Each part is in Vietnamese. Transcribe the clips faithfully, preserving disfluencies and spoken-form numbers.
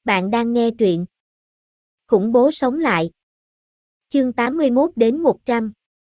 Bạn đang nghe truyện Khủng bố sống lại. Chương tám mươi mốt đến một trăm.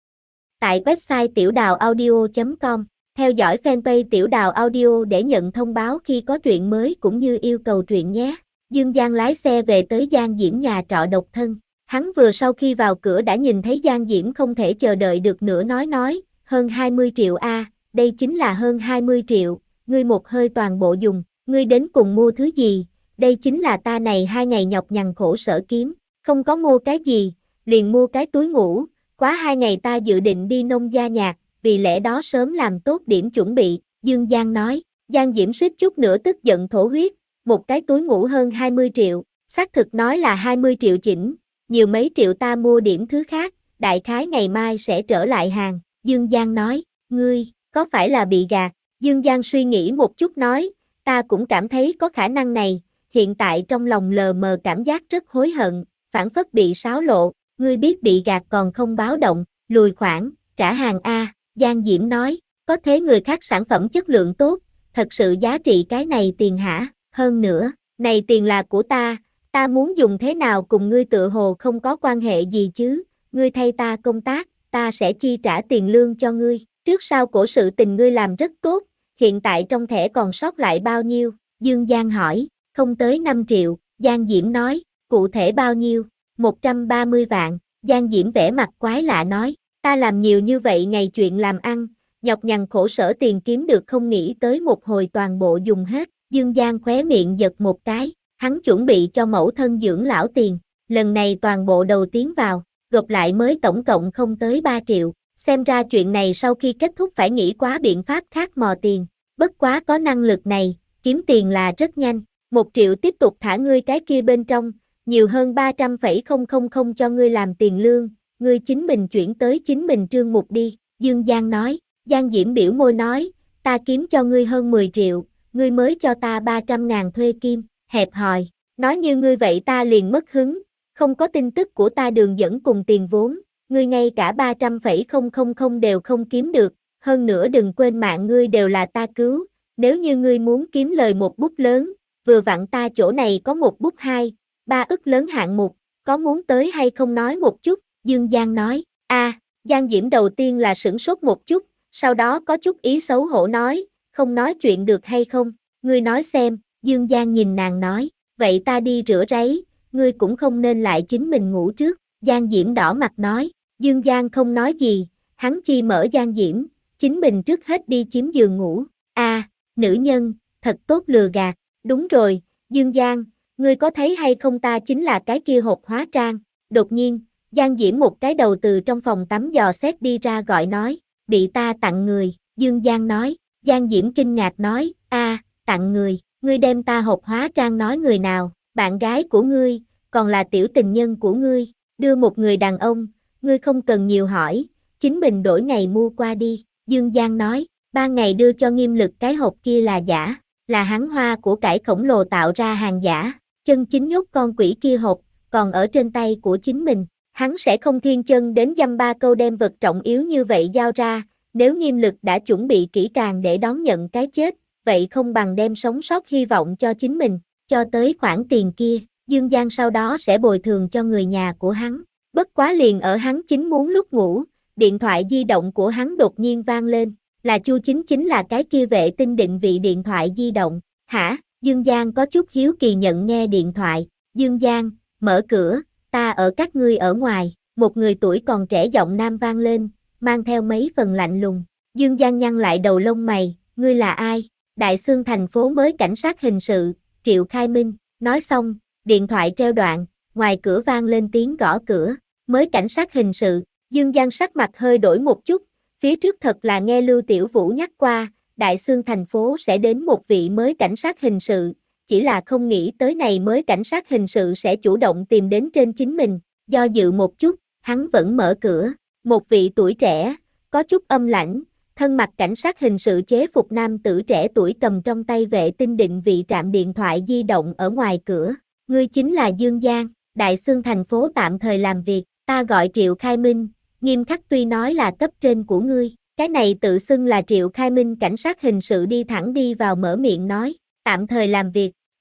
Tại website tiểu đào audio chấm com, theo dõi fanpage Tiểu Đào Audio để nhận thông báo khi có truyện mới cũng như yêu cầu truyện nhé. Dương Giang lái xe về tới Giang Diễm nhà trọ độc thân. Hắn vừa sau khi vào cửa đã nhìn thấy Giang Diễm không thể chờ đợi được nữa nói nói, hơn hai mươi triệu a, à, đây chính là hơn hai mươi triệu, ngươi một hơi toàn bộ dùng, ngươi đến cùng mua thứ gì? Đây chính là ta này hai ngày nhọc nhằn khổ sở kiếm, không có mua cái gì, liền mua cái túi ngủ, quá hai ngày ta dự định đi nông gia nhạc, vì lẽ đó sớm làm tốt điểm chuẩn bị, Dương Giang nói. Giang Diễm suýt chút nữa tức giận thổ huyết, một cái túi ngủ hơn hai mươi triệu, xác thực nói là hai mươi triệu chỉnh, nhiều mấy triệu ta mua điểm thứ khác, đại khái ngày mai sẽ trở lại hàng, Dương Giang nói. Ngươi, có phải là bị gạt? Dương Giang suy nghĩ một chút nói, ta cũng cảm thấy có khả năng này, hiện tại trong lòng lờ mờ cảm giác rất hối hận, phản phất bị xáo lộ, ngươi biết bị gạt còn không báo động, lùi khoản, trả hàng A, Giang Diễm nói, có thế người khác sản phẩm chất lượng tốt, thật sự giá trị cái này tiền hả? Hơn nữa, này tiền là của ta, ta muốn dùng thế nào cùng ngươi tựa hồ không có quan hệ gì chứ, ngươi thay ta công tác, ta sẽ chi trả tiền lương cho ngươi, trước sau cổ sự tình ngươi làm rất tốt, hiện tại trong thẻ còn sót lại bao nhiêu? Dương Giang hỏi, không tới năm triệu, Giang Diễm nói, cụ thể bao nhiêu? một trăm ba mươi vạn, Giang Diễm vẻ mặt quái lạ nói, ta làm nhiều như vậy ngày chuyện làm ăn, nhọc nhằn khổ sở tiền kiếm được không nghĩ tới một hồi toàn bộ dùng hết, Dương Giang khóe miệng giật một cái, hắn chuẩn bị cho mẫu thân dưỡng lão tiền, lần này toàn bộ đầu tiến vào, gộp lại mới tổng cộng không tới ba triệu, xem ra chuyện này sau khi kết thúc phải nghĩ quá biện pháp khác mò tiền, bất quá có năng lực này, kiếm tiền là rất nhanh, một triệu tiếp tục thả ngươi cái kia bên trong, nhiều hơn ba trăm phẩy không không không cho ngươi làm tiền lương, ngươi chính mình chuyển tới chính mình trương mục đi, Dương Giang nói. Giang Diễm biểu môi nói, ta kiếm cho ngươi hơn mười triệu, ngươi mới cho ta ba trăm ngàn thuê kim, hẹp hòi, nói như ngươi vậy ta liền mất hứng, không có tin tức của ta đường dẫn cùng tiền vốn, ngươi ngay cả ba trăm phẩy không không không đều không kiếm được, hơn nữa đừng quên mạng ngươi đều là ta cứu, nếu như ngươi muốn kiếm lời một bút lớn, vừa vặn ta chỗ này có một bút hai, ba ức lớn hạng mục, có muốn tới hay không nói một chút, Dương Giang nói. A, à, Giang Diễm đầu tiên là sửng sốt một chút, sau đó có chút ý xấu hổ nói, không nói chuyện được hay không, ngươi nói xem, Dương Giang nhìn nàng nói, vậy ta đi rửa ráy, ngươi cũng không nên lại chính mình ngủ trước, Giang Diễm đỏ mặt nói, Dương Giang không nói gì, hắn chi mở Giang Diễm, chính mình trước hết đi chiếm giường ngủ, a, à, nữ nhân, thật tốt lừa gạt, đúng rồi, Dương Giang, ngươi có thấy hay không ta chính là cái kia hộp hóa trang, đột nhiên, Giang Diễm một cái đầu từ trong phòng tắm dò xét đi ra gọi nói, bị ta tặng người, Dương Giang nói, Giang Diễm kinh ngạc nói, a, tặng người, ngươi đem ta hộp hóa trang nói người nào, bạn gái của ngươi, còn là tiểu tình nhân của ngươi, đưa một người đàn ông, ngươi không cần nhiều hỏi, chính mình đổi ngày mua qua đi, Dương Giang nói, ban ngày đưa cho Nghiêm Lực cái hộp kia là giả, là hắn hoa của cải khổng lồ tạo ra hàng giả, chân chính nhốt con quỷ kia hộp, còn ở trên tay của chính mình. Hắn sẽ không thiên chân đến dăm ba câu đem vật trọng yếu như vậy giao ra, nếu Nghiêm Lực đã chuẩn bị kỹ càng để đón nhận cái chết, vậy không bằng đem sống sót hy vọng cho chính mình, cho tới khoản tiền kia, Dương Giang sau đó sẽ bồi thường cho người nhà của hắn. Bất quá liền ở hắn chính muốn lúc ngủ, điện thoại di động của hắn đột nhiên vang lên, là Chu Chính chính là cái kia vệ tinh định vị điện thoại di động, hả? Dương Giang có chút hiếu kỳ nhận nghe điện thoại, Dương Giang, mở cửa. Ta ở các ngươi ở ngoài, một người tuổi còn trẻ giọng nam vang lên, mang theo mấy phần lạnh lùng. Dương Giang nhăn lại đầu lông mày, ngươi là ai? Đại Xương thành phố mới cảnh sát hình sự, Triệu Khai Minh, nói xong, điện thoại treo đoạn, ngoài cửa vang lên tiếng gõ cửa, mới cảnh sát hình sự, Dương Giang sắc mặt hơi đổi một chút, phía trước thật là nghe Lưu Tiểu Vũ nhắc qua, Đại Xương thành phố sẽ đến một vị mới cảnh sát hình sự. Chỉ là không nghĩ tới này mới cảnh sát hình sự sẽ chủ động tìm đến trên chính mình, do dự một chút, hắn vẫn mở cửa, một vị tuổi trẻ, có chút âm lãnh, thân mặc cảnh sát hình sự chế phục nam tử trẻ tuổi cầm trong tay vệ tinh định vị trạm điện thoại di động ở ngoài cửa, ngươi chính là Dương Giang, Đại Xương thành phố tạm thời làm việc, ta gọi Triệu Khai Minh, nghiêm khắc tuy nói là cấp trên của ngươi, cái này tự xưng là Triệu Khai Minh cảnh sát hình sự đi thẳng đi vào mở miệng nói. Tạm thời làm việc,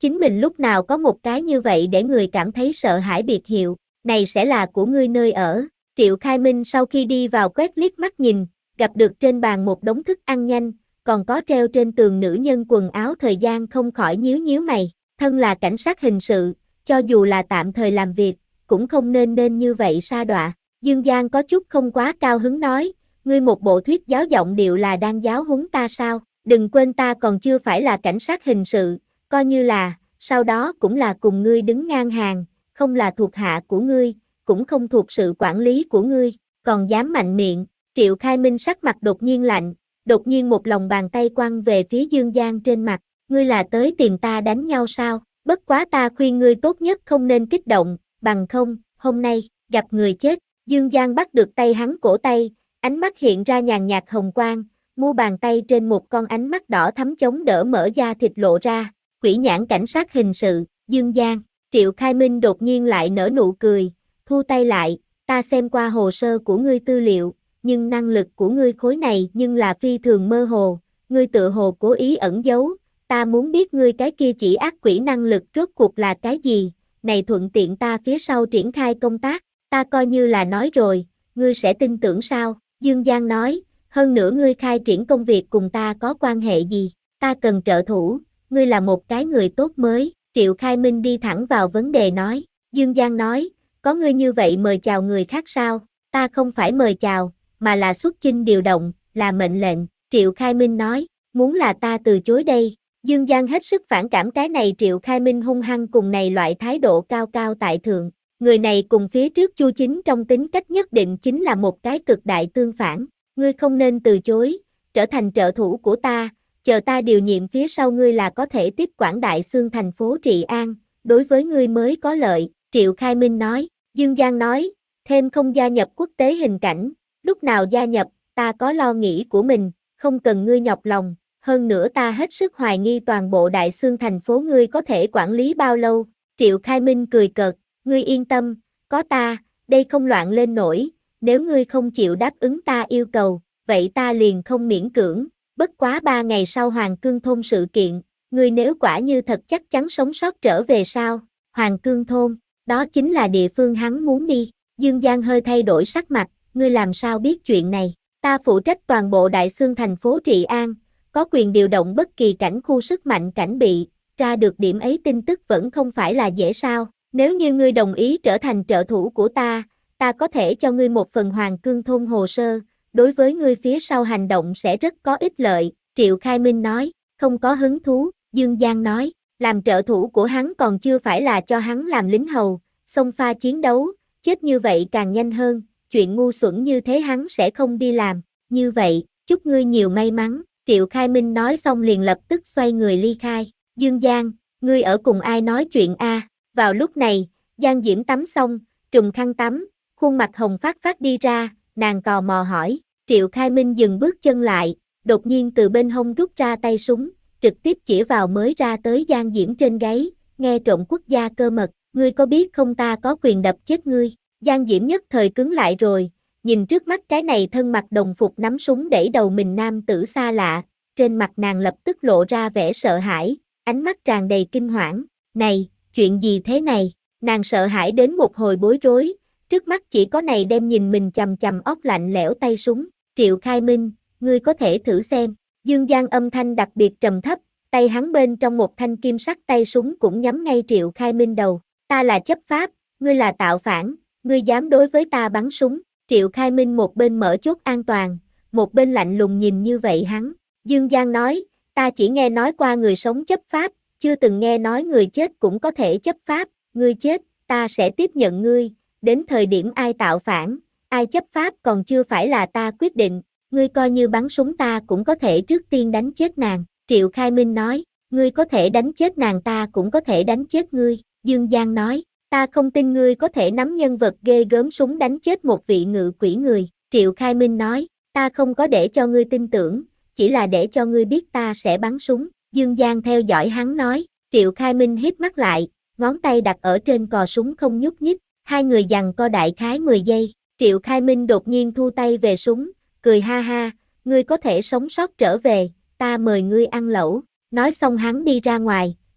chính mình lúc nào có một cái như vậy để người cảm thấy sợ hãi biệt hiệu, này sẽ là của ngươi nơi ở. Triệu Khai Minh sau khi đi vào quét liếc mắt nhìn, gặp được trên bàn một đống thức ăn nhanh, còn có treo trên tường nữ nhân quần áo thời gian không khỏi nhíu nhíu mày, thân là cảnh sát hình sự, cho dù là tạm thời làm việc, cũng không nên nên như vậy sa đọa. Dương Giang có chút không quá cao hứng nói, ngươi một bộ thuyết giáo giọng điệu là đang giáo huấn ta sao, đừng quên ta còn chưa phải là cảnh sát hình sự, coi như là, sau đó cũng là cùng ngươi đứng ngang hàng, không là thuộc hạ của ngươi, cũng không thuộc sự quản lý của ngươi, còn dám mạnh miệng. Triệu Khai Minh sắc mặt đột nhiên lạnh, đột nhiên một lòng bàn tay quăng về phía Dương Giang trên mặt, ngươi là tới tìm ta đánh nhau sao, bất quá ta khuyên ngươi tốt nhất không nên kích động, bằng không, hôm nay, gặp người chết. Dương Giang bắt được tay hắn cổ tay, ánh mắt hiện ra nhàn nhạt hồng quang, mu bàn tay trên một con ánh mắt đỏ thắm chống đỡ mở da thịt lộ ra, quỷ nhãn cảnh sát hình sự, Dương Giang. Triệu Khai Minh đột nhiên lại nở nụ cười, thu tay lại, ta xem qua hồ sơ của ngươi tư liệu, nhưng năng lực của ngươi khối này nhưng là phi thường mơ hồ, ngươi tự hồ cố ý ẩn giấu, ta muốn biết ngươi cái kia chỉ ác quỷ năng lực rốt cuộc là cái gì, này thuận tiện ta phía sau triển khai công tác, ta coi như là nói rồi, ngươi sẽ tin tưởng sao, Dương Giang nói, hơn nữa ngươi khai triển công việc cùng ta có quan hệ gì, ta cần trợ thủ, ngươi là một cái người tốt mới, Triệu Khai Minh đi thẳng vào vấn đề nói, Dương Giang nói, có ngươi như vậy mời chào người khác sao, ta không phải mời chào, mà là xuất chinh điều động, là mệnh lệnh, Triệu Khai Minh nói, muốn là ta từ chối đây, Dương Giang hết sức phản cảm cái này Triệu Khai Minh hung hăng cùng này loại thái độ cao cao tại thượng, người này cùng phía trước Chu Chính trong tính cách nhất định chính là một cái cực đại tương phản, ngươi không nên từ chối, trở thành trợ thủ của ta, chờ ta điều nhiệm phía sau ngươi là có thể tiếp quản Đại Xương thành phố Trị An, đối với ngươi mới có lợi, Triệu Khai Minh nói, Dương Giang nói, thêm không gia nhập quốc tế hình cảnh, lúc nào gia nhập, ta có lo nghĩ của mình, không cần ngươi nhọc lòng, hơn nữa ta hết sức hoài nghi toàn bộ Đại Xương thành phố ngươi có thể quản lý bao lâu, Triệu Khai Minh cười cợt, ngươi yên tâm, có ta, đây không loạn lên nổi, nếu ngươi không chịu đáp ứng ta yêu cầu, vậy ta liền không miễn cưỡng, bất quá ba ngày sau Hoàng Cương Thôn sự kiện, ngươi nếu quả như thật chắc chắn sống sót trở về sao, Hoàng Cương Thôn, đó chính là địa phương hắn muốn đi, Dương Giang hơi thay đổi sắc mặt, ngươi làm sao biết chuyện này, ta phụ trách toàn bộ Đại Xương thành phố Trị An, có quyền điều động bất kỳ cảnh khu sức mạnh cảnh bị, ra được điểm ấy tin tức vẫn không phải là dễ sao, nếu như ngươi đồng ý trở thành trợ thủ của ta, ta có thể cho ngươi một phần Hoàng Cương Thôn hồ sơ, đối với ngươi phía sau hành động sẽ rất có ích lợi, Triệu Khai Minh nói, không có hứng thú, Dương Giang nói, làm trợ thủ của hắn còn chưa phải là cho hắn làm lính hầu, xông pha chiến đấu, chết như vậy càng nhanh hơn, chuyện ngu xuẩn như thế hắn sẽ không đi làm, như vậy, chúc ngươi nhiều may mắn, Triệu Khai Minh nói xong liền lập tức xoay người ly khai, Dương Giang, ngươi ở cùng ai nói chuyện a? Vào lúc này, Giang Diễm tắm xong, trùm khăn tắm, khuôn mặt hồng phát phát đi ra, nàng tò mò hỏi, Triệu Khai Minh dừng bước chân lại, đột nhiên từ bên hông rút ra tay súng, trực tiếp chỉ vào mới ra tới Giang Diễm trên gáy, nghe trộm quốc gia cơ mật, ngươi có biết không ta có quyền đập chết ngươi, Giang Diễm nhất thời cứng lại rồi, nhìn trước mắt cái này thân mặc đồng phục nắm súng đẩy đầu mình nam tử xa lạ, trên mặt nàng lập tức lộ ra vẻ sợ hãi, ánh mắt tràn đầy kinh hoảng, này, chuyện gì thế này, nàng sợ hãi đến một hồi bối rối, trước mắt chỉ có này đem nhìn mình chằm chằm óc lạnh lẽo tay súng, Triệu Khai Minh, ngươi có thể thử xem, Dương Giang âm thanh đặc biệt trầm thấp, tay hắn bên trong một thanh kim sắc tay súng cũng nhắm ngay Triệu Khai Minh đầu, ta là chấp pháp, ngươi là tạo phản, ngươi dám đối với ta bắn súng, Triệu Khai Minh một bên mở chốt an toàn, một bên lạnh lùng nhìn như vậy hắn, Dương Giang nói, ta chỉ nghe nói qua người sống chấp pháp, chưa từng nghe nói người chết cũng có thể chấp pháp, ngươi chết, ta sẽ tiếp nhận ngươi, đến thời điểm ai tạo phản, ai chấp pháp còn chưa phải là ta quyết định, ngươi coi như bắn súng ta cũng có thể trước tiên đánh chết nàng, Triệu Khai Minh nói, ngươi có thể đánh chết nàng ta cũng có thể đánh chết ngươi, Dương Giang nói, ta không tin ngươi có thể nắm nhân vật ghê gớm súng đánh chết một vị ngự quỷ người, Triệu Khai Minh nói, ta không có để cho ngươi tin tưởng, chỉ là để cho ngươi biết ta sẽ bắn súng, Dương Giang theo dõi hắn nói, Triệu Khai Minh híp mắt lại, ngón tay đặt ở trên cò súng không nhúc nhích, hai người giằng co đại khái mười giây, Triệu Khai Minh đột nhiên thu tay về súng, cười ha ha, ngươi có thể sống sót trở về, ta mời ngươi ăn lẩu, nói xong hắn đi ra ngoài,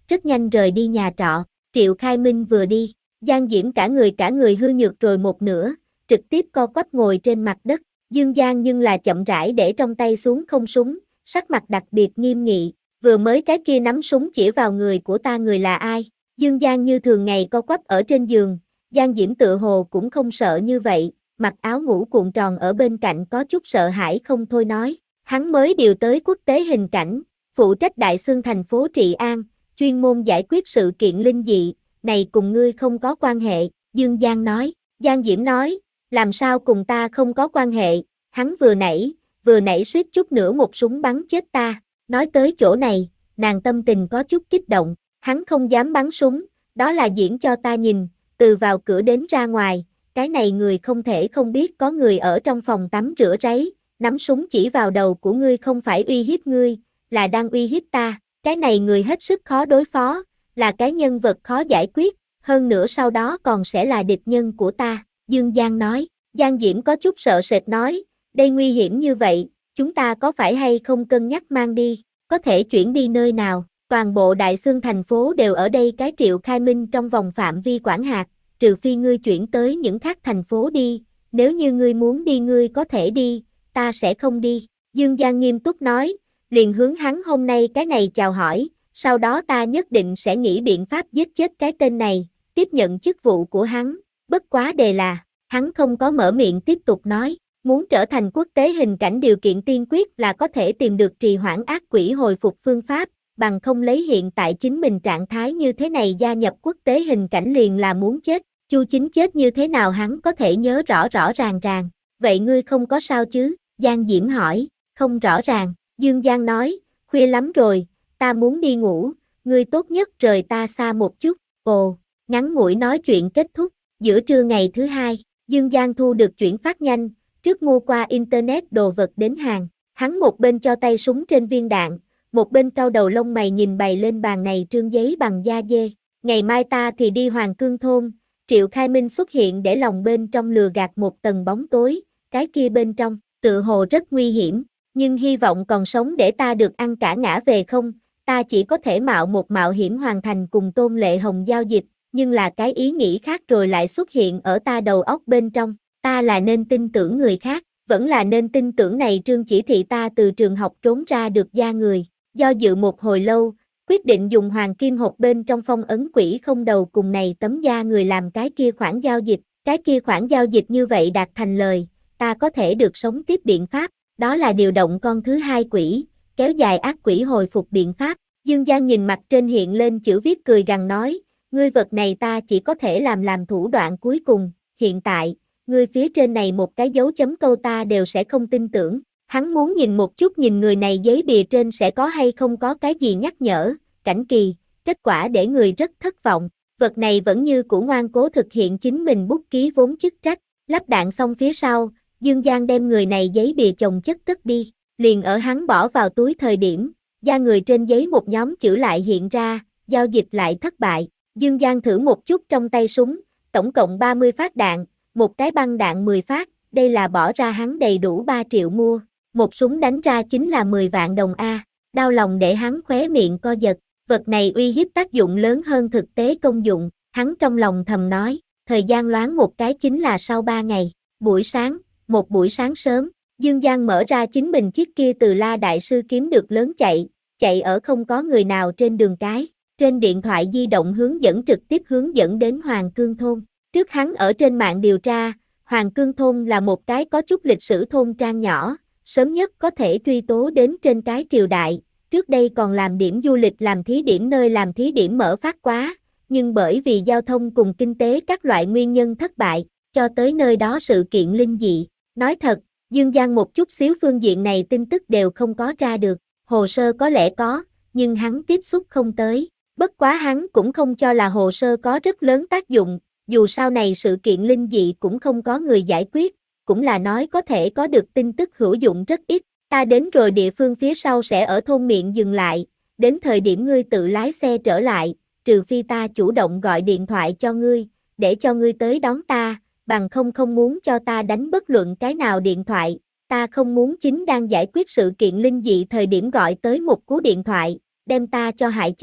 rất nhanh rời đi nhà trọ. Triệu Khai Minh vừa đi, Giang Diễm cả người cả người hư nhược rồi một nửa, trực tiếp co quắp ngồi trên mặt đất. Dương Giang nhưng là chậm rãi để trong tay xuống không súng, sắc mặt đặc biệt nghiêm nghị, vừa mới cái kia nắm súng chỉ vào người của ta người là ai? Dương Giang như thường ngày co quắp ở trên giường, Giang Diễm tự hồ cũng không sợ như vậy, mặc áo ngủ cuộn tròn ở bên cạnh có chút sợ hãi không thôi nói, hắn mới điều tới quốc tế hình cảnh, phụ trách Đại Xương thành phố Trị An, chuyên môn giải quyết sự kiện linh dị, này cùng ngươi không có quan hệ, Dương Giang nói, Giang Diễm nói, làm sao cùng ta không có quan hệ, hắn vừa nãy, vừa nãy suýt chút nữa một súng bắn chết ta, nói tới chỗ này, nàng tâm tình có chút kích động, hắn không dám bắn súng, đó là diễn cho ta nhìn, từ vào cửa đến ra ngoài, cái này người không thể không biết có người ở trong phòng tắm rửa ráy, nắm súng chỉ vào đầu của ngươi không phải uy hiếp ngươi, là đang uy hiếp ta, cái này người hết sức khó đối phó, là cái nhân vật khó giải quyết, hơn nữa sau đó còn sẽ là địch nhân của ta, Dương Giang nói, Giang Diễm có chút sợ sệt nói, đây nguy hiểm như vậy, chúng ta có phải hay không cân nhắc mang đi, có thể chuyển đi nơi nào, toàn bộ Đại Xương thành phố đều ở đây cái Triệu Khai Minh trong vòng phạm vi quản hạt, trừ phi ngươi chuyển tới những khác thành phố đi, nếu như ngươi muốn đi ngươi có thể đi, ta sẽ không đi, Dương Giang nghiêm túc nói, liền hướng hắn hôm nay cái này chào hỏi, sau đó ta nhất định sẽ nghĩ biện pháp giết chết cái tên này, tiếp nhận chức vụ của hắn, bất quá đề là, hắn không có mở miệng tiếp tục nói, muốn trở thành quốc tế hình cảnh điều kiện tiên quyết là có thể tìm được trì hoãn ác quỷ hồi phục phương pháp, bằng không lấy hiện tại chính mình trạng thái như thế này gia nhập quốc tế hình cảnh liền là muốn chết, Chu Chính chết như thế nào hắn có thể nhớ rõ rõ ràng ràng, vậy ngươi không có sao chứ, Giang Diễm hỏi, không rõ ràng, Dương Giang nói, khuya lắm rồi, ta muốn đi ngủ, ngươi tốt nhất rời ta xa một chút, ồ, ngắn ngủi nói chuyện kết thúc, giữa trưa ngày thứ hai, Dương Giang thu được chuyển phát nhanh, trước mua qua internet đồ vật đến hàng, hắn một bên cho tay súng trên viên đạn, một bên cau đầu lông mày nhìn bày lên bàn này trương giấy bằng da dê, ngày mai ta thì đi Hoàng Cương thôn, Triệu Khai Minh xuất hiện để lòng bên trong lừa gạt một tầng bóng tối, cái kia bên trong, tự hồ rất nguy hiểm, nhưng hy vọng còn sống để ta được ăn cả ngã về không, ta chỉ có thể mạo một mạo hiểm hoàn thành cùng Tôn Lệ Hồng giao dịch, nhưng là cái ý nghĩ khác rồi lại xuất hiện ở ta đầu óc bên trong, ta là nên tin tưởng người khác, vẫn là nên tin tưởng này trương chỉ thị ta từ trường học trốn ra được da người, do dự một hồi lâu, quyết định dùng hoàng kim hộp bên trong phong ấn quỷ không đầu cùng này tấm da người làm cái kia khoản giao dịch, cái kia khoản giao dịch như vậy đạt thành lời, ta có thể được sống tiếp biện pháp, đó là điều động con thứ hai quỷ, kéo dài ác quỷ hồi phục biện pháp, Dương Giang nhìn mặt trên hiện lên chữ viết cười gằn nói, ngươi vật này ta chỉ có thể làm làm thủ đoạn cuối cùng, hiện tại, ngươi phía trên này một cái dấu chấm câu ta đều sẽ không tin tưởng, hắn muốn nhìn một chút nhìn người này giấy bìa trên sẽ có hay không có cái gì nhắc nhở, Cảnh Kỳ, kết quả để người rất thất vọng, vật này vẫn như cũ ngoan cố thực hiện chính mình bút ký vốn chức trách, lắp đạn xong phía sau, Dương Giang đem người này giấy bìa chồng chất cất đi, liền ở hắn bỏ vào túi thời điểm, da người trên giấy một nhóm chữ lại hiện ra, giao dịch lại thất bại, Dương Giang thử một chút trong tay súng, tổng cộng ba mươi phát đạn, một cái băng đạn mười phát, đây là bỏ ra hắn đầy đủ ba triệu mua, một súng đánh ra chính là mười vạn đồng A, đau lòng để hắn khóe miệng co giật, vật này uy hiếp tác dụng lớn hơn thực tế công dụng, hắn trong lòng thầm nói, thời gian loáng một cái chính là sau ba ngày, buổi sáng, một buổi sáng sớm, Dương Giang mở ra chính mình chiếc kia từ La Đại Sư kiếm được lớn chạy, chạy ở không có người nào trên đường cái, trên điện thoại di động hướng dẫn trực tiếp hướng dẫn đến Hoàng Cương thôn, trước hắn ở trên mạng điều tra, Hoàng Cương thôn là một cái có chút lịch sử thôn trang nhỏ, sớm nhất có thể truy tố đến trên cái triều đại, trước đây còn làm điểm du lịch làm thí điểm nơi làm thí điểm mở phát quá, nhưng bởi vì giao thông cùng kinh tế các loại nguyên nhân thất bại, cho tới nơi đó sự kiện linh dị. Nói thật, Dương Giang một chút xíu phương diện này tin tức đều không có ra được, hồ sơ có lẽ có, nhưng hắn tiếp xúc không tới, bất quá hắn cũng không cho là hồ sơ có rất lớn tác dụng, dù sau này sự kiện linh dị cũng không có người giải quyết, cũng là nói có thể có được tin tức hữu dụng rất ít, ta đến rồi địa phương phía sau sẽ ở thôn miệng dừng lại, đến thời điểm ngươi tự lái xe trở lại, trừ phi ta chủ động gọi điện thoại cho ngươi, để cho ngươi tới đón ta, bằng không không muốn cho ta đánh bất luận cái nào điện thoại, ta không muốn chính đang giải quyết sự kiện linh dị thời điểm gọi tới một cú điện thoại, đem ta cho hại chết,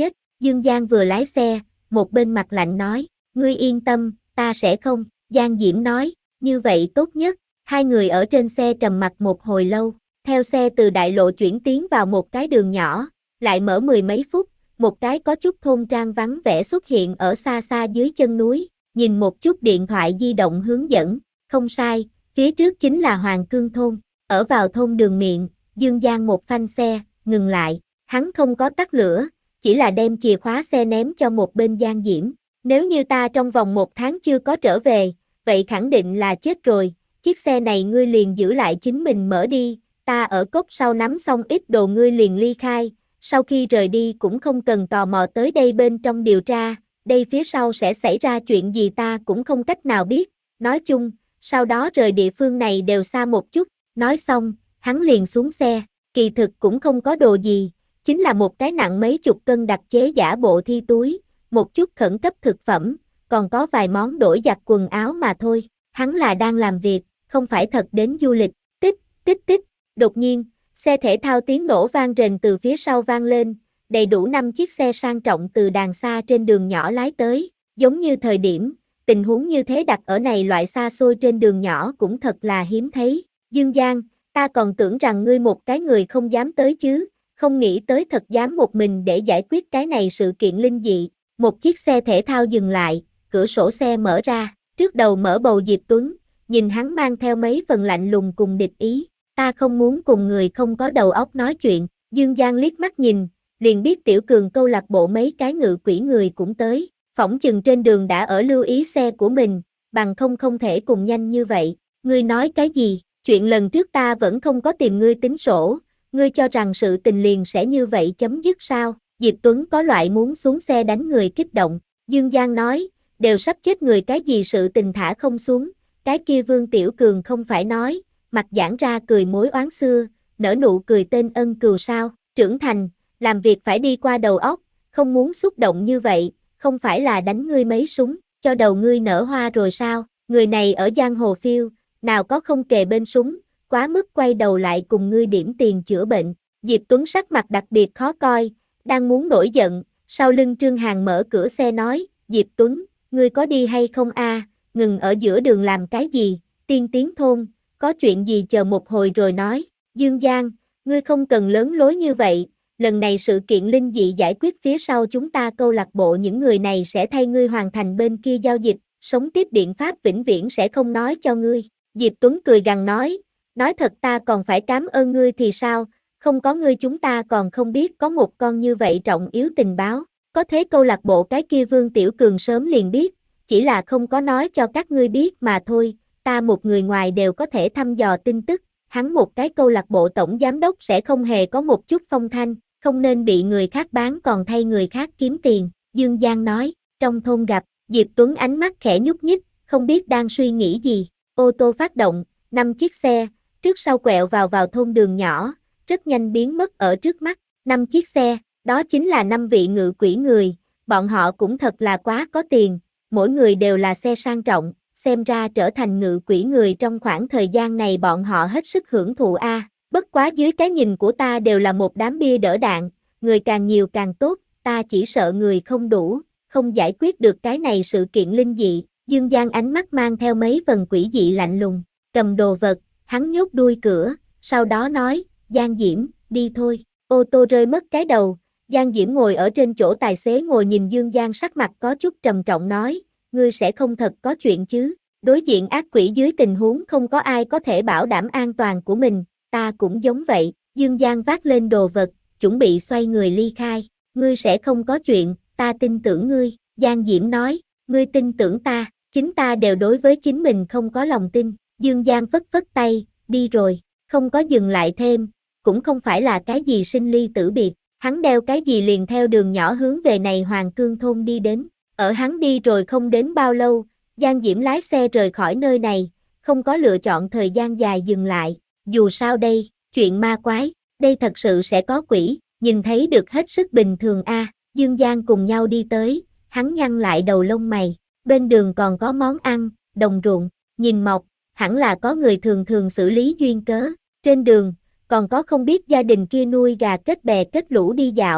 Dương Giang vừa lái xe, một bên mặt lạnh nói, ngươi yên tâm, ta sẽ không. Giang Diễm nói, như vậy tốt nhất. Hai người ở trên xe trầm mặc một hồi lâu, theo xe từ đại lộ chuyển tiến vào một cái đường nhỏ, lại mở mười mấy phút, một cái có chút thôn trang vắng vẻ xuất hiện ở xa xa dưới chân núi, nhìn một chút điện thoại di động hướng dẫn, không sai, phía trước chính là Hoàng Cương thôn. Ở vào thôn đường miệng, Dương Giang một phanh xe, ngừng lại, hắn không có tắt lửa, chỉ là đem chìa khóa xe ném cho một bên Giang Diễm. Nếu như ta trong vòng một tháng chưa có trở về, vậy khẳng định là chết rồi, chiếc xe này ngươi liền giữ lại chính mình mở đi, ta ở cốc sau nắm xong ít đồ ngươi liền ly khai, sau khi rời đi cũng không cần tò mò tới đây bên trong điều tra, đây phía sau sẽ xảy ra chuyện gì ta cũng không cách nào biết, nói chung, sau đó rời địa phương này đều xa một chút, nói xong, hắn liền xuống xe, kỳ thực cũng không có đồ gì, chính là một cái nặng mấy chục cân đặc chế giả bộ thi túi, một chút khẩn cấp thực phẩm, còn có vài món đổi giặt quần áo mà thôi, hắn là đang làm việc, không phải thật đến du lịch, tích, tích tích, đột nhiên, xe thể thao tiếng nổ vang rền từ phía sau vang lên, đầy đủ năm chiếc xe sang trọng từ đàng xa trên đường nhỏ lái tới, giống như thời điểm, tình huống như thế đặt ở này loại xa xôi trên đường nhỏ cũng thật là hiếm thấy, Dương Giang, ta còn tưởng rằng ngươi một cái người không dám tới chứ, không nghĩ tới thật dám một mình để giải quyết cái này sự kiện linh dị, một chiếc xe thể thao dừng lại, cửa sổ xe mở ra, trước đầu mở bầu Diệp Tuấn, nhìn hắn mang theo mấy phần lạnh lùng cùng địch ý, ta không muốn cùng người không có đầu óc nói chuyện, Dương Giang liếc mắt nhìn, liền biết Tiểu Cường câu lạc bộ mấy cái ngự quỷ người cũng tới, phỏng chừng trên đường đã ở lưu ý xe của mình, bằng không không thể cùng nhanh như vậy, ngươi nói cái gì, chuyện lần trước ta vẫn không có tìm ngươi tính sổ, ngươi cho rằng sự tình liền sẽ như vậy chấm dứt sao, Diệp Tuấn có loại muốn xuống xe đánh người kích động, Dương Giang nói, đều sắp chết người cái gì sự tình thả không xuống, cái kia Vương Tiểu Cường không phải nói, mặt giãn ra cười mối oán xưa, nở nụ cười tên ân cừu sao, trưởng thành, làm việc phải đi qua đầu óc, không muốn xúc động như vậy, không phải là đánh ngươi mấy súng, cho đầu ngươi nở hoa rồi sao, người này ở giang hồ phiêu, nào có không kề bên súng, quá mức quay đầu lại cùng ngươi điểm tiền chữa bệnh, Diệp Tuấn sắc mặt đặc biệt khó coi, đang muốn nổi giận, sau lưng Trương Hàn mở cửa xe nói, Diệp Tuấn, ngươi có đi hay không a? Ngừng ở giữa đường làm cái gì, tiên tiến thôn, có chuyện gì chờ một hồi rồi nói, Dương Giang, ngươi không cần lớn lối như vậy, lần này sự kiện linh dị giải quyết phía sau chúng ta câu lạc bộ những người này sẽ thay ngươi hoàn thành bên kia giao dịch, sống tiếp biện pháp vĩnh viễn sẽ không nói cho ngươi, Diệp Tuấn cười gằn nói, nói thật ta còn phải cảm ơn ngươi thì sao, không có ngươi chúng ta còn không biết có một con như vậy trọng yếu tình báo, có thế câu lạc bộ cái kia Vương Tiểu Cường sớm liền biết, chỉ là không có nói cho các ngươi biết mà thôi, ta một người ngoài đều có thể thăm dò tin tức, hắn một cái câu lạc bộ tổng giám đốc sẽ không hề có một chút phong thanh, không nên bị người khác bán còn thay người khác kiếm tiền, Dương Giang nói, trong thôn gặp, Diệp Tuấn ánh mắt khẽ nhúc nhích, không biết đang suy nghĩ gì, ô tô phát động, năm chiếc xe, trước sau quẹo vào vào thôn đường nhỏ, rất nhanh biến mất ở trước mắt, năm chiếc xe, đó chính là năm vị ngự quỷ người, bọn họ cũng thật là quá có tiền, mỗi người đều là xe sang trọng, xem ra trở thành ngự quỷ người trong khoảng thời gian này bọn họ hết sức hưởng thụ a. À. Bất quá dưới cái nhìn của ta đều là một đám bia đỡ đạn, người càng nhiều càng tốt, ta chỉ sợ người không đủ, không giải quyết được cái này sự kiện linh dị, Dương Giang ánh mắt mang theo mấy phần quỷ dị lạnh lùng, cầm đồ vật, hắn nhốt đuôi cửa, sau đó nói, Giang Diễm, đi thôi, ô tô rơi mất cái đầu, Giang Diễm ngồi ở trên chỗ tài xế ngồi nhìn Dương Giang sắc mặt có chút trầm trọng nói, ngươi sẽ không thật có chuyện chứ, đối diện ác quỷ dưới tình huống không có ai có thể bảo đảm an toàn của mình, ta cũng giống vậy, Dương Giang vác lên đồ vật, chuẩn bị xoay người ly khai, ngươi sẽ không có chuyện, ta tin tưởng ngươi, Giang Diễm nói, ngươi tin tưởng ta, chính ta đều đối với chính mình không có lòng tin, Dương Giang phất phất tay, đi rồi, không có dừng lại thêm, cũng không phải là cái gì sinh ly tử biệt, hắn đeo cái gì liền theo đường nhỏ hướng về này Hoàng Cương thôn đi đến, ở hắn đi rồi không đến bao lâu, Giang Diễm lái xe rời khỏi nơi này, không có lựa chọn thời gian dài dừng lại, dù sao đây, chuyện ma quái, đây thật sự sẽ có quỷ, nhìn thấy được hết sức bình thường a. À. Dương Giang cùng nhau đi tới, hắn nhăn lại đầu lông mày, bên đường còn có món ăn, đồng ruộng, nhìn mọc, hẳn là có người thường thường xử lý duyên cớ, trên đường, còn có không biết gia đình kia nuôi gà kết bè kết lũ đi dạo,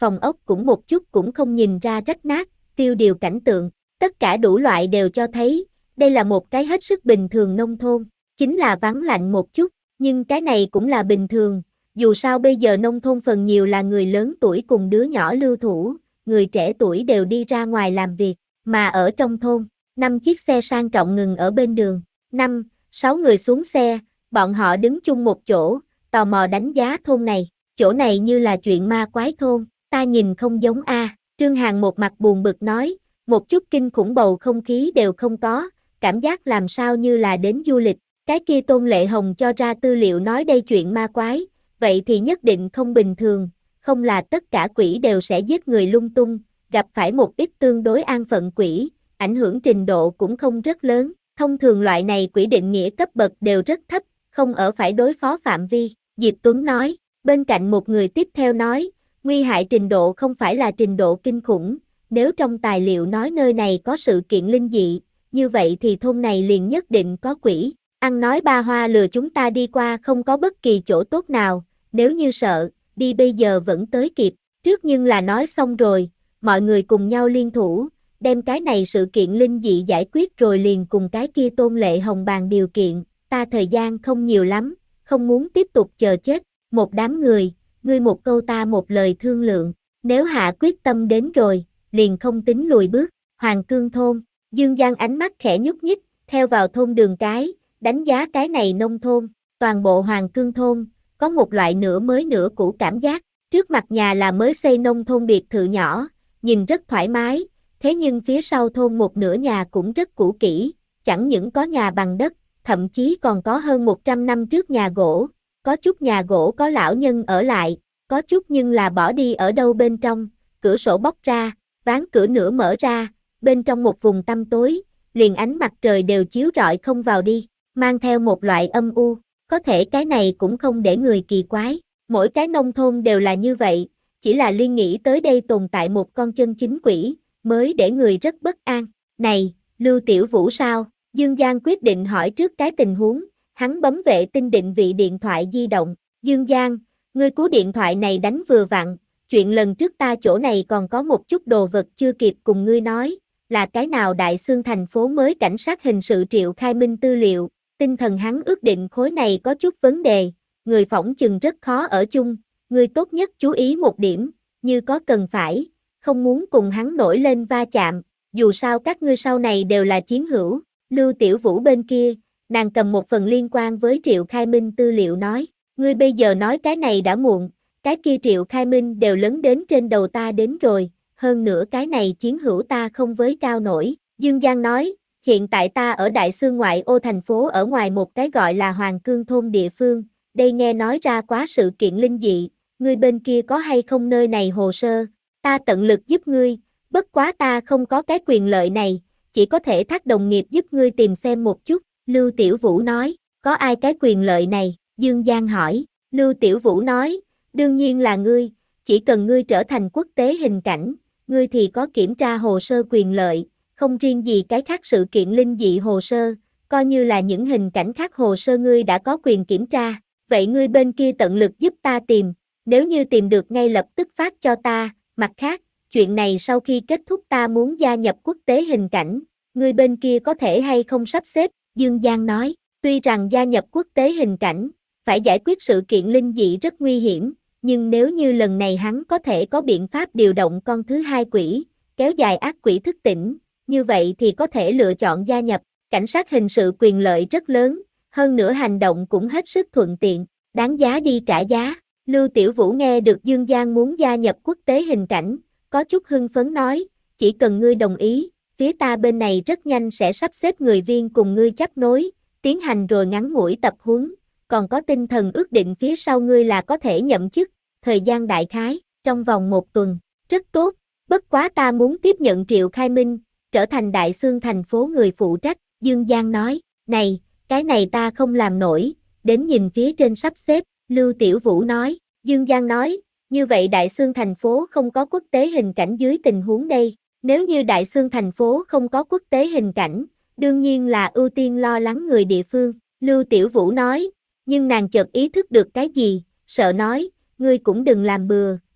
phòng ốc cũng một chút cũng không nhìn ra rách nát, tiêu điều cảnh tượng, tất cả đủ loại đều cho thấy, đây là một cái hết sức bình thường nông thôn, chính là vắng lạnh một chút, nhưng cái này cũng là bình thường, dù sao bây giờ nông thôn phần nhiều là người lớn tuổi cùng đứa nhỏ lưu thủ, người trẻ tuổi đều đi ra ngoài làm việc, mà ở trong thôn, năm chiếc xe sang trọng ngừng ở bên đường, năm, sáu người xuống xe, bọn họ đứng chung một chỗ, tò mò đánh giá thôn này, chỗ này như là chuyện ma quái thôn, ta nhìn không giống a. Trương Hàn một mặt buồn bực nói, một chút kinh khủng bầu không khí đều không có, cảm giác làm sao như là đến du lịch, cái kia Tôn Lệ Hồng cho ra tư liệu nói đây chuyện ma quái, vậy thì nhất định không bình thường, không là tất cả quỷ đều sẽ giết người lung tung, gặp phải một ít tương đối an phận quỷ, ảnh hưởng trình độ cũng không rất lớn, thông thường loại này quỷ định nghĩa cấp bậc đều rất thấp, không ở phải đối phó phạm vi, Diệp Tuấn nói, bên cạnh một người tiếp theo nói, nguy hại trình độ không phải là trình độ kinh khủng, nếu trong tài liệu nói nơi này có sự kiện linh dị, như vậy thì thôn này liền nhất định có quỷ, ăn nói ba hoa lừa chúng ta đi qua không có bất kỳ chỗ tốt nào, nếu như sợ, đi bây giờ vẫn tới kịp, trước nhưng là nói xong rồi, mọi người cùng nhau liên thủ, đem cái này sự kiện linh dị giải quyết rồi liền cùng cái kia Tôn Lệ Hồng bàn điều kiện, ta thời gian không nhiều lắm, không muốn tiếp tục chờ chết, một đám người, ngươi một câu ta một lời thương lượng, nếu hạ quyết tâm đến rồi, liền không tính lùi bước, Hoàng Cương thôn, Dương Giang ánh mắt khẽ nhúc nhích, theo vào thôn đường cái, đánh giá cái này nông thôn, toàn bộ Hoàng Cương thôn, có một loại nửa mới nửa cũ cảm giác, trước mặt nhà là mới xây nông thôn biệt thự nhỏ, nhìn rất thoải mái, thế nhưng phía sau thôn một nửa nhà cũng rất cũ kỹ, chẳng những có nhà bằng đất, thậm chí còn có hơn một trăm năm trước nhà gỗ, có chút nhà gỗ có lão nhân ở lại, có chút nhưng là bỏ đi ở đâu bên trong, cửa sổ bóc ra, ván cửa nửa mở ra, bên trong một vùng tăm tối, liền ánh mặt trời đều chiếu rọi không vào đi, mang theo một loại âm u, có thể cái này cũng không để người kỳ quái, mỗi cái nông thôn đều là như vậy, chỉ là liên nghĩ tới đây tồn tại một con chân chính quỷ, mới để người rất bất an, này, Lưu Tiểu Vũ sao? Dương Giang quyết định hỏi trước cái tình huống, hắn bấm vệ tinh định vị điện thoại di động, Dương Giang, ngươi cú điện thoại này đánh vừa vặn, chuyện lần trước ta chỗ này còn có một chút đồ vật chưa kịp cùng ngươi nói, là cái nào Đại Xương thành phố mới cảnh sát hình sự Triệu Khai Minh tư liệu, tinh thần hắn ước định khối này có chút vấn đề, người phỏng chừng rất khó ở chung, ngươi tốt nhất chú ý một điểm, như có cần phải, không muốn cùng hắn nổi lên va chạm, dù sao các ngươi sau này đều là chiến hữu. Lưu Tiểu Vũ bên kia, nàng cầm một phần liên quan với Triệu Khai Minh tư liệu nói, ngươi bây giờ nói cái này đã muộn, cái kia Triệu Khai Minh đều lấn đến trên đầu ta đến rồi, hơn nữa cái này chiến hữu ta không với cao nổi, Dương Giang nói, hiện tại ta ở Đại Xương ngoại ô thành phố ở ngoài một cái gọi là Hoàng Cương thôn địa phương, đây nghe nói ra quá sự kiện linh dị, ngươi bên kia có hay không nơi này hồ sơ, ta tận lực giúp ngươi, bất quá ta không có cái quyền lợi này, chỉ có thể thác đồng nghiệp giúp ngươi tìm xem một chút, Lưu Tiểu Vũ nói, có ai cái quyền lợi này, Dương Giang hỏi, Lưu Tiểu Vũ nói, đương nhiên là ngươi, chỉ cần ngươi trở thành quốc tế hình cảnh, ngươi thì có kiểm tra hồ sơ quyền lợi, không riêng gì cái khác sự kiện linh dị hồ sơ, coi như là những hình cảnh khác hồ sơ ngươi đã có quyền kiểm tra, vậy ngươi bên kia tận lực giúp ta tìm, nếu như tìm được ngay lập tức phát cho ta, mặt khác, chuyện này sau khi kết thúc ta muốn gia nhập quốc tế hình cảnh, ngươi bên kia có thể hay không sắp xếp, Dương Giang nói, tuy rằng gia nhập quốc tế hình cảnh, phải giải quyết sự kiện linh dị rất nguy hiểm, nhưng nếu như lần này hắn có thể có biện pháp điều động con thứ hai quỷ, kéo dài ác quỷ thức tỉnh, như vậy thì có thể lựa chọn gia nhập, cảnh sát hình sự quyền lợi rất lớn, hơn nữa hành động cũng hết sức thuận tiện, đáng giá đi trả giá. Lưu Tiểu Vũ nghe được Dương Giang muốn gia nhập quốc tế hình cảnh, có chút hưng phấn nói, chỉ cần ngươi đồng ý, phía ta bên này rất nhanh sẽ sắp xếp người viên cùng ngươi chấp nối, tiến hành rồi ngắn ngủi tập huấn, còn có tinh thần ước định phía sau ngươi là có thể nhậm chức, thời gian đại khái, trong vòng một tuần, rất tốt, bất quá ta muốn tiếp nhận Triệu Khai Minh, trở thành Đại Xương thành phố người phụ trách, Dương Giang nói, này, cái này ta không làm nổi, đến nhìn phía trên sắp xếp, Lưu Tiểu Vũ nói, Dương Giang nói, như vậy Đại Xương thành phố không có quốc tế hình cảnh dưới tình huống đây, nếu như Đại Xương thành phố không có quốc tế hình cảnh, đương nhiên là ưu tiên lo lắng người địa phương, Lưu Tiểu Vũ nói, nhưng nàng chợt ý thức được cái gì, sợ nói, ngươi cũng đừng làm bừa,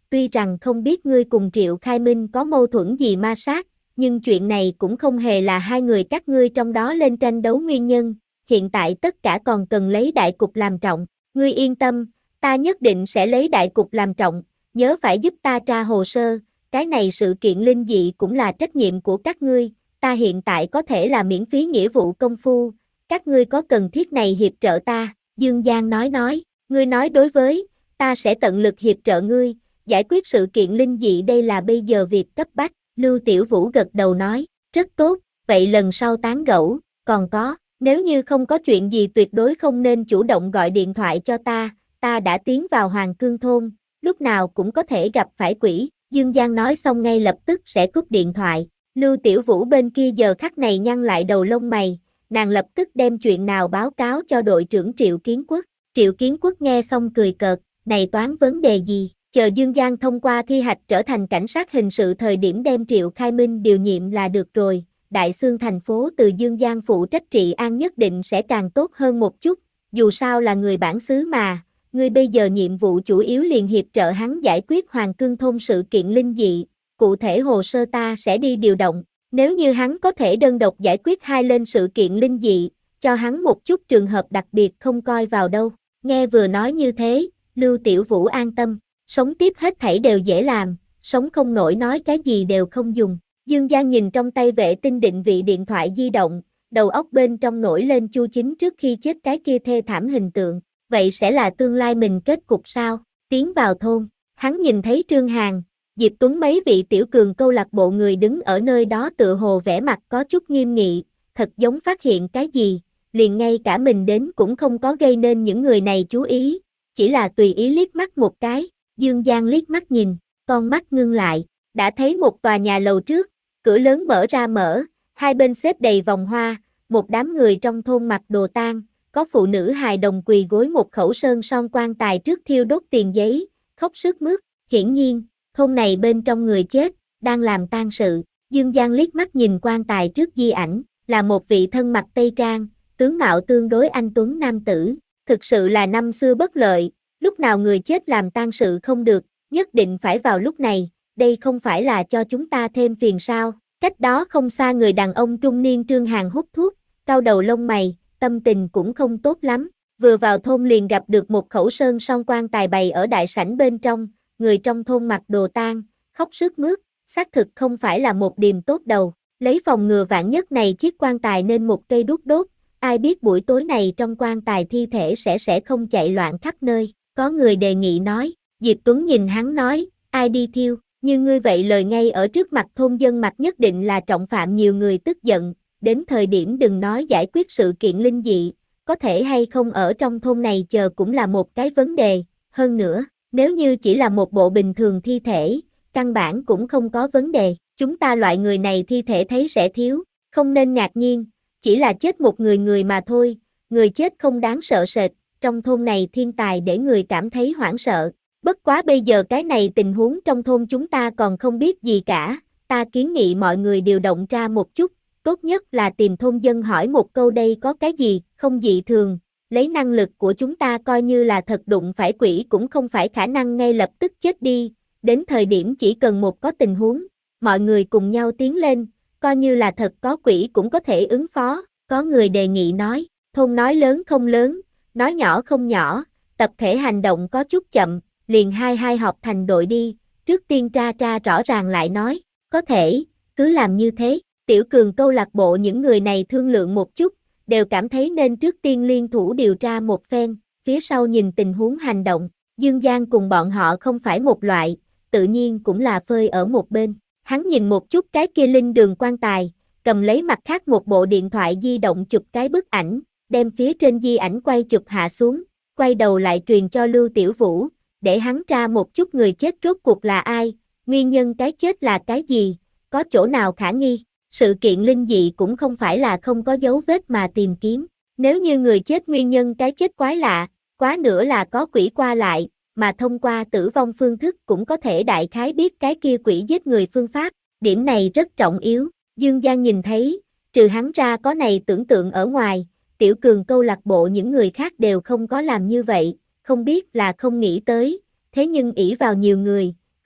tuy rằng không biết ngươi cùng Triệu Khai Minh có mâu thuẫn gì ma sát, nhưng chuyện này cũng không hề là hai người các ngươi trong đó lên tranh đấu nguyên nhân, hiện tại tất cả còn cần lấy đại cục làm trọng, ngươi yên tâm, ta nhất định sẽ lấy đại cục làm trọng, nhớ phải giúp ta tra hồ sơ, cái này sự kiện linh dị cũng là trách nhiệm của các ngươi, ta hiện tại có thể là miễn phí nghĩa vụ công phu, các ngươi có cần thiết này hiệp trợ ta, Dương Giang nói nói, ngươi nói đối với, ta sẽ tận lực hiệp trợ ngươi, giải quyết sự kiện linh dị đây là bây giờ việc cấp bách, Lưu Tiểu Vũ gật đầu nói, rất tốt, vậy lần sau tán gẫu, còn có, nếu như không có chuyện gì tuyệt đối không nên chủ động gọi điện thoại cho ta, ta đã tiến vào Hoàng Cương Thôn, lúc nào cũng có thể gặp phải quỷ, Dương Giang nói xong ngay lập tức sẽ cúp điện thoại, Lưu Tiểu Vũ bên kia giờ khắc này nhăn lại đầu lông mày, nàng lập tức đem chuyện nào báo cáo cho đội trưởng Triệu Kiến Quốc, Triệu Kiến Quốc nghe xong cười cợt, này toán vấn đề gì, chờ Dương Giang thông qua thi hạch trở thành cảnh sát hình sự thời điểm đem Triệu Khai Minh điều nhiệm là được rồi, Đại Xương thành phố từ Dương Giang phụ trách trị an nhất định sẽ càng tốt hơn một chút, dù sao là người bản xứ mà, ngươi bây giờ nhiệm vụ chủ yếu liền hiệp trợ hắn giải quyết Hoàng Cương Thôn sự kiện linh dị, cụ thể hồ sơ ta sẽ đi điều động, nếu như hắn có thể đơn độc giải quyết hai lên sự kiện linh dị, cho hắn một chút trường hợp đặc biệt không coi vào đâu, nghe vừa nói như thế, Lưu Tiểu Vũ an tâm, sống tiếp hết thảy đều dễ làm, sống không nổi nói cái gì đều không dùng. Dương Giang nhìn trong tay vệ tinh định vị điện thoại di động, đầu óc bên trong nổi lên Chu Chính trước khi chết cái kia thê thảm hình tượng, vậy sẽ là tương lai mình kết cục sao? Tiến vào thôn, hắn nhìn thấy Trương Hàn, Diệp Tuấn mấy vị tiểu cường câu lạc bộ người đứng ở nơi đó tựa hồ vẻ mặt có chút nghiêm nghị, thật giống phát hiện cái gì, liền ngay cả mình đến cũng không có gây nên những người này chú ý, chỉ là tùy ý liếc mắt một cái, Dương Giang liếc mắt nhìn, con mắt ngưng lại, đã thấy một tòa nhà lầu trước, cửa lớn mở ra mở, hai bên xếp đầy vòng hoa, một đám người trong thôn mặc đồ tang, có phụ nữ hài đồng quỳ gối một khẩu sơn son quan tài trước thiêu đốt tiền giấy, khóc sướt mướt, hiển nhiên, thôn này bên trong người chết, đang làm tang sự, Dương Giang liếc mắt nhìn quan tài trước di ảnh, là một vị thân mặc tây trang, tướng mạo tương đối anh tuấn nam tử, thực sự là năm xưa bất lợi, lúc nào người chết làm tang sự không được, nhất định phải vào lúc này, đây không phải là cho chúng ta thêm phiền sao, cách đó không xa người đàn ông trung niên Trương Hàn hút thuốc, cau đầu lông mày, tâm tình cũng không tốt lắm, vừa vào thôn liền gặp được một khẩu sơn son quan tài bày ở đại sảnh bên trong, người trong thôn mặc đồ tang, khóc sướt mướt, xác thực không phải là một điềm tốt đầu, lấy phòng ngừa vạn nhất này chiếc quan tài nên một cây đuốc đốt, ai biết buổi tối này trong quan tài thi thể sẽ sẽ không chạy loạn khắp nơi, có người đề nghị nói, Diệp Tuấn nhìn hắn nói, ai đi thiêu, như ngươi vậy lời ngay ở trước mặt thôn dân mặt nhất định là trọng phạm nhiều người tức giận, đến thời điểm đừng nói giải quyết sự kiện linh dị, có thể hay không ở trong thôn này chờ cũng là một cái vấn đề, hơn nữa, nếu như chỉ là một bộ bình thường thi thể, căn bản cũng không có vấn đề, chúng ta loại người này thi thể thấy sẽ thiếu, không nên ngạc nhiên, chỉ là chết một người người mà thôi, người chết không đáng sợ sệt, trong thôn này thiên tài để người cảm thấy hoảng sợ, bất quá bây giờ cái này tình huống trong thôn chúng ta còn không biết gì cả, ta kiến nghị mọi người điều động ra một chút, tốt nhất là tìm thôn dân hỏi một câu đây có cái gì, không dị thường, lấy năng lực của chúng ta coi như là thật đụng phải quỷ cũng không phải khả năng ngay lập tức chết đi, đến thời điểm chỉ cần một có tình huống, mọi người cùng nhau tiến lên, coi như là thật có quỷ cũng có thể ứng phó, có người đề nghị nói, thôn nói lớn không lớn, nói nhỏ không nhỏ, tập thể hành động có chút chậm, liền hai hai họp thành đội đi, trước tiên tra tra rõ ràng lại nói, có thể, cứ làm như thế, tiểu cường câu lạc bộ những người này thương lượng một chút, đều cảm thấy nên trước tiên liên thủ điều tra một phen, phía sau nhìn tình huống hành động, Dương Giang cùng bọn họ không phải một loại, tự nhiên cũng là phơi ở một bên, hắn nhìn một chút cái kia linh đường quan tài, cầm lấy mặt khác một bộ điện thoại di động chụp cái bức ảnh, đem phía trên di ảnh quay chụp hạ xuống, quay đầu lại truyền cho Lưu Tiểu Vũ, để hắn tra một chút người chết rốt cuộc là ai, nguyên nhân cái chết là cái gì, có chỗ nào khả nghi. Sự kiện linh dị cũng không phải là không có dấu vết mà tìm kiếm, nếu như người chết nguyên nhân cái chết quái lạ, quá nữa là có quỷ qua lại, mà thông qua tử vong phương thức cũng có thể đại khái biết cái kia quỷ giết người phương pháp, điểm này rất trọng yếu, Dương Giang nhìn thấy, trừ hắn ra có này tưởng tượng ở ngoài, tiểu cường câu lạc bộ những người khác đều không có làm như vậy, không biết là không nghĩ tới, thế nhưng ỷ vào nhiều người,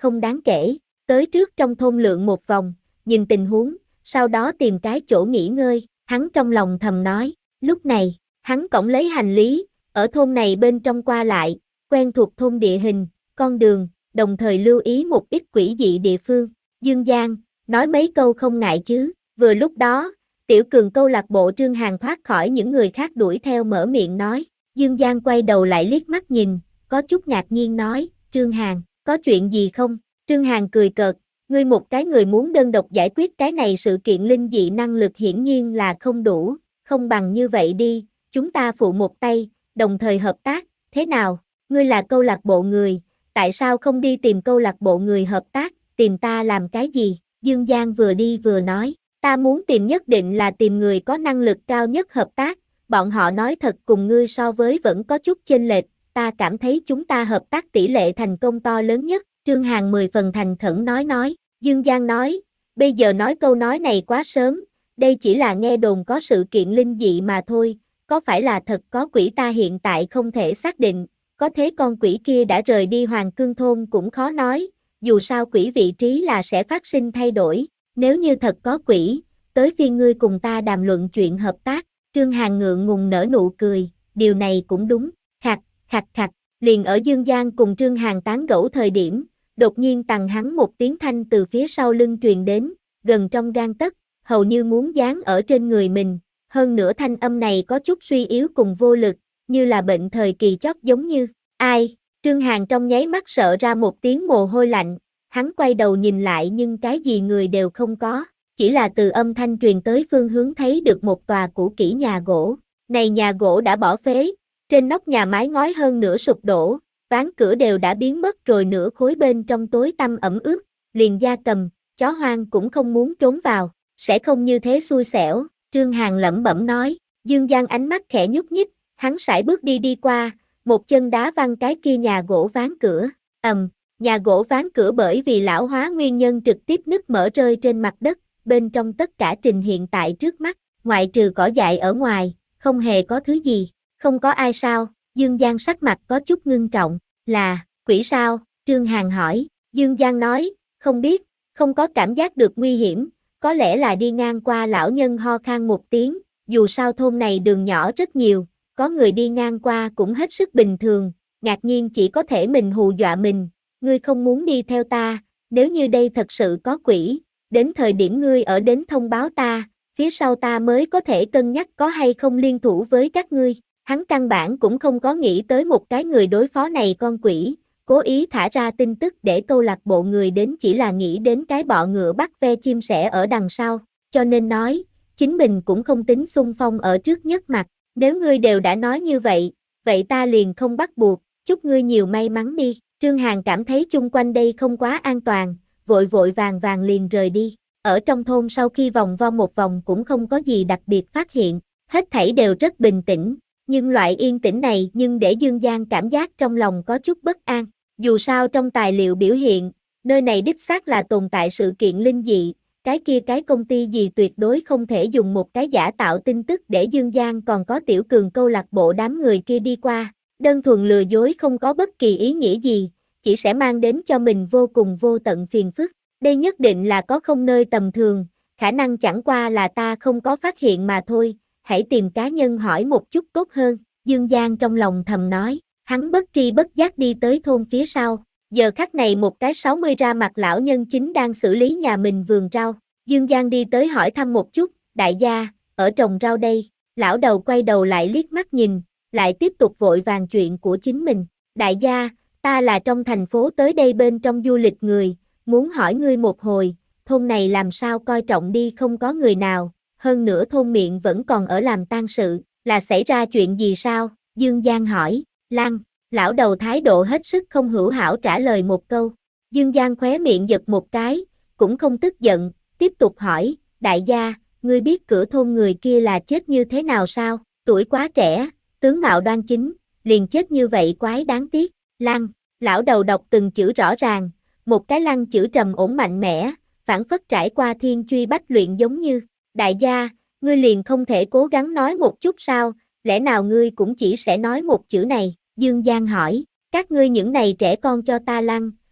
không đáng kể, tới trước trong thôn lượn một vòng, nhìn tình huống, sau đó tìm cái chỗ nghỉ ngơi, hắn trong lòng thầm nói, lúc này, hắn cõng lấy hành lý, ở thôn này bên trong qua lại, quen thuộc thôn địa hình, con đường, đồng thời lưu ý một ít quỷ dị địa phương, Dương Giang, nói mấy câu không ngại chứ, vừa lúc đó, Tiểu Cường câu lạc bộ Trương Hàn thoát khỏi những người khác đuổi theo mở miệng nói, Dương Giang quay đầu lại liếc mắt nhìn, có chút ngạc nhiên nói, Trương Hàn, có chuyện gì không? Trương Hàn cười cợt, ngươi một cái người muốn đơn độc giải quyết cái này sự kiện linh dị năng lực hiển nhiên là không đủ, không bằng như vậy đi, chúng ta phụ một tay, đồng thời hợp tác, thế nào? Ngươi là câu lạc bộ người, tại sao không đi tìm câu lạc bộ người hợp tác, tìm ta làm cái gì? Dương Giang vừa đi vừa nói, ta muốn tìm nhất định là tìm người có năng lực cao nhất hợp tác, bọn họ nói thật cùng ngươi so với vẫn có chút chênh lệch, ta cảm thấy chúng ta hợp tác tỷ lệ thành công to lớn nhất, Trương Hàn mười phần thành khẩn nói nói, Dương Giang nói, bây giờ nói câu nói này quá sớm, đây chỉ là nghe đồn có sự kiện linh dị mà thôi, có phải là thật có quỷ ta hiện tại không thể xác định, có thế con quỷ kia đã rời đi Hoàng Cương Thôn cũng khó nói, dù sao quỷ vị trí là sẽ phát sinh thay đổi, nếu như thật có quỷ, tới phiên ngươi cùng ta đàm luận chuyện hợp tác, Trương Hàn ngượng ngùng nở nụ cười, điều này cũng đúng, khặt, khặt khặt, liền ở Dương Giang cùng Trương Hàn tán gẫu thời điểm, đột nhiên tằng hắn một tiếng thanh từ phía sau lưng truyền đến, gần trong gang tấc, hầu như muốn dán ở trên người mình, hơn nữa thanh âm này có chút suy yếu cùng vô lực, như là bệnh thời kỳ chót giống như, ai, Trương Hàn trong nháy mắt sợ ra một tiếng mồ hôi lạnh, hắn quay đầu nhìn lại nhưng cái gì người đều không có, chỉ là từ âm thanh truyền tới phương hướng thấy được một tòa cũ kỹ nhà gỗ, này nhà gỗ đã bỏ phế, trên nóc nhà mái ngói hơn nửa sụp đổ, ván cửa đều đã biến mất rồi nửa khối bên trong tối tăm ẩm ướt, liền gia cầm, chó hoang cũng không muốn trốn vào, sẽ không như thế xui xẻo, Trương Hàn lẩm bẩm nói, Dương Giang ánh mắt khẽ nhúc nhích, hắn sải bước đi đi qua, một chân đá văng cái kia nhà gỗ ván cửa, ầm, nhà gỗ ván cửa bởi vì lão hóa nguyên nhân trực tiếp nứt mở rơi trên mặt đất, bên trong tất cả trình hiện tại trước mắt, ngoại trừ cỏ dại ở ngoài, không hề có thứ gì, không có ai sao, Dương Giang sắc mặt có chút ngưng trọng, là, quỷ sao, Trương Hàn hỏi, Dương Giang nói, không biết, không có cảm giác được nguy hiểm, có lẽ là đi ngang qua lão nhân ho khan một tiếng, dù sao thôn này đường nhỏ rất nhiều, có người đi ngang qua cũng hết sức bình thường, ngạc nhiên chỉ có thể mình hù dọa mình, ngươi không muốn đi theo ta, nếu như đây thật sự có quỷ, đến thời điểm ngươi ở đến thông báo ta, phía sau ta mới có thể cân nhắc có hay không liên thủ với các ngươi. Hắn căn bản cũng không có nghĩ tới một cái người đối phó này con quỷ, cố ý thả ra tin tức để câu lạc bộ người đến chỉ là nghĩ đến cái bọ ngựa bắt ve chim sẻ ở đằng sau, cho nên nói, chính mình cũng không tính xung phong ở trước nhất mặt, nếu ngươi đều đã nói như vậy, vậy ta liền không bắt buộc, chúc ngươi nhiều may mắn đi, Trương Hàn cảm thấy chung quanh đây không quá an toàn, vội vội vàng vàng liền rời đi, ở trong thôn sau khi vòng vo một vòng cũng không có gì đặc biệt phát hiện, hết thảy đều rất bình tĩnh. Nhưng loại yên tĩnh này nhưng để Dương Giang cảm giác trong lòng có chút bất an. Dù sao trong tài liệu biểu hiện, nơi này đích xác là tồn tại sự kiện linh dị, cái kia cái công ty gì tuyệt đối không thể dùng một cái giả tạo tin tức để Dương Giang còn có Tiểu Cường câu lạc bộ đám người kia đi qua. Đơn thuần lừa dối không có bất kỳ ý nghĩa gì, chỉ sẽ mang đến cho mình vô cùng vô tận phiền phức. Đây nhất định là có không nơi tầm thường, khả năng chẳng qua là ta không có phát hiện mà thôi. Hãy tìm cá nhân hỏi một chút tốt hơn, Dương Giang trong lòng thầm nói, hắn bất tri bất giác đi tới thôn phía sau, giờ khắc này một cái sáu mươi ra mặt lão nhân chính đang xử lý nhà mình vườn rau, Dương Giang đi tới hỏi thăm một chút, đại gia, ở trồng rau đây, lão đầu quay đầu lại liếc mắt nhìn, lại tiếp tục vội vàng chuyện của chính mình, đại gia, ta là trong thành phố tới đây bên trong du lịch người, muốn hỏi ngươi một hồi, thôn này làm sao coi trọng đi không có người nào. Hơn nữa thôn miệng vẫn còn ở làm tang sự, là xảy ra chuyện gì sao? Dương Giang hỏi, Lăng, lão đầu thái độ hết sức không hữu hảo trả lời một câu. Dương Giang khóe miệng giật một cái, cũng không tức giận, tiếp tục hỏi, đại gia, ngươi biết cửa thôn người kia là chết như thế nào sao? Tuổi quá trẻ, tướng mạo đoan chính, liền chết như vậy quái đáng tiếc. Lăng, lão đầu đọc từng chữ rõ ràng, một cái lăng chữ trầm ổn mạnh mẽ, phảng phất trải qua thiên truy bách luyện giống như. Đại gia, ngươi liền không thể cố gắng nói một chút sao, lẽ nào ngươi cũng chỉ sẽ nói một chữ này, Dương Giang hỏi, các ngươi những này trẻ con cho ta lăng,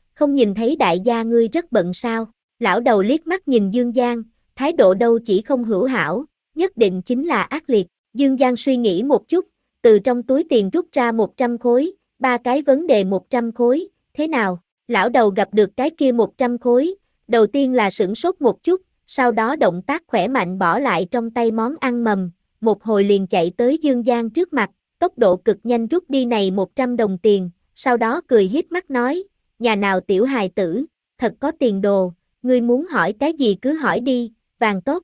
không nhìn thấy đại gia ngươi rất bận sao? Lão đầu liếc mắt nhìn Dương Giang, thái độ đâu chỉ không hữu hảo, nhất định chính là ác liệt. Dương Giang suy nghĩ một chút, từ trong túi tiền rút ra một trăm khối, ba cái vấn đề một trăm khối, thế nào? Lão đầu gặp được cái kia một trăm khối, đầu tiên là sửng sốt một chút, sau đó động tác khỏe mạnh bỏ lại trong tay món ăn mầm, một hồi liền chạy tới Dương Giang trước mặt, tốc độ cực nhanh rút đi này một trăm đồng tiền, sau đó cười hiếp mắt nói, nhà nào tiểu hài tử, thật có tiền đồ, ngươi muốn hỏi cái gì cứ hỏi đi, vàng tốt.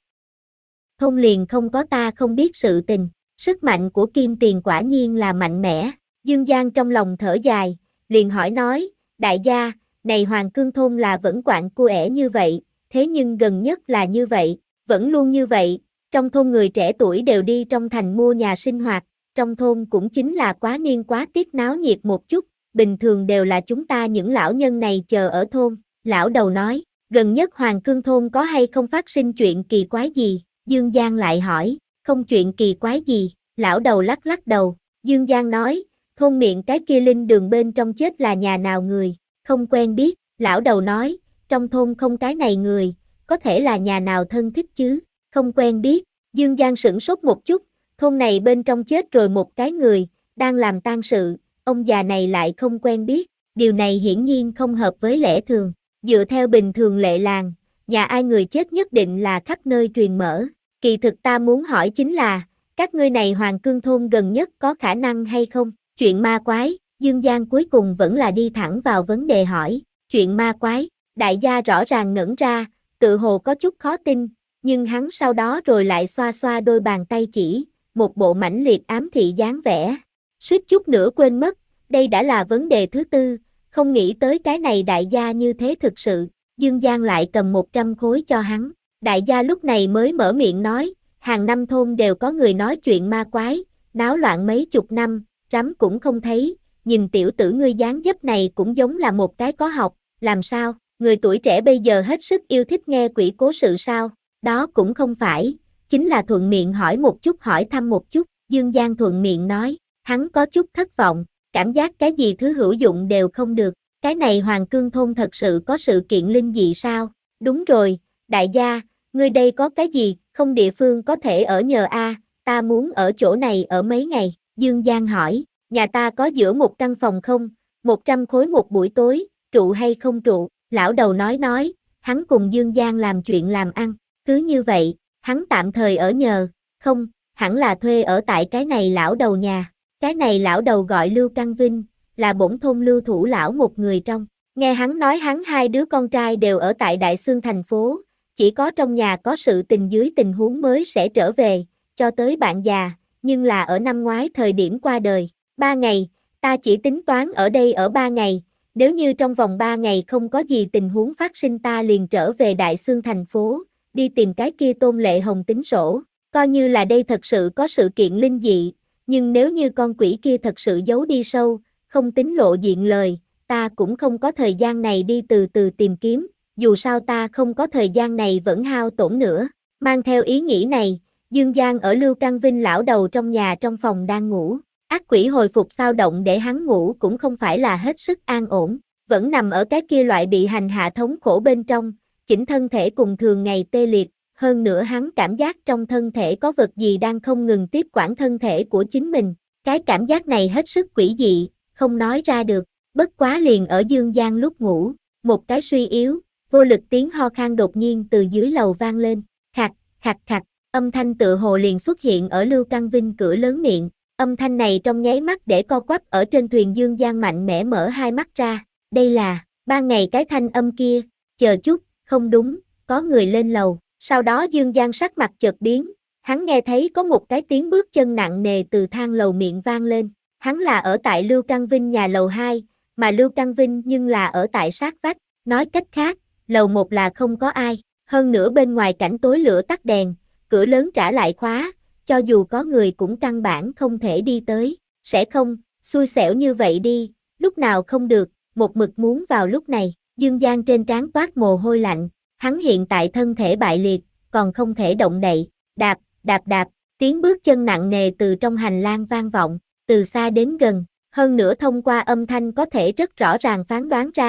Thôn liền không có ta không biết sự tình, sức mạnh của kim tiền quả nhiên là mạnh mẽ, Dương Giang trong lòng thở dài, liền hỏi nói, đại gia, này Hoàng Cương thôn là vẫn quạng cua ẻ như vậy, thế nhưng gần nhất là như vậy, vẫn luôn như vậy, trong thôn người trẻ tuổi đều đi trong thành mua nhà sinh hoạt, trong thôn cũng chính là quá niên quá tiết náo nhiệt một chút, bình thường đều là chúng ta những lão nhân này chờ ở thôn, lão đầu nói, gần nhất Hoàng Cương thôn có hay không phát sinh chuyện kỳ quái gì, Dương Giang lại hỏi, không chuyện kỳ quái gì, lão đầu lắc lắc đầu, Dương Giang nói, thôn miệng cái kia linh đường bên trong chết là nhà nào người, không quen biết, lão đầu nói, trong thôn không cái này người, có thể là nhà nào thân thích chứ, không quen biết, Dương Giang sửng sốt một chút, thôn này bên trong chết rồi một cái người, đang làm tang sự, ông già này lại không quen biết, điều này hiển nhiên không hợp với lẽ thường, dựa theo bình thường lệ làng, nhà ai người chết nhất định là khắp nơi truyền mở, kỳ thực ta muốn hỏi chính là, các ngươi này Hoàng Cương thôn gần nhất có khả năng hay không, chuyện ma quái, Dương Giang cuối cùng vẫn là đi thẳng vào vấn đề hỏi, chuyện ma quái, đại gia rõ ràng ngẩn ra, tự hồ có chút khó tin, nhưng hắn sau đó rồi lại xoa xoa đôi bàn tay chỉ, một bộ mãnh liệt ám thị dáng vẻ, suýt chút nữa quên mất, đây đã là vấn đề thứ tư, không nghĩ tới cái này đại gia như thế thực sự, Dương Giang lại cầm một trăm khối cho hắn, đại gia lúc này mới mở miệng nói, hàng năm thôn đều có người nói chuyện ma quái, náo loạn mấy chục năm, rắm cũng không thấy, nhìn tiểu tử ngươi dáng dấp này cũng giống là một cái có học, làm sao, người tuổi trẻ bây giờ hết sức yêu thích nghe quỷ cố sự sao, đó cũng không phải, chính là thuận miệng hỏi một chút hỏi thăm một chút, Dương Giang thuận miệng nói, hắn có chút thất vọng, cảm giác cái gì thứ hữu dụng đều không được, cái này Hoàng Cương thôn thật sự có sự kiện linh dị sao, đúng rồi, đại gia, ngươi đây có cái gì, không địa phương có thể ở nhờ a, ta muốn ở chỗ này ở mấy ngày, Dương Giang hỏi, nhà ta có giữa một căn phòng không, một trăm khối một buổi tối, trụ hay không trụ, lão đầu nói nói, hắn cùng Dương Giang làm chuyện làm ăn, cứ như vậy, hắn tạm thời ở nhờ, không, hẳn là thuê ở tại cái này lão đầu nhà, cái này lão đầu gọi Lưu Căn Vinh, là bổn thôn lưu thủ lão một người trong, nghe hắn nói hắn hai đứa con trai đều ở tại Đại Xương thành phố, chỉ có trong nhà có sự tình dưới tình huống mới sẽ trở về, cho tới bạn già, nhưng là ở năm ngoái thời điểm qua đời, ba ngày, ta chỉ tính toán ở đây ở ba ngày, nếu như trong vòng ba ngày không có gì tình huống phát sinh ta liền trở về Đại Xương thành phố, đi tìm cái kia Tôn Lệ Hồng tính sổ, coi như là đây thật sự có sự kiện linh dị, nhưng nếu như con quỷ kia thật sự giấu đi sâu, không tính lộ diện lời, ta cũng không có thời gian này đi từ từ tìm kiếm, dù sao ta không có thời gian này vẫn hao tổn nữa, mang theo ý nghĩ này, Dương Giang ở Lưu Căn Vinh lão đầu trong nhà trong phòng đang ngủ, ác quỷ hồi phục sao động để hắn ngủ cũng không phải là hết sức an ổn, vẫn nằm ở cái kia loại bị hành hạ thống khổ bên trong, chỉnh thân thể cùng thường ngày tê liệt, hơn nữa hắn cảm giác trong thân thể có vật gì đang không ngừng tiếp quản thân thể của chính mình, cái cảm giác này hết sức quỷ dị, không nói ra được, bất quá liền ở Dương Giang lúc ngủ, một cái suy yếu, vô lực tiếng ho khan đột nhiên từ dưới lầu vang lên, khạc, khạc khạc, âm thanh tựa hồ liền xuất hiện ở Lưu Căn Vinh cửa lớn miệng, âm thanh này trong nháy mắt để co quắp ở trên thuyền Dương Giang mạnh mẽ mở hai mắt ra, đây là, ban ngày cái thanh âm kia, chờ chút, không đúng, có người lên lầu, sau đó Dương Giang sắc mặt chợt biến, hắn nghe thấy có một cái tiếng bước chân nặng nề từ thang lầu miệng vang lên, hắn là ở tại Lưu Căn Vinh nhà lầu hai, mà Lưu Căn Vinh nhưng là ở tại sát vách, nói cách khác, lầu một là không có ai, hơn nữa bên ngoài cảnh tối lửa tắt đèn, cửa lớn trả lại khóa, cho dù có người cũng căn bản không thể đi tới, sẽ không, xui xẻo như vậy đi, lúc nào không được, một mực muốn vào lúc này, Dương Giang trên trán toát mồ hôi lạnh, hắn hiện tại thân thể bại liệt, còn không thể động đậy, đạp, đạp đạp, tiếng bước chân nặng nề từ trong hành lang vang vọng, từ xa đến gần, hơn nữa thông qua âm thanh có thể rất rõ ràng phán đoán ra,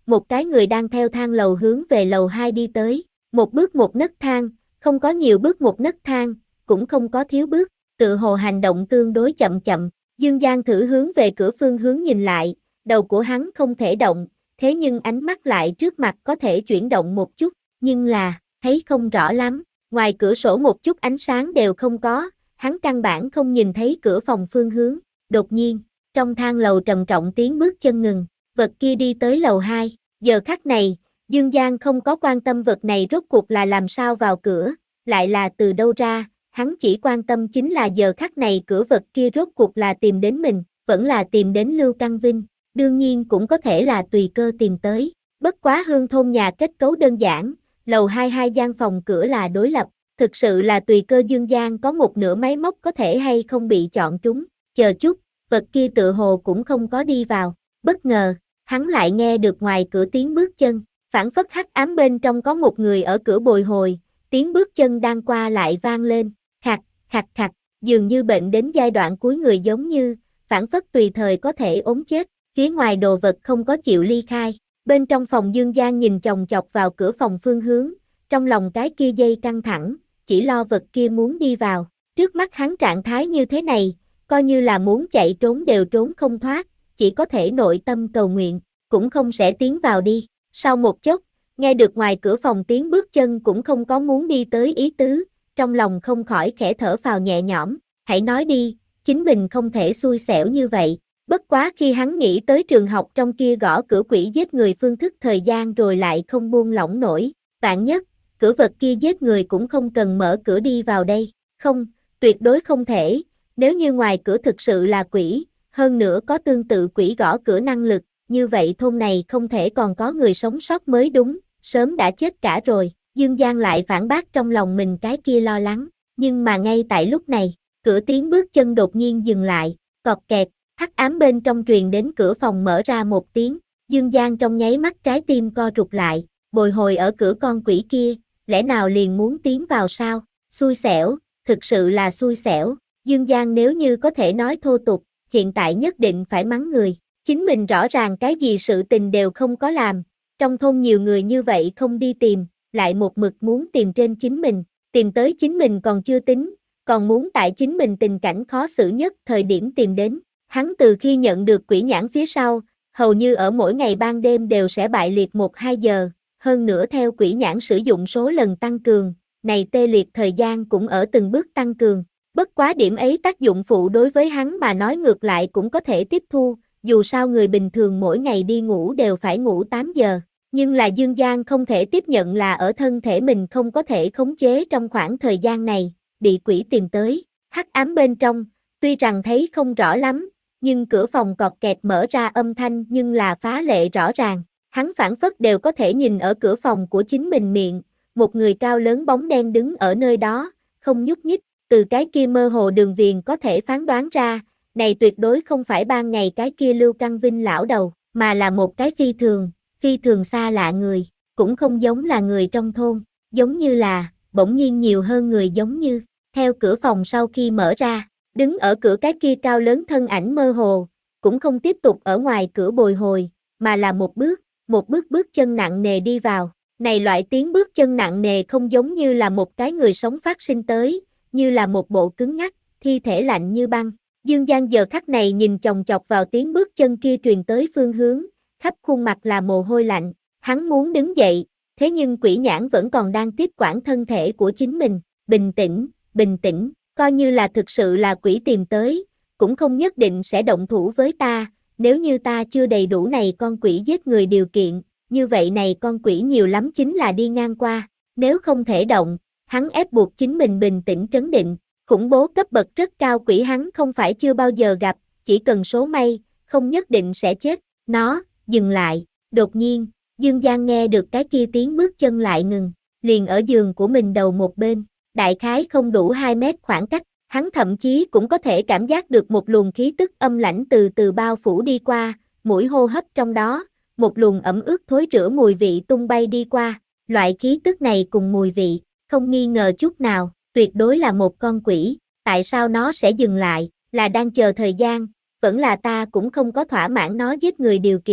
một cái người đang theo thang lầu hướng về lầu hai đi tới, một bước một nấc thang, không có nhiều bước một nấc thang, cũng không có thiếu bước, tự hồ hành động tương đối chậm chậm, Dương Giang thử hướng về cửa phương hướng nhìn lại, đầu của hắn không thể động, thế nhưng ánh mắt lại trước mặt có thể chuyển động một chút, nhưng là, thấy không rõ lắm, ngoài cửa sổ một chút ánh sáng đều không có, hắn căn bản không nhìn thấy cửa phòng phương hướng, đột nhiên, trong thang lầu trầm trọng tiếng bước chân ngừng, vật kia đi tới lầu hai, giờ khắc này, Dương Giang không có quan tâm vật này rốt cuộc là làm sao vào cửa, lại là từ đâu ra, hắn chỉ quan tâm chính là giờ khắc này cửa vật kia rốt cuộc là tìm đến mình, vẫn là tìm đến Lưu Căn Vinh, đương nhiên cũng có thể là tùy cơ tìm tới, bất quá Hương thôn nhà kết cấu đơn giản, lầu hai hai gian phòng cửa là đối lập, thực sự là tùy cơ Dương Giang có một nửa máy móc có thể hay không bị chọn trúng, chờ chút, vật kia tự hồ cũng không có đi vào, bất ngờ, hắn lại nghe được ngoài cửa tiếng bước chân, phảng phất hắc ám bên trong có một người ở cửa bồi hồi, tiếng bước chân đang qua lại vang lên, khạc, khạc khạc, dường như bệnh đến giai đoạn cuối người giống như, phảng phất tùy thời có thể ốm chết, phía ngoài đồ vật không có chịu ly khai, bên trong phòng Dương Giang nhìn chòng chọc vào cửa phòng phương hướng, trong lòng cái kia dây căng thẳng, chỉ lo vật kia muốn đi vào, trước mắt hắn trạng thái như thế này, coi như là muốn chạy trốn đều trốn không thoát, chỉ có thể nội tâm cầu nguyện, cũng không sẽ tiến vào đi, sau một chốc, nghe được ngoài cửa phòng tiếng bước chân cũng không có muốn đi tới ý tứ, trong lòng không khỏi khẽ thở phào nhẹ nhõm, hãy nói đi, chính mình không thể xui xẻo như vậy, bất quá khi hắn nghĩ tới trường học trong kia gõ cửa quỷ giết người phương thức thời gian rồi lại không buông lỏng nổi, vạn nhất, cửa vật kia giết người cũng không cần mở cửa đi vào đây, không, tuyệt đối không thể, nếu như ngoài cửa thực sự là quỷ, hơn nữa có tương tự quỷ gõ cửa năng lực, như vậy thôn này không thể còn có người sống sót mới đúng, sớm đã chết cả rồi, Dương Giang lại phản bác trong lòng mình cái kia lo lắng, nhưng mà ngay tại lúc này, cửa tiếng bước chân đột nhiên dừng lại, cọt kẹt, hắc ám bên trong truyền đến cửa phòng mở ra một tiếng, Dương Giang trong nháy mắt trái tim co rụt lại, bồi hồi ở cửa con quỷ kia, lẽ nào liền muốn tiến vào sao, xui xẻo, thực sự là xui xẻo, Dương Giang nếu như có thể nói thô tục, hiện tại nhất định phải mắng người, chính mình rõ ràng cái gì sự tình đều không có làm, trong thôn nhiều người như vậy không đi tìm, lại một mực muốn tìm trên chính mình, tìm tới chính mình còn chưa tính, còn muốn tại chính mình tình cảnh khó xử nhất thời điểm tìm đến, hắn từ khi nhận được quỷ nhãn phía sau, hầu như ở mỗi ngày ban đêm đều sẽ bại liệt một hai giờ, hơn nữa theo quỷ nhãn sử dụng số lần tăng cường, này tê liệt thời gian cũng ở từng bước tăng cường, bất quá điểm ấy tác dụng phụ đối với hắn mà nói ngược lại cũng có thể tiếp thu, dù sao người bình thường mỗi ngày đi ngủ đều phải ngủ tám giờ, nhưng là Dương Giang không thể tiếp nhận là ở thân thể mình không có thể khống chế trong khoảng thời gian này, bị quỷ tìm tới, hắc ám bên trong, tuy rằng thấy không rõ lắm, nhưng cửa phòng cọt kẹt mở ra âm thanh nhưng là phá lệ rõ ràng, hắn phảng phất đều có thể nhìn ở cửa phòng của chính mình miệng, một người cao lớn bóng đen đứng ở nơi đó, không nhúc nhích, từ cái kia mơ hồ đường viền có thể phán đoán ra, này tuyệt đối không phải ban ngày cái kia Lưu Căn Vinh lão đầu, mà là một cái phi thường, phi thường xa lạ người, cũng không giống là người trong thôn, giống như là, bỗng nhiên nhiều hơn người giống như, theo cửa phòng sau khi mở ra, đứng ở cửa cái kia cao lớn thân ảnh mơ hồ, cũng không tiếp tục ở ngoài cửa bồi hồi, mà là một bước, một bước bước chân nặng nề đi vào, này loại tiếng bước chân nặng nề không giống như là một cái người sống phát sinh tới, như là một bộ cứng ngắc, thi thể lạnh như băng. Dương Giang giờ khắc này nhìn chòng chọc vào tiếng bước chân kia truyền tới phương hướng, khắp khuôn mặt là mồ hôi lạnh, hắn muốn đứng dậy, thế nhưng quỷ nhãn vẫn còn đang tiếp quản thân thể của chính mình, bình tĩnh, bình tĩnh, coi như là thực sự là quỷ tìm tới, cũng không nhất định sẽ động thủ với ta, nếu như ta chưa đầy đủ này con quỷ giết người điều kiện, như vậy này con quỷ nhiều lắm chính là đi ngang qua, nếu không thể động, hắn ép buộc chính mình bình tĩnh trấn định. Khủng bố cấp bậc rất cao quỷ hắn không phải chưa bao giờ gặp, chỉ cần số may, không nhất định sẽ chết. Nó, dừng lại, đột nhiên, Dương Giang nghe được cái kia tiếng bước chân lại ngừng, liền ở giường của mình đầu một bên, đại khái không đủ hai mét khoảng cách, hắn thậm chí cũng có thể cảm giác được một luồng khí tức âm lãnh từ từ bao phủ đi qua, mũi hô hấp trong đó, một luồng ẩm ướt thối rữa mùi vị tung bay đi qua, loại khí tức này cùng mùi vị, không nghi ngờ chút nào. Tuyệt đối là một con quỷ, tại sao nó sẽ dừng lại, là đang chờ thời gian, vẫn là ta cũng không có thỏa mãn nó giết người điều kiện,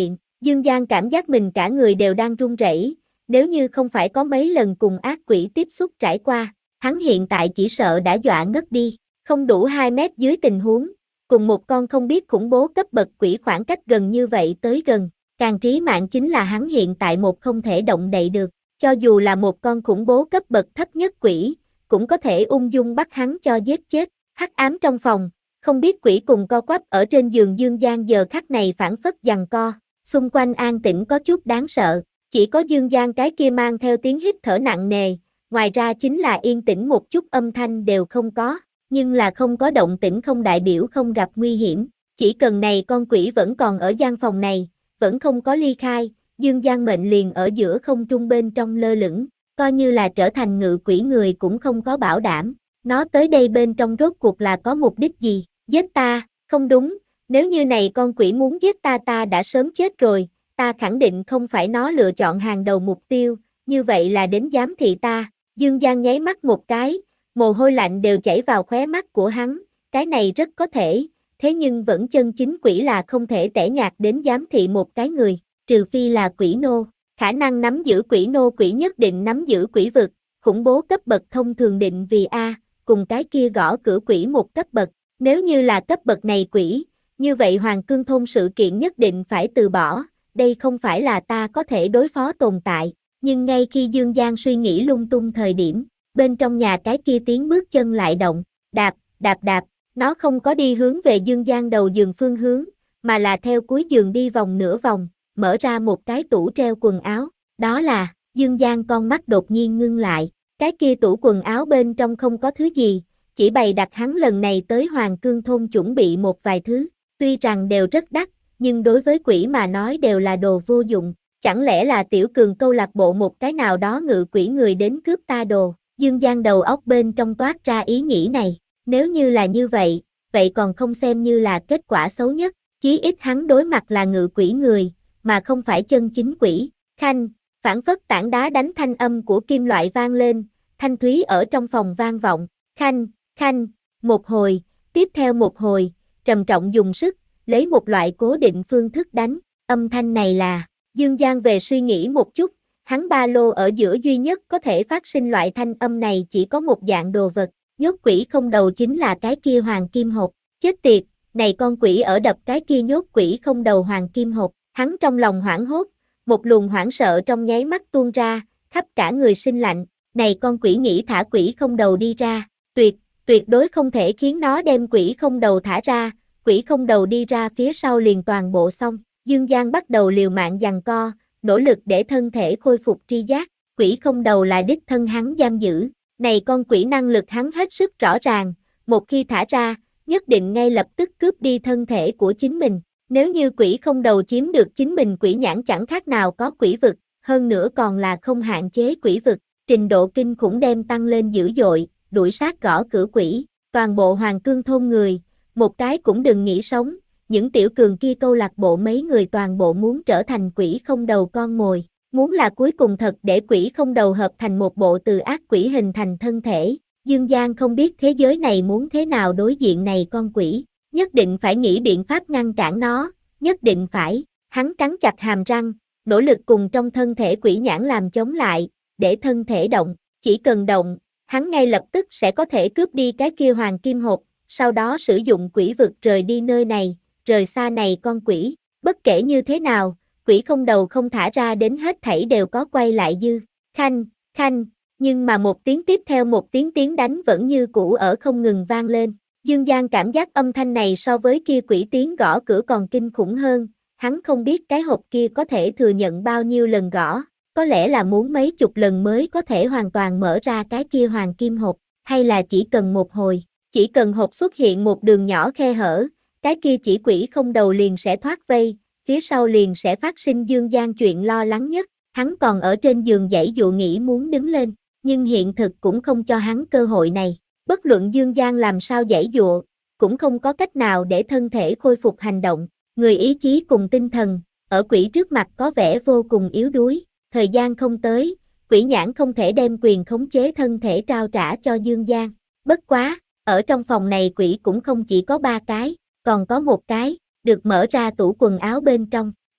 Dương Giang cảm giác mình cả người đều đang run rẩy, nếu như không phải có mấy lần cùng ác quỷ tiếp xúc trải qua, hắn hiện tại chỉ sợ đã dọa ngất đi, không đủ hai mét dưới tình huống, cùng một con không biết khủng bố cấp bậc quỷ khoảng cách gần như vậy tới gần, càng trí mạng chính là hắn hiện tại một không thể động đậy được, cho dù là một con khủng bố cấp bậc thấp nhất quỷ, cũng có thể ung dung bắt hắn cho giết chết, hắc ám trong phòng, không biết quỷ cùng co quắp ở trên giường Dương Giang giờ khắc này phản phất giằng co, xung quanh an tĩnh có chút đáng sợ, chỉ có Dương Giang cái kia mang theo tiếng hít thở nặng nề, ngoài ra chính là yên tĩnh một chút âm thanh đều không có, nhưng là không có động tĩnh không đại biểu không gặp nguy hiểm, chỉ cần này con quỷ vẫn còn ở gian phòng này, vẫn không có ly khai, Dương Giang mệnh liền ở giữa không trung bên trong lơ lửng, coi như là trở thành ngự quỷ người cũng không có bảo đảm, nó tới đây bên trong rốt cuộc là có mục đích gì, giết ta, không đúng, nếu như này con quỷ muốn giết ta ta đã sớm chết rồi, ta khẳng định không phải nó lựa chọn hàng đầu mục tiêu, như vậy là đến giám thị ta, Dương Giang nháy mắt một cái, mồ hôi lạnh đều chảy vào khóe mắt của hắn, cái này rất có thể, thế nhưng vẫn chân chính quỷ là không thể tẻ nhạt đến giám thị một cái người, trừ phi là quỷ nô, khả năng nắm giữ quỷ nô quỷ nhất định nắm giữ quỷ vực, khủng bố cấp bậc thông thường định vì A, cùng cái kia gõ cửa quỷ một cấp bậc, nếu như là cấp bậc này quỷ, như vậy Hoàng Cương Thôn sự kiện nhất định phải từ bỏ, đây không phải là ta có thể đối phó tồn tại, nhưng ngay khi Dương Giang suy nghĩ lung tung thời điểm, bên trong nhà cái kia tiếng bước chân lại động, đạp, đạp đạp, nó không có đi hướng về Dương Giang đầu giường phương hướng, mà là theo cuối giường đi vòng nửa vòng, mở ra một cái tủ treo quần áo, đó là, Dương Giang con mắt đột nhiên ngưng lại, cái kia tủ quần áo bên trong không có thứ gì, chỉ bày đặt hắn lần này tới Hoàng Cương Thôn chuẩn bị một vài thứ, tuy rằng đều rất đắt, nhưng đối với quỷ mà nói đều là đồ vô dụng, chẳng lẽ là Tiểu Cường câu lạc bộ một cái nào đó ngự quỷ người đến cướp ta đồ, Dương Giang đầu óc bên trong toát ra ý nghĩ này, nếu như là như vậy, vậy còn không xem như là kết quả xấu nhất, chí ít hắn đối mặt là ngự quỷ người, mà không phải chân chính quỷ, khanh, phản phất tảng đá đánh thanh âm của kim loại vang lên, thanh thúy ở trong phòng vang vọng, khanh, khanh, một hồi, tiếp theo một hồi, trầm trọng dùng sức, lấy một loại cố định phương thức đánh, âm thanh này là, Dương Giang về suy nghĩ một chút, hắn ba lô ở giữa duy nhất có thể phát sinh loại thanh âm này chỉ có một dạng đồ vật, nhốt quỷ không đầu chính là cái kia hoàng kim hộp, chết tiệt, này con quỷ ở đập cái kia nhốt quỷ không đầu hoàng kim hộp, hắn trong lòng hoảng hốt, một luồng hoảng sợ trong nháy mắt tuôn ra, khắp cả người sinh lạnh, này con quỷ nghĩ thả quỷ không đầu đi ra, tuyệt, tuyệt đối không thể khiến nó đem quỷ không đầu thả ra, quỷ không đầu đi ra phía sau liền toàn bộ xong, Dương Giang bắt đầu liều mạng giằng co, nỗ lực để thân thể khôi phục tri giác, quỷ không đầu là đích thân hắn giam giữ, này con quỷ năng lực hắn hết sức rõ ràng, một khi thả ra, nhất định ngay lập tức cướp đi thân thể của chính mình, nếu như quỷ không đầu chiếm được chính mình quỷ nhãn chẳng khác nào có quỷ vực, hơn nữa còn là không hạn chế quỷ vực, trình độ kinh khủng đem tăng lên dữ dội, đuổi sát gõ cửa quỷ, toàn bộ Hoàng Cương Thôn người, một cái cũng đừng nghĩ sống, những tiểu cường kia câu lạc bộ mấy người toàn bộ muốn trở thành quỷ không đầu con mồi, muốn là cuối cùng thật để quỷ không đầu hợp thành một bộ từ ác quỷ hình thành thân thể, Dương Giang không biết thế giới này muốn thế nào đối diện này con quỷ, nhất định phải nghĩ biện pháp ngăn cản nó, nhất định phải, hắn cắn chặt hàm răng, nỗ lực cùng trong thân thể quỷ nhãn làm chống lại, để thân thể động, chỉ cần động, hắn ngay lập tức sẽ có thể cướp đi cái kia hoàng kim hộp, sau đó sử dụng quỷ vực rời đi nơi này, rời xa này con quỷ, bất kể như thế nào, quỷ không đầu không thả ra đến hết thảy đều có quay lại dư, khanh, khanh, nhưng mà một tiếng tiếp theo một tiếng tiếng đánh vẫn như cũ ở không ngừng vang lên, Dương Giang cảm giác âm thanh này so với kia quỷ tiếng gõ cửa còn kinh khủng hơn, hắn không biết cái hộp kia có thể thừa nhận bao nhiêu lần gõ, có lẽ là muốn mấy chục lần mới có thể hoàn toàn mở ra cái kia hoàng kim hộp, hay là chỉ cần một hồi, chỉ cần hộp xuất hiện một đường nhỏ khe hở, cái kia chỉ quỷ không đầu liền sẽ thoát vây, phía sau liền sẽ phát sinh Dương Giang chuyện lo lắng nhất, hắn còn ở trên giường giãy dụ nghĩ muốn đứng lên, nhưng hiện thực cũng không cho hắn cơ hội này, bất luận Dương Giang làm sao giãy dụa, cũng không có cách nào để thân thể khôi phục hành động, người ý chí cùng tinh thần, ở quỷ trước mặt có vẻ vô cùng yếu đuối, thời gian không tới, quỷ nhãn không thể đem quyền khống chế thân thể trao trả cho Dương Giang, bất quá, ở trong phòng này quỷ cũng không chỉ có ba cái, còn có một cái, được mở ra tủ quần áo bên trong,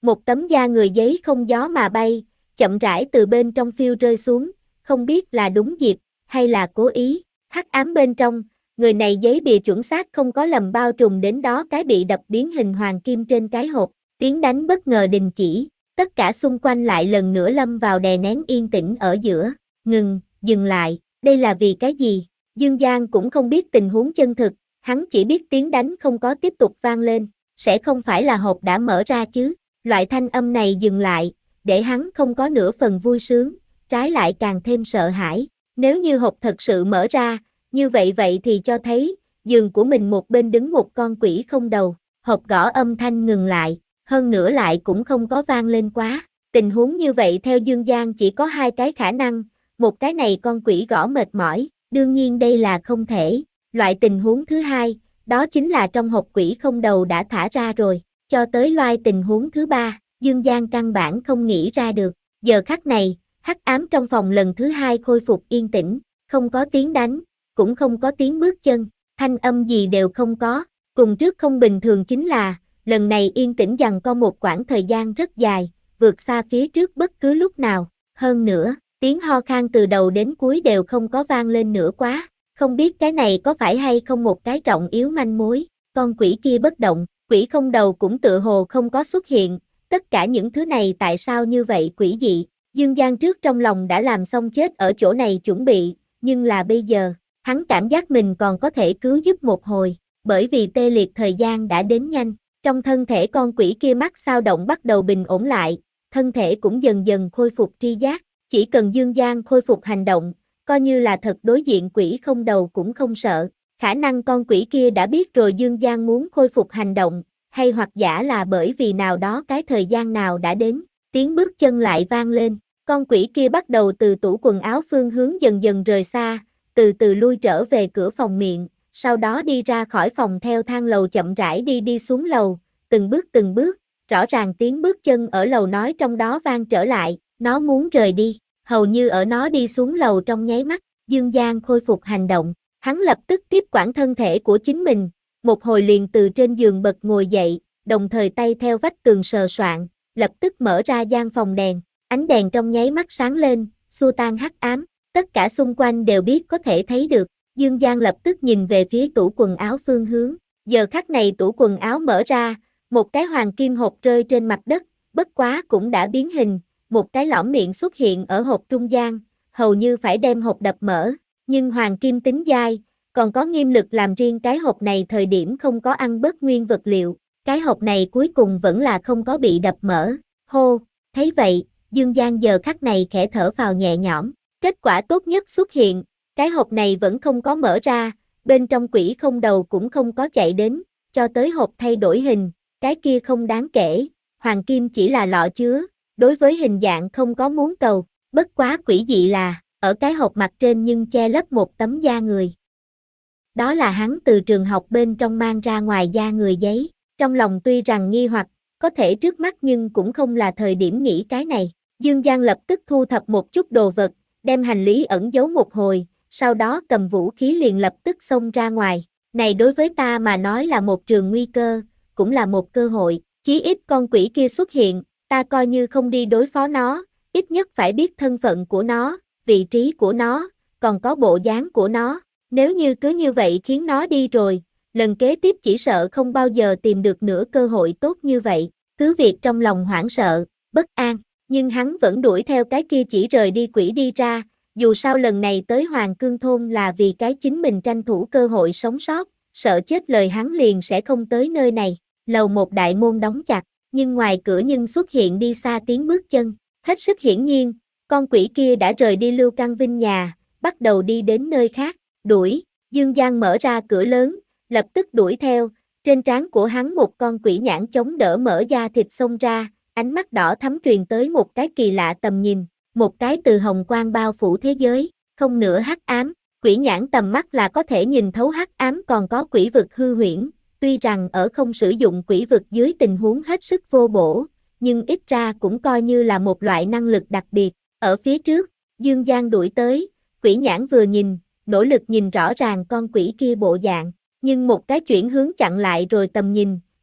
Một tấm da người giấy không gió mà bay, chậm rãi từ bên trong phiêu rơi xuống, không biết là đúng dịp, hay là cố ý. Hắc ám bên trong, người này giấy bìa chuẩn xác không có lầm bao trùm đến đó cái bị đập biến hình hoàng kim trên cái hộp, tiếng đánh bất ngờ đình chỉ, tất cả xung quanh lại lần nữa lâm vào đè nén yên tĩnh ở giữa, ngừng, dừng lại, đây là vì cái gì? Dương Giang cũng không biết tình huống chân thực, hắn chỉ biết tiếng đánh không có tiếp tục vang lên, sẽ không phải là hộp đã mở ra chứ, loại thanh âm này dừng lại, để hắn không có nửa phần vui sướng, trái lại càng thêm sợ hãi, nếu như hộp thật sự mở ra, như vậy vậy thì cho thấy, giường của mình một bên đứng một con quỷ không đầu, hộp gõ âm thanh ngừng lại, hơn nữa lại cũng không có vang lên quá, tình huống như vậy theo Dương Giang chỉ có hai cái khả năng, một cái này con quỷ gõ mệt mỏi, đương nhiên đây là không thể, loại tình huống thứ hai, đó chính là trong hộp quỷ không đầu đã thả ra rồi, cho tới loại tình huống thứ ba, Dương Giang căn bản không nghĩ ra được, giờ khắc này, hắc ám trong phòng lần thứ hai khôi phục yên tĩnh, không có tiếng đánh, cũng không có tiếng bước chân, thanh âm gì đều không có, cùng trước không bình thường chính là, lần này yên tĩnh giằng co một quãng thời gian rất dài, vượt xa phía trước bất cứ lúc nào, hơn nữa, tiếng ho khan từ đầu đến cuối đều không có vang lên nữa quá, không biết cái này có phải hay không một cái trọng yếu manh mối, con quỷ kia bất động, quỷ không đầu cũng tựa hồ không có xuất hiện, tất cả những thứ này tại sao như vậy quỷ dị, Dương Giang trước trong lòng đã làm xong chết ở chỗ này chuẩn bị, nhưng là bây giờ, hắn cảm giác mình còn có thể cứu giúp một hồi, bởi vì tê liệt thời gian đã đến nhanh, trong thân thể con quỷ kia mắt sao động bắt đầu bình ổn lại, thân thể cũng dần dần khôi phục tri giác, chỉ cần Dương Giang khôi phục hành động, coi như là thật đối diện quỷ không đầu cũng không sợ, khả năng con quỷ kia đã biết rồi Dương Giang muốn khôi phục hành động, hay hoặc giả là bởi vì nào đó cái thời gian nào đã đến, tiếng bước chân lại vang lên, con quỷ kia bắt đầu từ tủ quần áo phương hướng dần dần rời xa, từ từ lui trở về cửa phòng miệng, sau đó đi ra khỏi phòng theo thang lầu chậm rãi đi đi xuống lầu, từng bước từng bước, rõ ràng tiếng bước chân ở lầu nói trong đó vang trở lại, nó muốn rời đi, hầu như ở nó đi xuống lầu trong nháy mắt, Dương Giang khôi phục hành động, hắn lập tức tiếp quản thân thể của chính mình, một hồi liền từ trên giường bật ngồi dậy, đồng thời tay theo vách tường sờ soạng, lập tức mở ra gian phòng đèn, ánh đèn trong nháy mắt sáng lên, xua tan hắc ám, tất cả xung quanh đều biết có thể thấy được, Dương Giang lập tức nhìn về phía tủ quần áo phương hướng, giờ khắc này tủ quần áo mở ra, một cái hoàng kim hộp rơi trên mặt đất, bất quá cũng đã biến hình, một cái lõm miệng xuất hiện ở hộp trung gian, hầu như phải đem hộp đập mở, nhưng hoàng kim tính dai, còn có nghiêm lực làm riêng cái hộp này thời điểm không có ăn bớt nguyên vật liệu, cái hộp này cuối cùng vẫn là không có bị đập mở, hô, thấy vậy, Dương Giang giờ khắc này khẽ thở phào nhẹ nhõm, kết quả tốt nhất xuất hiện, cái hộp này vẫn không có mở ra, bên trong quỷ không đầu cũng không có chạy đến, cho tới hộp thay đổi hình, cái kia không đáng kể, hoàng kim chỉ là lọ chứa, đối với hình dạng không có muốn cầu, bất quá quỷ dị là, ở cái hộp mặt trên nhưng che lấp một tấm da người. Đó là hắn từ trường học bên trong mang ra ngoài da người giấy, trong lòng tuy rằng nghi hoặc, có thể trước mắt nhưng cũng không là thời điểm nghĩ cái này. Dương Giang lập tức thu thập một chút đồ vật, đem hành lý ẩn giấu một hồi, sau đó cầm vũ khí liền lập tức xông ra ngoài. Này đối với ta mà nói là một trường nguy cơ, cũng là một cơ hội, chí ít con quỷ kia xuất hiện, ta coi như không đi đối phó nó, ít nhất phải biết thân phận của nó, vị trí của nó, còn có bộ dáng của nó. Nếu như cứ như vậy khiến nó đi rồi, lần kế tiếp chỉ sợ không bao giờ tìm được nữa cơ hội tốt như vậy. Cứ việc trong lòng hoảng sợ, bất an, nhưng hắn vẫn đuổi theo cái kia chỉ rời đi quỷ đi ra, dù sao lần này tới Hoàng Cương Thôn là vì cái chính mình tranh thủ cơ hội sống sót, sợ chết lời hắn liền sẽ không tới nơi này. Lầu một đại môn đóng chặt, nhưng ngoài cửa nhưng xuất hiện đi xa tiếng bước chân, hết sức hiển nhiên, con quỷ kia đã rời đi Lưu Căn Vinh nhà, bắt đầu đi đến nơi khác, đuổi, Dương Giang mở ra cửa lớn, lập tức đuổi theo, trên trán của hắn một con quỷ nhãn chống đỡ mở da thịt xông ra, ánh mắt đỏ thắm truyền tới một cái kỳ lạ tầm nhìn, một cái từ hồng quang bao phủ thế giới, không nữa hắc ám, quỷ nhãn tầm mắt là có thể nhìn thấu hắc ám còn có quỷ vực hư huyễn, tuy rằng ở không sử dụng quỷ vực dưới tình huống hết sức vô bổ, nhưng ít ra cũng coi như là một loại năng lực đặc biệt, ở phía trước, Dương Giang đuổi tới, quỷ nhãn vừa nhìn, nỗ lực nhìn rõ ràng con quỷ kia bộ dạng, nhưng một cái chuyển hướng chặn lại rồi tầm nhìn,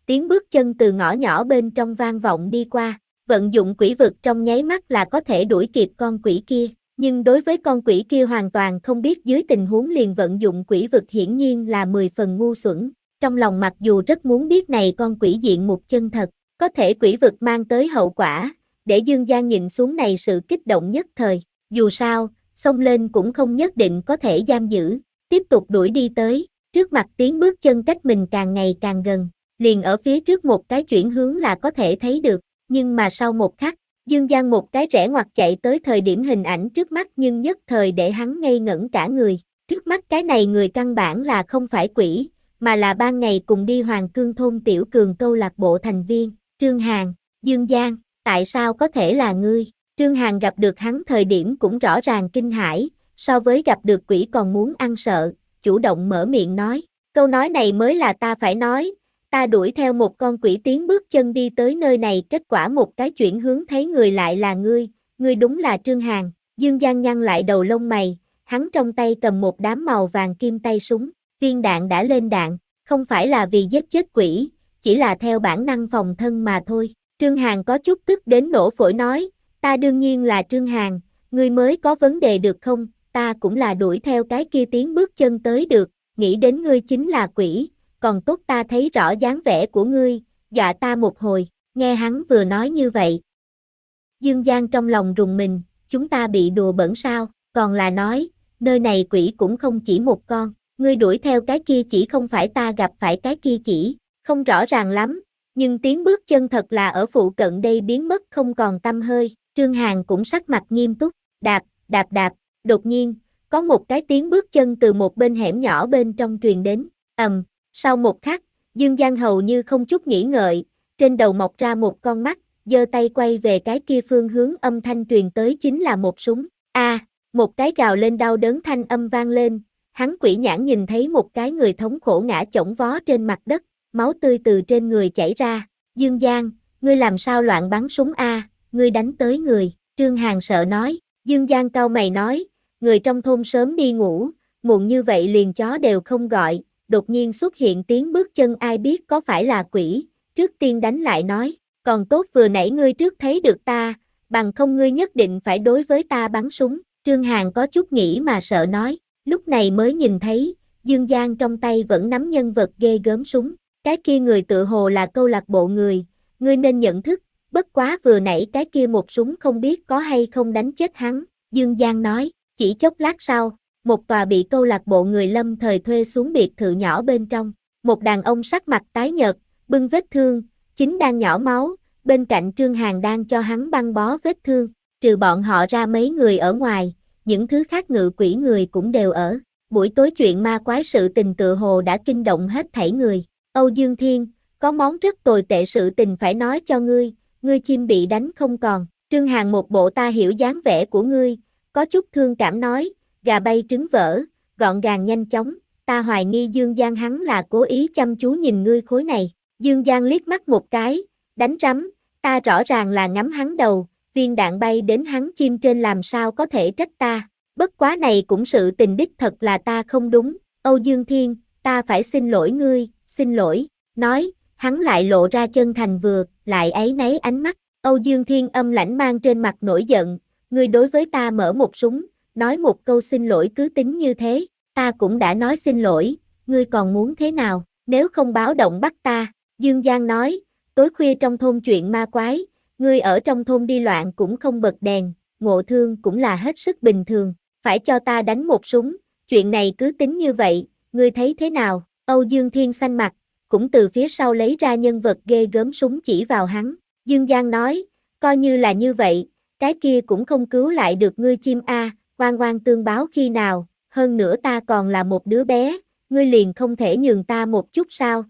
tiếng bước chân từ ngõ nhỏ bên trong vang vọng đi qua, vận dụng quỷ vực trong nháy mắt là có thể đuổi kịp con quỷ kia, nhưng đối với con quỷ kia hoàn toàn không biết dưới tình huống liền vận dụng quỷ vực hiển nhiên là mười phần ngu xuẩn, trong lòng mặc dù rất muốn biết này con quỷ diện mục chân thật, có thể quỷ vực mang tới hậu quả, để Dương Giang nhìn xuống này sự kích động nhất thời, dù sao, xông lên cũng không nhất định có thể giam giữ, tiếp tục đuổi đi tới, trước mặt tiếng bước chân cách mình càng ngày càng gần, liền ở phía trước một cái chuyển hướng là có thể thấy được, nhưng mà sau một khắc, Dương Giang một cái rẽ ngoặt chạy tới thời điểm hình ảnh trước mắt nhưng nhất thời để hắn ngây ngẩn cả người, trước mắt cái này người căn bản là không phải quỷ, mà là ban ngày cùng đi Hoàng Cương thôn tiểu cường câu lạc bộ thành viên, Trương Hàn. Dương Giang, tại sao có thể là ngươi? Trương Hàn gặp được hắn thời điểm cũng rõ ràng kinh hãi, so với gặp được quỷ còn muốn ăn sợ, chủ động mở miệng nói, câu nói này mới là ta phải nói, ta đuổi theo một con quỷ tiến bước chân đi tới nơi này, kết quả một cái chuyển hướng thấy người lại là ngươi, ngươi đúng là Trương Hàn. Dương Giang nhăn lại đầu lông mày, hắn trong tay cầm một đám màu vàng kim tay súng, viên đạn đã lên đạn, không phải là vì giết chết quỷ, chỉ là theo bản năng phòng thân mà thôi. Trương Hàn có chút tức đến nổ phổi nói, ta đương nhiên là Trương Hàn, ngươi mới có vấn đề được không, ta cũng là đuổi theo cái kia tiến bước chân tới được, nghĩ đến ngươi chính là quỷ, còn tốt ta thấy rõ dáng vẻ của ngươi, dọa ta một hồi, nghe hắn vừa nói như vậy. Dương Giang trong lòng rùng mình, chúng ta bị đùa bỡn sao, còn là nói, nơi này quỷ cũng không chỉ một con, ngươi đuổi theo cái kia chỉ không phải ta gặp phải cái kia chỉ, không rõ ràng lắm, nhưng tiếng bước chân thật là ở phụ cận đây biến mất không còn tăm hơi, Trương Hàn cũng sắc mặt nghiêm túc, đạp, đạp đạp, đột nhiên, có một cái tiếng bước chân từ một bên hẻm nhỏ bên trong truyền đến, ầm, sau một khắc, Dương Giang hầu như không chút nghĩ ngợi, trên đầu mọc ra một con mắt, giơ tay quay về cái kia phương hướng âm thanh truyền tới chính là một súng, a, à, một cái gào lên đau đớn thanh âm vang lên, hắn quỷ nhãn nhìn thấy một cái người thống khổ ngã chổng vó trên mặt đất, máu tươi từ trên người chảy ra, Dương Giang, ngươi làm sao loạn bắn súng a, à, ngươi đánh tới người, Trương Hàn sợ nói, Dương Giang cau mày nói, người trong thôn sớm đi ngủ, muộn như vậy liền chó đều không gọi, đột nhiên xuất hiện tiếng bước chân ai biết có phải là quỷ, trước tiên đánh lại nói, còn tốt vừa nãy ngươi trước thấy được ta, bằng không ngươi nhất định phải đối với ta bắn súng, Trương Hàn có chút nghĩ mà sợ nói, lúc này mới nhìn thấy, Dương Giang trong tay vẫn nắm nhân vật ghê gớm súng, cái kia người tự hồ là câu lạc bộ người, ngươi nên nhận thức, bất quá vừa nãy cái kia một súng không biết có hay không đánh chết hắn, Dương Giang nói, chỉ chốc lát sau, một tòa bị câu lạc bộ người lâm thời thuê xuống biệt thự nhỏ bên trong, một đàn ông sắc mặt tái nhợt, bưng vết thương, chính đang nhỏ máu, bên cạnh Trương Hàn đang cho hắn băng bó vết thương, trừ bọn họ ra mấy người ở ngoài, những thứ khác ngự quỷ người cũng đều ở, buổi tối chuyện ma quái sự tình tự hồ đã kinh động hết thảy người, Âu Dương Thiên, có món rất tồi tệ sự tình phải nói cho ngươi, ngươi chim bị đánh không còn, Trương Hàn một bộ ta hiểu dáng vẻ của ngươi, có chút thương cảm nói, gà bay trứng vỡ, gọn gàng nhanh chóng, ta hoài nghi Dương Giang hắn là cố ý chăm chú nhìn ngươi khối này, Dương Giang liếc mắt một cái, đánh rắm, ta rõ ràng là ngắm hắn đầu, viên đạn bay đến hắn chim trên làm sao có thể trách ta, bất quá này cũng sự tình đích thật là ta không đúng, Âu Dương Thiên, ta phải xin lỗi ngươi, xin lỗi, nói, hắn lại lộ ra chân thành vừa, lại áy náy ánh mắt, Âu Dương Thiên âm lãnh mang trên mặt nổi giận, ngươi đối với ta mở một súng, nói một câu xin lỗi cứ tính như thế, ta cũng đã nói xin lỗi, ngươi còn muốn thế nào, nếu không báo động bắt ta, Dương Giang nói, tối khuya trong thôn chuyện ma quái, ngươi ở trong thôn đi loạn cũng không bật đèn, ngộ thương cũng là hết sức bình thường, phải cho ta đánh một súng, chuyện này cứ tính như vậy, ngươi thấy thế nào, Âu Dương Thiên xanh mặt, cũng từ phía sau lấy ra nhân vật ghê gớm súng chỉ vào hắn, Dương Giang nói, coi như là như vậy, cái kia cũng không cứu lại được ngươi chim a, oan oan tương báo khi nào, hơn nữa ta còn là một đứa bé, ngươi liền không thể nhường ta một chút sao?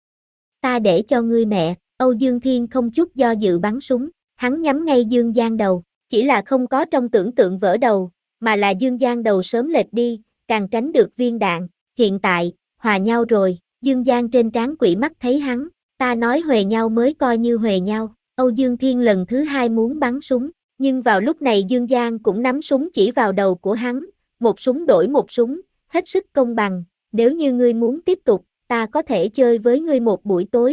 Ta để cho ngươi mẹ, Âu Dương Thiên không chút do dự bắn súng, hắn nhắm ngay Dương Giang đầu, chỉ là không có trong tưởng tượng vỡ đầu, mà là Dương Giang đầu sớm lệch đi, càng tránh được viên đạn, hiện tại, hòa nhau rồi, Dương Giang trên trán quỷ mắt thấy hắn, ta nói huề nhau mới coi như huề nhau, Âu Dương Thiên lần thứ hai muốn bắn súng, nhưng vào lúc này Dương Giang cũng nắm súng chỉ vào đầu của hắn, một súng đổi một súng, hết sức công bằng, nếu như ngươi muốn tiếp tục, ta có thể chơi với ngươi một buổi tối,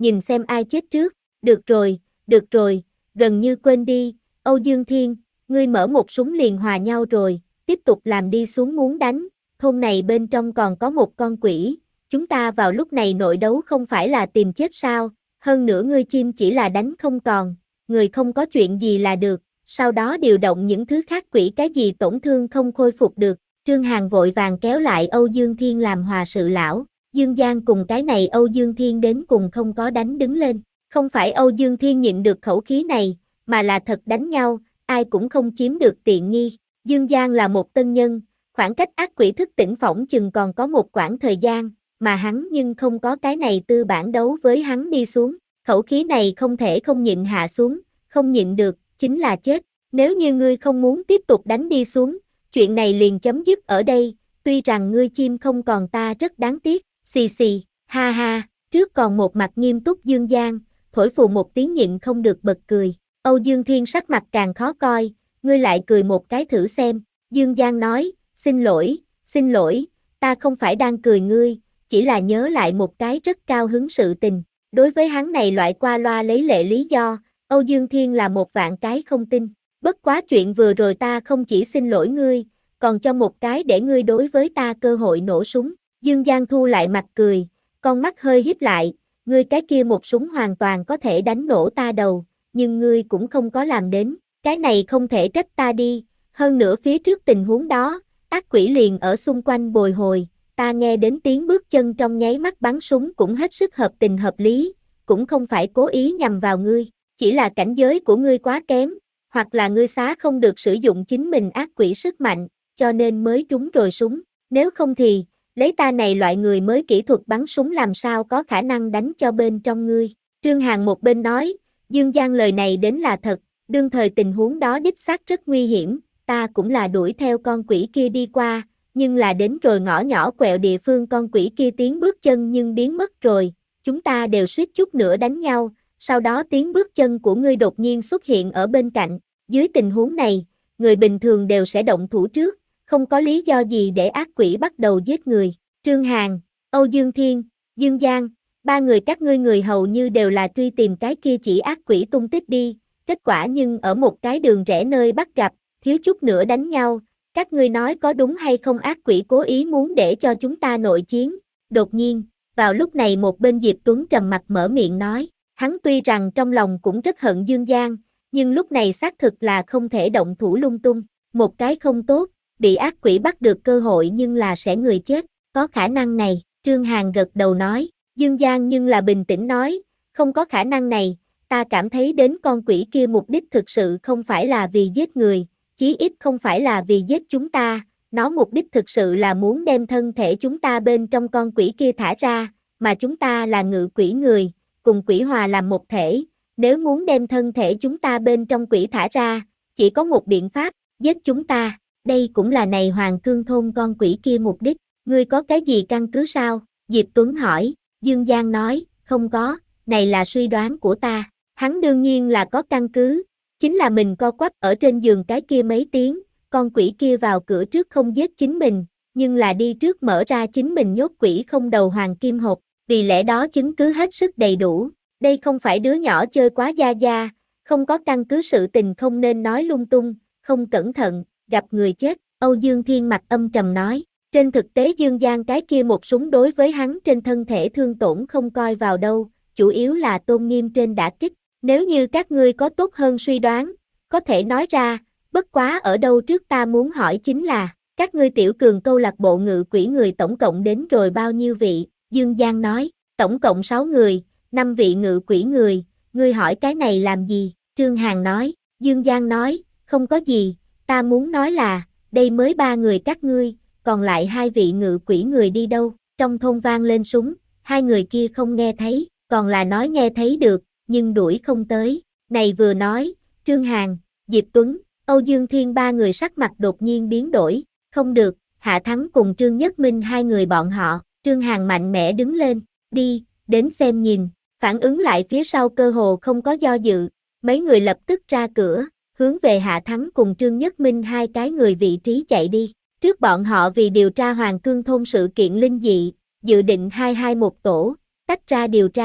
nhìn xem ai chết trước. Được rồi, được rồi, gần như quên đi, Âu Dương Thiên, ngươi mở một súng liền hòa nhau rồi, tiếp tục làm đi xuống muốn đánh, thôn này bên trong còn có một con quỷ, chúng ta vào lúc này nội đấu không phải là tìm chết sao, hơn nữa ngươi chim chỉ là đánh không còn, người không có chuyện gì là được, sau đó điều động những thứ khác quỷ cái gì tổn thương không khôi phục được. Trương Hàn vội vàng kéo lại Âu Dương Thiên làm hòa sự lão, Dương Giang cùng cái này Âu Dương Thiên đến cùng không có đánh đứng lên, không phải Âu Dương Thiên nhịn được khẩu khí này, mà là thật đánh nhau, ai cũng không chiếm được tiện nghi. Dương Giang là một tân nhân, khoảng cách ác quỷ thức tỉnh phỏng chừng còn có một quãng thời gian, mà hắn nhưng không có cái này tư bản đấu với hắn đi xuống, khẩu khí này không thể không nhịn hạ xuống, không nhịn được, chính là chết, nếu như ngươi không muốn tiếp tục đánh đi xuống, chuyện này liền chấm dứt ở đây, tuy rằng ngươi chim không còn ta rất đáng tiếc, xì xì, ha ha, trước còn một mặt nghiêm túc Dương Giang, thổi phù một tiếng nhịn không được bật cười, Âu Dương Thiên sắc mặt càng khó coi, ngươi lại cười một cái thử xem, Dương Giang nói, xin lỗi, xin lỗi, ta không phải đang cười ngươi, chỉ là nhớ lại một cái rất cao hứng sự tình, đối với hắn này loại qua loa lấy lệ lý do, Âu Dương Thiên là một vạn cái không tin. Bất quá chuyện vừa rồi ta không chỉ xin lỗi ngươi, còn cho một cái để ngươi đối với ta cơ hội nổ súng. Dương Giang thu lại mặt cười, con mắt hơi híp lại, ngươi cái kia một súng hoàn toàn có thể đánh nổ ta đầu, nhưng ngươi cũng không có làm đến, cái này không thể trách ta đi, hơn nữa phía trước tình huống đó, ác quỷ liền ở xung quanh bồi hồi, ta nghe đến tiếng bước chân trong nháy mắt bắn súng cũng hết sức hợp tình hợp lý, cũng không phải cố ý nhằm vào ngươi, chỉ là cảnh giới của ngươi quá kém. Hoặc là ngươi xá không được sử dụng chính mình ác quỷ sức mạnh, cho nên mới trúng rồi súng, nếu không thì, lấy ta này loại người mới kỹ thuật bắn súng làm sao có khả năng đánh cho bên trong ngươi. Trương Hàn một bên nói, Dương Giang lời này đến là thật, đương thời tình huống đó đích xác rất nguy hiểm, ta cũng là đuổi theo con quỷ kia đi qua, nhưng là đến rồi ngõ nhỏ quẹo địa phương con quỷ kia tiếng bước chân nhưng biến mất rồi, chúng ta đều suýt chút nữa đánh nhau. Sau đó tiếng bước chân của ngươi đột nhiên xuất hiện ở bên cạnh, dưới tình huống này, người bình thường đều sẽ động thủ trước, không có lý do gì để ác quỷ bắt đầu giết người. Trương Hàn, Âu Dương Thiên, Dương Giang, ba người các ngươi người hầu như đều là truy tìm cái kia chỉ ác quỷ tung tích đi, kết quả nhưng ở một cái đường rẽ nơi bắt gặp, thiếu chút nữa đánh nhau, các ngươi nói có đúng hay không ác quỷ cố ý muốn để cho chúng ta nội chiến. Đột nhiên, vào lúc này một bên Diệp Tuấn trầm mặt mở miệng nói. Hắn tuy rằng trong lòng cũng rất hận Dương Giang, nhưng lúc này xác thực là không thể động thủ lung tung, một cái không tốt, bị ác quỷ bắt được cơ hội nhưng là sẽ người chết, có khả năng này, Trương Hàn gật đầu nói, Dương Giang nhưng là bình tĩnh nói, không có khả năng này, ta cảm thấy đến con quỷ kia mục đích thực sự không phải là vì giết người, chí ít không phải là vì giết chúng ta, nó mục đích thực sự là muốn đem thân thể chúng ta bên trong con quỷ kia thả ra, mà chúng ta là ngự quỷ người. Cùng quỷ hòa làm một thể, nếu muốn đem thân thể chúng ta bên trong quỷ thả ra, chỉ có một biện pháp, giết chúng ta, đây cũng là này Hoàng Cương thôn con quỷ kia mục đích, ngươi có cái gì căn cứ sao? Diệp Tuấn hỏi, Dương Giang nói, không có, này là suy đoán của ta, hắn đương nhiên là có căn cứ, chính là mình co quắp ở trên giường cái kia mấy tiếng, con quỷ kia vào cửa trước không giết chính mình, nhưng là đi trước mở ra chính mình nhốt quỷ không đầu hoàng kim hộp. Vì lẽ đó chứng cứ hết sức đầy đủ, đây không phải đứa nhỏ chơi quá gia gia, không có căn cứ sự tình không nên nói lung tung, không cẩn thận, gặp người chết, Âu Dương Thiên mặt âm trầm nói, trên thực tế Dương Giang cái kia một súng đối với hắn trên thân thể thương tổn không coi vào đâu, chủ yếu là tôn nghiêm trên đả kích, nếu như các ngươi có tốt hơn suy đoán, có thể nói ra, bất quá ở đâu trước ta muốn hỏi chính là, các ngươi tiểu cường câu lạc bộ ngự quỷ người tổng cộng đến rồi bao nhiêu vị? Dương Giang nói, tổng cộng sáu người, năm vị ngự quỷ người, ngươi hỏi cái này làm gì? Trương Hàn nói, Dương Giang nói, không có gì, ta muốn nói là, đây mới ba người các ngươi, còn lại hai vị ngự quỷ người đi đâu? Trong thôn vang lên súng, hai người kia không nghe thấy, còn là nói nghe thấy được, nhưng đuổi không tới. Này vừa nói, Trương Hàn, Diệp Tuấn, Âu Dương Thiên ba người sắc mặt đột nhiên biến đổi, không được, Hạ Thắng cùng Trương Nhất Minh hai người bọn họ. Trương Hàn mạnh mẽ đứng lên, đi, đến xem nhìn, phản ứng lại phía sau cơ hồ không có do dự, mấy người lập tức ra cửa, hướng về Hạ Thắng cùng Trương Nhất Minh hai cái người vị trí chạy đi. Trước bọn họ vì điều tra Hoàng Cương thôn sự kiện linh dị, dự định hai hai một tổ, tách ra điều tra,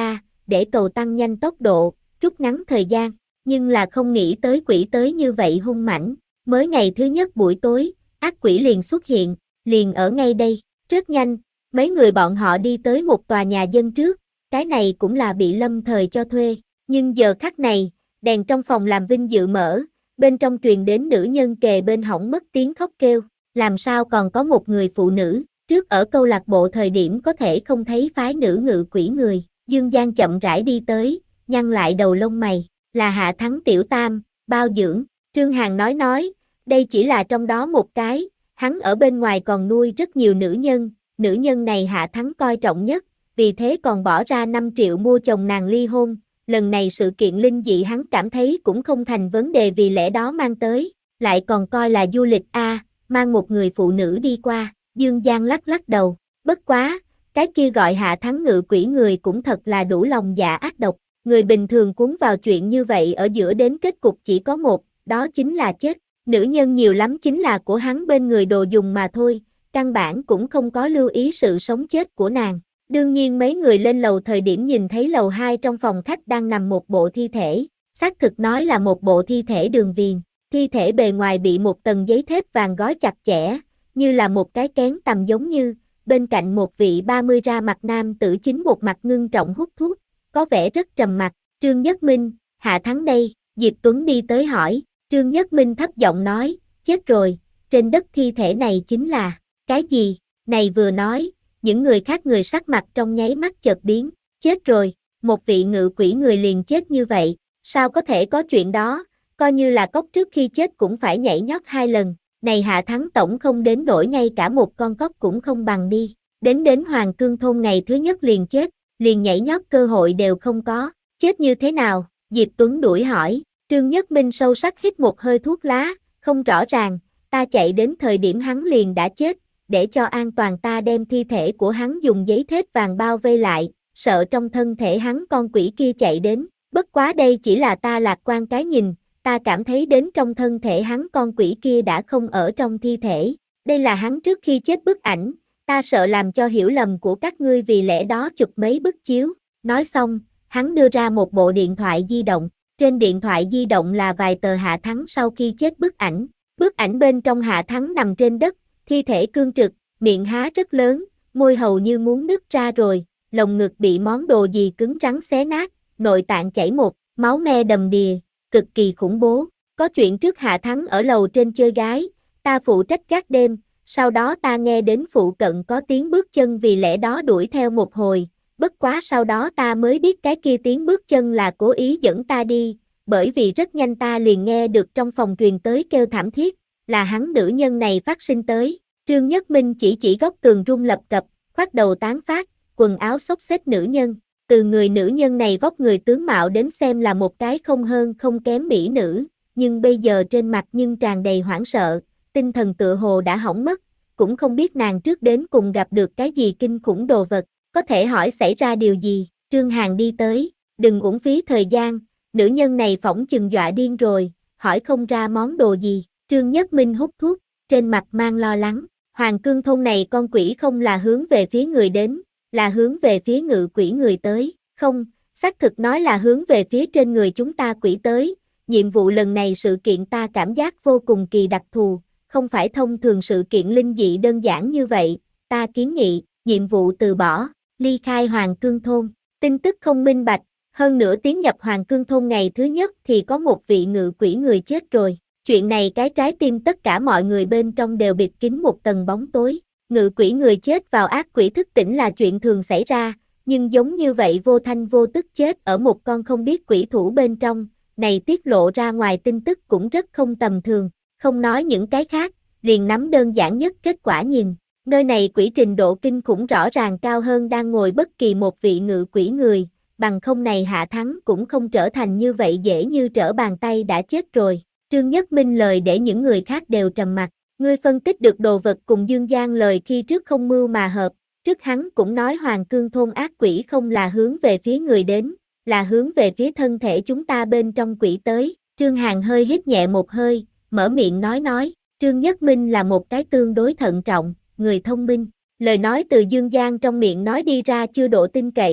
để cầu tăng nhanh tốc độ, rút ngắn thời gian, nhưng là không nghĩ tới quỷ tới như vậy hung mãnh. Mới ngày thứ nhất buổi tối, ác quỷ liền xuất hiện, liền ở ngay đây. Rất nhanh, mấy người bọn họ đi tới một tòa nhà dân trước, cái này cũng là bị lâm thời cho thuê. Nhưng giờ khắc này, đèn trong phòng làm vinh dự mở, bên trong truyền đến nữ nhân kề bên hỏng mất tiếng khóc kêu. Làm sao còn có một người phụ nữ, trước ở câu lạc bộ thời điểm có thể không thấy phái nữ ngự quỷ người. Dương Giang chậm rãi đi tới, nhăn lại đầu lông mày, là Hạ Thắng tiểu tam, bao dưỡng. Trương Hàn nói nói, đây chỉ là trong đó một cái, hắn ở bên ngoài còn nuôi rất nhiều nữ nhân, nữ nhân này Hạ Thắng coi trọng nhất, vì thế còn bỏ ra năm triệu mua chồng nàng ly hôn. Lần này sự kiện linh dị hắn cảm thấy cũng không thành vấn đề, vì lẽ đó mang tới, lại còn coi là du lịch a, à, mang một người phụ nữ đi qua. Dương Giang lắc lắc đầu, bất quá, cái kia gọi Hạ Thắng ngự quỷ người cũng thật là đủ lòng dạ ác độc, người bình thường cuốn vào chuyện như vậy ở giữa đến kết cục chỉ có một, đó chính là chết. Nữ nhân nhiều lắm chính là của hắn bên người đồ dùng mà thôi, căn bản cũng không có lưu ý sự sống chết của nàng. Đương nhiên mấy người lên lầu thời điểm nhìn thấy lầu hai trong phòng khách đang nằm một bộ thi thể, xác thực nói là một bộ thi thể đường viền, thi thể bề ngoài bị một tầng giấy thép vàng gói chặt chẽ, như là một cái kén tầm giống như, bên cạnh một vị ba mươi ra mặt nam tử chính một mặt ngưng trọng hút thuốc, có vẻ rất trầm mặc. Trương Nhất Minh, Hạ Thắng đây, Diệp Tuấn đi tới hỏi. Trương Nhất Minh thấp giọng nói, chết rồi, trên đất thi thể này chính là, cái gì, này vừa nói, những người khác người sắc mặt trong nháy mắt chợt biến, chết rồi, một vị ngự quỷ người liền chết như vậy, sao có thể có chuyện đó, coi như là cóc trước khi chết cũng phải nhảy nhót hai lần, này Hạ Thắng tổng không đến nỗi ngay cả một con cóc cũng không bằng đi, đến đến Hoàng Cương thôn ngày thứ nhất liền chết, liền nhảy nhót cơ hội đều không có, chết như thế nào, Diệp Tuấn đuổi hỏi. Trương Nhất Minh sâu sắc hít một hơi thuốc lá, không rõ ràng, ta chạy đến thời điểm hắn liền đã chết, để cho an toàn ta đem thi thể của hắn dùng giấy thép vàng bao vây lại, sợ trong thân thể hắn con quỷ kia chạy đến, bất quá đây chỉ là ta lạc quan cái nhìn, ta cảm thấy đến trong thân thể hắn con quỷ kia đã không ở trong thi thể, đây là hắn trước khi chết bức ảnh, ta sợ làm cho hiểu lầm của các ngươi vì lẽ đó chụp mấy bức chiếu, nói xong, hắn đưa ra một bộ điện thoại di động. Trên điện thoại di động là vài tờ Hạ Thắng sau khi chết bức ảnh. Bức ảnh bên trong Hạ Thắng nằm trên đất, thi thể cương trực, miệng há rất lớn, môi hầu như muốn nứt ra rồi, lồng ngực bị món đồ gì cứng rắn xé nát, nội tạng chảy một, máu me đầm đìa, cực kỳ khủng bố. Có chuyện trước Hạ Thắng ở lầu trên chơi gái, ta phụ trách gác đêm, sau đó ta nghe đến phụ cận có tiếng bước chân vì lẽ đó đuổi theo một hồi. Bất quá sau đó ta mới biết cái kia tiếng bước chân là cố ý dẫn ta đi, bởi vì rất nhanh ta liền nghe được trong phòng truyền tới kêu thảm thiết, là hắn nữ nhân này phát sinh tới. Trương Nhất Minh chỉ chỉ góc tường rung lập cập, khoác đầu tán phát, quần áo xốc xếch nữ nhân. Từ người nữ nhân này vóc người tướng mạo đến xem là một cái không hơn không kém mỹ nữ, nhưng bây giờ trên mặt nhưng tràn đầy hoảng sợ, tinh thần tựa hồ đã hỏng mất, cũng không biết nàng trước đến cùng gặp được cái gì kinh khủng đồ vật. Có thể hỏi xảy ra điều gì, Trương Hàn đi tới, đừng uổng phí thời gian, nữ nhân này phỏng chừng dọa điên rồi, hỏi không ra món đồ gì, Trương Nhất Minh hút thuốc, trên mặt mang lo lắng, Hoàng Cương thôn này con quỷ không là hướng về phía người đến, là hướng về phía ngự quỷ người tới, không, xác thực nói là hướng về phía trên người chúng ta quỷ tới, nhiệm vụ lần này sự kiện ta cảm giác vô cùng kỳ đặc thù, không phải thông thường sự kiện linh dị đơn giản như vậy, ta kiến nghị, nhiệm vụ từ bỏ. Ly khai Hoàng Cương thôn, tin tức không minh bạch, hơn nữa tiến nhập Hoàng Cương thôn ngày thứ nhất thì có một vị ngự quỷ người chết rồi. Chuyện này cái trái tim tất cả mọi người bên trong đều bịt kín một tầng bóng tối. Ngự quỷ người chết vào ác quỷ thức tỉnh là chuyện thường xảy ra, nhưng giống như vậy vô thanh vô tức chết ở một con không biết quỷ thủ bên trong, này tiết lộ ra ngoài tin tức cũng rất không tầm thường, không nói những cái khác, liền nắm đơn giản nhất kết quả nhìn. Nơi này quỷ trình độ kinh khủng rõ ràng cao hơn đang ngồi bất kỳ một vị ngự quỷ người, bằng không này Hạ Thắng cũng không trở thành như vậy dễ như trở bàn tay đã chết rồi. Trương Nhất Minh lời để những người khác đều trầm mặc, ngươi phân tích được đồ vật cùng Dương Giang lời khi trước không mưu mà hợp, trước hắn cũng nói Hoàng Cương thôn ác quỷ không là hướng về phía người đến, là hướng về phía thân thể chúng ta bên trong quỷ tới. Trương Hàn hơi hít nhẹ một hơi, mở miệng nói nói, Trương Nhất Minh là một cái tương đối thận trọng. Người thông minh, lời nói từ Dương Giang trong miệng nói đi ra chưa độ tin cậy,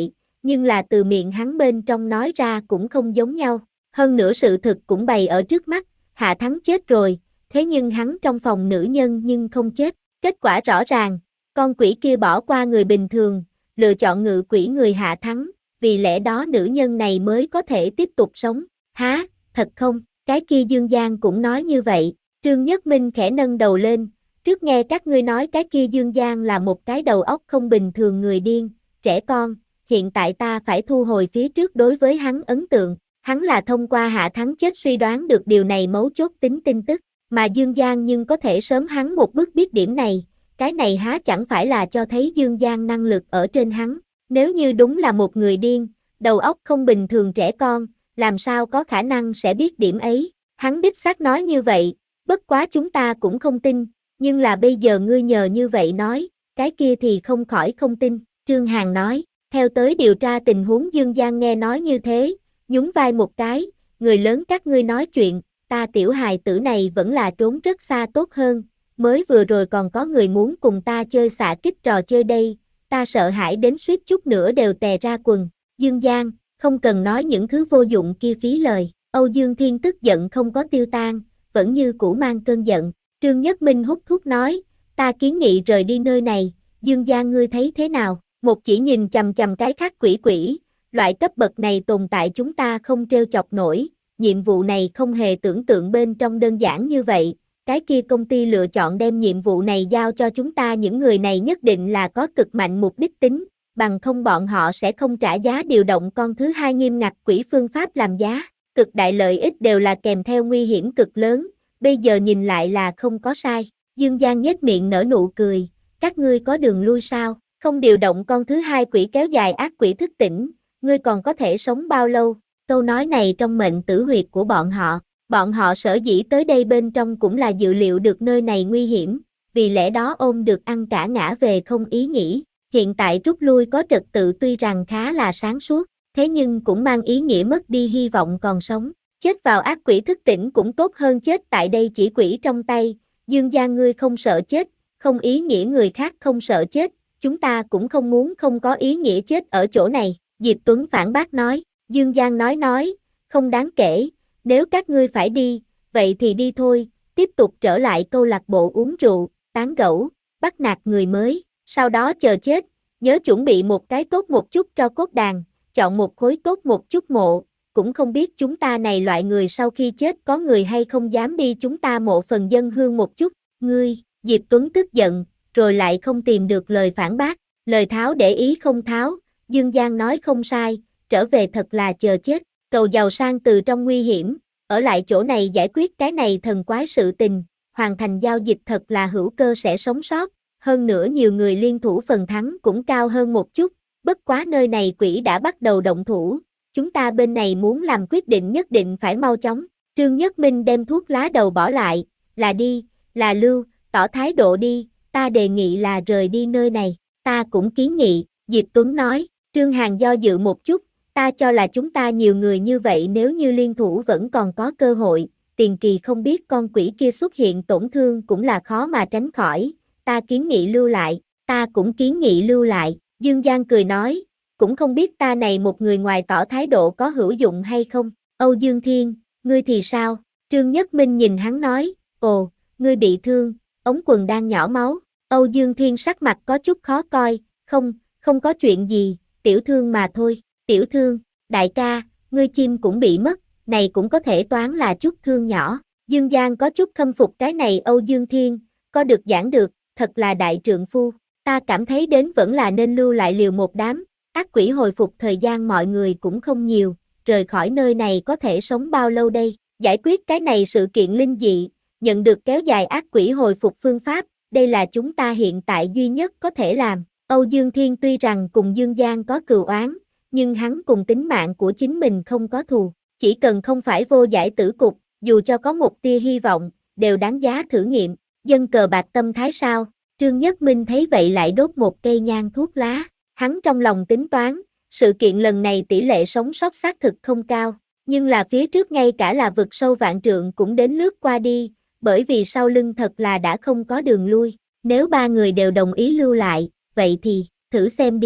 nhưng là từ miệng hắn bên trong nói ra cũng không giống nhau. Hơn nữa sự thực cũng bày ở trước mắt, Hạ Thắng chết rồi, thế nhưng hắn trong phòng nữ nhân nhưng không chết. Kết quả rõ ràng, con quỷ kia bỏ qua người bình thường, lựa chọn ngự quỷ người Hạ Thắng, vì lẽ đó nữ nhân này mới có thể tiếp tục sống. Há, thật không? Cái kia Dương Giang cũng nói như vậy. Trương Nhất Minh khẽ nâng đầu lên, trước nghe các ngươi nói cái kia Dương Giang là một cái đầu óc không bình thường người điên, trẻ con, hiện tại ta phải thu hồi phía trước đối với hắn ấn tượng. Hắn là thông qua Hạ Thắng chết suy đoán được điều này mấu chốt tính tin tức, mà Dương Giang nhưng có thể sớm hắn một bước biết điểm này, cái này há chẳng phải là cho thấy Dương Giang năng lực ở trên hắn. Nếu như đúng là một người điên, đầu óc không bình thường trẻ con, làm sao có khả năng sẽ biết điểm ấy. Hắn đích xác nói như vậy, bất quá chúng ta cũng không tin, nhưng là bây giờ ngươi nhờ như vậy nói, cái kia thì không khỏi không tin. Trương Hàn nói, theo tới điều tra tình huống. Dương Giang nghe nói như thế, nhún vai một cái, người lớn các ngươi nói chuyện, ta tiểu hài tử này vẫn là trốn rất xa tốt hơn, mới vừa rồi còn có người muốn cùng ta chơi xạ kích trò chơi đây, ta sợ hãi đến suýt chút nữa đều tè ra quần. Dương Giang, không cần nói những thứ vô dụng kia phí lời. Âu Dương Thiên tức giận không có tiêu tan, vẫn như cũ mang cơn giận. Trương Nhất Minh hút thuốc nói, ta kiến nghị rời đi nơi này, Dương Giang ngươi thấy thế nào? Một chỉ nhìn chằm chằm cái khác quỷ quỷ, loại cấp bậc này tồn tại chúng ta không trêu chọc nổi, nhiệm vụ này không hề tưởng tượng bên trong đơn giản như vậy, cái kia công ty lựa chọn đem nhiệm vụ này giao cho chúng ta, những người này nhất định là có cực mạnh mục đích tính, bằng không bọn họ sẽ không trả giá điều động con thứ hai nghiêm ngặt quỷ phương pháp làm giá, cực đại lợi ích đều là kèm theo nguy hiểm cực lớn, bây giờ nhìn lại là không có sai. Dương Giang nhếch miệng nở nụ cười, các ngươi có đường lui sao? Không điều động con thứ hai quỷ kéo dài ác quỷ thức tỉnh, ngươi còn có thể sống bao lâu? Câu nói này trong mệnh tử huyệt của bọn họ, bọn họ sở dĩ tới đây bên trong cũng là dự liệu được nơi này nguy hiểm, vì lẽ đó ôm được ăn cả ngã về không ý nghĩ. Hiện tại rút lui có trật tự tuy rằng khá là sáng suốt, thế nhưng cũng mang ý nghĩa mất đi hy vọng còn sống. Chết vào ác quỷ thức tỉnh cũng tốt hơn chết tại đây chỉ quỷ trong tay. Dương Giang ngươi không sợ chết, không ý nghĩa người khác không sợ chết, chúng ta cũng không muốn không có ý nghĩa chết ở chỗ này. Diệp Tuấn phản bác nói, Dương Giang nói nói, không đáng kể, nếu các ngươi phải đi, vậy thì đi thôi, tiếp tục trở lại câu lạc bộ uống rượu, tán gẫu, bắt nạt người mới, sau đó chờ chết, nhớ chuẩn bị một cái tốt một chút cho cốt đàn, chọn một khối tốt một chút mộ, cũng không biết chúng ta này loại người sau khi chết có người hay không dám đi chúng ta mộ phần dân hương một chút. Ngươi, Diệp Tuấn tức giận, rồi lại không tìm được lời phản bác, lời tháo để ý không tháo, Dương Giang nói không sai, trở về thật là chờ chết, cầu giàu sang từ trong nguy hiểm, ở lại chỗ này giải quyết cái này thần quái sự tình, hoàn thành giao dịch thật là hữu cơ sẽ sống sót, hơn nữa nhiều người liên thủ phần thắng cũng cao hơn một chút, bất quá nơi này quỷ đã bắt đầu động thủ, chúng ta bên này muốn làm quyết định nhất định phải mau chóng. Trương Nhất Minh đem thuốc lá đầu bỏ lại, là đi, là lưu, tỏ thái độ đi, ta đề nghị là rời đi nơi này, ta cũng kiến nghị, Diệp Tuấn nói. Trương Hàn do dự một chút, ta cho là chúng ta nhiều người như vậy nếu như liên thủ vẫn còn có cơ hội, tiền kỳ không biết con quỷ kia xuất hiện tổn thương cũng là khó mà tránh khỏi, ta kiến nghị lưu lại, ta cũng kiến nghị lưu lại, Dương Giang cười nói, cũng không biết ta này một người ngoài tỏ thái độ có hữu dụng hay không. Âu Dương Thiên, ngươi thì sao? Trương Nhất Minh nhìn hắn nói, ồ, ngươi bị thương, ống quần đang nhỏ máu. Âu Dương Thiên sắc mặt có chút khó coi, không, không có chuyện gì, tiểu thương mà thôi. Tiểu thương, đại ca, ngươi chim cũng bị mất, này cũng có thể toán là chút thương nhỏ. Dương Giang có chút khâm phục cái này Âu Dương Thiên, có được giảng được, thật là đại trượng phu. Ta cảm thấy đến vẫn là nên lưu lại liều một đám, ác quỷ hồi phục thời gian mọi người cũng không nhiều, rời khỏi nơi này có thể sống bao lâu đây, giải quyết cái này sự kiện linh dị, nhận được kéo dài ác quỷ hồi phục phương pháp, đây là chúng ta hiện tại duy nhất có thể làm. Âu Dương Thiên tuy rằng cùng Dương Giang có cừu oán, nhưng hắn cùng tính mạng của chính mình không có thù, chỉ cần không phải vô giải tử cục, dù cho có một tia hy vọng, đều đáng giá thử nghiệm. Dân cờ bạc tâm thái sao? Trương Nhất Minh thấy vậy lại đốt một cây nhang thuốc lá, hắn trong lòng tính toán, sự kiện lần này tỷ lệ sống sót xác thực không cao, nhưng là phía trước ngay cả là vực sâu vạn trượng cũng đến lướt qua đi, bởi vì sau lưng thật là đã không có đường lui, nếu ba người đều đồng ý lưu lại, vậy thì, thử xem đi.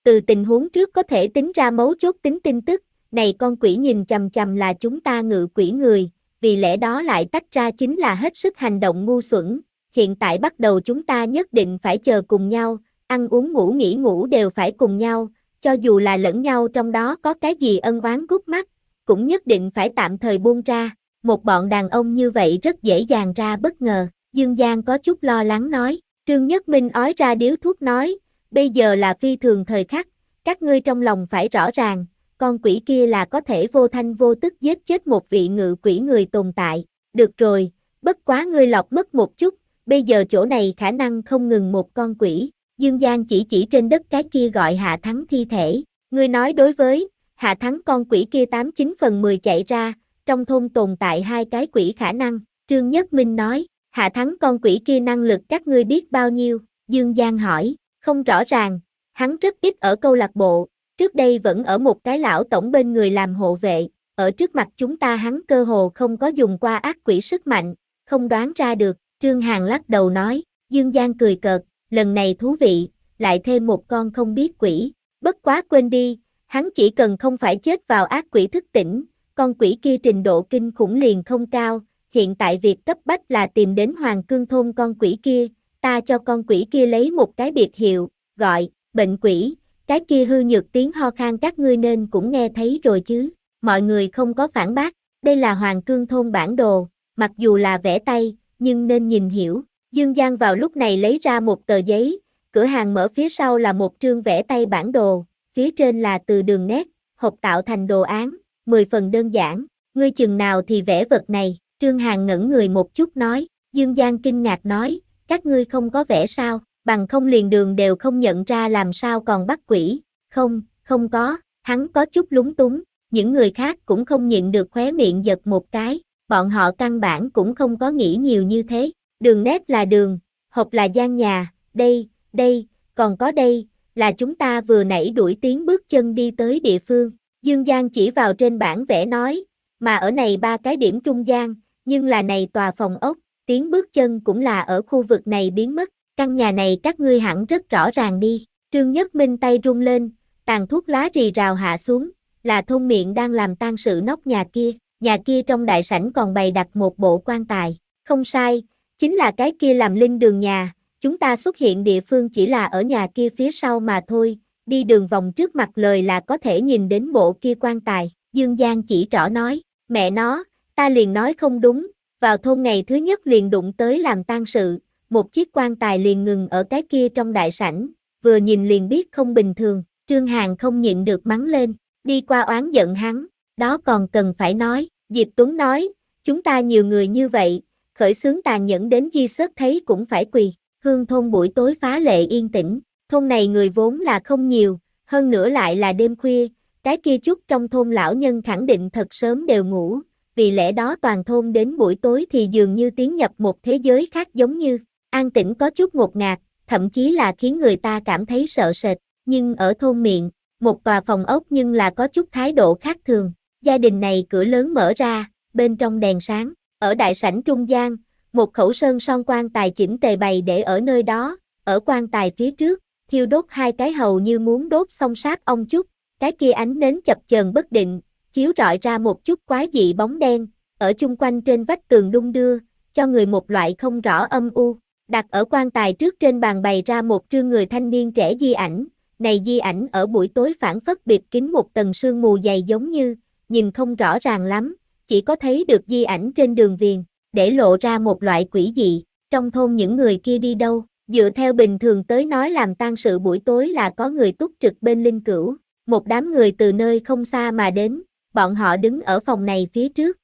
từ tình huống trước có thể tính ra mấu chốt tính tin tức, này con quỷ nhìn chằm chằm là chúng ta ngự quỷ người, vì lẽ đó lại tách ra chính là hết sức hành động ngu xuẩn, hiện tại bắt đầu chúng ta nhất định phải chờ cùng nhau, ăn uống ngủ nghỉ ngủ đều phải cùng nhau, cho dù là lẫn nhau trong đó có cái gì ân oán gút mắt, cũng nhất định phải tạm thời buông ra, một bọn đàn ông như vậy rất dễ dàng ra bất ngờ, Dương Giang có chút lo lắng nói, Trương Nhất Minh ói ra điếu thuốc nói, bây giờ là phi thường thời khắc, các ngươi trong lòng phải rõ ràng, con quỷ kia là có thể vô thanh vô tức giết chết một vị ngự quỷ người tồn tại, được rồi, bất quá ngươi lọc mất một chút, bây giờ chỗ này khả năng không ngừng một con quỷ, Dương Giang chỉ chỉ trên đất cái kia gọi Hạ Thắng thi thể, ngươi nói đối với, Hạ Thắng con quỷ kia tám chín phần mười chạy ra, trong thôn tồn tại hai cái quỷ khả năng, Trương Nhất Minh nói, Hạ Thắng con quỷ kia năng lực các ngươi biết bao nhiêu, Dương Giang hỏi, không rõ ràng, hắn rất ít ở câu lạc bộ, trước đây vẫn ở một cái lão tổng bên người làm hộ vệ, ở trước mặt chúng ta hắn cơ hồ không có dùng qua ác quỷ sức mạnh, không đoán ra được, Trương Hàn lắc đầu nói, Dương Giang cười cợt, lần này thú vị, lại thêm một con không biết quỷ, bất quá quên đi, hắn chỉ cần không phải chết vào ác quỷ thức tỉnh, con quỷ kia trình độ kinh khủng liền không cao, hiện tại việc cấp bách là tìm đến Hoàng Cương thôn con quỷ kia, ta cho con quỷ kia lấy một cái biệt hiệu, gọi, bệnh quỷ, cái kia hư nhược tiếng ho khan các ngươi nên cũng nghe thấy rồi chứ, mọi người không có phản bác, đây là Hoàng Cương thôn bản đồ, mặc dù là vẽ tay, nhưng nên nhìn hiểu, Dương Giang vào lúc này lấy ra một tờ giấy, cửa hàng mở phía sau là một trương vẽ tay bản đồ, phía trên là từ đường nét, hộp tạo thành đồ án, mười phần đơn giản, ngươi chừng nào thì vẽ vật này, Trương Hàn ngẩn người một chút nói, Dương Giang kinh ngạc nói, các ngươi không có vẽ sao, bằng không liền đường đều không nhận ra làm sao còn bắt quỷ, không, không có, hắn có chút lúng túng, những người khác cũng không nhịn được khóe miệng giật một cái, bọn họ căn bản cũng không có nghĩ nhiều như thế, đường nét là đường, hộp là gian nhà, đây, đây, còn có đây, là chúng ta vừa nãy đuổi tiếng bước chân đi tới địa phương, Dương Giang chỉ vào trên bản vẽ nói, mà ở này ba cái điểm trung gian, nhưng là này tòa phòng ốc, tiếng bước chân cũng là ở khu vực này biến mất, căn nhà này các ngươi hẳn rất rõ ràng đi, Trương Nhất Minh tay rung lên, tàn thuốc lá rì rào hạ xuống, là thôn miệng đang làm tang sự nóc nhà kia, nhà kia trong đại sảnh còn bày đặt một bộ quan tài, không sai, chính là cái kia làm linh đường nhà, chúng ta xuất hiện địa phương chỉ là ở nhà kia phía sau mà thôi, đi đường vòng trước mặt lời là có thể nhìn đến bộ kia quan tài, Dương Giang chỉ trỏ nói, mẹ nó, ta liền nói không đúng, vào thôn ngày thứ nhất liền đụng tới làm tang sự, một chiếc quan tài liền ngừng ở cái kia trong đại sảnh, vừa nhìn liền biết không bình thường, Trương Hàn không nhịn được mắng lên, đi qua oán giận hắn, đó còn cần phải nói, Diệp Tuấn nói, chúng ta nhiều người như vậy, khởi xướng tàn nhẫn đến di sớt thấy cũng phải quỳ, Hương thôn buổi tối phá lệ yên tĩnh, thôn này người vốn là không nhiều, hơn nữa lại là đêm khuya, cái kia chút trong thôn lão nhân khẳng định thật sớm đều ngủ, vì lẽ đó toàn thôn đến buổi tối thì dường như tiến nhập một thế giới khác giống như, an tĩnh có chút ngột ngạt, thậm chí là khiến người ta cảm thấy sợ sệt, nhưng ở thôn miệng, một tòa phòng ốc nhưng là có chút thái độ khác thường, gia đình này cửa lớn mở ra, bên trong đèn sáng, ở đại sảnh trung gian, một khẩu sơn son quan tài chỉnh tề bày để ở nơi đó, ở quan tài phía trước, thiêu đốt hai cái hầu như muốn đốt xong sáp ông chút, cái kia ánh nến chập chờn bất định, chiếu rọi ra một chút quái dị bóng đen, ở chung quanh trên vách tường đung đưa, cho người một loại không rõ âm u. Đặt ở quan tài trước trên bàn bày ra một trương người thanh niên trẻ di ảnh, này di ảnh ở buổi tối phản phất bịt kín một tầng sương mù dày giống như, nhìn không rõ ràng lắm, chỉ có thấy được di ảnh trên đường viền, để lộ ra một loại quỷ dị, trong thôn những người kia đi đâu, dựa theo bình thường tới nói làm tang sự buổi tối là có người túc trực bên linh cữu, một đám người từ nơi không xa mà đến, bọn họ đứng ở phòng này phía trước.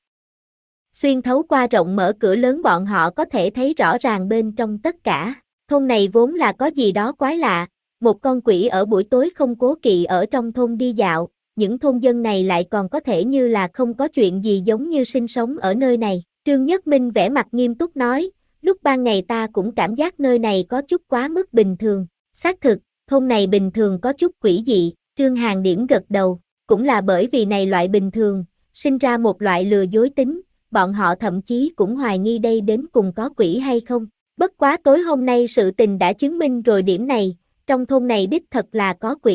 Xuyên thấu qua rộng mở cửa lớn bọn họ có thể thấy rõ ràng bên trong tất cả, thôn này vốn là có gì đó quái lạ, một con quỷ ở buổi tối không cố kỵ ở trong thôn đi dạo, những thôn dân này lại còn có thể như là không có chuyện gì giống như sinh sống ở nơi này. Trương Nhất Minh vẻ mặt nghiêm túc nói, lúc ban ngày ta cũng cảm giác nơi này có chút quá mức bình thường, xác thực, thôn này bình thường có chút quỷ dị, Trương Hàn điểm gật đầu, cũng là bởi vì này loại bình thường, sinh ra một loại lừa dối tính, bọn họ thậm chí cũng hoài nghi đây đến cùng có quỷ hay không. Bất quá tối hôm nay sự tình đã chứng minh rồi điểm này, trong thôn này đích thật là có quỷ,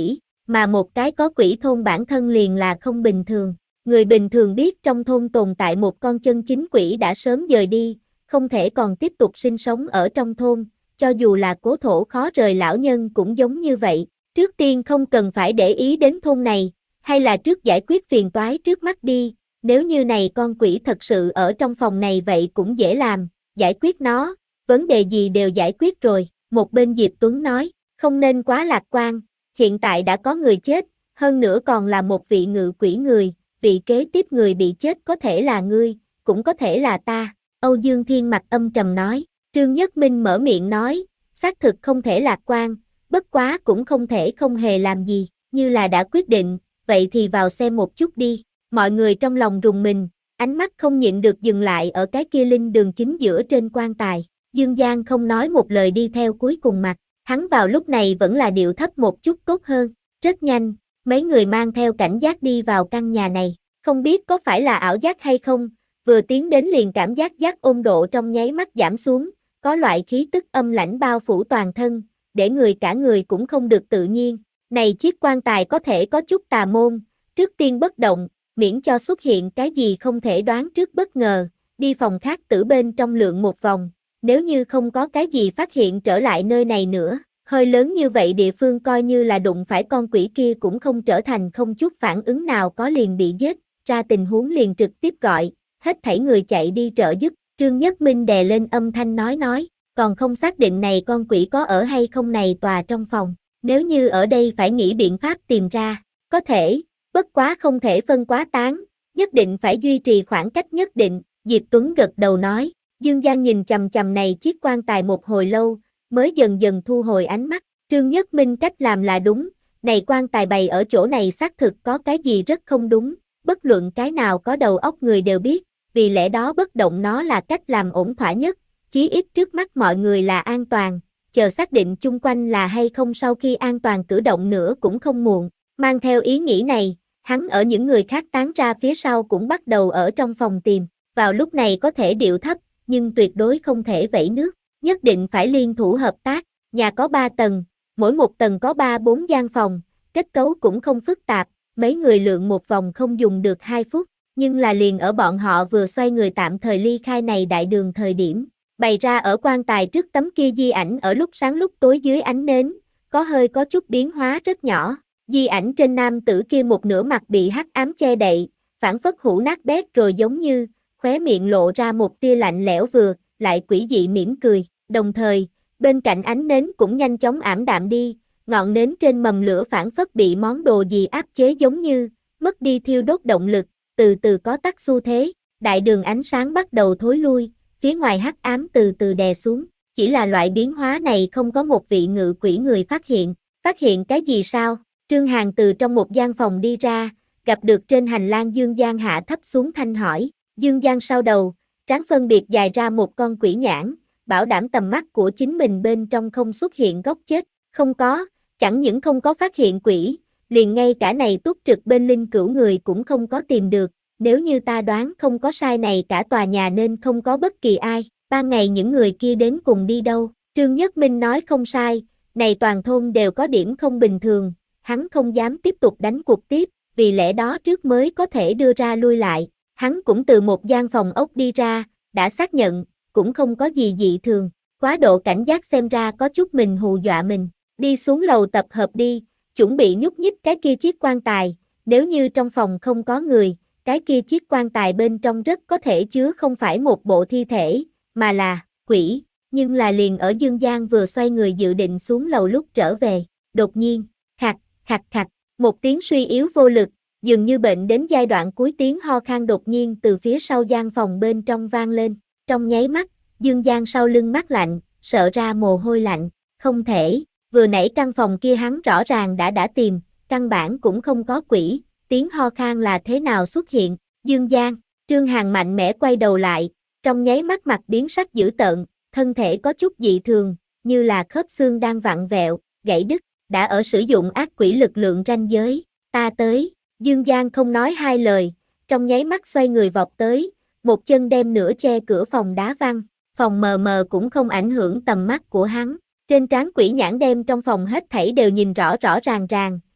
mà một cái có quỷ thôn bản thân liền là không bình thường. Người bình thường biết trong thôn tồn tại một con chân chính quỷ đã sớm dời đi, không thể còn tiếp tục sinh sống ở trong thôn, cho dù là cố thổ khó rời lão nhân cũng giống như vậy. Trước tiên không cần phải để ý đến thôn này, hay là trước giải quyết phiền toái trước mắt đi, nếu như này con quỷ thật sự ở trong phòng này vậy cũng dễ làm, giải quyết nó, vấn đề gì đều giải quyết rồi. Một bên Diệp Tuấn nói, không nên quá lạc quan, hiện tại đã có người chết, hơn nữa còn là một vị ngự quỷ người, vị kế tiếp người bị chết có thể là ngươi, cũng có thể là ta. Âu Dương Thiên mặt âm trầm nói. Trương Nhất Minh mở miệng nói, xác thực không thể lạc quan, bất quá cũng không thể không hề làm gì, như là đã quyết định, vậy thì vào xem một chút đi. Mọi người trong lòng rùng mình, ánh mắt không nhịn được dừng lại ở cái kia linh đường chính giữa trên quan tài. Dương Giang không nói một lời đi theo cuối cùng mặt, hắn vào lúc này vẫn là điệu thấp một chút tốt hơn. Rất nhanh, mấy người mang theo cảnh giác đi vào căn nhà này, không biết có phải là ảo giác hay không, vừa tiến đến liền cảm giác giác ôn độ trong nháy mắt giảm xuống, có loại khí tức âm lãnh bao phủ toàn thân, để người cả người cũng không được tự nhiên. Này chiếc quan tài có thể có chút tà môn, trước tiên bất động, miễn cho xuất hiện cái gì không thể đoán trước bất ngờ, đi phòng khác tử bên trong lượn một vòng, nếu như không có cái gì phát hiện trở lại nơi này nữa, hơi lớn như vậy địa phương coi như là đụng phải con quỷ kia cũng không trở thành không chút phản ứng nào có liền bị giết, ra tình huống liền trực tiếp gọi, hết thảy người chạy đi trợ giúp. Trương Nhất Minh đè lên âm thanh nói nói, còn không xác định này con quỷ có ở hay không này tòa trong phòng, nếu như ở đây phải nghĩ biện pháp tìm ra, có thể, bất quá không thể phân quá tán, nhất định phải duy trì khoảng cách nhất định. Diệp Tuấn gật đầu nói. Dương Giang nhìn chằm chằm này chiếc quan tài một hồi lâu, mới dần dần thu hồi ánh mắt. Trương Nhất Minh cách làm là đúng, này quan tài bày ở chỗ này xác thực có cái gì rất không đúng, bất luận cái nào có đầu óc người đều biết, vì lẽ đó bất động nó là cách làm ổn thỏa nhất, chí ít trước mắt mọi người là an toàn, chờ xác định chung quanh là hay không sau khi an toàn cử động nữa cũng không muộn. Mang theo ý nghĩ này, hắn ở những người khác tán ra phía sau cũng bắt đầu ở trong phòng tìm, vào lúc này có thể điệu thấp, nhưng tuyệt đối không thể vẩy nước, nhất định phải liên thủ hợp tác. Nhà có ba tầng, mỗi một tầng có ba bốn gian phòng, kết cấu cũng không phức tạp, mấy người lượn một vòng không dùng được hai phút, nhưng là liền ở bọn họ vừa xoay người tạm thời ly khai này đại đường thời điểm, bày ra ở quan tài trước tấm kia di ảnh ở lúc sáng lúc tối dưới ánh nến, có hơi có chút biến hóa rất nhỏ. Di ảnh trên nam tử kia một nửa mặt bị hắc ám che đậy, phản phất hũ nát bét rồi giống như, khóe miệng lộ ra một tia lạnh lẽo vừa, lại quỷ dị mỉm cười, đồng thời, bên cạnh ánh nến cũng nhanh chóng ảm đạm đi, ngọn nến trên mầm lửa phản phất bị món đồ gì áp chế giống như, mất đi thiêu đốt động lực, từ từ có tắt xu thế, đại đường ánh sáng bắt đầu thối lui, phía ngoài hắc ám từ từ đè xuống, chỉ là loại biến hóa này không có một vị ngự quỷ người phát hiện, phát hiện cái gì sao? Trương Hàn từ trong một gian phòng đi ra, gặp được trên hành lang Dương Giang hạ thấp xuống thanh hỏi, Dương Giang sau đầu, trán phân biệt dài ra một con quỷ nhãn, bảo đảm tầm mắt của chính mình bên trong không xuất hiện góc chết, không có, chẳng những không có phát hiện quỷ, liền ngay cả này túc trực bên linh cữu người cũng không có tìm được, nếu như ta đoán không có sai này cả tòa nhà nên không có bất kỳ ai, ban ngày những người kia đến cùng đi đâu, Trương Nhất Minh nói không sai, này toàn thôn đều có điểm không bình thường, hắn không dám tiếp tục đánh cuộc tiếp, vì lẽ đó trước mới có thể đưa ra lui lại, hắn cũng từ một gian phòng ốc đi ra, đã xác nhận, cũng không có gì dị thường, quá độ cảnh giác xem ra có chút mình hù dọa mình, đi xuống lầu tập hợp đi, chuẩn bị nhúc nhích cái kia chiếc quan tài, nếu như trong phòng không có người, cái kia chiếc quan tài bên trong rất có thể chứa không phải một bộ thi thể, mà là quỷ, nhưng là liền ở Dương Giang vừa xoay người dự định xuống lầu lúc trở về, đột nhiên, khạc, khạc khạc, một tiếng suy yếu vô lực, dường như bệnh đến giai đoạn cuối tiếng ho khan đột nhiên từ phía sau gian phòng bên trong vang lên, trong nháy mắt, Dương Giang sau lưng mát lạnh, sợ ra mồ hôi lạnh, không thể, vừa nãy căn phòng kia hắn rõ ràng đã đã tìm, căn bản cũng không có quỷ, tiếng ho khan là thế nào xuất hiện, Dương Giang, Trương Hàn mạnh mẽ quay đầu lại, trong nháy mắt mặt biến sắc dữ tợn, thân thể có chút dị thường, như là khớp xương đang vặn vẹo, gãy đứt, đã ở sử dụng ác quỷ lực lượng ranh giới, ta tới, Dương Giang không nói hai lời, trong nháy mắt xoay người vọt tới, một chân đem nửa che cửa phòng đá văng, phòng mờ mờ cũng không ảnh hưởng tầm mắt của hắn, trên trán quỷ nhãn đem trong phòng hết thảy đều nhìn rõ rõ ràng ràng,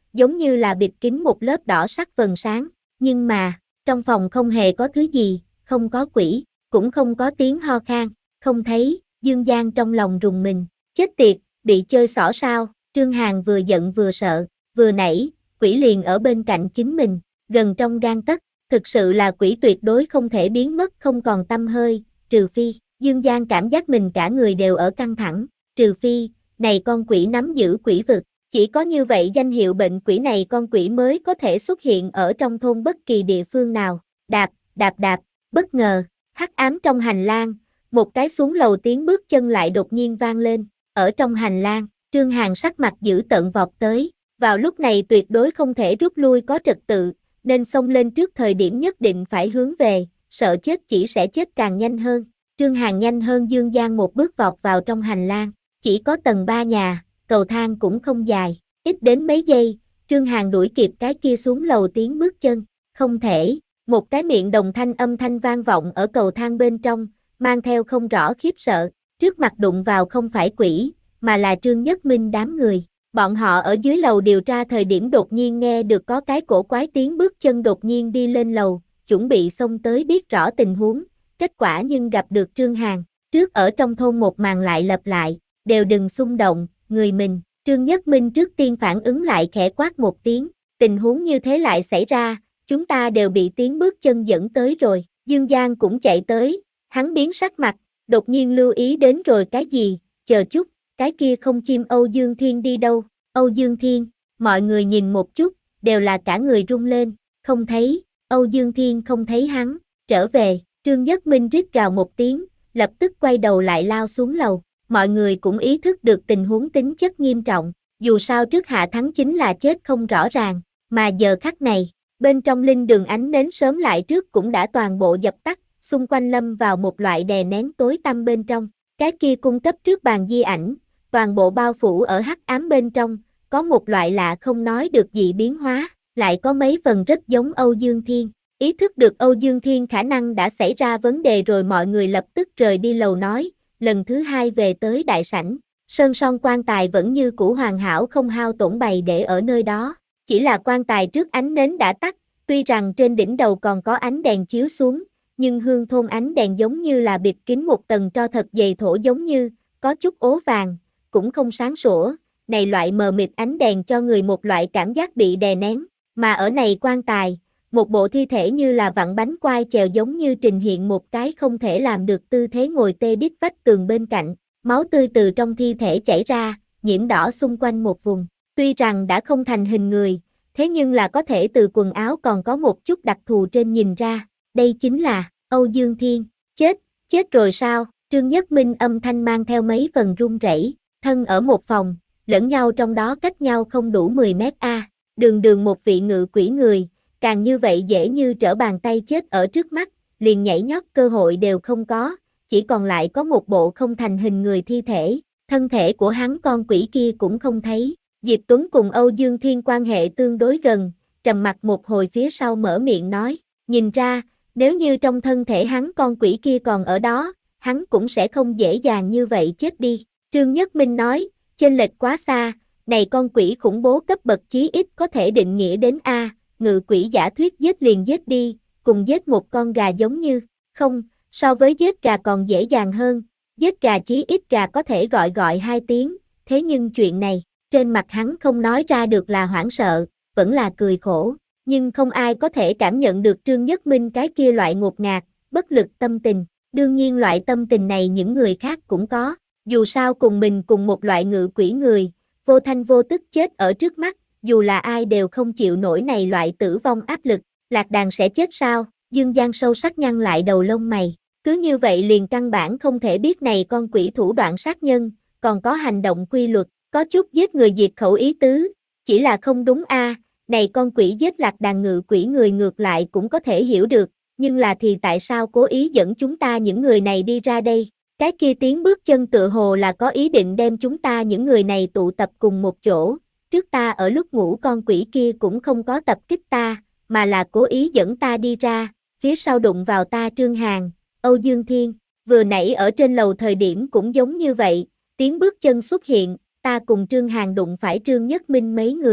giống như là bịt kín một lớp đỏ sắc vầng sáng, nhưng mà, trong phòng không hề có thứ gì, không có quỷ, cũng không có tiếng ho khan, không thấy, Dương Giang trong lòng rùng mình, chết tiệt, bị chơi xỏ sao, Trương Hàn vừa giận vừa sợ, vừa nãy, quỷ liền ở bên cạnh chính mình, gần trong gang tấc, thực sự là quỷ tuyệt đối không thể biến mất không còn tăm hơi, trừ phi, Dương Giang cảm giác mình cả người đều ở căng thẳng, trừ phi, này con quỷ nắm giữ quỷ vực, chỉ có như vậy danh hiệu bệnh quỷ này con quỷ mới có thể xuất hiện ở trong thôn bất kỳ địa phương nào, đạp, đạp đạp, bất ngờ, hắc ám trong hành lang, một cái xuống lầu tiếng bước chân lại đột nhiên vang lên, ở trong hành lang, Trương Hàn sắc mặt dữ tợn vọt tới, vào lúc này tuyệt đối không thể rút lui có trật tự, nên xông lên trước thời điểm nhất định phải hướng về, sợ chết chỉ sẽ chết càng nhanh hơn. Trương Hàn nhanh hơn Dương Giang một bước vọt vào trong hành lang, chỉ có tầng ba nhà, cầu thang cũng không dài, ít đến mấy giây, Trương Hàn đuổi kịp cái kia xuống lầu tiếng bước chân, không thể, một cái miệng đồng thanh âm thanh vang vọng ở cầu thang bên trong, mang theo không rõ khiếp sợ, trước mặt đụng vào không phải quỷ, mà là Trương Nhất Minh đám người. Bọn họ ở dưới lầu điều tra thời điểm đột nhiên nghe được có cái cổ quái tiếng bước chân đột nhiên đi lên lầu, chuẩn bị xông tới biết rõ tình huống, kết quả nhưng gặp được Trương Hàn, trước ở trong thôn một màn lại lặp lại, đều đừng xung động, người mình, Trương Nhất Minh trước tiên phản ứng lại khẽ quát một tiếng, tình huống như thế lại xảy ra, chúng ta đều bị tiếng bước chân dẫn tới rồi, Dương Giang cũng chạy tới, hắn biến sắc mặt, đột nhiên lưu ý đến rồi cái gì, chờ chút, cái kia không chim Âu Dương Thiên đi đâu, Âu Dương Thiên, mọi người nhìn một chút, đều là cả người rung lên, không thấy, Âu Dương Thiên không thấy hắn, trở về, Trương Nhất Minh rít gào một tiếng, lập tức quay đầu lại lao xuống lầu, mọi người cũng ý thức được tình huống tính chất nghiêm trọng, dù sao trước hạ thắng chính là chết không rõ ràng, mà giờ khắc này, bên trong linh đường ánh nến sớm lại trước cũng đã toàn bộ dập tắt, xung quanh lâm vào một loại đè nén tối tăm bên trong, cái kia cung cấp trước bàn di ảnh, toàn bộ bao phủ ở hắc ám bên trong, có một loại lạ không nói được gì biến hóa, lại có mấy phần rất giống Âu Dương Thiên. Ý thức được Âu Dương Thiên khả năng đã xảy ra vấn đề rồi mọi người lập tức rời đi lầu nói, lần thứ hai về tới đại sảnh, sơn son quan tài vẫn như cũ hoàn hảo không hao tổn bày để ở nơi đó, chỉ là quan tài trước ánh nến đã tắt, tuy rằng trên đỉnh đầu còn có ánh đèn chiếu xuống, nhưng hương thôn ánh đèn giống như là bịt kín một tầng tro thật dày thổ giống như, có chút ố vàng, cũng không sáng sủa, này loại mờ mịt ánh đèn cho người một loại cảm giác bị đè nén, mà ở này quan tài, một bộ thi thể như là vặn bánh quai chèo giống như trình hiện một cái không thể làm được tư thế ngồi tê đít vách tường bên cạnh, máu tươi từ trong thi thể chảy ra, nhiễm đỏ xung quanh một vùng, tuy rằng đã không thành hình người, thế nhưng là có thể từ quần áo còn có một chút đặc thù trên nhìn ra, đây chính là Âu Dương Thiên, chết, chết rồi sao, Trương Nhất Minh âm thanh mang theo mấy phần run rẩy, thân ở một phòng, lẫn nhau trong đó cách nhau không đủ mười mét a, đường đường một vị ngự quỷ người, càng như vậy dễ như trở bàn tay chết ở trước mắt, liền nhảy nhót cơ hội đều không có, chỉ còn lại có một bộ không thành hình người thi thể, thân thể của hắn con quỷ kia cũng không thấy. Diệp Tuấn cùng Âu Dương Thiên quan hệ tương đối gần, trầm mặt một hồi phía sau mở miệng nói, nhìn ra, nếu như trong thân thể hắn con quỷ kia còn ở đó, hắn cũng sẽ không dễ dàng như vậy chết đi. Trương Nhất Minh nói, chênh lệch quá xa, này con quỷ khủng bố cấp bậc chí ít có thể định nghĩa đến A, ngự quỷ giả thuyết giết liền giết đi, cùng giết một con gà giống như, không, so với giết gà còn dễ dàng hơn, giết gà chí ít gà có thể gọi gọi hai tiếng, thế nhưng chuyện này, trên mặt hắn không nói ra được là hoảng sợ, vẫn là cười khổ, nhưng không ai có thể cảm nhận được Trương Nhất Minh cái kia loại ngột ngạt, bất lực tâm tình, đương nhiên loại tâm tình này những người khác cũng có, dù sao cùng mình cùng một loại ngự quỷ người, vô thanh vô tức chết ở trước mắt, dù là ai đều không chịu nổi này loại tử vong áp lực, lạc đàn sẽ chết sao, Dương Giang sâu sắc nhăn lại đầu lông mày, cứ như vậy liền căn bản không thể biết này con quỷ thủ đoạn sát nhân, còn có hành động quy luật, có chút giết người diệt khẩu ý tứ, chỉ là không đúng a, này con quỷ giết lạc đàn ngự quỷ người ngược lại cũng có thể hiểu được, nhưng là thì tại sao cố ý dẫn chúng ta những người này đi ra đây, cái kia tiếng bước chân tựa hồ là có ý định đem chúng ta những người này tụ tập cùng một chỗ, trước ta ở lúc ngủ con quỷ kia cũng không có tập kích ta, mà là cố ý dẫn ta đi ra, phía sau đụng vào ta Trương Hàn, Âu Dương Thiên, vừa nãy ở trên lầu thời điểm cũng giống như vậy, tiếng bước chân xuất hiện, ta cùng Trương Hàn đụng phải Trương Nhất Minh mấy người,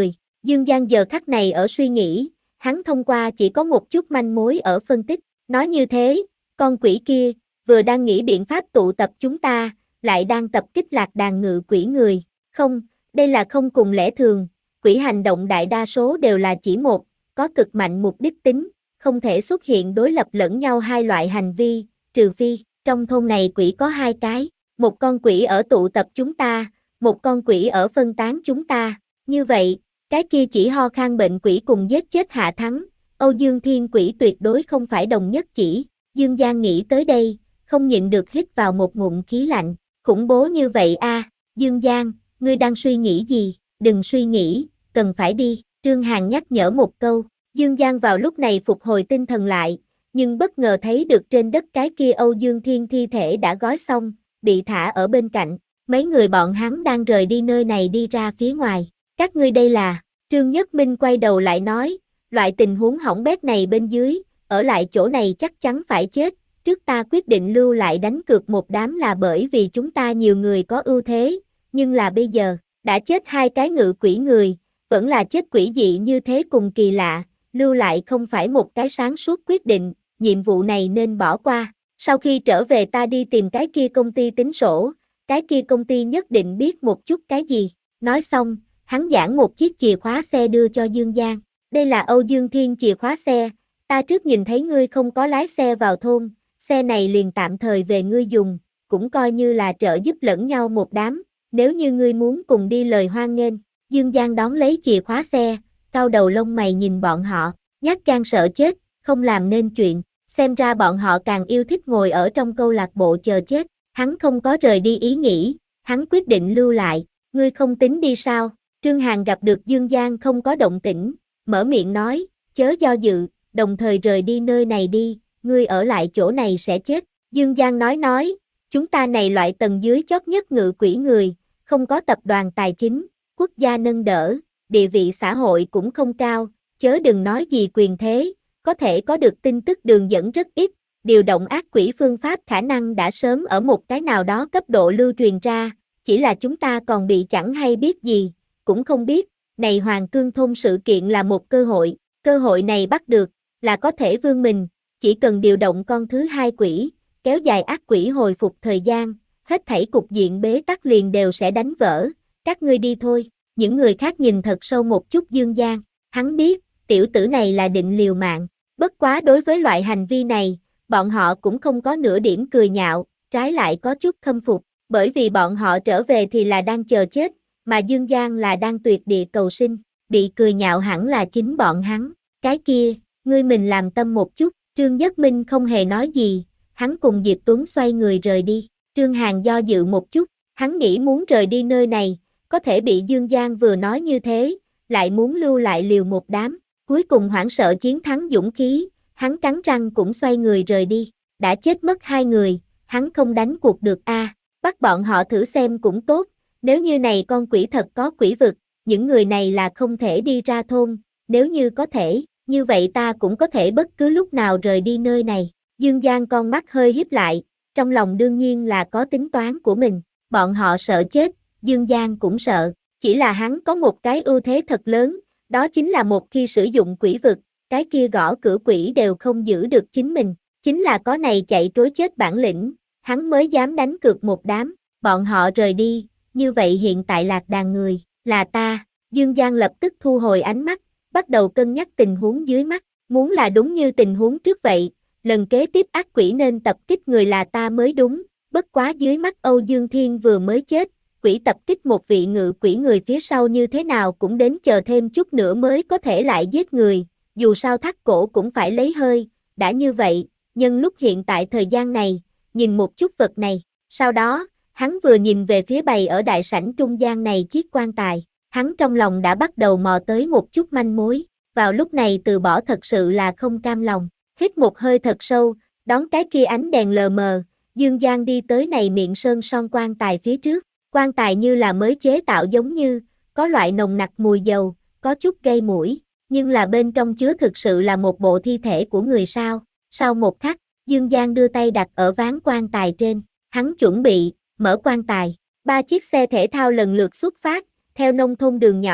Dương Giang giờ khắc này ở suy nghĩ, hắn thông qua chỉ có một chút manh mối ở phân tích, nói như thế, con quỷ kia, vừa đang nghĩ biện pháp tụ tập chúng ta, lại đang tập kích lạc đàn ngự quỷ người, không, đây là không cùng lẽ thường, quỷ hành động đại đa số đều là chỉ một, có cực mạnh mục đích tính, không thể xuất hiện đối lập lẫn nhau hai loại hành vi, trừ phi, trong thôn này quỷ có hai cái, một con quỷ ở tụ tập chúng ta, một con quỷ ở phân tán chúng ta, như vậy, cái kia chỉ ho khan bệnh quỷ cùng giết chết hạ thắng, Âu Dương Thiên quỷ tuyệt đối không phải đồng nhất chỉ, Dương Giang nghĩ tới đây, không nhịn được hít vào một ngụm khí lạnh, khủng bố như vậy a, Dương Giang, ngươi đang suy nghĩ gì, đừng suy nghĩ, cần phải đi, Trương Hàn nhắc nhở một câu, Dương Giang vào lúc này phục hồi tinh thần lại, nhưng bất ngờ thấy được trên đất cái kia Âu Dương Thiên thi thể đã gói xong, bị thả ở bên cạnh, mấy người bọn hắn đang rời đi nơi này đi ra phía ngoài, các ngươi đây là, Trương Nhất Minh quay đầu lại nói, loại tình huống hỏng bét này bên dưới, ở lại chỗ này chắc chắn phải chết, trước ta quyết định lưu lại đánh cược một đám là bởi vì chúng ta nhiều người có ưu thế, nhưng là bây giờ, đã chết hai cái ngự quỷ người, vẫn là chết quỷ dị như thế cùng kỳ lạ, lưu lại không phải một cái sáng suốt quyết định, nhiệm vụ này nên bỏ qua, sau khi trở về ta đi tìm cái kia công ty tính sổ, cái kia công ty nhất định biết một chút cái gì, nói xong, hắn giảng một chiếc chìa khóa xe đưa cho Dương Giang, đây là Âu Dương Thiên chìa khóa xe, ta trước nhìn thấy ngươi không có lái xe vào thôn, xe này liền tạm thời về ngươi dùng, cũng coi như là trợ giúp lẫn nhau một đám, nếu như ngươi muốn cùng đi lời hoan nghênh, Dương Giang đón lấy chìa khóa xe, cau đầu lông mày nhìn bọn họ, nhát gan sợ chết, không làm nên chuyện, xem ra bọn họ càng yêu thích ngồi ở trong câu lạc bộ chờ chết, hắn không có rời đi ý nghĩ, hắn quyết định lưu lại, ngươi không tính đi sao, Trương Hàn gặp được Dương Giang không có động tĩnh, mở miệng nói, chớ do dự, đồng thời rời đi nơi này đi, ngươi ở lại chỗ này sẽ chết, Dương Giang nói nói, chúng ta này loại tầng dưới chót nhất ngự quỷ người, không có tập đoàn tài chính, quốc gia nâng đỡ, địa vị xã hội cũng không cao, chớ đừng nói gì quyền thế, có thể có được tin tức đường dẫn rất ít, điều động ác quỷ phương pháp khả năng đã sớm ở một cái nào đó cấp độ lưu truyền ra, chỉ là chúng ta còn bị chẳng hay biết gì, cũng không biết, này Hoàng Cương thôn sự kiện là một cơ hội, cơ hội này bắt được, là có thể vươn mình, chỉ cần điều động con thứ hai quỷ, kéo dài ác quỷ hồi phục thời gian, hết thảy cục diện bế tắc liền đều sẽ đánh vỡ, các ngươi đi thôi, những người khác nhìn thật sâu một chút Dương Giang, hắn biết, tiểu tử này là định liều mạng, bất quá đối với loại hành vi này, bọn họ cũng không có nửa điểm cười nhạo, trái lại có chút khâm phục, bởi vì bọn họ trở về thì là đang chờ chết, mà Dương Giang là đang tuyệt địa cầu sinh, bị cười nhạo hẳn là chính bọn hắn, cái kia, ngươi mình làm tâm một chút, Trương Nhất Minh không hề nói gì, hắn cùng Diệp Tuấn xoay người rời đi, Trương Hàn do dự một chút, hắn nghĩ muốn rời đi nơi này, có thể bị Dương Giang vừa nói như thế, lại muốn lưu lại liều một đám, cuối cùng hoảng sợ chiến thắng dũng khí, hắn cắn răng cũng xoay người rời đi, đã chết mất hai người, hắn không đánh cuộc được a, bắt bọn họ thử xem cũng tốt, nếu như này con quỷ thật có quỷ vực, những người này là không thể đi ra thôn, nếu như có thể, như vậy ta cũng có thể bất cứ lúc nào rời đi nơi này, Dương Giang con mắt hơi híp lại, trong lòng đương nhiên là có tính toán của mình, bọn họ sợ chết, Dương Giang cũng sợ, chỉ là hắn có một cái ưu thế thật lớn, đó chính là một khi sử dụng quỷ vực, cái kia gõ cửa quỷ đều không giữ được chính mình, chính là có này chạy trối chết bản lĩnh, hắn mới dám đánh cược một đám, bọn họ rời đi, như vậy hiện tại lạc đàn người, là ta, Dương Giang lập tức thu hồi ánh mắt, bắt đầu cân nhắc tình huống dưới mắt, muốn là đúng như tình huống trước vậy, lần kế tiếp ác quỷ nên tập kích người là ta mới đúng, bất quá dưới mắt Âu Dương Thiên vừa mới chết, quỷ tập kích một vị ngự quỷ người phía sau như thế nào cũng đến chờ thêm chút nữa mới có thể lại giết người, dù sao thắt cổ cũng phải lấy hơi, đã như vậy, nhân lúc hiện tại thời gian này, nhìn một chút vật này, sau đó, hắn vừa nhìn về phía bày ở đại sảnh trung gian này chiếc quan tài, hắn trong lòng đã bắt đầu mò tới một chút manh mối, vào lúc này từ bỏ thật sự là không cam lòng, hít một hơi thật sâu, đón cái kia ánh đèn lờ mờ, Dương Giang đi tới này miệng sơn son quan tài phía trước, quan tài như là mới chế tạo giống như, có loại nồng nặc mùi dầu, có chút gây mũi, nhưng là bên trong chứa thực sự là một bộ thi thể của người sao, sau một khắc, Dương Giang đưa tay đặt ở ván quan tài trên, hắn chuẩn bị, mở quan tài, ba chiếc xe thể thao lần lượt xuất phát, theo nông thôn đường nhỏ,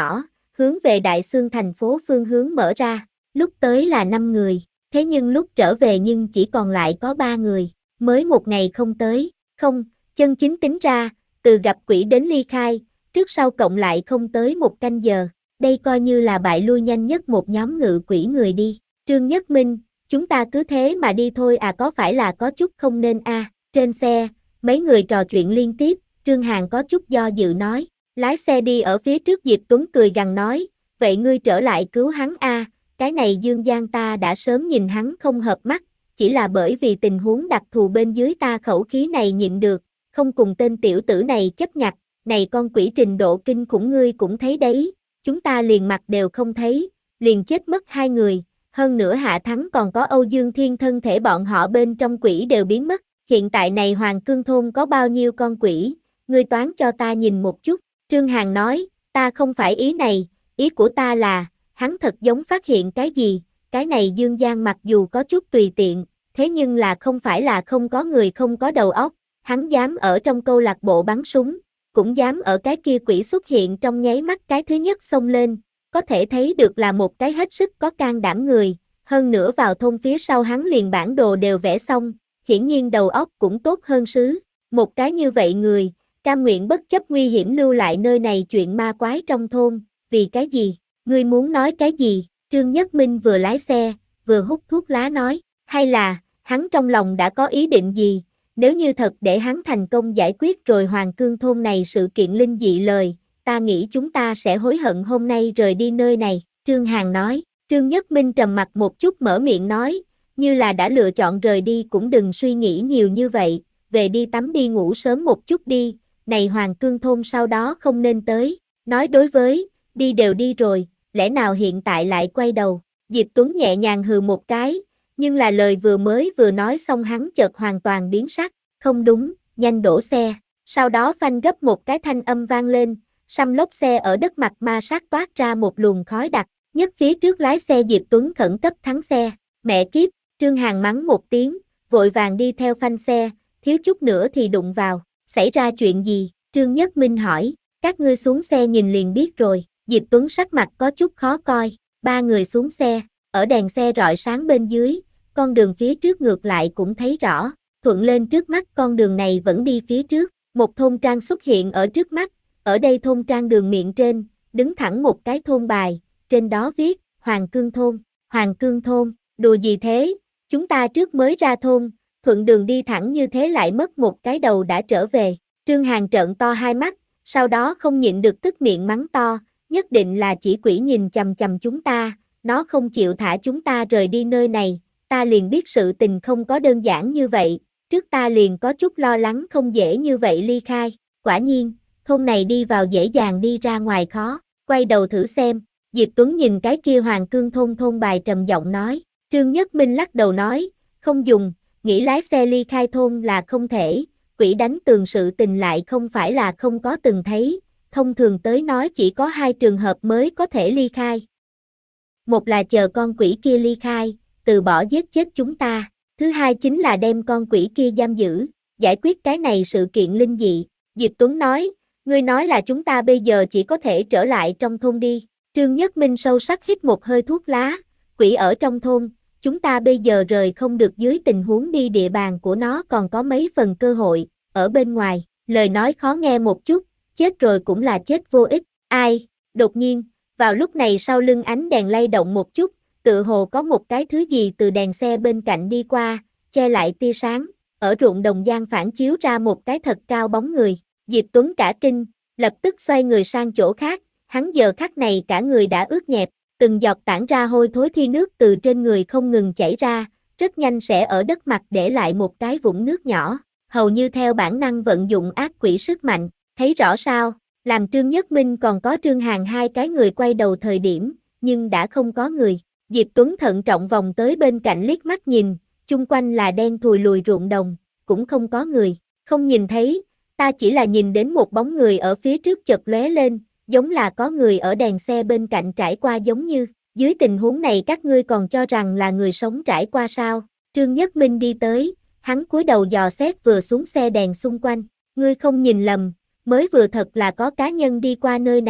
hướng về Đại Xương thành phố phương hướng mở ra. Lúc tới là năm người, thế nhưng lúc trở về nhưng chỉ còn lại có ba người, mới một ngày không tới, không, chân chính tính ra, từ gặp quỷ đến ly khai, trước sau cộng lại không tới một canh giờ, đây coi như là bại lui nhanh nhất một nhóm ngự quỷ người đi. Trương Nhất Minh, chúng ta cứ thế mà đi thôi à, có phải là có chút không nên a? À? Trên xe, mấy người trò chuyện liên tiếp, Trương Hàn có chút do dự nói, lái xe đi ở phía trước. Diệp Tuấn cười gằn nói, vậy ngươi trở lại cứu hắn a? À? Cái này Dương Giang ta đã sớm nhìn hắn không hợp mắt, chỉ là bởi vì tình huống đặc thù bên dưới ta khẩu khí này nhịn được, không cùng tên tiểu tử này chấp nhặt, này con quỷ trình độ kinh khủng ngươi cũng thấy đấy, chúng ta liền mặt đều không thấy, liền chết mất hai người, hơn nữa Hạ Thắng còn có Âu Dương Thiên, thân thể bọn họ bên trong quỷ đều biến mất, hiện tại này Hoàng Cương thôn có bao nhiêu con quỷ, ngươi toán cho ta nhìn một chút. Trương Hàn nói, ta không phải ý này, ý của ta là, hắn thật giống phát hiện cái gì, cái này Dương Giang mặc dù có chút tùy tiện, thế nhưng là không phải là không có người không có đầu óc, hắn dám ở trong câu lạc bộ bắn súng, cũng dám ở cái kia quỷ xuất hiện trong nháy mắt cái thứ nhất xông lên, có thể thấy được là một cái hết sức có can đảm người, hơn nữa vào thôn phía sau hắn liền bản đồ đều vẽ xong, hiển nhiên đầu óc cũng tốt hơn sứ, một cái như vậy người, cam nguyện bất chấp nguy hiểm lưu lại nơi này chuyện ma quái trong thôn, vì cái gì, ngươi muốn nói cái gì? Trương Nhất Minh vừa lái xe, vừa hút thuốc lá nói, hay là, hắn trong lòng đã có ý định gì, nếu như thật để hắn thành công giải quyết rồi Hoàng Cương thôn này sự kiện linh dị lời, ta nghĩ chúng ta sẽ hối hận hôm nay rời đi nơi này, Trương Hàn nói. Trương Nhất Minh trầm mặt một chút mở miệng nói, như là đã lựa chọn rời đi cũng đừng suy nghĩ nhiều như vậy, về đi tắm đi ngủ sớm một chút đi, này Hoàng Cương thôn sau đó không nên tới, nói đối với, đi đều đi rồi, lẽ nào hiện tại lại quay đầu, Diệp Tuấn nhẹ nhàng hừ một cái, nhưng là lời vừa mới vừa nói xong hắn chợt hoàn toàn biến sắc, không đúng, nhanh đổ xe, sau đó phanh gấp một cái thanh âm vang lên, xăm lốp xe ở đất mặt ma sát toát ra một luồng khói đặc, nhất phía trước lái xe Diệp Tuấn khẩn cấp thắng xe, mẹ kiếp, Trương Hàn mắng một tiếng, vội vàng đi theo phanh xe, thiếu chút nữa thì đụng vào, xảy ra chuyện gì, Trương Nhất Minh hỏi, các ngươi xuống xe nhìn liền biết rồi, Diệp Tuấn sắc mặt có chút khó coi, ba người xuống xe, ở đèn xe rọi sáng bên dưới, con đường phía trước ngược lại cũng thấy rõ, thuận lên trước mắt con đường này vẫn đi phía trước, một thôn trang xuất hiện ở trước mắt, ở đây thôn trang đường miệng trên, đứng thẳng một cái thôn bài, trên đó viết, Hoàng Cương thôn, Hoàng Cương thôn, đùa gì thế, chúng ta trước mới ra thôn, thuận đường đi thẳng như thế lại mất một cái đầu đã trở về, Trương Hàn trợn to hai mắt, sau đó không nhịn được tức miệng mắng to, nhất định là chỉ quỷ nhìn chằm chằm chúng ta, nó không chịu thả chúng ta rời đi nơi này, ta liền biết sự tình không có đơn giản như vậy, trước ta liền có chút lo lắng không dễ như vậy ly khai, quả nhiên, thôn này đi vào dễ dàng đi ra ngoài khó, quay đầu thử xem, Diệp Tuấn nhìn cái kia Hoàng Cương thôn thôn bài trầm giọng nói, Trương Nhất Minh lắc đầu nói, không dùng, nghĩ lái xe ly khai thôn là không thể, quỷ đánh tường sự tình lại không phải là không có từng thấy, thông thường tới nói chỉ có hai trường hợp mới có thể ly khai. Một là chờ con quỷ kia ly khai, từ bỏ giết chết chúng ta, thứ hai chính là đem con quỷ kia giam giữ, giải quyết cái này sự kiện linh dị. Diệp Tuấn nói, ngươi nói là chúng ta bây giờ chỉ có thể trở lại trong thôn đi. Trương Nhất Minh sâu sắc hít một hơi thuốc lá, quỷ ở trong thôn, chúng ta bây giờ rời không được dưới tình huống đi địa bàn của nó còn có mấy phần cơ hội, ở bên ngoài, lời nói khó nghe một chút, chết rồi cũng là chết vô ích, ai, đột nhiên, vào lúc này sau lưng ánh đèn lay động một chút, tự hồ có một cái thứ gì từ đèn xe bên cạnh đi qua, che lại tia sáng, ở ruộng đồng gian phản chiếu ra một cái thật cao bóng người, Diệp Tuấn cả kinh, lập tức xoay người sang chỗ khác, hắn giờ khắc này cả người đã ướt nhẹp, từng giọt tản ra hôi thối thi nước từ trên người không ngừng chảy ra, rất nhanh sẽ ở đất mặt để lại một cái vũng nước nhỏ, hầu như theo bản năng vận dụng ác quỷ sức mạnh, thấy rõ sao, làm Trương Nhất Minh còn có Trương Hàn hai cái người quay đầu thời điểm, nhưng đã không có người, Diệp Tuấn thận trọng vòng tới bên cạnh liếc mắt nhìn, chung quanh là đen thùi lùi ruộng đồng, cũng không có người, không nhìn thấy, ta chỉ là nhìn đến một bóng người ở phía trước chợt lóe lên, giống là có người ở đèn xe bên cạnh trải qua giống như, dưới tình huống này các ngươi còn cho rằng là người sống trải qua sao, Trương Nhất Minh đi tới, hắn cúi đầu dò xét vừa xuống xe đèn xung quanh, ngươi không nhìn lầm, mới vừa thật là có cá nhân đi qua nơi này,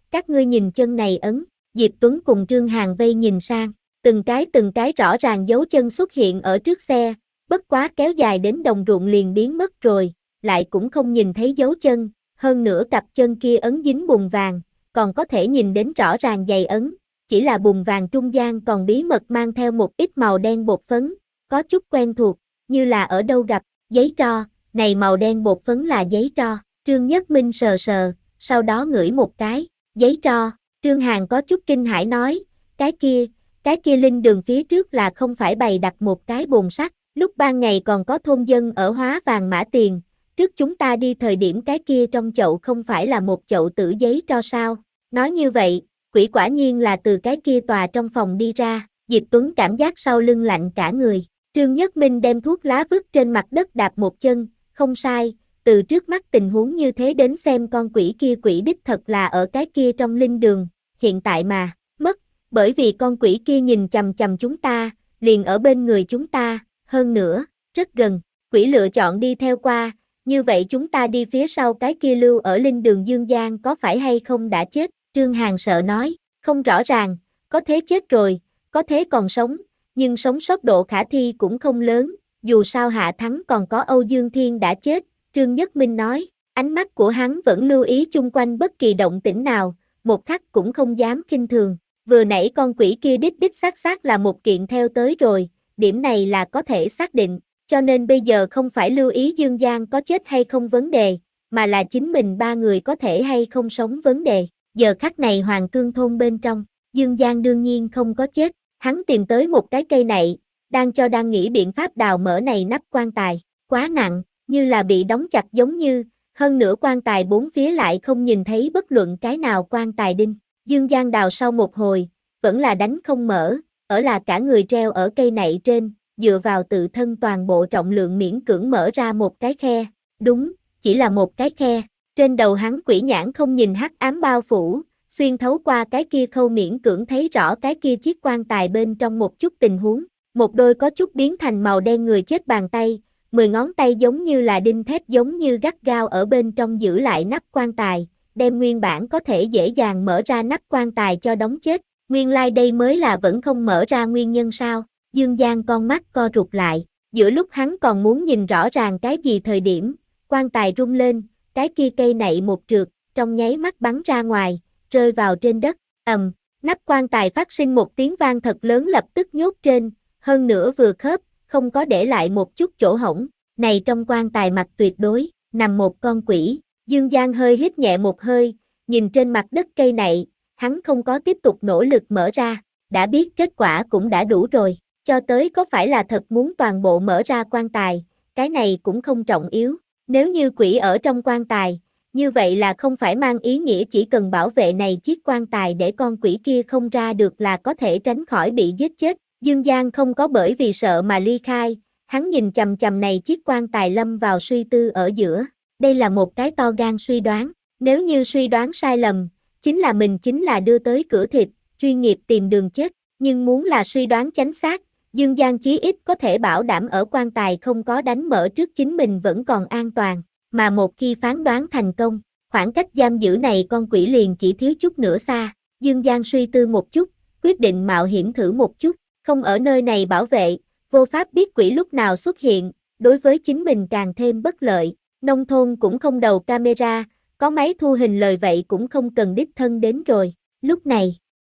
Các ngươi nhìn chân này ấn, Diệp Tuấn cùng Trương Hàn vây nhìn sang, từng cái từng cái rõ ràng dấu chân xuất hiện ở trước xe, bất quá kéo dài đến đồng ruộng liền biến mất rồi, lại cũng không nhìn thấy dấu chân, hơn nữa cặp chân kia ấn dính bùn vàng, còn có thể nhìn đến rõ ràng giày ấn, chỉ là bùn vàng trung gian còn bí mật mang theo một ít màu đen bột phấn, có chút quen thuộc, như là ở đâu gặp, giấy tro, này màu đen bột phấn là giấy tro, Trương Nhất Minh sờ sờ, sau đó ngửi một cái, giấy tro, Trương Hàn có chút kinh hãi nói, cái kia, cái kia linh đường phía trước là không phải bày đặt một cái bồn sắt, lúc ban ngày còn có thôn dân ở hóa vàng mã tiền, trước chúng ta đi thời điểm cái kia trong chậu không phải là một chậu tử giấy tro sao, nói như vậy, quỷ quả nhiên là từ cái kia tòa trong phòng đi ra, Diệp Tuấn cảm giác sau lưng lạnh cả người, Trương Nhất Minh đem thuốc lá vứt trên mặt đất đạp một chân, không sai, từ trước mắt tình huống như thế đến xem con quỷ kia quỷ đích thật là ở cái kia trong linh đường, hiện tại mà, mất, bởi vì con quỷ kia nhìn chằm chằm chúng ta, liền ở bên người chúng ta, hơn nữa, rất gần, quỷ lựa chọn đi theo qua, như vậy chúng ta đi phía sau cái kia lưu ở linh đường Dương Giang có phải hay không đã chết, Trương Hàn sợ nói, không rõ ràng, có thế chết rồi, có thế còn sống, nhưng sống sót độ khả thi cũng không lớn, dù sao Hạ Thắng còn có Âu Dương Thiên đã chết, Trương Nhất Minh nói, ánh mắt của hắn vẫn lưu ý chung quanh bất kỳ động tĩnh nào, một khắc cũng không dám khinh thường, vừa nãy con quỷ kia đích đích xác xác là một kiện theo tới rồi, điểm này là có thể xác định, cho nên bây giờ không phải lưu ý Dương Giang có chết hay không vấn đề, mà là chính mình ba người có thể hay không sống vấn đề, giờ khắc này Hoàng Cương thôn bên trong, Dương Giang đương nhiên không có chết, hắn tìm tới một cái cây nạy, đang cho đang nghĩ biện pháp đào mở này nắp quan tài, quá nặng, như là bị đóng chặt giống như, hơn nữa quan tài bốn phía lại không nhìn thấy bất luận cái nào quan tài đinh. Dương Giang đào sau một hồi, vẫn là đánh không mở, ở là cả người treo ở cây nạy trên, dựa vào tự thân toàn bộ trọng lượng miễn cưỡng mở ra một cái khe, đúng, chỉ là một cái khe, trên đầu hắn quỷ nhãn không nhìn hắc ám bao phủ, xuyên thấu qua cái kia khâu miễn cưỡng thấy rõ cái kia chiếc quan tài bên trong một chút tình huống, một đôi có chút biến thành màu đen người chết bàn tay, mười ngón tay giống như là đinh thép giống như gắt gao ở bên trong giữ lại nắp quan tài, đem nguyên bản có thể dễ dàng mở ra nắp quan tài cho đóng chết, nguyên lai like đây mới là vẫn không mở ra nguyên nhân sao, Dương Giang con mắt co rụt lại, giữa lúc hắn còn muốn nhìn rõ ràng cái gì thời điểm, quan tài rung lên, cái kia cây nạy một trượt, trong nháy mắt bắn ra ngoài, rơi vào trên đất, ầm, nắp quan tài phát sinh một tiếng vang thật lớn lập tức nhốt trên, hơn nữa vừa khớp, không có để lại một chút chỗ hổng, này trong quan tài mặt tuyệt đối, nằm một con quỷ, Dương Giang hơi hít nhẹ một hơi, nhìn trên mặt đất cây nạy, hắn không có tiếp tục nỗ lực mở ra, đã biết kết quả cũng đã đủ rồi, cho tới có phải là thật muốn toàn bộ mở ra quan tài, cái này cũng không trọng yếu, nếu như quỷ ở trong quan tài, như vậy là không phải mang ý nghĩa chỉ cần bảo vệ này chiếc quan tài để con quỷ kia không ra được là có thể tránh khỏi bị giết chết. Dương Giang không có bởi vì sợ mà ly khai, hắn nhìn chằm chằm này chiếc quan tài lâm vào suy tư ở giữa. Đây là một cái to gan suy đoán, nếu như suy đoán sai lầm, chính là mình chính là đưa tới cửa thịt, chuyên nghiệp tìm đường chết, nhưng muốn là suy đoán chính xác, Dương Giang chí ít có thể bảo đảm ở quan tài không có đánh mở trước chính mình vẫn còn an toàn, mà một khi phán đoán thành công, khoảng cách giam giữ này con quỷ liền chỉ thiếu chút nữa xa. Dương Giang suy tư một chút, quyết định mạo hiểm thử một chút, không ở nơi này bảo vệ, vô pháp biết quỷ lúc nào xuất hiện, đối với chính mình càng thêm bất lợi, nông thôn cũng không đầu camera, có máy thu hình lời vậy cũng không cần đích thân đến rồi, lúc này.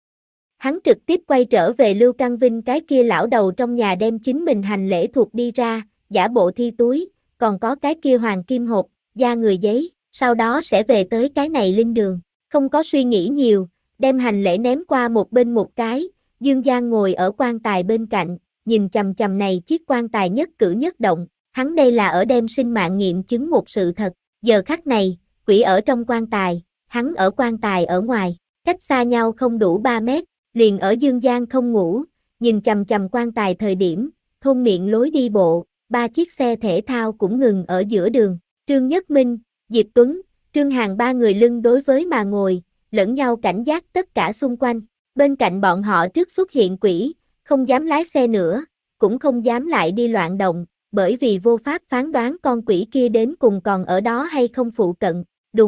Hắn trực tiếp quay trở về Lưu Căn Vinh cái kia lão đầu trong nhà đem chính mình hành lễ thuộc đi ra, giả bộ thi túi, còn có cái kia hoàng kim hộp, da người giấy, sau đó sẽ về tới cái này linh đường, không có suy nghĩ nhiều, đem hành lễ ném qua một bên một cái, Dương Giang ngồi ở quan tài bên cạnh, nhìn chằm chằm này chiếc quan tài nhất cử nhất động, hắn đây là ở đem sinh mạng nghiệm chứng một sự thật, giờ khắc này, quỷ ở trong quan tài, hắn ở quan tài ở ngoài, cách xa nhau không đủ ba mét, liền ở Dương Giang không ngủ, nhìn chằm chằm quan tài thời điểm, thôn miệng lối đi bộ, ba chiếc xe thể thao cũng ngừng ở giữa đường, Trương Nhất Minh, Diệp Tuấn, Trương Hàn ba người lưng đối với mà ngồi, lẫn nhau cảnh giác tất cả xung quanh, bên cạnh bọn họ trước xuất hiện quỷ, không dám lái xe nữa, cũng không dám lại đi loạn động, bởi vì vô pháp phán đoán con quỷ kia đến cùng còn ở đó hay không phụ cận, đùng,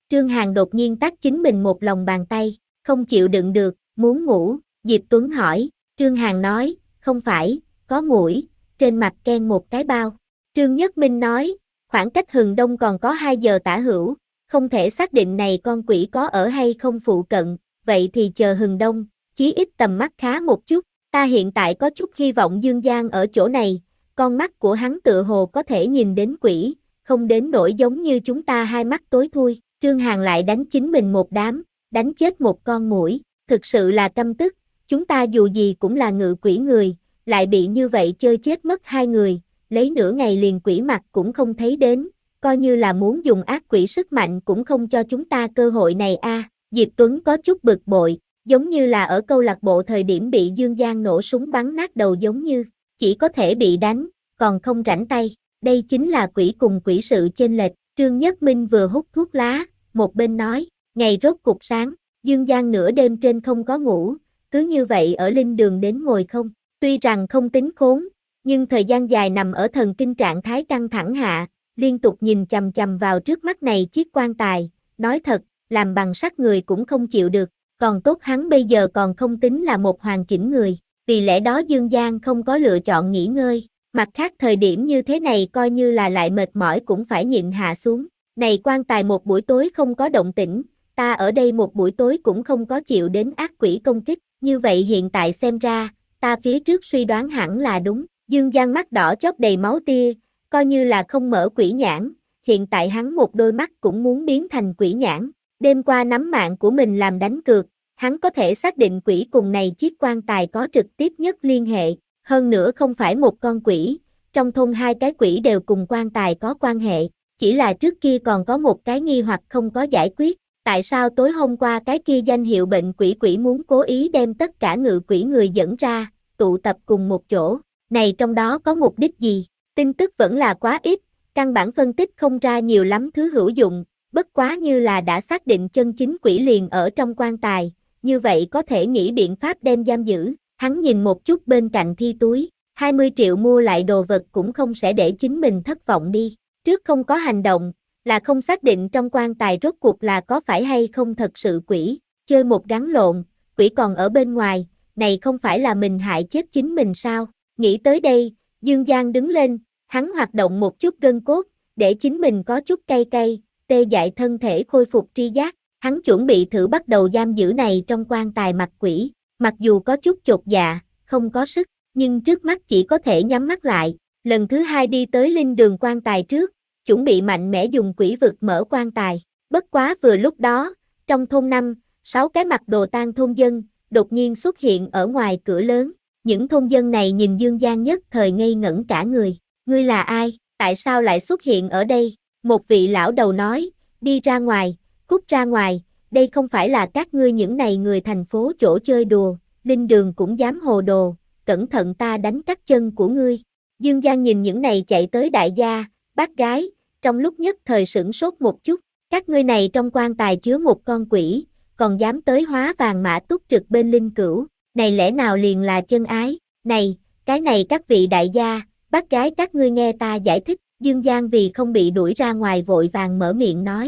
Trương Hàn đột nhiên tát chính mình một lòng bàn tay, không chịu đựng được, muốn ngủ, Diệp Tuấn hỏi, Trương Hàn nói, không phải, có muỗi, trên mặt ken một cái bao. Trương Nhất Minh nói, khoảng cách Hừng Đông còn có hai giờ tả hữu, không thể xác định này con quỷ có ở hay không phụ cận, vậy thì chờ Hừng Đông, chí ít tầm mắt khá một chút, ta hiện tại có chút hy vọng Dương Giang ở chỗ này, con mắt của hắn tựa hồ có thể nhìn đến quỷ, không đến nỗi giống như chúng ta hai mắt tối thui. Trương Hàn lại đánh chính mình một đám, đánh chết một con muỗi, thực sự là căm tức, chúng ta dù gì cũng là ngự quỷ người, lại bị như vậy chơi chết mất hai người, lấy nửa ngày liền quỷ mặt cũng không thấy đến, coi như là muốn dùng ác quỷ sức mạnh cũng không cho chúng ta cơ hội này a. À. Diệp Tuấn có chút bực bội, giống như là ở câu lạc bộ thời điểm bị Dương Giang nổ súng bắn nát đầu giống như, chỉ có thể bị đánh, còn không rảnh tay, đây chính là quỷ cùng quỷ sự chênh lệch. Trương Nhất Minh vừa hút thuốc lá, một bên nói, ngày rốt cục sáng, Dương Giang nửa đêm trên không có ngủ, cứ như vậy ở linh đường đến ngồi không, tuy rằng không tính khốn, nhưng thời gian dài nằm ở thần kinh trạng thái căng thẳng hạ, liên tục nhìn chằm chằm vào trước mắt này chiếc quan tài, nói thật, làm bằng sắt người cũng không chịu được, còn tốt hắn bây giờ còn không tính là một hoàn chỉnh người, vì lẽ đó Dương Giang không có lựa chọn nghỉ ngơi, mặt khác thời điểm như thế này coi như là lại mệt mỏi cũng phải nhịn hạ xuống, này quan tài một buổi tối không có động tĩnh, ta ở đây một buổi tối cũng không có chịu đến ác quỷ công kích, như vậy hiện tại xem ra, ta phía trước suy đoán hẳn là đúng, Dương Giang mắt đỏ chóp đầy máu tia, coi như là không mở quỷ nhãn, hiện tại hắn một đôi mắt cũng muốn biến thành quỷ nhãn, đêm qua nắm mạng của mình làm đánh cược, hắn có thể xác định quỷ cùng này chiếc quan tài có trực tiếp nhất liên hệ, hơn nữa không phải một con quỷ, trong thôn hai cái quỷ đều cùng quan tài có quan hệ, chỉ là trước kia còn có một cái nghi hoặc không có giải quyết, tại sao tối hôm qua cái kia danh hiệu bệnh quỷ quỷ muốn cố ý đem tất cả ngự quỷ người dẫn ra, tụ tập cùng một chỗ, này trong đó có mục đích gì, tin tức vẫn là quá ít, căn bản phân tích không ra nhiều lắm thứ hữu dụng, bất quá như là đã xác định chân chính quỷ liền ở trong quan tài, như vậy có thể nghĩ biện pháp đem giam giữ, hắn nhìn một chút bên cạnh thi túi, hai mươi triệu mua lại đồ vật cũng không sẽ để chính mình thất vọng đi, trước không có hành động, là không xác định trong quan tài rốt cuộc là có phải hay không thật sự quỷ, chơi một gắn lộn, quỷ còn ở bên ngoài, này không phải là mình hại chết chính mình sao, nghĩ tới đây, Dương Giang đứng lên, hắn hoạt động một chút gân cốt, để chính mình có chút cay cay, tê dại thân thể khôi phục tri giác, hắn chuẩn bị thử bắt đầu giam giữ này trong quan tài mặt quỷ, mặc dù có chút chột dạ, không có sức, nhưng trước mắt chỉ có thể nhắm mắt lại, lần thứ hai đi tới linh đường quan tài trước, chuẩn bị mạnh mẽ dùng quỷ vực mở quan tài, bất quá vừa lúc đó, trong thôn năm, sáu cái mặc đồ tang thôn dân, đột nhiên xuất hiện ở ngoài cửa lớn, những thôn dân này nhìn Dương Giang nhất thời ngây ngẩn cả người, ngươi là ai, tại sao lại xuất hiện ở đây, một vị lão đầu nói, đi ra ngoài, cút ra ngoài, đây không phải là các ngươi những này người thành phố chỗ chơi đùa, linh đường cũng dám hồ đồ, cẩn thận ta đánh cắt chân của ngươi, Dương Giang nhìn những này chạy tới đại gia, bác gái, trong lúc nhất thời sửng sốt một chút, các ngươi này trong quan tài chứa một con quỷ, còn dám tới hóa vàng mã túc trực bên linh cữu, này lẽ nào liền là chân ái, này, cái này các vị đại gia, bác gái các ngươi nghe ta giải thích, Dương Giang vì không bị đuổi ra ngoài vội vàng mở miệng nói.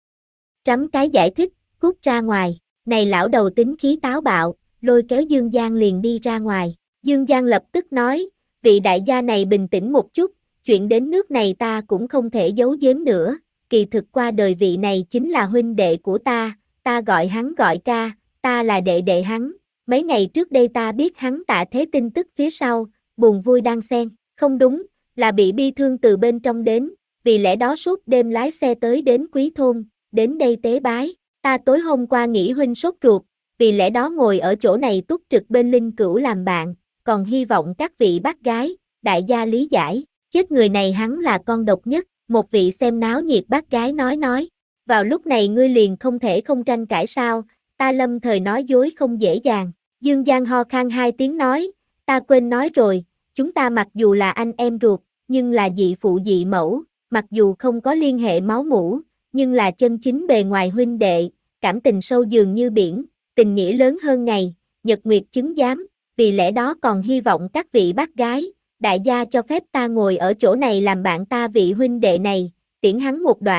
Trắm cái giải thích, cút ra ngoài, này lão đầu tính khí táo bạo, lôi kéo Dương Giang liền đi ra ngoài, Dương Giang lập tức nói, vị đại gia này bình tĩnh một chút, chuyện đến nước này ta cũng không thể giấu giếm nữa, kỳ thực qua đời vị này chính là huynh đệ của ta, ta gọi hắn gọi ca, ta là đệ đệ hắn, mấy ngày trước đây ta biết hắn tạ thế tin tức phía sau, buồn vui đang xen, không đúng, là bị bi thương từ bên trong đến, vì lẽ đó suốt đêm lái xe tới đến Quý Thôn, đến đây tế bái, ta tối hôm qua nghĩ huynh sốt ruột, vì lẽ đó ngồi ở chỗ này túc trực bên linh cữu làm bạn, còn hy vọng các vị bác gái, đại gia lý giải, chết người này hắn là con độc nhất, một vị xem náo nhiệt bác gái nói nói, vào lúc này ngươi liền không thể không tranh cãi sao, ta lâm thời nói dối không dễ dàng, Dương Giang ho khan hai tiếng nói, ta quên nói rồi, chúng ta mặc dù là anh em ruột, nhưng là dị phụ dị mẫu, mặc dù không có liên hệ máu mủ, nhưng là chân chính bề ngoài huynh đệ, cảm tình sâu dường như biển, tình nghĩa lớn hơn ngày, nhật nguyệt chứng giám, vì lẽ đó còn hy vọng các vị bác gái, đại gia cho phép ta ngồi ở chỗ này làm bạn ta vị huynh đệ này, tiễn hắn một đoạn,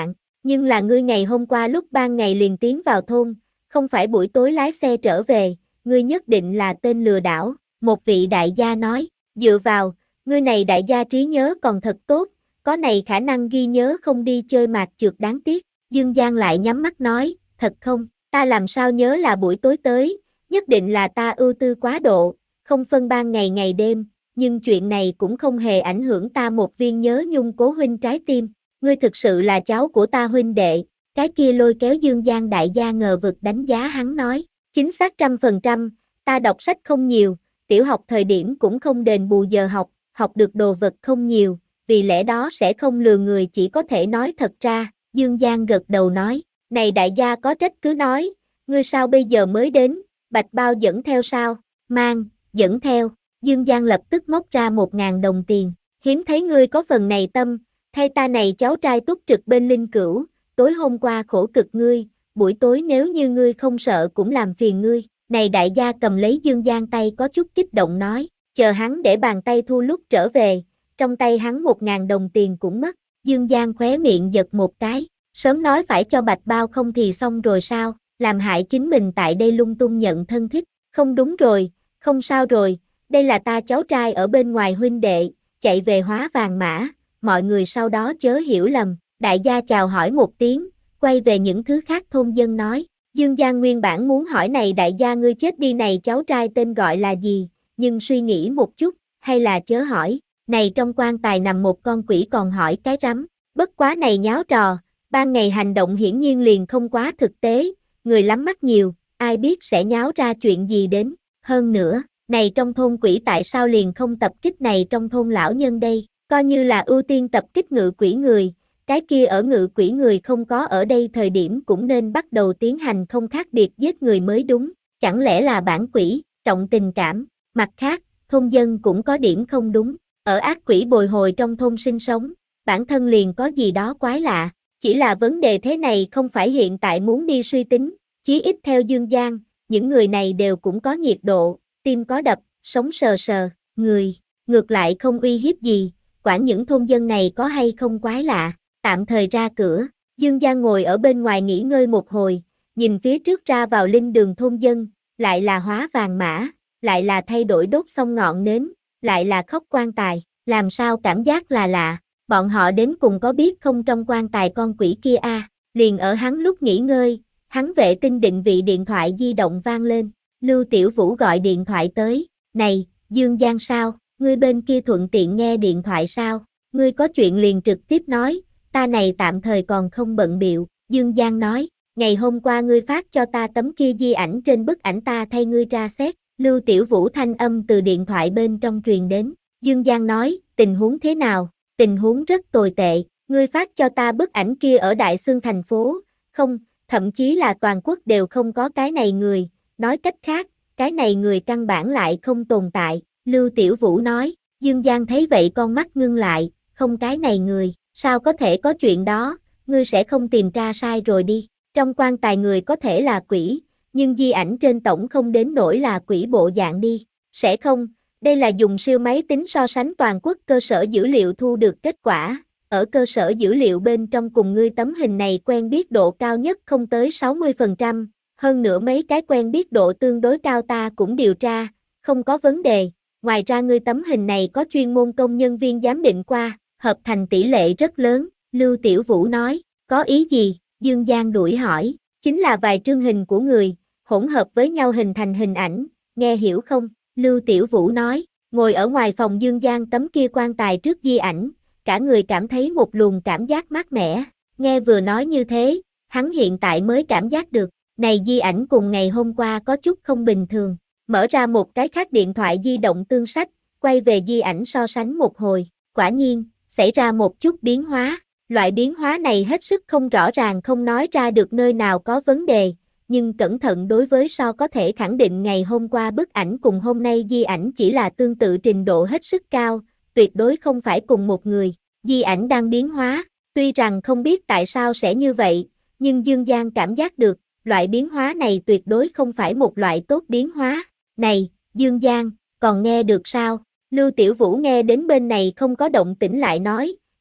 Nhưng là ngươi ngày hôm qua lúc ban ngày liền tiến vào thôn, không phải buổi tối lái xe trở về, ngươi nhất định là tên lừa đảo, một vị đại gia nói, dựa vào, ngươi này đại gia trí nhớ còn thật tốt, có này khả năng ghi nhớ không đi chơi mạc trượt đáng tiếc, Dương Giang lại nhắm mắt nói, thật không, ta làm sao nhớ là buổi tối tới, nhất định là ta ưu tư quá độ, không phân ban ngày ngày đêm, nhưng chuyện này cũng không hề ảnh hưởng ta một viên nhớ nhung cố huynh trái tim, ngươi thực sự là cháu của ta huynh đệ, cái kia lôi kéo Dương Giang đại gia ngờ vực đánh giá hắn nói, chính xác trăm phần trăm, ta đọc sách không nhiều, tiểu học thời điểm cũng không đền bù giờ học, học được đồ vật không nhiều, vì lẽ đó sẽ không lừa người chỉ có thể nói thật ra, Dương Giang gật đầu nói, này đại gia có trách cứ nói, ngươi sao bây giờ mới đến, bạch bao dẫn theo sao, mang, dẫn theo, Dương Giang lập tức móc ra một ngàn đồng tiền, hiếm thấy ngươi có phần này tâm, thay ta này cháu trai túc trực bên linh cữu, tối hôm qua khổ cực ngươi, buổi tối nếu như ngươi không sợ cũng làm phiền ngươi, này đại gia cầm lấy Dương Giang tay có chút kích động nói, chờ hắn để bàn tay thu lúc trở về, trong tay hắn một ngàn đồng tiền cũng mất, Dương Giang khóe miệng giật một cái, sớm nói phải cho bạch bao không thì xong rồi sao, làm hại chính mình tại đây lung tung nhận thân thích, không đúng rồi, không sao rồi, đây là ta cháu trai ở bên ngoài huynh đệ, chạy về hóa vàng mã, mọi người sau đó chớ hiểu lầm, đại gia chào hỏi một tiếng, quay về những thứ khác thôn dân nói, Dương Giang nguyên bản muốn hỏi này đại gia ngươi chết đi này cháu trai tên gọi là gì, nhưng suy nghĩ một chút, hay là chớ hỏi, này trong quan tài nằm một con quỷ còn hỏi cái rắm, bất quá này nháo trò, ban ngày hành động hiển nhiên liền không quá thực tế, người lắm mắt nhiều, ai biết sẽ nháo ra chuyện gì đến, hơn nữa, này trong thôn quỷ tại sao liền không tập kích này trong thôn lão nhân đây, coi như là ưu tiên tập kích ngự quỷ người, cái kia ở ngự quỷ người không có ở đây thời điểm cũng nên bắt đầu tiến hành không khác biệt giết người mới đúng, chẳng lẽ là bản quỷ, trọng tình cảm, mặt khác, thôn dân cũng có điểm không đúng, ở ác quỷ bồi hồi trong thôn sinh sống, bản thân liền có gì đó quái lạ, chỉ là vấn đề thế này không phải hiện tại muốn đi suy tính, chí ít theo Dương Giang, những người này đều cũng có nhiệt độ, tim có đập, sống sờ sờ, người, ngược lại không uy hiếp gì, quản những thôn dân này có hay không quái lạ, tạm thời ra cửa, Dương Giang ngồi ở bên ngoài nghỉ ngơi một hồi, nhìn phía trước ra vào linh đường thôn dân, lại là hóa vàng mã, lại là thay đổi đốt xong ngọn nến, lại là khóc quan tài, làm sao cảm giác là lạ, bọn họ đến cùng có biết không trong quan tài con quỷ kia a? À? Liền ở hắn lúc nghỉ ngơi, hắn vệ tinh định vị điện thoại di động vang lên, Lưu Tiểu Vũ gọi điện thoại tới, này, Dương Giang sao, ngươi bên kia thuận tiện nghe điện thoại sao, ngươi có chuyện liền trực tiếp nói, ta này tạm thời còn không bận biệu, Dương Giang nói, ngày hôm qua ngươi phát cho ta tấm kia di ảnh trên bức ảnh ta thay ngươi ra xét, Lưu Tiểu Vũ thanh âm từ điện thoại bên trong truyền đến, Dương Giang nói, tình huống thế nào, tình huống rất tồi tệ, ngươi phát cho ta bức ảnh kia ở Đại Xương thành phố, không, thậm chí là toàn quốc đều không có cái này người, nói cách khác, cái này người căn bản lại không tồn tại, Lưu Tiểu Vũ nói, Dương Giang thấy vậy con mắt ngưng lại, không cái này người, sao có thể có chuyện đó, ngươi sẽ không tìm ra sai rồi đi, trong quan tài người có thể là quỷ, nhưng di ảnh trên tổng không đến nỗi là quỷ bộ dạng đi, sẽ không, đây là dùng siêu máy tính so sánh toàn quốc cơ sở dữ liệu thu được kết quả, ở cơ sở dữ liệu bên trong cùng ngươi tấm hình này quen biết độ cao nhất không tới sáu mươi phần trăm, hơn nữa mấy cái quen biết độ tương đối cao ta cũng điều tra, không có vấn đề, ngoài ra ngươi tấm hình này có chuyên môn công nhân viên giám định qua, hợp thành tỷ lệ rất lớn, Lưu Tiểu Vũ nói, có ý gì, Dương Giang đuổi hỏi, chính là vài trương hình của người, hỗn hợp với nhau hình thành hình ảnh, nghe hiểu không, Lưu Tiểu Vũ nói, ngồi ở ngoài phòng Dương Giang tấm kia quan tài trước di ảnh, cả người cảm thấy một luồng cảm giác mát mẻ, nghe vừa nói như thế, hắn hiện tại mới cảm giác được, này di ảnh cùng ngày hôm qua có chút không bình thường, mở ra một cái khác điện thoại di động tương sách, quay về di ảnh so sánh một hồi, quả nhiên, xảy ra một chút biến hóa, loại biến hóa này hết sức không rõ ràng không nói ra được nơi nào có vấn đề, nhưng cẩn thận đối với so có thể khẳng định ngày hôm qua bức ảnh cùng hôm nay di ảnh chỉ là tương tự trình độ hết sức cao, tuyệt đối không phải cùng một người, di ảnh đang biến hóa, tuy rằng không biết tại sao sẽ như vậy, nhưng Dương Giang cảm giác được, loại biến hóa này tuyệt đối không phải một loại tốt biến hóa, này, Dương Giang, còn nghe được sao? Lưu Tiểu Vũ nghe đến bên này không có động tĩnh lại nói,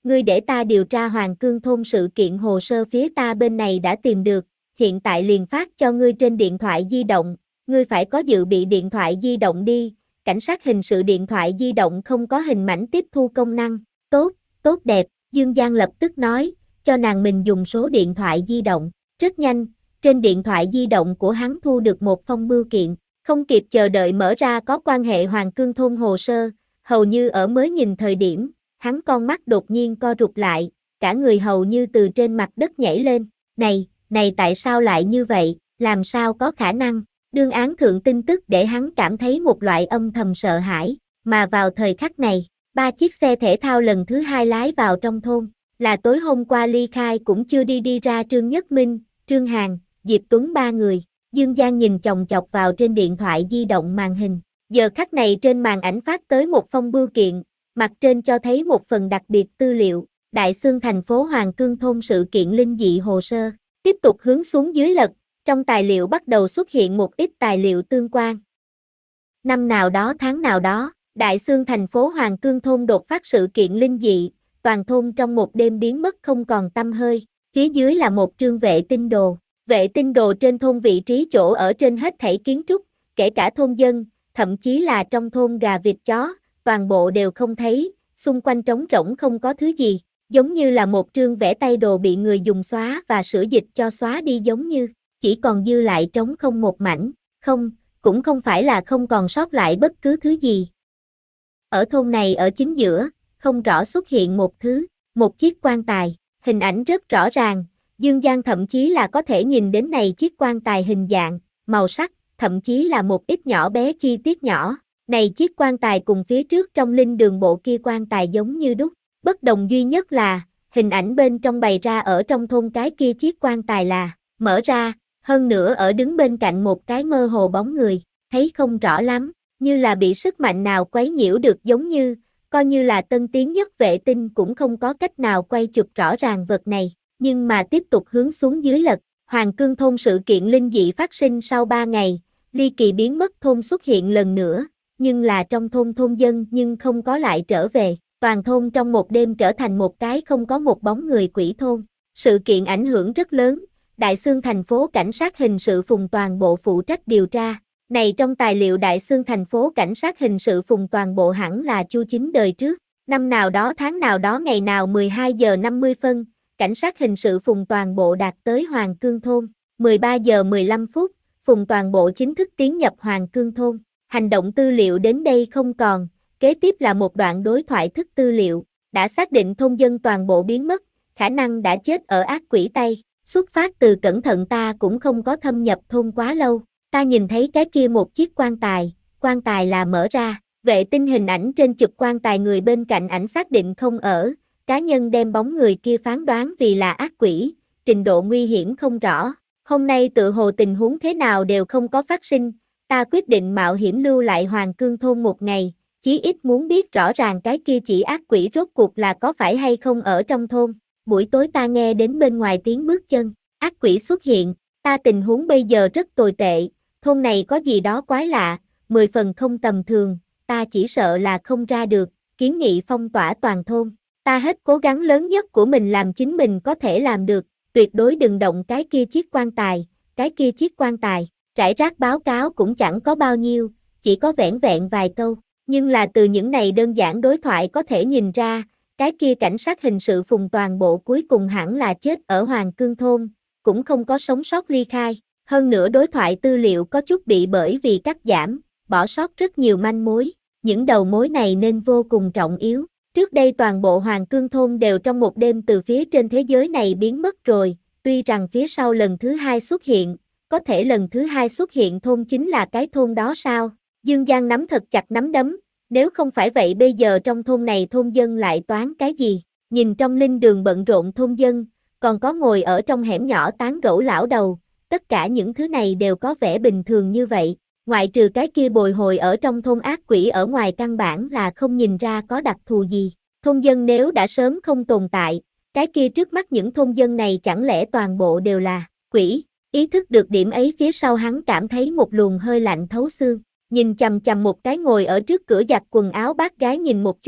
ngươi để ta điều tra Hoàng Cương thôn sự kiện hồ sơ phía ta bên này đã tìm được, hiện tại liền phát cho ngươi trên điện thoại di động, ngươi phải có dự bị điện thoại di động đi, cảnh sát hình sự điện thoại di động không có hình ảnh tiếp thu công năng, tốt, tốt đẹp, Dương Giang lập tức nói, cho nàng mình dùng số điện thoại di động, rất nhanh, trên điện thoại di động của hắn thu được một phong bưu kiện, không kịp chờ đợi mở ra có quan hệ Hoàng Cương thôn hồ sơ, hầu như ở mới nhìn thời điểm, hắn con mắt đột nhiên co rụt lại, cả người hầu như từ trên mặt đất nhảy lên, này, này tại sao lại như vậy, làm sao có khả năng, đương án thượng tin tức để hắn cảm thấy một loại âm thầm sợ hãi, mà vào thời khắc này, ba chiếc xe thể thao lần thứ hai lái vào trong thôn, là tối hôm qua ly khai cũng chưa đi đi ra Trương Nhất Minh, Trương Hàn, Diệp Tuấn ba người, Dương Giang nhìn chòng chọc vào trên điện thoại di động màn hình, giờ khắc này trên màn ảnh phát tới một phong bưu kiện, mặt trên cho thấy một phần đặc biệt tư liệu, Đại Xương thành phố Hoàng Cương thôn sự kiện linh dị hồ sơ, tiếp tục hướng xuống dưới lật, trong tài liệu bắt đầu xuất hiện một ít tài liệu tương quan. Năm nào đó tháng nào đó, Đại Xương thành phố Hoàng Cương thôn đột phát sự kiện linh dị, toàn thôn trong một đêm biến mất không còn tăm hơi, phía dưới là một trương vệ tinh đồ. Vệ tinh đồ trên thôn vị trí chỗ ở trên hết thảy kiến trúc, kể cả thôn dân, thậm chí là trong thôn gà vịt chó, toàn bộ đều không thấy, xung quanh trống rỗng không có thứ gì, giống như là một trương vẽ tay đồ bị người dùng xóa và sửa dịch cho xóa đi giống như, chỉ còn dư lại trống không một mảnh, không, cũng không phải là không còn sót lại bất cứ thứ gì. Ở thôn này ở chính giữa, không rõ xuất hiện một thứ, một chiếc quan tài, hình ảnh rất rõ ràng. Dương Giang thậm chí là có thể nhìn đến này chiếc quan tài hình dạng, màu sắc, thậm chí là một ít nhỏ bé chi tiết nhỏ. Này chiếc quan tài cùng phía trước trong linh đường bộ kia quan tài giống như đúc. Bất đồng duy nhất là, hình ảnh bên trong bày ra ở trong thôn cái kia chiếc quan tài là, mở ra, hơn nữa ở đứng bên cạnh một cái mơ hồ bóng người, thấy không rõ lắm, như là bị sức mạnh nào quấy nhiễu được giống như, coi như là tân tiến nhất vệ tinh cũng không có cách nào quay chụp rõ ràng vật này. Nhưng mà tiếp tục hướng xuống dưới lật, Hoàng Cương thôn sự kiện linh dị phát sinh sau ba ngày, ly kỳ biến mất thôn xuất hiện lần nữa, nhưng là trong thôn thôn dân nhưng không có lại trở về, toàn thôn trong một đêm trở thành một cái không có một bóng người quỷ thôn. Sự kiện ảnh hưởng rất lớn, Đại Xương thành phố cảnh sát hình sự Phùng toàn bộ phụ trách điều tra. Này trong tài liệu Đại Xương thành phố cảnh sát hình sự Phùng toàn bộ hẳn là Chu Chính đời trước, năm nào đó tháng nào đó ngày nào mười hai giờ năm mươi phân. Cảnh sát hình sự Phùng toàn bộ đạt tới Hoàng Cương thôn, mười ba giờ mười lăm phút, Phùng toàn bộ chính thức tiến nhập Hoàng Cương thôn, hành động tư liệu đến đây không còn, kế tiếp là một đoạn đối thoại thức tư liệu, đã xác định thôn dân toàn bộ biến mất, khả năng đã chết ở ác quỷ tay, xuất phát từ cẩn thận ta cũng không có thâm nhập thôn quá lâu, ta nhìn thấy cái kia một chiếc quan tài, quan tài là mở ra, vệ tinh hình ảnh trên chụp quan tài người bên cạnh ảnh xác định không ở. Cá nhân đem bóng người kia phán đoán vì là ác quỷ, trình độ nguy hiểm không rõ. Hôm nay tự hồ tình huống thế nào đều không có phát sinh, ta quyết định mạo hiểm lưu lại Hoàng Cương thôn một ngày, chí ít muốn biết rõ ràng cái kia chỉ ác quỷ rốt cuộc là có phải hay không ở trong thôn. Buổi tối ta nghe đến bên ngoài tiếng bước chân, ác quỷ xuất hiện, ta tình huống bây giờ rất tồi tệ, thôn này có gì đó quái lạ, mười phần không tầm thường, ta chỉ sợ là không ra được, kiến nghị phong tỏa toàn thôn. Ta hết cố gắng lớn nhất của mình làm chính mình có thể làm được, tuyệt đối đừng động cái kia chiếc quan tài, cái kia chiếc quan tài, rải rác báo cáo cũng chẳng có bao nhiêu, chỉ có vẻn vẹn vài câu, nhưng là từ những này đơn giản đối thoại có thể nhìn ra, cái kia cảnh sát hình sự Phùng toàn bộ cuối cùng hẳn là chết ở Hoàng Cương thôn, cũng không có sống sót ly khai, hơn nữa đối thoại tư liệu có chút bị bởi vì cắt giảm, bỏ sót rất nhiều manh mối, những đầu mối này nên vô cùng trọng yếu. Trước đây toàn bộ Hoàng Cương thôn đều trong một đêm từ phía trên thế giới này biến mất rồi, tuy rằng phía sau lần thứ hai xuất hiện, có thể lần thứ hai xuất hiện thôn chính là cái thôn đó sao? Dương Giang nắm thật chặt nắm đấm, nếu không phải vậy bây giờ trong thôn này thôn dân lại toán cái gì? Nhìn trong linh đường bận rộn thôn dân, còn có ngồi ở trong hẻm nhỏ tán gẫu lão đầu, tất cả những thứ này đều có vẻ bình thường như vậy. Ngoại trừ cái kia bồi hồi ở trong thôn ác quỷ ở ngoài căn bản là không nhìn ra có đặc thù gì. Thôn dân nếu đã sớm không tồn tại, cái kia trước mắt những thôn dân này chẳng lẽ toàn bộ đều là quỷ? Ý thức được điểm ấy phía sau hắn cảm thấy một luồng hơi lạnh thấu xương. Nhìn chằm chằm một cái ngồi ở trước cửa giặt quần áo bác gái nhìn một chút,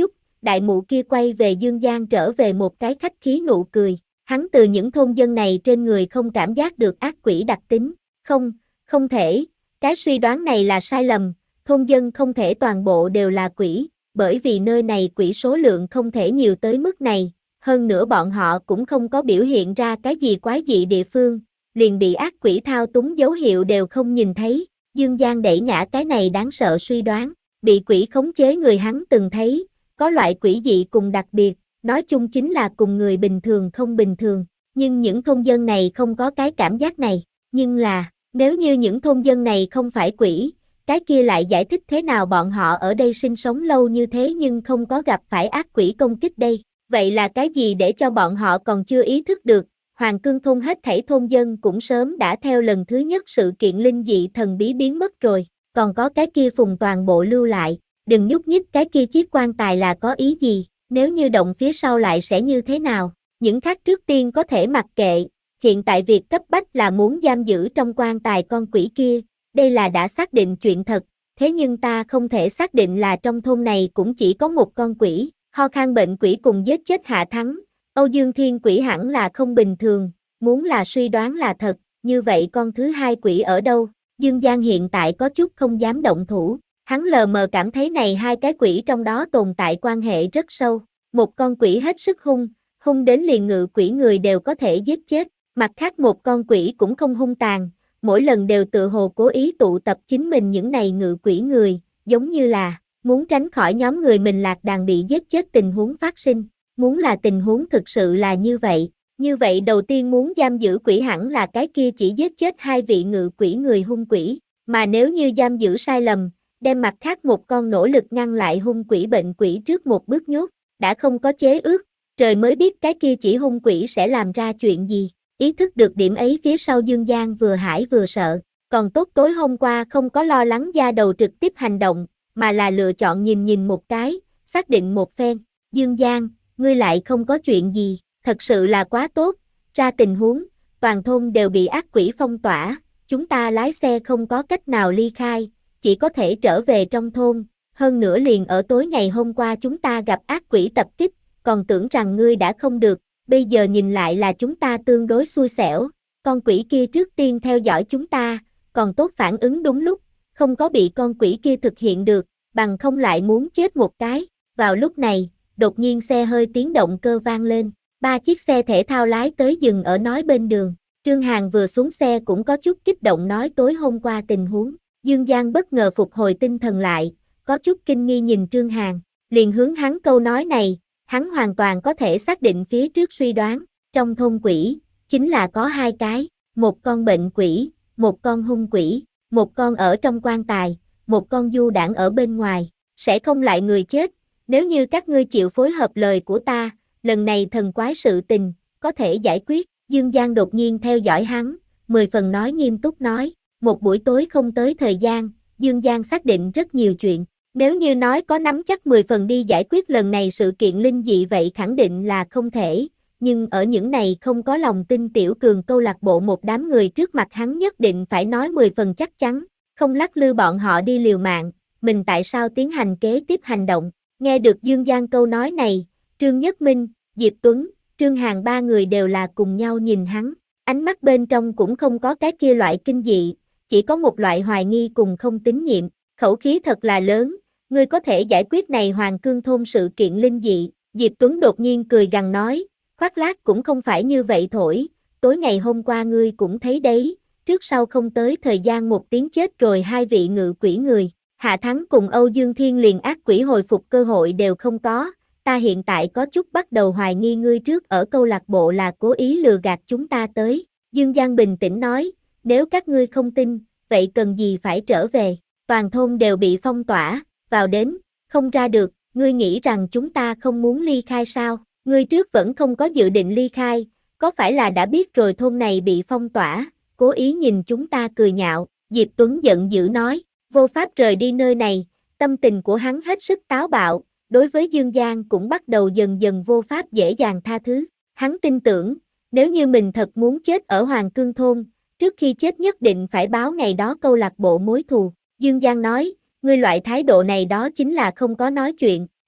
đại mụ kia quay về Dương Giang trở về một cái khách khí nụ cười. Hắn từ những thôn dân này trên người không cảm giác được ác quỷ đặc tính. Không, không thể, cái suy đoán này là sai lầm, thôn dân không thể toàn bộ đều là quỷ, bởi vì nơi này quỷ số lượng không thể nhiều tới mức này, hơn nữa bọn họ cũng không có biểu hiện ra cái gì quái dị địa phương, liền bị ác quỷ thao túng dấu hiệu đều không nhìn thấy. Dương Giang đẩy ngã cái này đáng sợ suy đoán, bị quỷ khống chế người hắn từng thấy, có loại quỷ dị cùng đặc biệt, nói chung chính là cùng người bình thường không bình thường, nhưng những thôn dân này không có cái cảm giác này, nhưng là, nếu như những thôn dân này không phải quỷ, cái kia lại giải thích thế nào bọn họ ở đây sinh sống lâu như thế nhưng không có gặp phải ác quỷ công kích đây, vậy là cái gì để cho bọn họ còn chưa ý thức được. Hoàng Cương thôn hết thảy thôn dân cũng sớm đã theo lần thứ nhất sự kiện linh dị thần bí biến mất rồi, còn có cái kia phùng toàn bộ lưu lại, đừng nhúc nhích cái kia chiếc quan tài là có ý gì, nếu như động phía sau lại sẽ như thế nào, những khác trước tiên có thể mặc kệ, hiện tại việc cấp bách là muốn giam giữ trong quan tài con quỷ kia, đây là đã xác định chuyện thật, thế nhưng ta không thể xác định là trong thôn này cũng chỉ có một con quỷ, ho khan bệnh quỷ cùng giết chết Hạ Thắng. Âu Dương Thiên quỷ hẳn là không bình thường, muốn là suy đoán là thật, như vậy con thứ hai quỷ ở đâu? Dương Giang hiện tại có chút không dám động thủ, hắn lờ mờ cảm thấy này hai cái quỷ trong đó tồn tại quan hệ rất sâu, một con quỷ hết sức hung, hung đến liền ngự quỷ người đều có thể giết chết, mặt khác một con quỷ cũng không hung tàn, mỗi lần đều tự hồ cố ý tụ tập chính mình những này ngự quỷ người, giống như là muốn tránh khỏi nhóm người mình lạc đàn bị giết chết tình huống phát sinh. Muốn là tình huống thực sự là như vậy, như vậy đầu tiên muốn giam giữ quỷ hẳn là cái kia chỉ giết chết hai vị ngự quỷ người hung quỷ, mà nếu như giam giữ sai lầm, đem mặt khác một con nỗ lực ngăn lại hung quỷ bệnh quỷ trước một bước nhốt, đã không có chế ước, trời mới biết cái kia chỉ hung quỷ sẽ làm ra chuyện gì, ý thức được điểm ấy phía sau Dương Giang vừa hãi vừa sợ, còn tốt tối hôm qua không có lo lắng da đầu trực tiếp hành động, mà là lựa chọn nhìn nhìn một cái, xác định một phen, Dương Giang, ngươi lại không có chuyện gì, thật sự là quá tốt, ra tình huống, toàn thôn đều bị ác quỷ phong tỏa, chúng ta lái xe không có cách nào ly khai, chỉ có thể trở về trong thôn, hơn nữa liền ở tối ngày hôm qua chúng ta gặp ác quỷ tập kích, còn tưởng rằng ngươi đã không được, bây giờ nhìn lại là chúng ta tương đối xui xẻo, con quỷ kia trước tiên theo dõi chúng ta, còn tốt phản ứng đúng lúc, không có bị con quỷ kia thực hiện được, bằng không lại muốn chết một cái, vào lúc này, đột nhiên xe hơi tiếng động cơ vang lên, ba chiếc xe thể thao lái tới dừng ở nói bên đường, Trương Hàn vừa xuống xe cũng có chút kích động nói tối hôm qua tình huống, Dương Giang bất ngờ phục hồi tinh thần lại, có chút kinh nghi nhìn Trương Hàn, liền hướng hắn câu nói này, hắn hoàn toàn có thể xác định phía trước suy đoán, trong thôn quỷ, chính là có hai cái, một con bệnh quỷ, một con hung quỷ, một con ở trong quan tài, một con du đãng ở bên ngoài, sẽ không lại người chết. Nếu như các ngươi chịu phối hợp lời của ta, lần này thần quái sự tình, có thể giải quyết, Dương Giang đột nhiên theo dõi hắn, mười phần nói nghiêm túc nói, một buổi tối không tới thời gian, Dương Giang xác định rất nhiều chuyện, nếu như nói có nắm chắc mười phần đi giải quyết lần này sự kiện linh dị vậy khẳng định là không thể, nhưng ở những này không có lòng tin tiểu cường câu lạc bộ một đám người trước mặt hắn nhất định phải nói mười phần chắc chắn, không lắc lư bọn họ đi liều mạng, mình tại sao tiến hành kế tiếp hành động. Nghe được Dương Giang câu nói này, Trương Nhất Minh, Diệp Tuấn, Trương Hàn ba người đều là cùng nhau nhìn hắn, ánh mắt bên trong cũng không có cái kia loại kinh dị, chỉ có một loại hoài nghi cùng không tín nhiệm, khẩu khí thật là lớn, ngươi có thể giải quyết này Hoàng Cương thôn sự kiện linh dị, Diệp Tuấn đột nhiên cười gằn nói, khoác lác cũng không phải như vậy thổi, tối ngày hôm qua ngươi cũng thấy đấy, trước sau không tới thời gian một tiếng chết rồi hai vị ngự quỷ người. Hạ Thắng cùng Âu Dương Thiên liền ác quỷ hồi phục cơ hội đều không có, ta hiện tại có chút bắt đầu hoài nghi ngươi trước ở câu lạc bộ là cố ý lừa gạt chúng ta tới. Dương Giang bình tĩnh nói, nếu các ngươi không tin, vậy cần gì phải trở về, toàn thôn đều bị phong tỏa, vào đến, không ra được, ngươi nghĩ rằng chúng ta không muốn ly khai sao, ngươi trước vẫn không có dự định ly khai, có phải là đã biết rồi thôn này bị phong tỏa, cố ý nhìn chúng ta cười nhạo, Diệp Tuấn giận dữ nói. Vô pháp rời đi nơi này, tâm tình của hắn hết sức táo bạo, đối với Dương Giang cũng bắt đầu dần dần vô pháp dễ dàng tha thứ. Hắn tin tưởng, nếu như mình thật muốn chết ở Hoàng Cương thôn, trước khi chết nhất định phải báo ngày đó câu lạc bộ mối thù. Dương Giang nói, ngươi loại thái độ này đó chính là không có nói chuyện,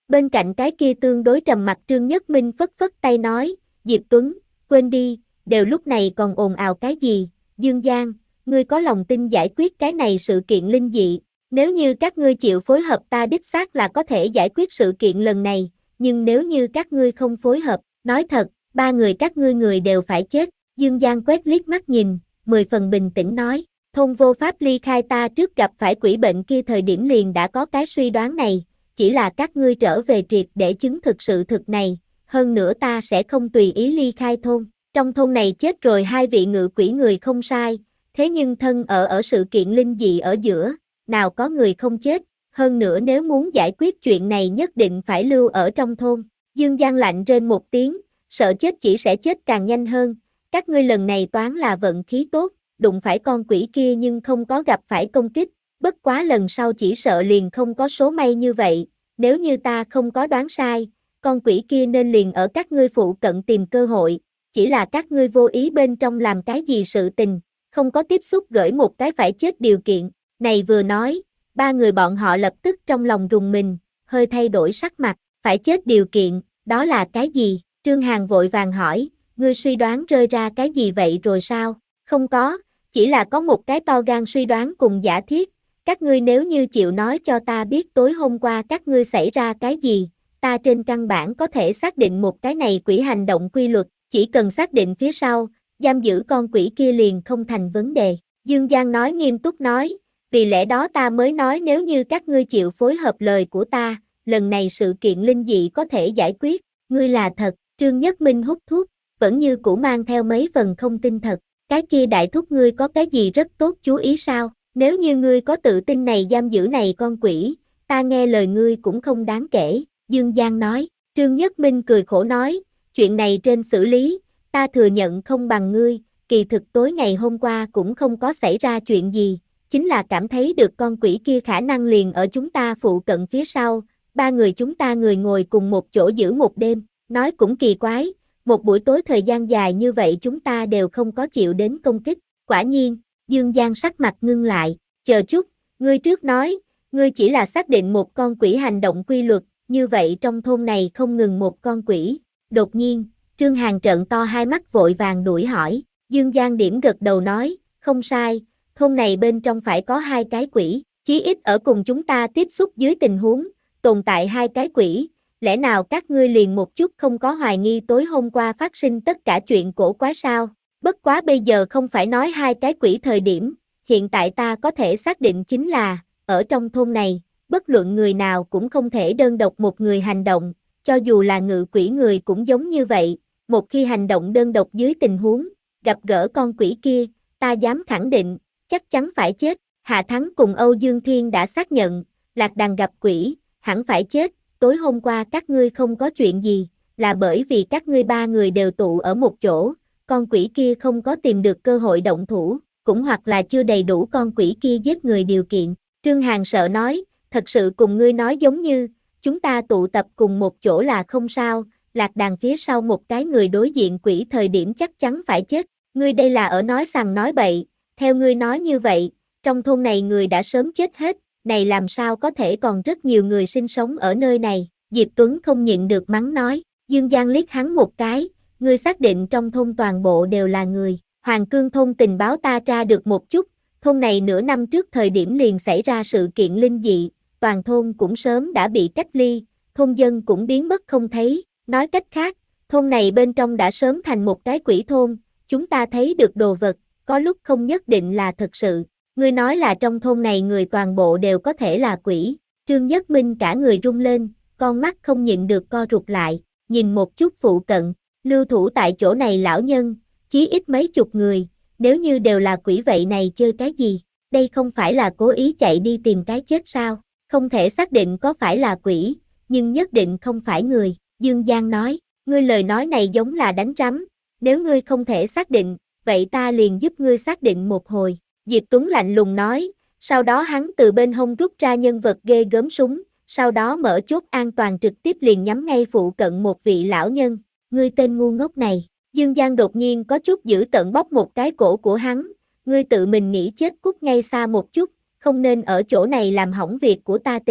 Bên cạnh cái kia tương đối trầm mặc Trương Nhất Minh phất phất tay nói, Diệp Tuấn, quên đi, đều lúc này còn ồn ào cái gì, Dương Giang, ngươi có lòng tin giải quyết cái này sự kiện linh dị, nếu như các ngươi chịu phối hợp ta đích xác là có thể giải quyết sự kiện lần này, nhưng nếu như các ngươi không phối hợp, nói thật, ba người các ngươi người đều phải chết, Dương Giang quét liếc mắt nhìn, mười phần bình tĩnh nói, thôn vô pháp ly khai ta trước gặp phải quỷ bệnh kia thời điểm liền đã có cái suy đoán này, chỉ là các ngươi trở về triệt để chứng thực sự thực này, hơn nữa ta sẽ không tùy ý ly khai thôn, trong thôn này chết rồi hai vị ngự quỷ người không sai, thế nhưng thân ở ở sự kiện linh dị ở giữa, nào có người không chết, hơn nữa nếu muốn giải quyết chuyện này nhất định phải lưu ở trong thôn, Dương Giang lạnh rên một tiếng, sợ chết chỉ sẽ chết càng nhanh hơn, các ngươi lần này toán là vận khí tốt, đụng phải con quỷ kia nhưng không có gặp phải công kích, bất quá lần sau chỉ sợ liền không có số may như vậy, nếu như ta không có đoán sai, con quỷ kia nên liền ở các ngươi phụ cận tìm cơ hội, chỉ là các ngươi vô ý bên trong làm cái gì sự tình, không có tiếp xúc gửi một cái phải chết điều kiện, này vừa nói, ba người bọn họ lập tức trong lòng rùng mình, hơi thay đổi sắc mặt, phải chết điều kiện, đó là cái gì? Trương Hàn vội vàng hỏi, ngươi suy đoán rơi ra cái gì vậy rồi sao? Không có, chỉ là có một cái to gan suy đoán cùng giả thiết, các ngươi nếu như chịu nói cho ta biết tối hôm qua các ngươi xảy ra cái gì, ta trên căn bản có thể xác định một cái này quỷ hành động quy luật, chỉ cần xác định phía sau, giam giữ con quỷ kia liền không thành vấn đề. Dương Giang nói nghiêm túc nói, vì lẽ đó ta mới nói nếu như các ngươi chịu phối hợp lời của ta, lần này sự kiện linh dị có thể giải quyết, ngươi là thật, Trương Nhất Minh hút thuốc, vẫn như cũ mang theo mấy phần không tin thật, cái kia đại thúc ngươi có cái gì rất tốt chú ý sao, nếu như ngươi có tự tin này giam giữ này con quỷ, ta nghe lời ngươi cũng không đáng kể, Dương Giang nói, Trương Nhất Minh cười khổ nói, chuyện này trên xử lý, ta thừa nhận không bằng ngươi, kỳ thực tối ngày hôm qua cũng không có xảy ra chuyện gì, chính là cảm thấy được con quỷ kia khả năng liền ở chúng ta phụ cận phía sau, ba người chúng ta người ngồi cùng một chỗ giữ một đêm, nói cũng kỳ quái, một buổi tối thời gian dài như vậy chúng ta đều không có chịu đến công kích, quả nhiên, Dương Giang sắc mặt ngưng lại, chờ chút, ngươi trước nói, ngươi chỉ là xác định một con quỷ hành động quy luật, như vậy trong thôn này không ngừng một con quỷ, đột nhiên, Trương Hàn trợn to hai mắt vội vàng đuổi hỏi, Dương Giang điểm gật đầu nói, không sai, thôn này bên trong phải có hai cái quỷ, chí ít ở cùng chúng ta tiếp xúc dưới tình huống, tồn tại hai cái quỷ, lẽ nào các ngươi liền một chút không có hoài nghi tối hôm qua phát sinh tất cả chuyện cổ quái sao, bất quá bây giờ không phải nói hai cái quỷ thời điểm, hiện tại ta có thể xác định chính là, ở trong thôn này, bất luận người nào cũng không thể đơn độc một người hành động, cho dù là ngự quỷ người cũng giống như vậy, một khi hành động đơn độc dưới tình huống, gặp gỡ con quỷ kia, ta dám khẳng định, chắc chắn phải chết, Hạ Thắng cùng Âu Dương Thiên đã xác nhận, Lạc Đằng gặp quỷ, hẳn phải chết, tối hôm qua các ngươi không có chuyện gì, là bởi vì các ngươi ba người đều tụ ở một chỗ, con quỷ kia không có tìm được cơ hội động thủ, cũng hoặc là chưa đầy đủ con quỷ kia giết người điều kiện. Trương Hàn sợ nói, thật sự cùng ngươi nói giống như, chúng ta tụ tập cùng một chỗ là không sao, Lạc Đàn phía sau một cái người đối diện quỷ thời điểm chắc chắn phải chết, ngươi đây là ở nói sằng nói bậy, theo ngươi nói như vậy, trong thôn này người đã sớm chết hết, này làm sao có thể còn rất nhiều người sinh sống ở nơi này, Diệp Tuấn không nhịn được mắng nói, Dương Giang liếc hắn một cái, ngươi xác định trong thôn toàn bộ đều là người, Hoàng Cương thôn tình báo ta tra được một chút, thôn này nửa năm trước thời điểm liền xảy ra sự kiện linh dị, toàn thôn cũng sớm đã bị cách ly, thôn dân cũng biến mất không thấy, nói cách khác, thôn này bên trong đã sớm thành một cái quỷ thôn, chúng ta thấy được đồ vật, có lúc không nhất định là thật sự, ngươi nói là trong thôn này người toàn bộ đều có thể là quỷ, Trương Nhất Minh cả người rung lên, con mắt không nhịn được co rụt lại, nhìn một chút phụ cận, lưu thủ tại chỗ này lão nhân, chí ít mấy chục người, nếu như đều là quỷ vậy này chơi cái gì, đây không phải là cố ý chạy đi tìm cái chết sao, không thể xác định có phải là quỷ, nhưng nhất định không phải người, Dương Giang nói, ngươi lời nói này giống là đánh rắm, nếu ngươi không thể xác định, vậy ta liền giúp ngươi xác định một hồi, Diệp Tuấn lạnh lùng nói, sau đó hắn từ bên hông rút ra nhân vật ghê gớm súng, sau đó mở chốt an toàn trực tiếp liền nhắm ngay phụ cận một vị lão nhân, ngươi tên ngu ngốc này, Dương Giang đột nhiên có chút giữ tận bóp một cái cổ của hắn, ngươi tự mình nghĩ chết cút ngay xa một chút, không nên ở chỗ này làm hỏng việc của ta tình,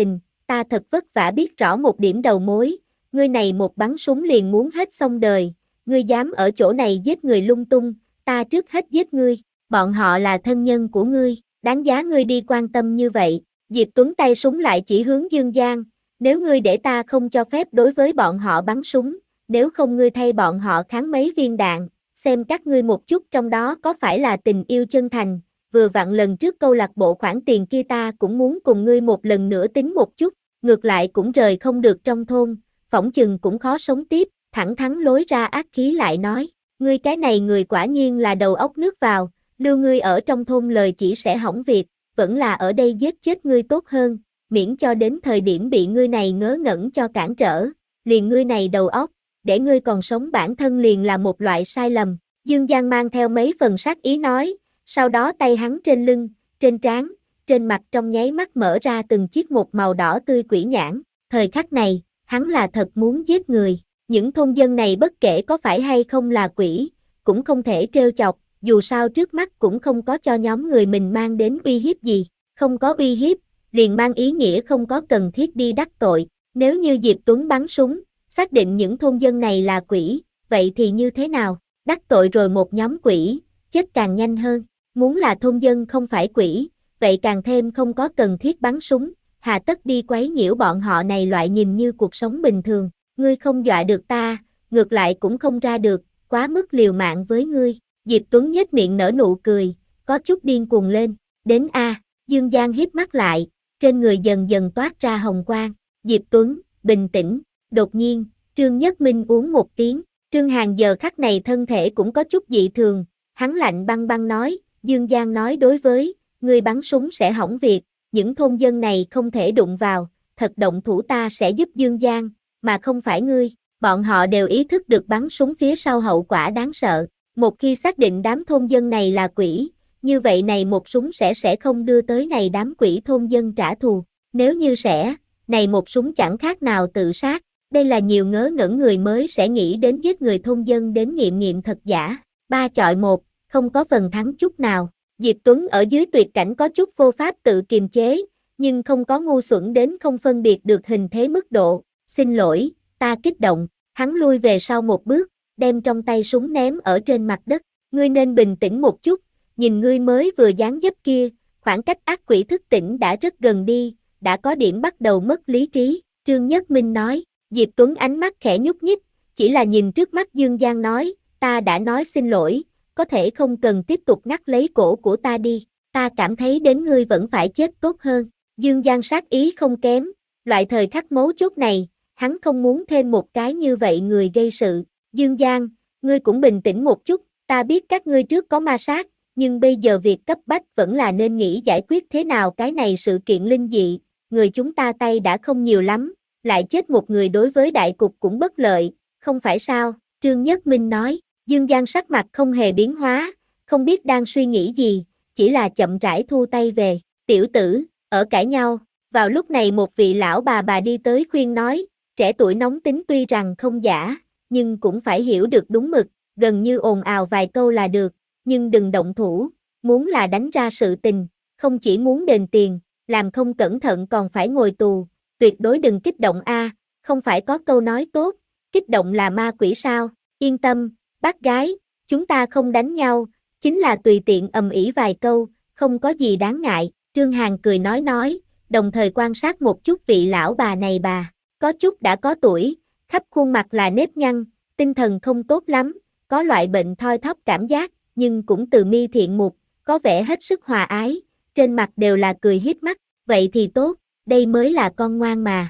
ta thật vất vả biết rõ một điểm đầu mối, ngươi này một bắn súng liền muốn hết xong đời, ngươi dám ở chỗ này giết người lung tung, ta trước hết giết ngươi, bọn họ là thân nhân của ngươi, đáng giá ngươi đi quan tâm như vậy. Diệp Tuấn tay súng lại chỉ hướng Dương Giang, nếu ngươi để ta không cho phép đối với bọn họ bắn súng, nếu không ngươi thay bọn họ kháng mấy viên đạn, xem các ngươi một chút trong đó có phải là tình yêu chân thành, vừa vặn lần trước câu lạc bộ khoản tiền kia ta cũng muốn cùng ngươi một lần nữa tính một chút, ngược lại cũng rời không được trong thôn, phỏng chừng cũng khó sống tiếp, thẳng thắn lối ra ác khí lại nói, ngươi cái này người quả nhiên là đầu óc nước vào, lưu ngươi ở trong thôn lời chỉ sẽ hỏng việc, vẫn là ở đây giết chết ngươi tốt hơn, miễn cho đến thời điểm bị ngươi này ngớ ngẩn cho cản trở, liền ngươi này đầu óc, để ngươi còn sống bản thân liền là một loại sai lầm. Dương Giang mang theo mấy phần sát ý nói, sau đó tay hắn trên lưng, trên trán, trên mặt trong nháy mắt mở ra từng chiếc một màu đỏ tươi quỷ nhãn, thời khắc này, hắn là thật muốn giết người, những thôn dân này bất kể có phải hay không là quỷ, cũng không thể trêu chọc, dù sao trước mắt cũng không có cho nhóm người mình mang đến uy hiếp gì, không có uy hiếp, liền mang ý nghĩa không có cần thiết đi đắc tội, nếu như Diệp Tuấn bắn súng, xác định những thôn dân này là quỷ, vậy thì như thế nào, đắc tội rồi một nhóm quỷ, chết càng nhanh hơn, muốn là thôn dân không phải quỷ, vậy càng thêm không có cần thiết bắn súng, hà tất đi quấy nhiễu bọn họ này loại nhìn như cuộc sống bình thường, ngươi không dọa được ta, ngược lại cũng không ra được, quá mức liều mạng với ngươi, Diệp Tuấn nhếch miệng nở nụ cười, có chút điên cuồng lên, đến a, Dương Giang híp mắt lại, trên người dần dần toát ra hồng quang, Diệp Tuấn, bình tĩnh, đột nhiên, Trương Nhất Minh uống một tiếng, Trương Hàn giờ khắc này thân thể cũng có chút dị thường, hắn lạnh băng băng nói, Dương Giang nói đối với, ngươi bắn súng sẽ hỏng việc, những thôn dân này không thể đụng vào, thật động thủ ta sẽ giúp Dương Giang, mà không phải ngươi, bọn họ đều ý thức được bắn súng phía sau hậu quả đáng sợ, một khi xác định đám thôn dân này là quỷ, như vậy này một súng sẽ sẽ không đưa tới này đám quỷ thôn dân trả thù, nếu như sẽ, này một súng chẳng khác nào tự sát, đây là nhiều ngớ ngẩn người mới sẽ nghĩ đến giết người thôn dân đến nghiệm nghiệm thật giả, ba chọi một, không có phần thắng chút nào, Diệp Tuấn ở dưới tuyệt cảnh có chút vô pháp tự kiềm chế, nhưng không có ngu xuẩn đến không phân biệt được hình thế mức độ, xin lỗi, ta kích động, hắn lui về sau một bước, đem trong tay súng ném ở trên mặt đất, ngươi nên bình tĩnh một chút, nhìn ngươi mới vừa dáng dấp kia, khoảng cách ác quỷ thức tỉnh đã rất gần đi, đã có điểm bắt đầu mất lý trí, Trương Nhất Minh nói, Diệp Tuấn ánh mắt khẽ nhúc nhích, chỉ là nhìn trước mắt Dương Giang nói, ta đã nói xin lỗi, có thể không cần tiếp tục ngắt lấy cổ của ta đi, ta cảm thấy đến ngươi vẫn phải chết tốt hơn, Dương Giang sát ý không kém, loại thời khắc mấu chốt này, hắn không muốn thêm một cái như vậy người gây sự, Dương Giang, ngươi cũng bình tĩnh một chút, ta biết các ngươi trước có ma sát, nhưng bây giờ việc cấp bách vẫn là nên nghĩ giải quyết thế nào cái này sự kiện linh dị, người chúng ta tay đã không nhiều lắm, lại chết một người đối với đại cục cũng bất lợi, không phải sao, Trương Nhất Minh nói, Dương Giang sắc mặt không hề biến hóa, không biết đang suy nghĩ gì, chỉ là chậm rãi thu tay về, tiểu tử, ở cãi nhau, vào lúc này một vị lão bà bà đi tới khuyên nói, trẻ tuổi nóng tính tuy rằng không giả, nhưng cũng phải hiểu được đúng mực, gần như ồn ào vài câu là được, nhưng đừng động thủ, muốn là đánh ra sự tình, không chỉ muốn đền tiền, làm không cẩn thận còn phải ngồi tù, tuyệt đối đừng kích động a, không phải có câu nói tốt, kích động là ma quỷ sao, yên tâm, bác gái, chúng ta không đánh nhau, chính là tùy tiện ầm ĩ vài câu, không có gì đáng ngại, Trương Hàn cười nói nói, đồng thời quan sát một chút vị lão bà này bà, có chút đã có tuổi, khắp khuôn mặt là nếp nhăn, tinh thần không tốt lắm, có loại bệnh thoi thóp cảm giác, nhưng cũng từ mi thiện mục, có vẻ hết sức hòa ái, trên mặt đều là cười hiếp mắt, vậy thì tốt, đây mới là con ngoan mà.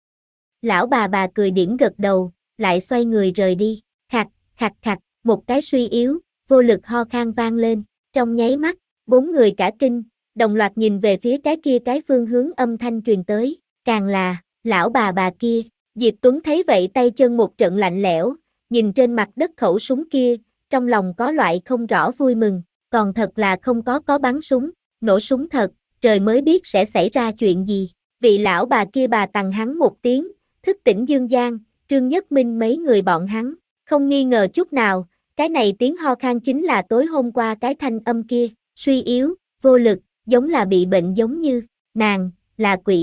Lão bà bà cười điểm gật đầu, lại xoay người rời đi, khặt, khặt khặt, một cái suy yếu, vô lực ho khan vang lên, trong nháy mắt, bốn người cả kinh, đồng loạt nhìn về phía cái kia cái phương hướng âm thanh truyền tới, càng là, lão bà bà kia, Diệp Tuấn thấy vậy tay chân một trận lạnh lẽo, nhìn trên mặt đất khẩu súng kia, trong lòng có loại không rõ vui mừng, còn thật là không có có bắn súng, nổ súng thật, trời mới biết sẽ xảy ra chuyện gì, vị lão bà kia bà tằng hắn một tiếng, thức tỉnh Dương Giang, Trương Nhất Minh mấy người bọn hắn, không nghi ngờ chút nào, cái này tiếng ho khan chính là tối hôm qua cái thanh âm kia, suy yếu, vô lực, giống là bị bệnh giống như, nàng, là quỷ,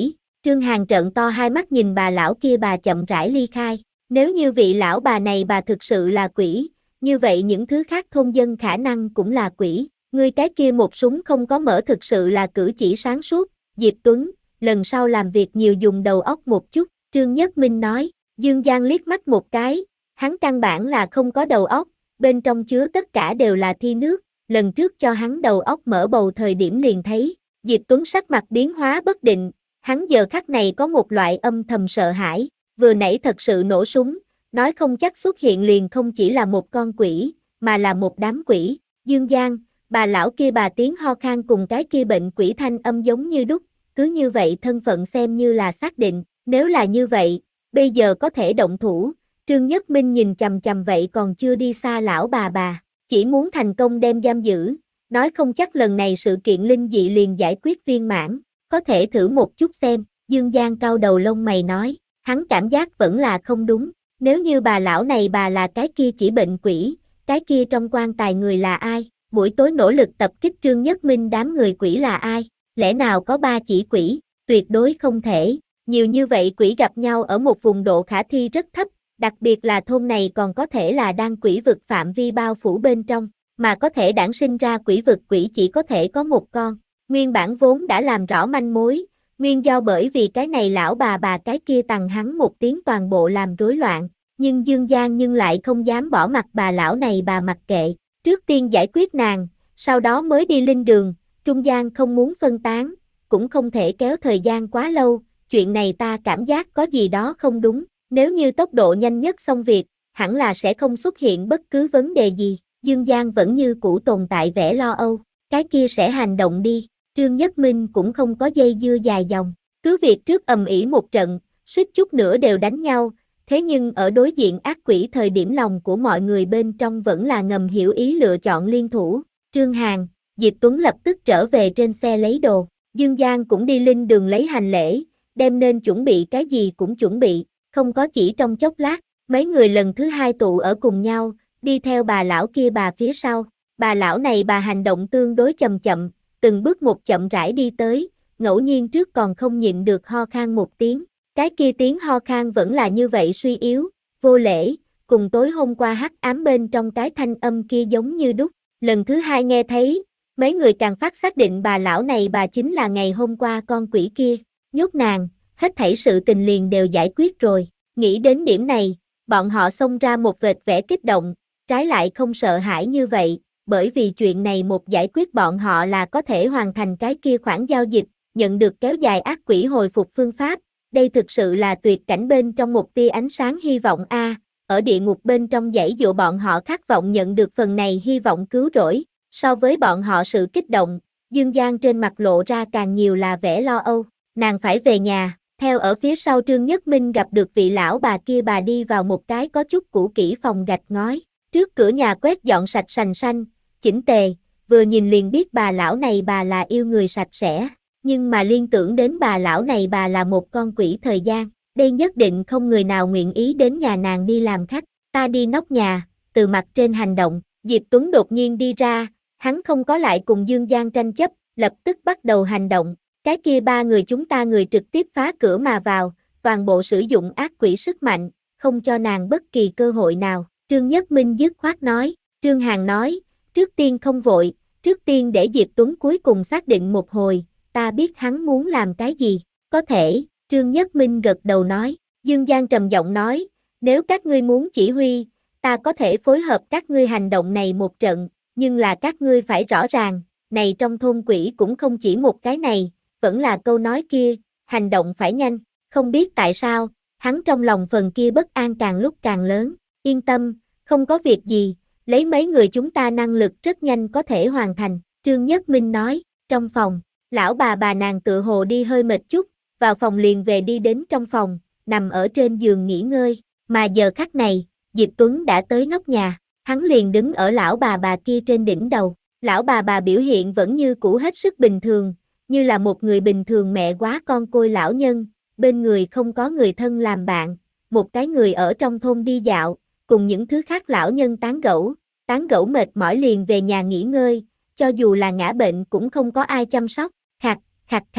Trương Hàn trợn to hai mắt nhìn bà lão kia, bà chậm rãi ly khai. Nếu như vị lão bà này bà thực sự là quỷ, như vậy những thứ khác thôn dân khả năng cũng là quỷ. Ngươi cái kia một súng không có mở thực sự là cử chỉ sáng suốt, Diệp Tuấn, lần sau làm việc nhiều dùng đầu óc một chút, Trương Nhất Minh nói. Dương Giang liếc mắt một cái, hắn căn bản là không có đầu óc, bên trong chứa tất cả đều là thi nước, lần trước cho hắn đầu óc mở bầu thời điểm liền thấy. Diệp Tuấn sắc mặt biến hóa bất định, hắn giờ khắc này có một loại âm thầm sợ hãi, vừa nãy thật sự nổ súng, nói không chắc xuất hiện liền không chỉ là một con quỷ, mà là một đám quỷ. Dương Giang, bà lão kia bà tiếng ho khan cùng cái kia bệnh quỷ thanh âm giống như đúc, cứ như vậy thân phận xem như là xác định, nếu là như vậy, bây giờ có thể động thủ. Trương Nhất Minh nhìn chằm chằm vậy còn chưa đi xa lão bà bà, chỉ muốn thành công đem giam giữ, nói không chắc lần này sự kiện linh dị liền giải quyết viên mãn, có thể thử một chút xem. Dương Giang cau đầu lông mày nói, hắn cảm giác vẫn là không đúng, nếu như bà lão này bà là cái kia chỉ bệnh quỷ, cái kia trong quan tài người là ai, buổi tối nỗ lực tập kích Trương Nhất Minh đám người quỷ là ai, lẽ nào có ba chỉ quỷ, tuyệt đối không thể, nhiều như vậy quỷ gặp nhau ở một vùng độ khả thi rất thấp, đặc biệt là thôn này còn có thể là đang quỷ vực phạm vi bao phủ bên trong, mà có thể đản sinh ra quỷ vực quỷ chỉ có thể có một con. Nguyên bản vốn đã làm rõ manh mối, nguyên do bởi vì cái này lão bà bà cái kia tằng hắn một tiếng toàn bộ làm rối loạn, nhưng Dương Giang nhưng lại không dám bỏ mặc bà lão này bà mặc kệ, trước tiên giải quyết nàng, sau đó mới đi linh đường, trung gian không muốn phân tán, cũng không thể kéo thời gian quá lâu, chuyện này ta cảm giác có gì đó không đúng, nếu như tốc độ nhanh nhất xong việc, hẳn là sẽ không xuất hiện bất cứ vấn đề gì. Dương Giang vẫn như cũ tồn tại vẻ lo âu, cái kia sẽ hành động đi. Trương Nhất Minh cũng không có dây dưa dài dòng, cứ việc trước ầm ĩ một trận, suýt chút nữa đều đánh nhau, thế nhưng ở đối diện ác quỷ thời điểm lòng của mọi người bên trong vẫn là ngầm hiểu ý lựa chọn liên thủ. Trương Hàn, Diệp Tuấn lập tức trở về trên xe lấy đồ, Dương Giang cũng đi linh đường lấy hành lễ, đem nên chuẩn bị cái gì cũng chuẩn bị, không có chỉ trong chốc lát, mấy người lần thứ hai tụ ở cùng nhau, đi theo bà lão kia bà phía sau, bà lão này bà hành động tương đối chậm chậm, từng bước một chậm rãi đi tới, ngẫu nhiên trước còn không nhịn được ho khan một tiếng, cái kia tiếng ho khan vẫn là như vậy suy yếu, vô lễ, cùng tối hôm qua hắc ám bên trong cái thanh âm kia giống như đúc, lần thứ hai nghe thấy, mấy người càng phát xác định bà lão này bà chính là ngày hôm qua con quỷ kia, nhốt nàng, hết thảy sự tình liền đều giải quyết rồi, nghĩ đến điểm này, bọn họ xông ra một vệt vẻ kích động, trái lại không sợ hãi như vậy, bởi vì chuyện này một giải quyết bọn họ là có thể hoàn thành cái kia khoản giao dịch, nhận được kéo dài ác quỷ hồi phục phương pháp, đây thực sự là tuyệt cảnh bên trong một tia ánh sáng hy vọng a. Ở địa ngục bên trong dãy dụa bọn họ khát vọng nhận được phần này hy vọng cứu rỗi, so với bọn họ sự kích động, Dương Giang trên mặt lộ ra càng nhiều là vẻ lo âu, nàng phải về nhà. Theo ở phía sau Trương Nhất Minh gặp được vị lão bà kia bà đi vào một cái có chút cũ kỹ phòng gạch ngói, trước cửa nhà quét dọn sạch sành xanh, chỉnh tề, vừa nhìn liền biết bà lão này bà là yêu người sạch sẽ, nhưng mà liên tưởng đến bà lão này bà là một con quỷ thời gian, đây nhất định không người nào nguyện ý đến nhà nàng đi làm khách, ta đi nóc nhà, từ mặt trên hành động, Diệp Tuấn đột nhiên đi ra, hắn không có lại cùng Dương Giang tranh chấp, lập tức bắt đầu hành động. Cái kia ba người chúng ta người trực tiếp phá cửa mà vào, toàn bộ sử dụng ác quỷ sức mạnh, không cho nàng bất kỳ cơ hội nào. Trương Nhất Minh dứt khoát nói, Trương Hàn nói, trước tiên không vội, trước tiên để Diệp Tuấn cuối cùng xác định một hồi, ta biết hắn muốn làm cái gì, có thể, Trương Nhất Minh gật đầu nói, Dương Giang trầm giọng nói, nếu các ngươi muốn chỉ huy, ta có thể phối hợp các ngươi hành động này một trận, nhưng là các ngươi phải rõ ràng, này trong thôn quỷ cũng không chỉ một cái này, vẫn là câu nói kia, hành động phải nhanh, không biết tại sao, hắn trong lòng phần kia bất an càng lúc càng lớn, yên tâm, không có việc gì, lấy mấy người chúng ta năng lực rất nhanh có thể hoàn thành, Trương Nhất Minh nói, trong phòng, lão bà bà nàng tự hồ đi hơi mệt chút, vào phòng liền về đi đến trong phòng, nằm ở trên giường nghỉ ngơi, mà giờ khắc này, Diệp Tuấn đã tới nóc nhà, hắn liền đứng ở lão bà bà kia trên đỉnh đầu, lão bà bà biểu hiện vẫn như cũ hết sức bình thường, như là một người bình thường mẹ quá con côi lão nhân, bên người không có người thân làm bạn, một cái người ở trong thôn đi dạo, cùng những thứ khác lão nhân tán gẫu, tán gẫu mệt mỏi liền về nhà nghỉ ngơi, cho dù là ngã bệnh cũng không có ai chăm sóc, khặt, khặt khặt,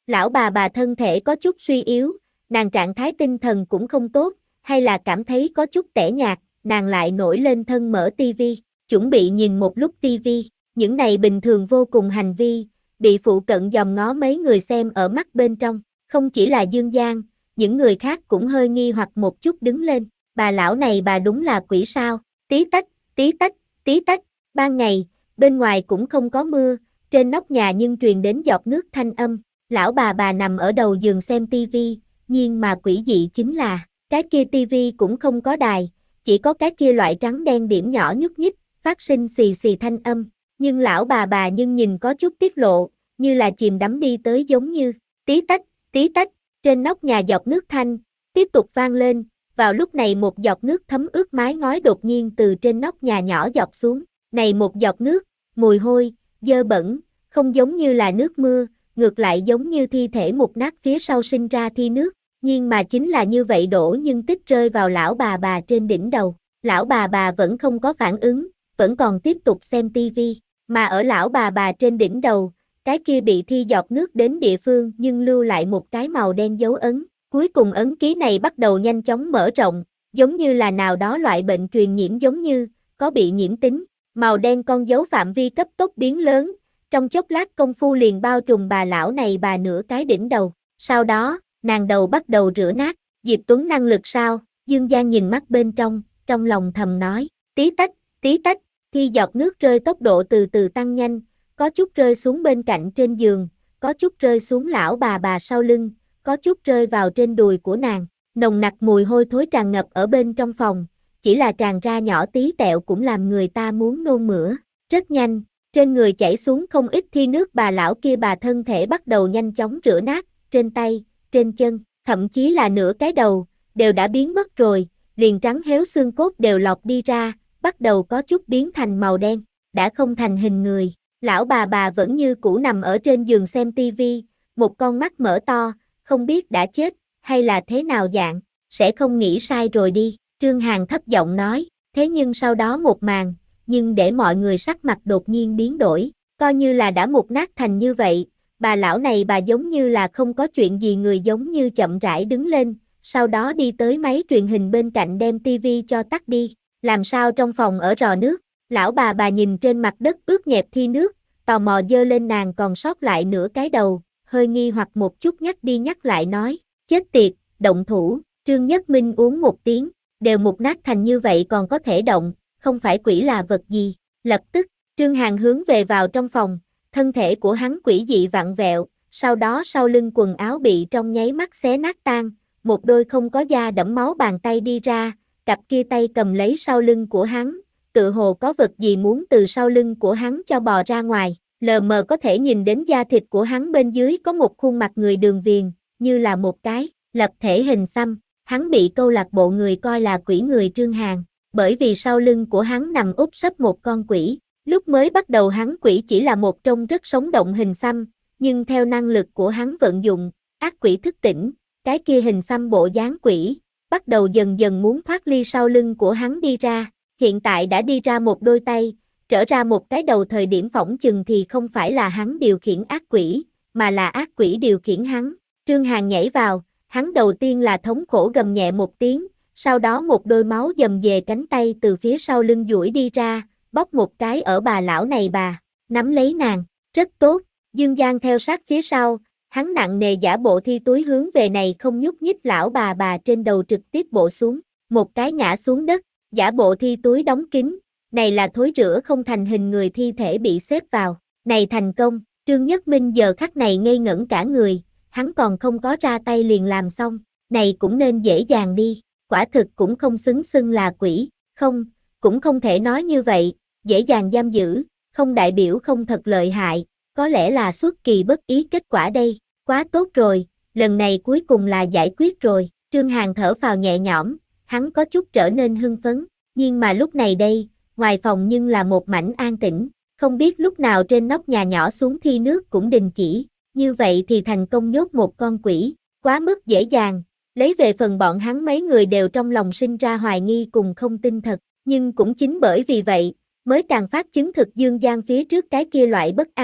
Lão bà bà thân thể có chút suy yếu, nàng trạng thái tinh thần cũng không tốt, hay là cảm thấy có chút tẻ nhạt, nàng lại nổi lên thân mở tivi, chuẩn bị nhìn một lúc tivi. Những này bình thường vô cùng hành vi, bị phụ cận dòm ngó mấy người xem ở mắt bên trong, không chỉ là Dương Giang, những người khác cũng hơi nghi hoặc một chút đứng lên, bà lão này bà đúng là quỷ sao, tí tách, tí tách, tí tách, ban ngày, bên ngoài cũng không có mưa, trên nóc nhà nhưng truyền đến giọt nước thanh âm, lão bà bà nằm ở đầu giường xem tivi, nhưng mà quỷ dị chính là, cái kia tivi cũng không có đài, chỉ có cái kia loại trắng đen điểm nhỏ nhúc nhích, phát sinh xì xì thanh âm. Nhưng lão bà bà nhưng nhìn có chút tiết lộ, như là chìm đắm đi tới giống như, tí tách, tí tách, trên nóc nhà giọt nước thanh, tiếp tục vang lên, vào lúc này một giọt nước thấm ướt mái ngói đột nhiên từ trên nóc nhà nhỏ giọt xuống, này một giọt nước, mùi hôi, dơ bẩn, không giống như là nước mưa, ngược lại giống như thi thể mục nát phía sau sinh ra thi nước, nhưng mà chính là như vậy đổ nhưng tích rơi vào lão bà bà trên đỉnh đầu, lão bà bà vẫn không có phản ứng, vẫn còn tiếp tục xem tivi. Mà ở lão bà bà trên đỉnh đầu, cái kia bị thi giọt nước đến địa phương nhưng lưu lại một cái màu đen dấu ấn. Cuối cùng ấn ký này bắt đầu nhanh chóng mở rộng, giống như là nào đó loại bệnh truyền nhiễm giống như, có bị nhiễm tính. Màu đen con dấu phạm vi cấp tốc biến lớn, trong chốc lát công phu liền bao trùm bà lão này bà nửa cái đỉnh đầu. Sau đó, nàng đầu bắt đầu rửa nát. Diệp Tuấn năng lực sao? Dương Giang nhìn mắt bên trong, trong lòng thầm nói, tí tách, tí tách. Khi giọt nước rơi tốc độ từ từ tăng nhanh, có chút rơi xuống bên cạnh trên giường, có chút rơi xuống lão bà bà sau lưng, có chút rơi vào trên đùi của nàng. Nồng nặc mùi hôi thối tràn ngập ở bên trong phòng, chỉ là tràn ra nhỏ tí tẹo cũng làm người ta muốn nôn mửa. Rất nhanh, trên người chảy xuống không ít thi nước bà lão kia bà thân thể bắt đầu nhanh chóng rửa nát, trên tay, trên chân, thậm chí là nửa cái đầu, đều đã biến mất rồi, liền trắng héo xương cốt đều lọt đi ra. Bắt đầu có chút biến thành màu đen, đã không thành hình người. Lão bà bà vẫn như cũ nằm ở trên giường xem tivi, một con mắt mở to, không biết đã chết, hay là thế nào dạng, sẽ không nghĩ sai rồi đi. Trương Hàn thấp giọng nói, thế nhưng sau đó một màn, nhưng để mọi người sắc mặt đột nhiên biến đổi, coi như là đã mục nát thành như vậy, bà lão này bà giống như là không có chuyện gì người giống như chậm rãi đứng lên, sau đó đi tới máy truyền hình bên cạnh đem tivi cho tắt đi. Làm sao trong phòng ở rò nước, lão bà bà nhìn trên mặt đất ướt nhẹp thi nước, tò mò dơ lên nàng còn sót lại nửa cái đầu, hơi nghi hoặc một chút nhắc đi nhắc lại nói, chết tiệt, động thủ, Trương Nhất Minh uống một tiếng, đều mục nát thành như vậy còn có thể động, không phải quỷ là vật gì, lập tức, Trương Hàn hướng về vào trong phòng, thân thể của hắn quỷ dị vặn vẹo, sau đó sau lưng quần áo bị trong nháy mắt xé nát tan, một đôi không có da đẫm máu bàn tay đi ra, cặp kia tay cầm lấy sau lưng của hắn, tự hồ có vật gì muốn từ sau lưng của hắn cho bò ra ngoài, lờ mờ có thể nhìn đến da thịt của hắn bên dưới có một khuôn mặt người đường viền, như là một cái, lập thể hình xăm, hắn bị câu lạc bộ người coi là quỷ người Trương Hàn, bởi vì sau lưng của hắn nằm úp sấp một con quỷ, lúc mới bắt đầu hắn quỷ chỉ là một trông rất sống động hình xăm, nhưng theo năng lực của hắn vận dụng, ác quỷ thức tỉnh, cái kia hình xăm bộ dáng quỷ, bắt đầu dần dần muốn thoát ly sau lưng của hắn đi ra, hiện tại đã đi ra một đôi tay, trở ra một cái đầu thời điểm phỏng chừng thì không phải là hắn điều khiển ác quỷ, mà là ác quỷ điều khiển hắn. Trương Hàn nhảy vào, hắn đầu tiên là thống khổ gầm nhẹ một tiếng, sau đó một đôi máu dầm về cánh tay từ phía sau lưng duỗi đi ra, bóp một cái ở bà lão này bà, nắm lấy nàng, rất tốt, Dương Giang theo sát phía sau. Hắn nặng nề giả bộ thi túi hướng về này không nhúc nhích lão bà bà trên đầu trực tiếp bộ xuống, một cái ngã xuống đất, giả bộ thi túi đóng kín, này là thối rữa không thành hình người thi thể bị xếp vào, này thành công, Trương Nhất Minh giờ khắc này ngây ngẩn cả người, hắn còn không có ra tay liền làm xong, này cũng nên dễ dàng đi, quả thực cũng không xứng xưng là quỷ, không, cũng không thể nói như vậy, dễ dàng giam giữ, không đại biểu không thật lợi hại. Có lẽ là xuất kỳ bất ý kết quả đây, quá tốt rồi, lần này cuối cùng là giải quyết rồi, Trương Hàn thở phào nhẹ nhõm, hắn có chút trở nên hưng phấn, nhưng mà lúc này đây, ngoài phòng nhưng là một mảnh an tĩnh, không biết lúc nào trên nóc nhà nhỏ xuống thi nước cũng đình chỉ, như vậy thì thành công nhốt một con quỷ, quá mức dễ dàng, lấy về phần bọn hắn mấy người đều trong lòng sinh ra hoài nghi cùng không tin thật, nhưng cũng chính bởi vì vậy, mới càng phát chứng thực Dương Giang phía trước cái kia loại bất an.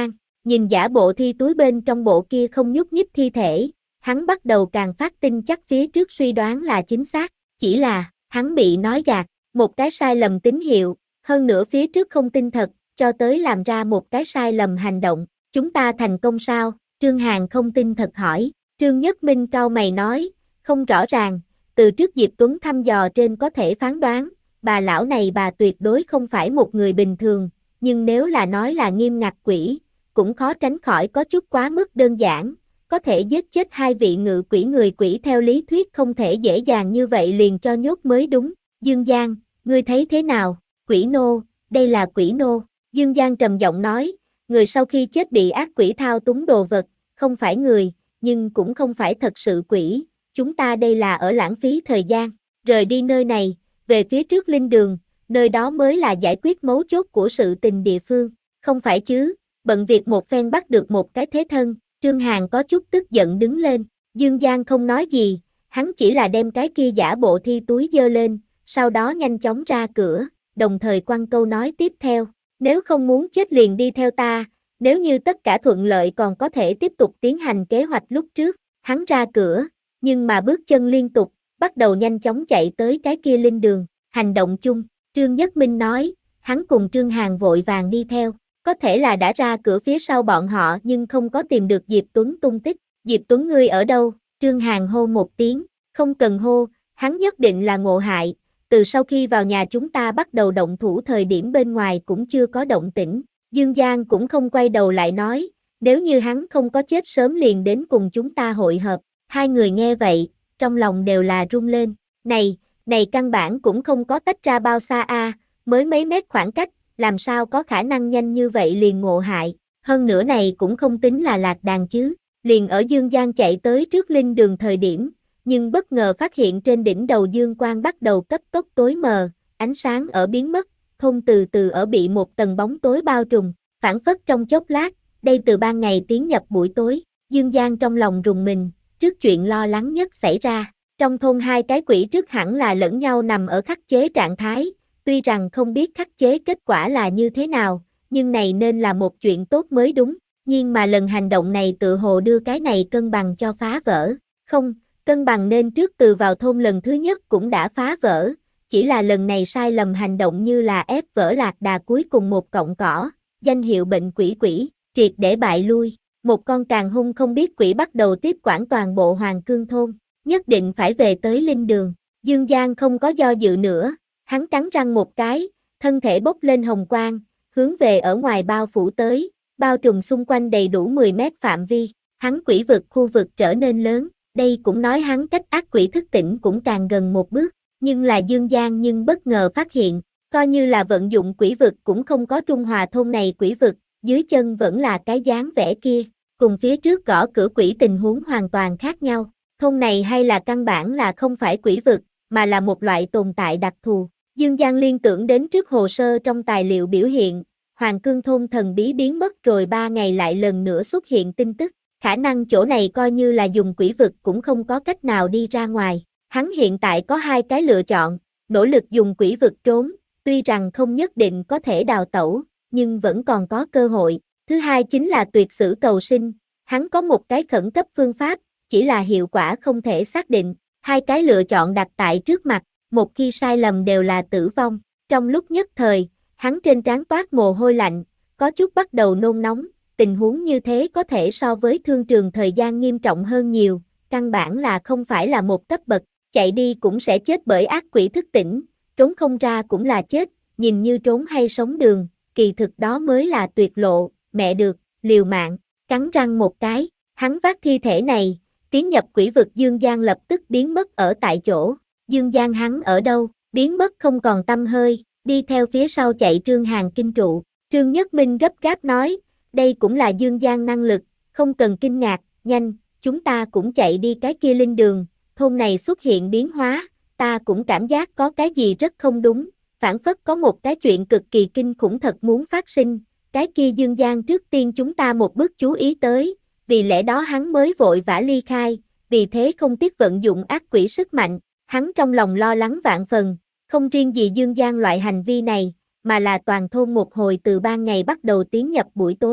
Nhìn giả bộ thi túi bên trong bộ kia không nhúc nhích thi thể, hắn bắt đầu càng phát tin chắc phía trước suy đoán là chính xác, chỉ là, hắn bị nói gạt, một cái sai lầm tín hiệu, hơn nữa phía trước không tin thật, cho tới làm ra một cái sai lầm hành động, chúng ta thành công sao? Trương Hàn không tin thật hỏi, Trương Nhất Minh cau mày nói, không rõ ràng, từ trước Diệp Tuấn thăm dò trên có thể phán đoán, bà lão này bà tuyệt đối không phải một người bình thường, nhưng nếu là nói là nghiêm ngặt quỷ, cũng khó tránh khỏi có chút quá mức đơn giản, có thể giết chết hai vị ngự quỷ người quỷ theo lý thuyết không thể dễ dàng như vậy liền cho nhốt mới đúng. Dương Giang, ngươi thấy thế nào? Quỷ nô, đây là quỷ nô. Dương Giang trầm giọng nói, người sau khi chết bị ác quỷ thao túng đồ vật, không phải người, nhưng cũng không phải thật sự quỷ, chúng ta đây là ở lãng phí thời gian, rời đi nơi này, về phía trước linh đường, nơi đó mới là giải quyết mấu chốt của sự tình địa phương, không phải chứ, bận việc một phen bắt được một cái thế thân, Trương Hàn có chút tức giận đứng lên, Dương Giang không nói gì, hắn chỉ là đem cái kia giả bộ thi túi dơ lên, sau đó nhanh chóng ra cửa, đồng thời quăng câu nói tiếp theo, nếu không muốn chết liền đi theo ta, nếu như tất cả thuận lợi còn có thể tiếp tục tiến hành kế hoạch lúc trước, hắn ra cửa, nhưng mà bước chân liên tục, bắt đầu nhanh chóng chạy tới cái kia linh đường, hành động chung, Trương Nhất Minh nói, hắn cùng Trương Hàn vội vàng đi theo, có thể là đã ra cửa phía sau bọn họ nhưng không có tìm được Diệp Tuấn tung tích, Diệp Tuấn ngươi ở đâu? Trương Hàn hô một tiếng, không cần hô, hắn nhất định là ngộ hại, từ sau khi vào nhà chúng ta bắt đầu động thủ thời điểm bên ngoài cũng chưa có động tĩnh, Dương Giang cũng không quay đầu lại nói, nếu như hắn không có chết sớm liền đến cùng chúng ta hội hợp, hai người nghe vậy, trong lòng đều là run lên, này, này căn bản cũng không có tách ra bao xa a, mới mấy mét khoảng cách, làm sao có khả năng nhanh như vậy liền ngộ hại, hơn nữa này cũng không tính là lạc đàn chứ, liền ở Dương Giang chạy tới trước linh đường thời điểm, nhưng bất ngờ phát hiện trên đỉnh đầu dương quang bắt đầu cấp tốc tối mờ, ánh sáng ở biến mất, thôn từ từ ở bị một tầng bóng tối bao trùm, phản phất trong chốc lát, đây từ ban ngày tiến nhập buổi tối, Dương Giang trong lòng rùng mình, trước chuyện lo lắng nhất xảy ra, trong thôn hai cái quỷ trước hẳn là lẫn nhau nằm ở khắc chế trạng thái, tuy rằng không biết khắc chế kết quả là như thế nào, nhưng này nên là một chuyện tốt mới đúng, nhưng mà lần hành động này tự hồ đưa cái này cân bằng cho phá vỡ, không, cân bằng nên trước từ vào thôn lần thứ nhất cũng đã phá vỡ, chỉ là lần này sai lầm hành động như là ép vỡ lạc đà cuối cùng một cọng cỏ, danh hiệu bệnh quỷ quỷ, triệt để bại lui, một con càng hung không biết quỷ bắt đầu tiếp quản toàn bộ Hoàng Cương thôn, nhất định phải về tới linh đường, Dương Giang không có do dự nữa, hắn cắn răng một cái, thân thể bốc lên hồng quang, hướng về ở ngoài bao phủ tới, bao trùm xung quanh đầy đủ mười mét phạm vi, hắn quỷ vực khu vực trở nên lớn, đây cũng nói hắn cách ác quỷ thức tỉnh cũng càng gần một bước, nhưng là Dương Giang nhưng bất ngờ phát hiện, coi như là vận dụng quỷ vực cũng không có Trung Hòa thôn này quỷ vực, dưới chân vẫn là cái dáng vẻ kia, cùng phía trước gõ cửa quỷ tình huống hoàn toàn khác nhau, thôn này hay là căn bản là không phải quỷ vực, mà là một loại tồn tại đặc thù. Dương Giang liên tưởng đến trước hồ sơ trong tài liệu biểu hiện, Hoàng Cương thôn thần bí biến mất rồi ba ngày lại lần nữa xuất hiện tin tức, khả năng chỗ này coi như là dùng quỷ vực cũng không có cách nào đi ra ngoài. Hắn hiện tại có hai cái lựa chọn, nỗ lực dùng quỷ vực trốn, tuy rằng không nhất định có thể đào tẩu, nhưng vẫn còn có cơ hội. Thứ hai chính là tuyệt sử cầu sinh, hắn có một cái khẩn cấp phương pháp, chỉ là hiệu quả không thể xác định. Hai cái lựa chọn đặt tại trước mặt, một khi sai lầm đều là tử vong. Trong lúc nhất thời, hắn trên trán toát mồ hôi lạnh, có chút bắt đầu nôn nóng, tình huống như thế có thể so với thương trường thời gian nghiêm trọng hơn nhiều, căn bản là không phải là một cấp bậc, chạy đi cũng sẽ chết bởi ác quỷ thức tỉnh, trốn không ra cũng là chết, nhìn như trốn hay sống đường, kỳ thực đó mới là tuyệt lộ, mẹ được, liều mạng, cắn răng một cái, hắn vác thi thể này, tiến nhập quỷ vực Dương Giang lập tức biến mất ở tại chỗ, Dương Giang hắn ở đâu, biến mất không còn tăm hơi, đi theo phía sau chạy Trương Hàn kinh trụ, Trương Nhất Minh gấp gáp nói, đây cũng là Dương Giang năng lực, không cần kinh ngạc, nhanh, chúng ta cũng chạy đi cái kia linh đường, thôn này xuất hiện biến hóa, ta cũng cảm giác có cái gì rất không đúng, phản phất có một cái chuyện cực kỳ kinh khủng thật muốn phát sinh, cái kia Dương Giang trước tiên chúng ta một bước chú ý tới, vì lẽ đó hắn mới vội vã ly khai, vì thế không tiếc vận dụng ác quỷ sức mạnh, hắn trong lòng lo lắng vạn phần, không riêng gì Dương Giang loại hành vi này, mà là toàn thôn một hồi từ ban ngày bắt đầu tiến nhập buổi tối,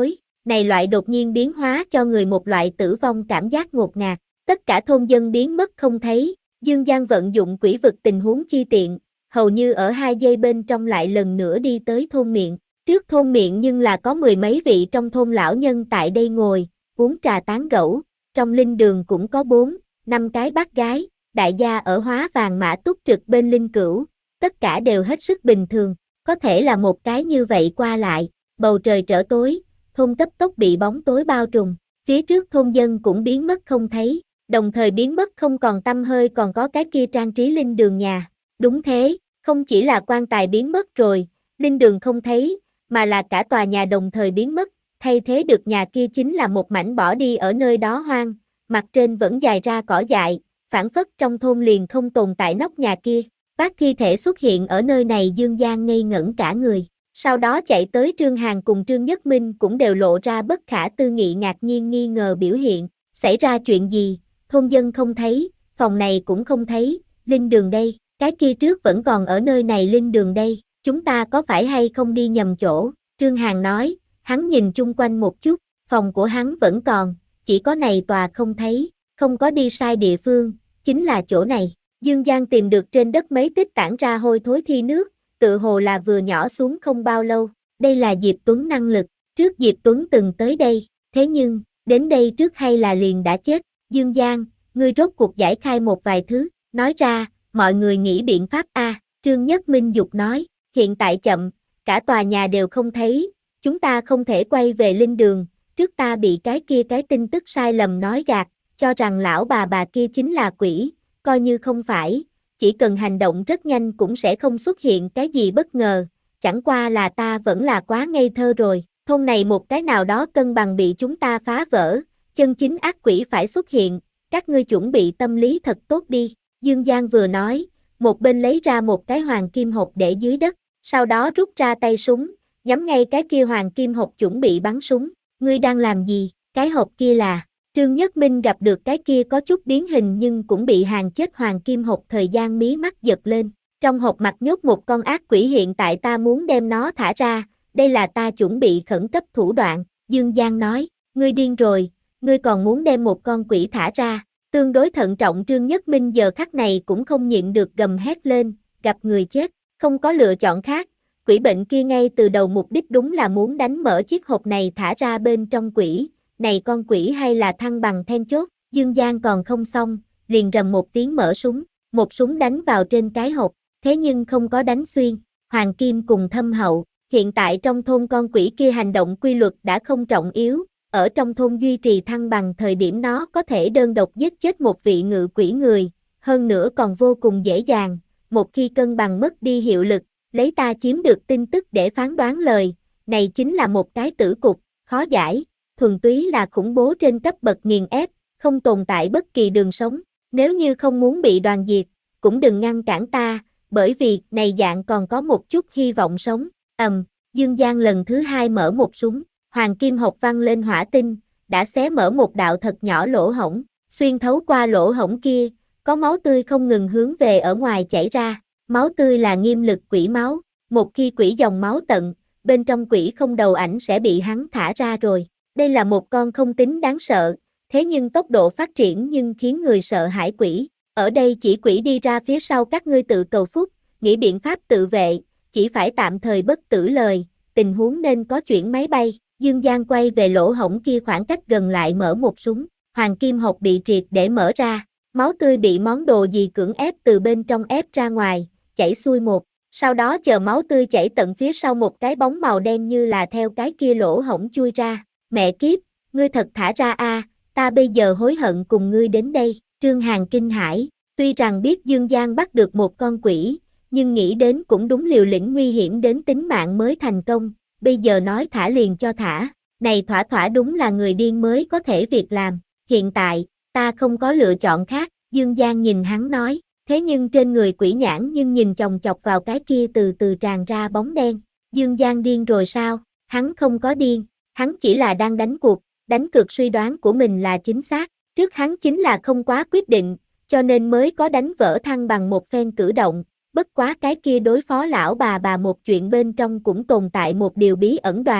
Này loại đột nhiên biến hóa cho người một loại tử vong cảm giác ngột ngạt. Tất cả thôn dân biến mất không thấy, Dương Giang vận dụng quỷ vực tình huống chi tiện, hầu như ở hai giây bên trong lại lần nữa đi tới thôn miệng. Trước thôn miệng nhưng là có mười mấy vị trong thôn lão nhân tại đây ngồi, uống trà tán gẫu, trong linh đường cũng có bốn, năm cái bác gái, đại gia ở hóa vàng mã túc trực bên linh cữu, tất cả đều hết sức bình thường, có thể là một cái như vậy qua lại, bầu trời trở tối, thôn cấp tốc bị bóng tối bao trùm, phía trước thôn dân cũng biến mất không thấy, đồng thời biến mất không còn tăm hơi còn có cái kia trang trí linh đường nhà, đúng thế, không chỉ là quan tài biến mất rồi, linh đường không thấy, mà là cả tòa nhà đồng thời biến mất, thay thế được nhà kia chính là một mảnh bỏ đi ở nơi đó hoang, mặt trên vẫn dài ra cỏ dại, phảng phất trong thôn liền không tồn tại nóc nhà kia, bác thi thể xuất hiện ở nơi này Dương Giang ngây ngẩn cả người, sau đó chạy tới Trương Hàn cùng Trương Nhất Minh cũng đều lộ ra bất khả tư nghị ngạc nhiên nghi ngờ biểu hiện, xảy ra chuyện gì, thôn dân không thấy, phòng này cũng không thấy, linh đường đây, cái kia trước vẫn còn ở nơi này linh đường đây, chúng ta có phải hay không đi nhầm chỗ, Trương Hàn nói, hắn nhìn chung quanh một chút, phòng của hắn vẫn còn, chỉ có này tòa không thấy, không có đi sai địa phương, chính là chỗ này. Dương Giang tìm được trên đất mấy tích tản ra hôi thối thi nước, tự hồ là vừa nhỏ xuống không bao lâu, đây là Diệp Tuấn năng lực, trước Diệp Tuấn từng tới đây, thế nhưng, đến đây trước hay là liền đã chết, Dương Giang, ngươi rốt cuộc giải khai một vài thứ, nói ra, mọi người nghĩ biện pháp a. Trương Nhất Minh dục nói, hiện tại chậm, cả tòa nhà đều không thấy, chúng ta không thể quay về linh đường, trước ta bị cái kia cái tin tức sai lầm nói gạt, cho rằng lão bà bà kia chính là quỷ, coi như không phải, chỉ cần hành động rất nhanh cũng sẽ không xuất hiện cái gì bất ngờ, chẳng qua là ta vẫn là quá ngây thơ rồi, thôn này một cái nào đó cân bằng bị chúng ta phá vỡ, chân chính ác quỷ phải xuất hiện, các ngươi chuẩn bị tâm lý thật tốt đi, Dương Giang vừa nói, một bên lấy ra một cái hoàng kim hộp để dưới đất, sau đó rút ra tay súng, nhắm ngay cái kia hoàng kim hộp chuẩn bị bắn súng, ngươi đang làm gì, cái hộp kia là, Trương Nhất Minh gặp được cái kia có chút biến hình nhưng cũng bị hàng chết hoàng kim hộp thời gian mí mắt giật lên, trong hộp mặt nhốt một con ác quỷ hiện tại ta muốn đem nó thả ra, đây là ta chuẩn bị khẩn cấp thủ đoạn, Dương Giang nói, ngươi điên rồi, ngươi còn muốn đem một con quỷ thả ra, tương đối thận trọng Trương Nhất Minh giờ khắc này cũng không nhịn được gầm hét lên, gặp người chết, không có lựa chọn khác, quỷ bệnh kia ngay từ đầu mục đích đúng là muốn đánh mở chiếc hộp này thả ra bên trong quỷ, này con quỷ hay là thăng bằng then chốt, Dương Giang còn không xong, liền rầm một tiếng mở súng, một súng đánh vào trên cái hộp, thế nhưng không có đánh xuyên, Hoàng Kim cùng Thâm Hậu, hiện tại trong thôn con quỷ kia hành động quy luật đã không trọng yếu, ở trong thôn duy trì thăng bằng thời điểm nó có thể đơn độc giết chết một vị ngự quỷ người, hơn nữa còn vô cùng dễ dàng, một khi cân bằng mất đi hiệu lực, lấy ta chiếm được tin tức để phán đoán lời, này chính là một cái tử cục, khó giải, thuần túy là khủng bố trên cấp bậc nghiền ép, không tồn tại bất kỳ đường sống, nếu như không muốn bị đoàn diệt, cũng đừng ngăn cản ta, bởi vì này dạng còn có một chút hy vọng sống, ầm, um, Dương Giang lần thứ hai mở một súng, hoàng kim hộp văng lên hỏa tinh, đã xé mở một đạo thật nhỏ lỗ hổng, xuyên thấu qua lỗ hổng kia, có máu tươi không ngừng hướng về ở ngoài chảy ra, máu tươi là nghiêm lực quỷ máu, một khi quỷ dòng máu tận, bên trong quỷ không đầu ảnh sẽ bị hắn thả ra rồi, đây là một con không tính đáng sợ, thế nhưng tốc độ phát triển nhưng khiến người sợ hãi quỷ, ở đây chỉ quỷ đi ra phía sau các ngươi tự cầu phúc, nghĩ biện pháp tự vệ, chỉ phải tạm thời bất tử lời, tình huống nên có chuyển máy bay, Dương Giang quay về lỗ hổng kia khoảng cách gần lại mở một súng, hoàng kim hộp bị triệt để mở ra, máu tươi bị món đồ gì cưỡng ép từ bên trong ép ra ngoài, chảy xuôi một, sau đó chờ máu tươi chảy tận phía sau một cái bóng màu đen như là theo cái kia lỗ hổng chui ra, mẹ kiếp, ngươi thật thả ra a, ta bây giờ hối hận cùng ngươi đến đây, Trương Hàn kinh hãi, tuy rằng biết Dương Giang bắt được một con quỷ, nhưng nghĩ đến cũng đúng liều lĩnh nguy hiểm đến tính mạng mới thành công, bây giờ nói thả liền cho thả, này thỏa thỏa đúng là người điên mới có thể việc làm, hiện tại, ta không có lựa chọn khác, Dương Giang nhìn hắn nói, thế nhưng trên người quỷ nhãn nhưng nhìn chòng chọc vào cái kia từ từ tràn ra bóng đen, Dương Giang điên rồi sao, hắn không có điên, hắn chỉ là đang đánh cuộc, đánh cược suy đoán của mình là chính xác, trước hắn chính là không quá quyết định, cho nên mới có đánh vỡ thăng bằng một phen cử động, bất quá cái kia đối phó lão bà bà một chuyện bên trong cũng tồn tại một điều bí ẩn đoàn,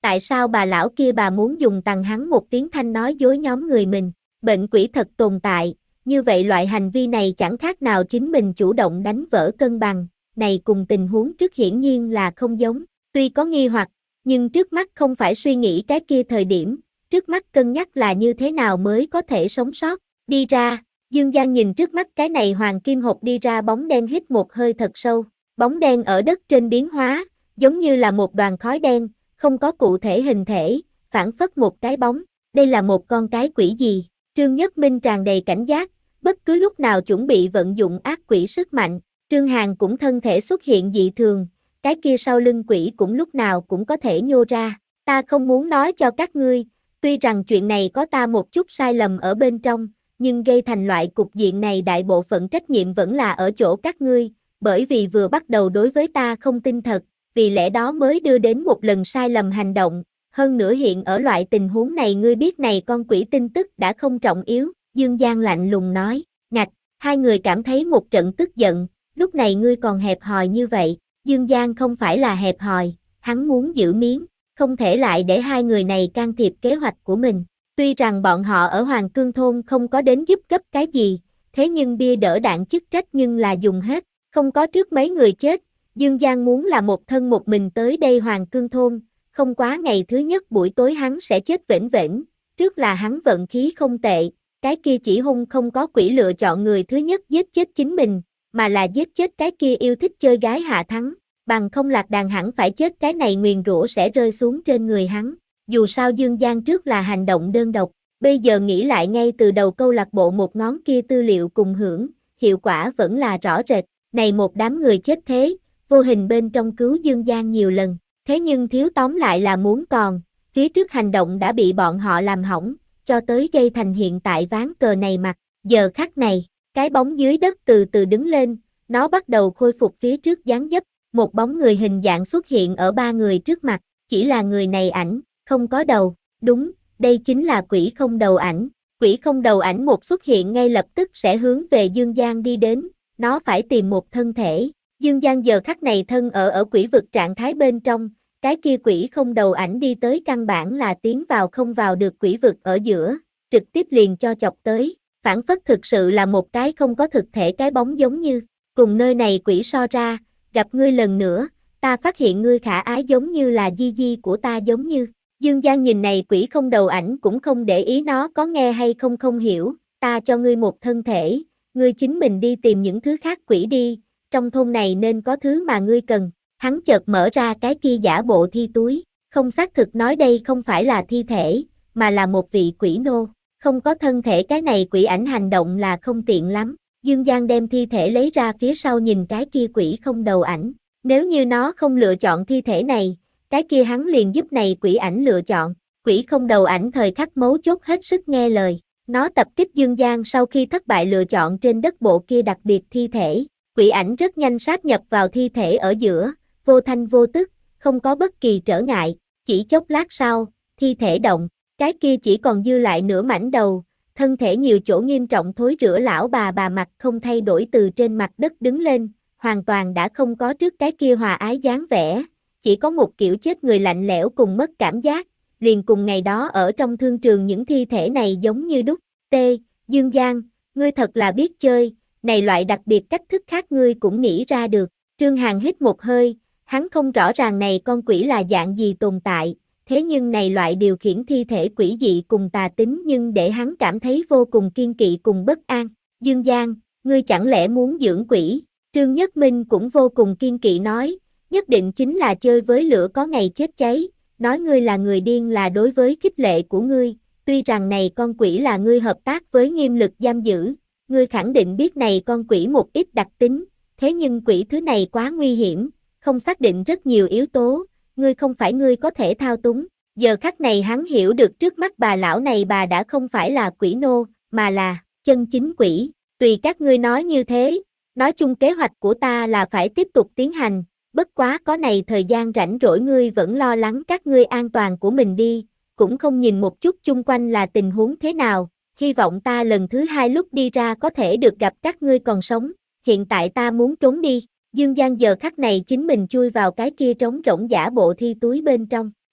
Tại sao bà lão kia bà muốn dùng tằng hắn một tiếng thanh nói dối nhóm người mình? Bệnh quỷ thật tồn tại, như vậy loại hành vi này chẳng khác nào chính mình chủ động đánh vỡ cân bằng, này cùng tình huống trước hiển nhiên là không giống. Tuy có nghi hoặc, nhưng trước mắt không phải suy nghĩ cái kia thời điểm, trước mắt cân nhắc là như thế nào mới có thể sống sót. Đi ra, Dương Giang nhìn trước mắt cái này hoàng kim hộp đi ra bóng đen hít một hơi thật sâu, bóng đen ở đất trên biến hóa, giống như là một đoàn khói đen, không có cụ thể hình thể, phản phất một cái bóng, đây là một con cái quỷ gì? Trương Nhất Minh tràn đầy cảnh giác, bất cứ lúc nào chuẩn bị vận dụng ác quỷ sức mạnh, Trương Hàn cũng thân thể xuất hiện dị thường, cái kia sau lưng quỷ cũng lúc nào cũng có thể nhô ra, ta không muốn nói cho các ngươi, tuy rằng chuyện này có ta một chút sai lầm ở bên trong, nhưng gây thành loại cục diện này đại bộ phận trách nhiệm vẫn là ở chỗ các ngươi, bởi vì vừa bắt đầu đối với ta không tin thật, vì lẽ đó mới đưa đến một lần sai lầm hành động, hơn nữa hiện ở loại tình huống này ngươi biết này con quỷ tin tức đã không trọng yếu, Dương Giang lạnh lùng nói, ngạch, hai người cảm thấy một trận tức giận, lúc này ngươi còn hẹp hòi như vậy, Dương Giang không phải là hẹp hòi, hắn muốn giữ miếng, không thể lại để hai người này can thiệp kế hoạch của mình. Tuy rằng bọn họ ở Hoàng Cương Thôn không có đến giúp gấp cái gì, thế nhưng bia đỡ đạn chức trách nhưng là dùng hết, không có trước mấy người chết, Dương Giang muốn là một thân một mình tới đây Hoàng Cương Thôn, không quá ngày thứ nhất buổi tối hắn sẽ chết vĩnh viễn, trước là hắn vận khí không tệ, cái kia chỉ hung không có quỷ lựa chọn người thứ nhất giết chết chính mình, mà là giết chết cái kia yêu thích chơi gái Hạ Thắng, bằng không lạc đàn hẳn phải chết cái này nguyền rủa sẽ rơi xuống trên người hắn. Dù sao Dương Giang trước là hành động đơn độc, bây giờ nghĩ lại ngay từ đầu câu lạc bộ một ngón kia tư liệu cùng hưởng, hiệu quả vẫn là rõ rệt, này một đám người chết thế, vô hình bên trong cứu Dương Giang nhiều lần, thế nhưng thiếu tóm lại là muốn còn, phía trước hành động đã bị bọn họ làm hỏng, cho tới gây thành hiện tại ván cờ này mặt, giờ khắc này, cái bóng dưới đất từ từ đứng lên, nó bắt đầu khôi phục phía trước dáng dấp, một bóng người hình dạng xuất hiện ở ba người trước mặt, chỉ là người này ảnh, không có đầu, đúng, đây chính là quỷ không đầu ảnh, quỷ không đầu ảnh một xuất hiện ngay lập tức sẽ hướng về Dương Giang đi đến, nó phải tìm một thân thể, Dương Giang giờ khắc này thân ở ở quỷ vực trạng thái bên trong, cái kia quỷ không đầu ảnh đi tới căn bản là tiến vào không vào được quỷ vực ở giữa, trực tiếp liền cho chọc tới, phản phất thực sự là một cái không có thực thể cái bóng giống như, cùng nơi này quỷ so ra, gặp ngươi lần nữa, ta phát hiện ngươi khả ái giống như là di di của ta giống như. Dương Giang nhìn này quỷ không đầu ảnh cũng không để ý nó có nghe hay không không hiểu, ta cho ngươi một thân thể, ngươi chính mình đi tìm những thứ khác quỷ đi, trong thôn này nên có thứ mà ngươi cần. Hắn chợt mở ra cái kia giả bộ thi túi, không xác thực nói đây không phải là thi thể, mà là một vị quỷ nô, không có thân thể cái này quỷ ảnh hành động là không tiện lắm. Dương Giang đem thi thể lấy ra phía sau nhìn cái kia quỷ không đầu ảnh, nếu như nó không lựa chọn thi thể này, cái kia hắn liền giúp này quỷ ảnh lựa chọn, quỷ không đầu ảnh thời khắc mấu chốt hết sức nghe lời, nó tập kích Dương Giang sau khi thất bại lựa chọn trên đất bộ kia đặc biệt thi thể, quỷ ảnh rất nhanh sát nhập vào thi thể ở giữa, vô thanh vô tức, không có bất kỳ trở ngại, chỉ chốc lát sau, thi thể động, cái kia chỉ còn dư lại nửa mảnh đầu, thân thể nhiều chỗ nghiêm trọng thối rữa lão bà bà mặt không thay đổi từ trên mặt đất đứng lên, hoàn toàn đã không có trước cái kia hòa ái dáng vẻ, chỉ có một kiểu chết người lạnh lẽo cùng mất cảm giác, liền cùng ngày đó ở trong thương trường những thi thể này giống như đúc, T, Dương Giang, ngươi thật là biết chơi, này loại đặc biệt cách thức khác ngươi cũng nghĩ ra được, Trương Hàn hít một hơi, hắn không rõ ràng này con quỷ là dạng gì tồn tại, thế nhưng này loại điều khiển thi thể quỷ dị cùng tà tính nhưng để hắn cảm thấy vô cùng kiên kỵ cùng bất an, Dương Giang, ngươi chẳng lẽ muốn dưỡng quỷ, Trương Nhất Minh cũng vô cùng kiên kỵ nói, nhất định chính là chơi với lửa có ngày chết cháy, nói ngươi là người điên là đối với khích lệ của ngươi, tuy rằng này con quỷ là ngươi hợp tác với nghiêm lực giam giữ, ngươi khẳng định biết này con quỷ một ít đặc tính, thế nhưng quỷ thứ này quá nguy hiểm, không xác định rất nhiều yếu tố, ngươi không phải ngươi có thể thao túng, giờ khắc này hắn hiểu được trước mắt bà lão này bà đã không phải là quỷ nô, mà là chân chính quỷ, tùy các ngươi nói như thế, nói chung kế hoạch của ta là phải tiếp tục tiến hành, bất quá có này thời gian rảnh rỗi ngươi vẫn lo lắng các ngươi an toàn của mình đi, cũng không nhìn một chút chung quanh là tình huống thế nào, hy vọng ta lần thứ hai lúc đi ra có thể được gặp các ngươi còn sống, hiện tại ta muốn trốn đi, Dương Giang giờ khắc này chính mình chui vào cái kia trống rỗng giả bộ thi túi bên trong,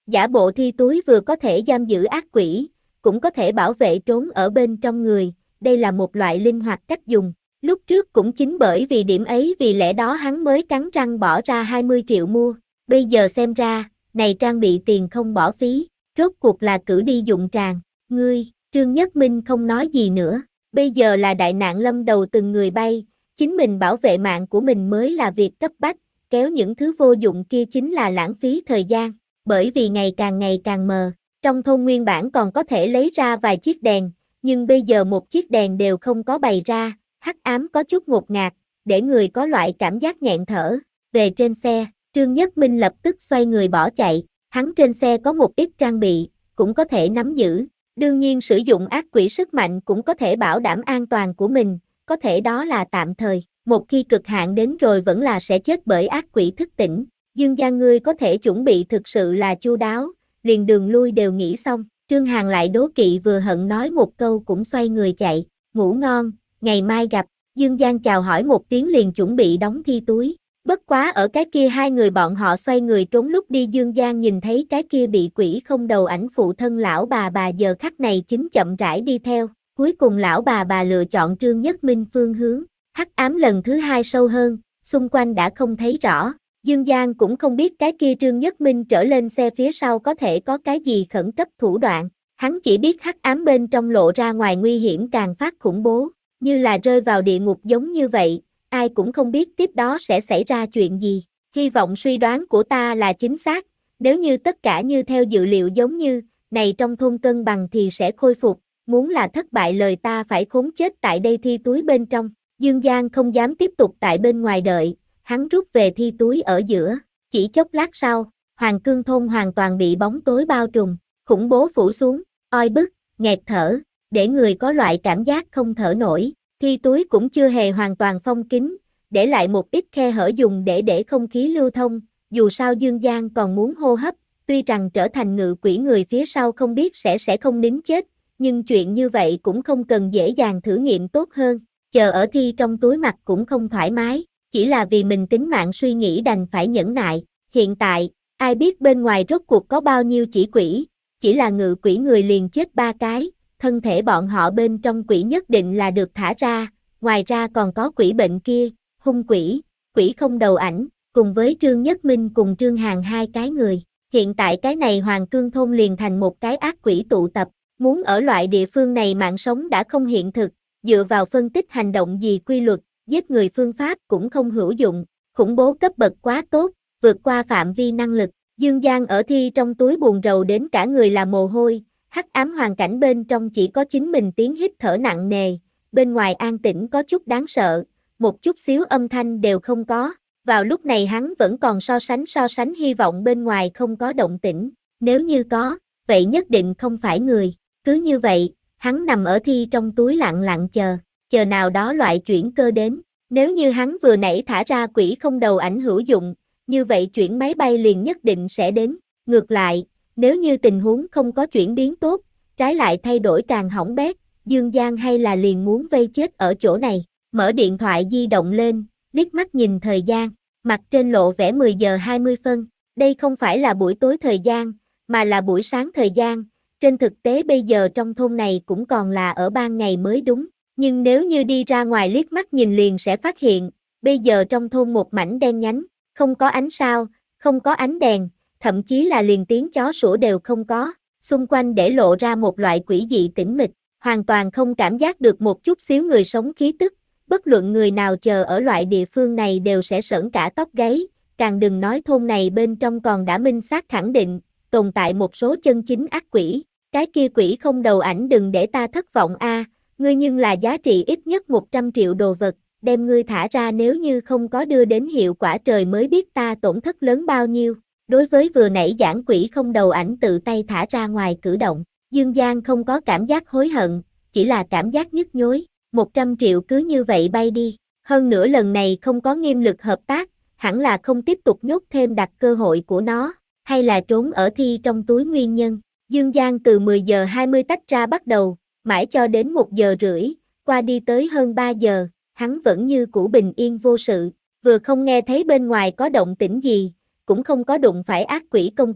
Giả bộ thi túi vừa có thể giam giữ ác quỷ, cũng có thể bảo vệ trốn ở bên trong người, đây là một loại linh hoạt cách dùng. Lúc trước cũng chính bởi vì điểm ấy vì lẽ đó hắn mới cắn răng bỏ ra hai mươi triệu mua. Bây giờ xem ra, này trang bị tiền không bỏ phí, rốt cuộc là cử đi dụng tràng. Ngươi, Trương Nhất Minh không nói gì nữa. Bây giờ là đại nạn lâm đầu từng người bay, chính mình bảo vệ mạng của mình mới là việc cấp bách, kéo những thứ vô dụng kia chính là lãng phí thời gian. Bởi vì ngày càng ngày càng mờ, trong thôn nguyên bản còn có thể lấy ra vài chiếc đèn, nhưng bây giờ một chiếc đèn đều không có bày ra, hắc ám có chút ngột ngạt, để người có loại cảm giác nghẹn thở. Về trên xe, Trương Nhất Minh lập tức xoay người bỏ chạy, hắn trên xe có một ít trang bị, cũng có thể nắm giữ. Đương nhiên sử dụng ác quỷ sức mạnh cũng có thể bảo đảm an toàn của mình, có thể đó là tạm thời, một khi cực hạn đến rồi vẫn là sẽ chết bởi ác quỷ thức tỉnh. Dương Giang ngươi có thể chuẩn bị thực sự là chu đáo, liền đường lui đều nghĩ xong. Trương Hàn lại đố kỵ vừa hận nói một câu cũng xoay người chạy, ngủ ngon, ngày mai gặp. Dương Giang chào hỏi một tiếng liền chuẩn bị đóng thi túi. Bất quá ở cái kia hai người bọn họ xoay người trốn lúc đi, Dương Giang nhìn thấy cái kia bị quỷ không đầu ảnh phụ thân lão bà bà giờ khắc này chính chậm rãi đi theo. Cuối cùng lão bà bà lựa chọn Trương Nhất Minh phương hướng. Hắc ám lần thứ hai sâu hơn, xung quanh đã không thấy rõ. Dương Giang cũng không biết cái kia Trương Nhất Minh trở lên xe phía sau có thể có cái gì khẩn cấp thủ đoạn. Hắn chỉ biết hắc ám bên trong lộ ra ngoài nguy hiểm càng phát khủng bố, như là rơi vào địa ngục giống như vậy, ai cũng không biết tiếp đó sẽ xảy ra chuyện gì. Hy vọng suy đoán của ta là chính xác, nếu như tất cả như theo dự liệu giống như này trong thôn cân bằng thì sẽ khôi phục, muốn là thất bại lời ta phải khốn chết tại đây thi túi bên trong. Dương Giang không dám tiếp tục tại bên ngoài đợi, hắn rút về thi túi ở giữa. Chỉ chốc lát sau, Hoàng Cương thôn hoàn toàn bị bóng tối bao trùm, khủng bố phủ xuống, oi bức, nghẹt thở, để người có loại cảm giác không thở nổi. Thi túi cũng chưa hề hoàn toàn phong kín, để lại một ít khe hở dùng để để không khí lưu thông, dù sao Dương Giang còn muốn hô hấp, tuy rằng trở thành ngự quỷ người phía sau không biết sẽ sẽ không nín chết, nhưng chuyện như vậy cũng không cần dễ dàng thử nghiệm tốt hơn. Chờ ở thi trong túi mặt cũng không thoải mái, chỉ là vì mình tính mạng suy nghĩ đành phải nhẫn nại. Hiện tại, ai biết bên ngoài rốt cuộc có bao nhiêu chỉ quỷ, chỉ là ngự quỷ người liền chết ba cái, thân thể bọn họ bên trong quỷ nhất định là được thả ra, ngoài ra còn có quỷ bệnh kia, hung quỷ, quỷ không đầu ảnh, cùng với Trương Nhất Minh cùng Trương Hàn hai cái người. Hiện tại cái này Hoàng Cương thôn liền thành một cái ác quỷ tụ tập, muốn ở loại địa phương này mạng sống đã không hiện thực, dựa vào phân tích hành động gì quy luật, giết người phương pháp cũng không hữu dụng, khủng bố cấp bậc quá tốt, vượt qua phạm vi năng lực. Dương Giang ở thi trong túi buồn rầu đến cả người là mồ hôi, hắc ám hoàn cảnh bên trong chỉ có chính mình tiếng hít thở nặng nề, bên ngoài an tĩnh có chút đáng sợ, một chút xíu âm thanh đều không có. Vào lúc này hắn vẫn còn so sánh so sánh hy vọng bên ngoài không có động tĩnh, nếu như có, vậy nhất định không phải người. Cứ như vậy, hắn nằm ở thi trong túi lặng lặng chờ, chờ nào đó loại chuyển cơ đến. Nếu như hắn vừa nãy thả ra quỷ không đầu ảnh hữu dụng, như vậy chuyển máy bay liền nhất định sẽ đến. Ngược lại, nếu như tình huống không có chuyển biến tốt, trái lại thay đổi càng hỏng bét, Dương Giang hay là liền muốn vây chết ở chỗ này. Mở điện thoại di động lên, liếc mắt nhìn thời gian, mặt trên lộ vẻ mười giờ hai mươi phân. Đây không phải là buổi tối thời gian, mà là buổi sáng thời gian. Trên thực tế bây giờ trong thôn này cũng còn là ở ban ngày mới đúng. Nhưng nếu như đi ra ngoài liếc mắt nhìn liền sẽ phát hiện, bây giờ trong thôn một mảnh đen nhánh, không có ánh sao, không có ánh đèn, thậm chí là liền tiếng chó sủa đều không có. Xung quanh để lộ ra một loại quỷ dị tĩnh mịch, hoàn toàn không cảm giác được một chút xíu người sống khí tức. Bất luận người nào chờ ở loại địa phương này đều sẽ sởn cả tóc gáy, càng đừng nói thôn này bên trong còn đã minh xác khẳng định, tồn tại một số chân chính ác quỷ. Cái kia quỷ không đầu ảnh đừng để ta thất vọng a, ngươi nhưng là giá trị ít nhất một trăm triệu đồ vật, đem ngươi thả ra nếu như không có đưa đến hiệu quả trời mới biết ta tổn thất lớn bao nhiêu. Đối với vừa nãy giảng quỷ không đầu ảnh tự tay thả ra ngoài cử động, Dương Giang không có cảm giác hối hận, chỉ là cảm giác nhức nhối. một trăm triệu cứ như vậy bay đi, hơn nữa lần này không có nghiêm lực hợp tác, hẳn là không tiếp tục nhốt thêm đặt cơ hội của nó, hay là trốn ở thi trong túi nguyên nhân. Dương Giang từ mười giờ hai mươi tách ra bắt đầu, mãi cho đến một giờ rưỡi, qua đi tới hơn ba giờ, hắn vẫn như cũ bình yên vô sự, vừa không nghe thấy bên ngoài có động tĩnh gì, cũng không có đụng phải ác quỷ công kích.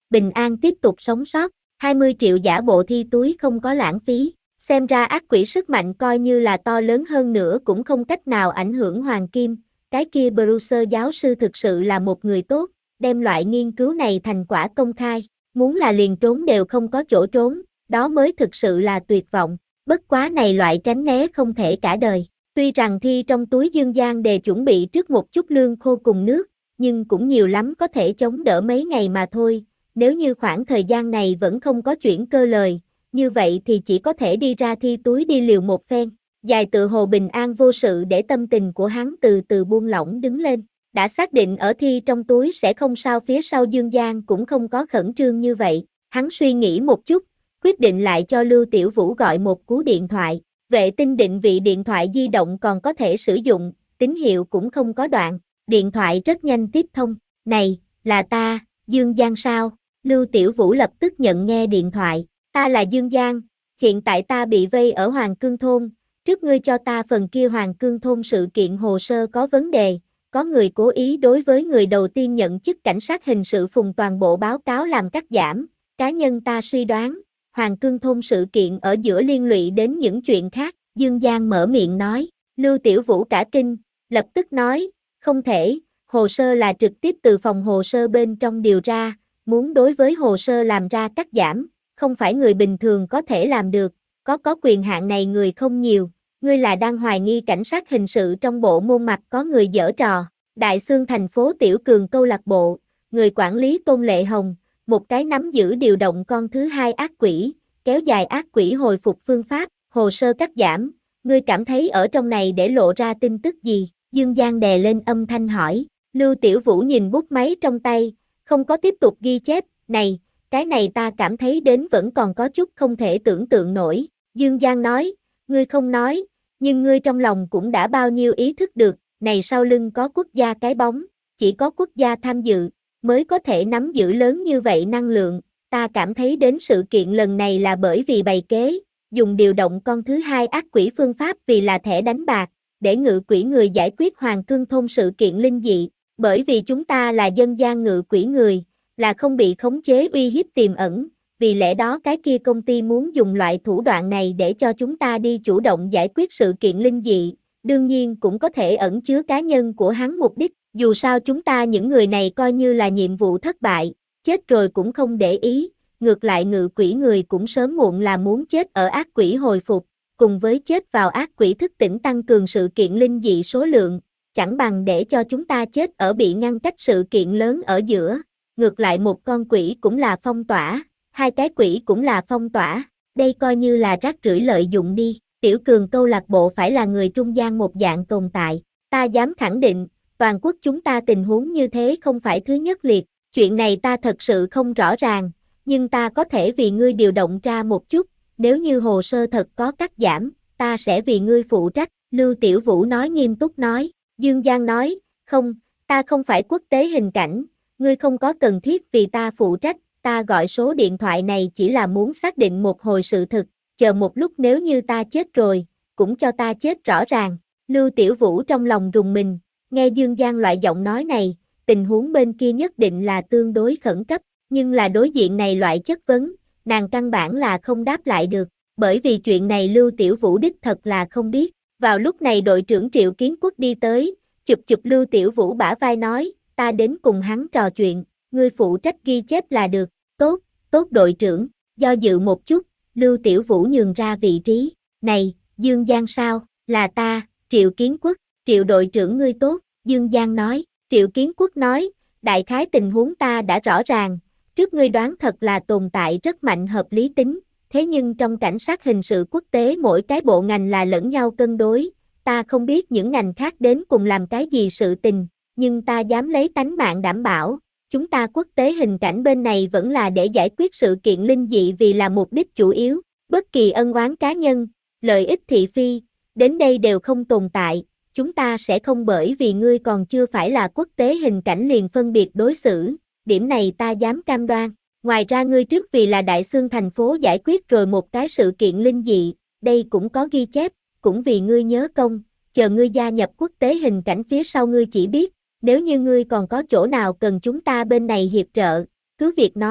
bình an tiếp tục sống sót, hai mươi triệu giả bộ thi túi không có lãng phí. Xem ra ác quỷ sức mạnh coi như là to lớn hơn nữa cũng không cách nào ảnh hưởng Hoàng Kim, cái kia Bruce giáo sư thực sự là một người tốt, đem loại nghiên cứu này thành quả công khai, muốn là liền trốn đều không có chỗ trốn, đó mới thực sự là tuyệt vọng, bất quá này loại tránh né không thể cả đời. Tuy rằng thi trong túi Dương Giang Đề chuẩn bị trước một chút lương khô cùng nước, nhưng cũng nhiều lắm có thể chống đỡ mấy ngày mà thôi, nếu như khoảng thời gian này vẫn không có chuyển cơ lời, như vậy thì chỉ có thể đi ra thi túi đi liều một phen. Dài tự hồ bình an vô sự để tâm tình của hắn từ từ buông lỏng đứng lên, đã xác định ở thi trong túi sẽ không sao phía sau Dương Giang cũng không có khẩn trương như vậy, hắn suy nghĩ một chút, quyết định lại cho Lưu Tiểu Vũ gọi một cú điện thoại, vệ tinh định vị điện thoại di động còn có thể sử dụng, tín hiệu cũng không có đoạn, điện thoại rất nhanh tiếp thông, này, là ta, Dương Giang sao? Lưu Tiểu Vũ lập tức nhận nghe điện thoại, ta là Dương Giang, hiện tại ta bị vây ở Hoàng Cương Thôn, trước ngươi cho ta phần kia Hoàng Cương Thôn sự kiện hồ sơ có vấn đề, có người cố ý đối với người đầu tiên nhận chức cảnh sát hình sự Phùng toàn bộ báo cáo làm cắt giảm, cá nhân ta suy đoán, Hoàng Cương Thôn sự kiện ở giữa liên lụy đến những chuyện khác, Dương Giang mở miệng nói, Lưu Tiểu Vũ cả kinh, lập tức nói, không thể, hồ sơ là trực tiếp từ phòng hồ sơ bên trong điều ra, muốn đối với hồ sơ làm ra cắt giảm, không phải người bình thường có thể làm được, có có quyền hạn này người không nhiều, ngươi là đang hoài nghi cảnh sát hình sự trong bộ môn mặt có người giở trò, Đại Xương thành phố Tiểu Cường câu lạc bộ, người quản lý Tôn Lệ Hồng, một cái nắm giữ điều động con thứ hai ác quỷ, kéo dài ác quỷ hồi phục phương pháp, hồ sơ cắt giảm, ngươi cảm thấy ở trong này để lộ ra tin tức gì? Dương Giang đè lên âm thanh hỏi, Lưu Tiểu Vũ nhìn bút máy trong tay, không có tiếp tục ghi chép, này, cái này ta cảm thấy đến vẫn còn có chút không thể tưởng tượng nổi, Dương Giang nói, ngươi không nói, nhưng ngươi trong lòng cũng đã bao nhiêu ý thức được, này sau lưng có quốc gia cái bóng, chỉ có quốc gia tham dự, mới có thể nắm giữ lớn như vậy năng lượng, ta cảm thấy đến sự kiện lần này là bởi vì bày kế, dùng điều động con thứ hai ác quỷ phương pháp vì là thẻ đánh bạc, để ngự quỷ người giải quyết Hoàng Cương Thôn sự kiện linh dị, bởi vì chúng ta là dân gian ngự quỷ người, là không bị khống chế uy hiếp tiềm ẩn, vì lẽ đó cái kia công ty muốn dùng loại thủ đoạn này để cho chúng ta đi chủ động giải quyết sự kiện linh dị, đương nhiên cũng có thể ẩn chứa cá nhân của hắn mục đích, dù sao chúng ta những người này coi như là nhiệm vụ thất bại, chết rồi cũng không để ý, ngược lại ngự quỷ người cũng sớm muộn là muốn chết ở ác quỷ hồi phục, cùng với chết vào ác quỷ thức tỉnh tăng cường sự kiện linh dị số lượng, chẳng bằng để cho chúng ta chết ở bị ngăn cách sự kiện lớn ở giữa, ngược lại một con quỷ cũng là phong tỏa, hai cái quỷ cũng là phong tỏa, đây coi như là rác rưởi lợi dụng đi, Tiểu Cường câu lạc bộ phải là người trung gian một dạng tồn tại, ta dám khẳng định, toàn quốc chúng ta tình huống như thế không phải thứ nhất liệt, chuyện này ta thật sự không rõ ràng, nhưng ta có thể vì ngươi điều động ra một chút, nếu như hồ sơ thật có cắt giảm, ta sẽ vì ngươi phụ trách, Lưu Tiểu Vũ nói nghiêm túc nói, Dương Giang nói, không, ta không phải quốc tế hình cảnh, ngươi không có cần thiết vì ta phụ trách, ta gọi số điện thoại này chỉ là muốn xác định một hồi sự thực, chờ một lúc nếu như ta chết rồi, cũng cho ta chết rõ ràng, Lưu Tiểu Vũ trong lòng rùng mình, nghe Dương Giang loại giọng nói này, tình huống bên kia nhất định là tương đối khẩn cấp, nhưng là đối diện này loại chất vấn, nàng căn bản là không đáp lại được, bởi vì chuyện này Lưu Tiểu Vũ đích thật là không biết. Vào lúc này đội trưởng Triệu Kiến Quốc đi tới, chụp chụp Lưu Tiểu Vũ bả vai nói, ta đến cùng hắn trò chuyện, ngươi phụ trách ghi chép là được, tốt, tốt đội trưởng, do dự một chút, Lưu Tiểu Vũ nhường ra vị trí, này, Dương Giang sao, là ta, Triệu Kiến Quốc, Triệu đội trưởng ngươi tốt, Dương Giang nói, Triệu Kiến Quốc nói, đại khái tình huống ta đã rõ ràng, trước ngươi đoán thật là tồn tại rất mạnh hợp lý tính, thế nhưng trong cảnh sát hình sự quốc tế mỗi cái bộ ngành là lẫn nhau cân đối, ta không biết những ngành khác đến cùng làm cái gì sự tình, nhưng ta dám lấy tánh mạng đảm bảo, chúng ta quốc tế hình cảnh bên này vẫn là để giải quyết sự kiện linh dị vì là mục đích chủ yếu, bất kỳ ân oán cá nhân, lợi ích thị phi, đến đây đều không tồn tại, chúng ta sẽ không bởi vì ngươi còn chưa phải là quốc tế hình cảnh liền phân biệt đối xử, điểm này ta dám cam đoan. Ngoài ra ngươi trước vì là Đại Xương thành phố giải quyết rồi một cái sự kiện linh dị, đây cũng có ghi chép, cũng vì ngươi nhớ công, chờ ngươi gia nhập quốc tế hình cảnh phía sau ngươi chỉ biết, nếu như ngươi còn có chỗ nào cần chúng ta bên này hiệp trợ, cứ việc nói,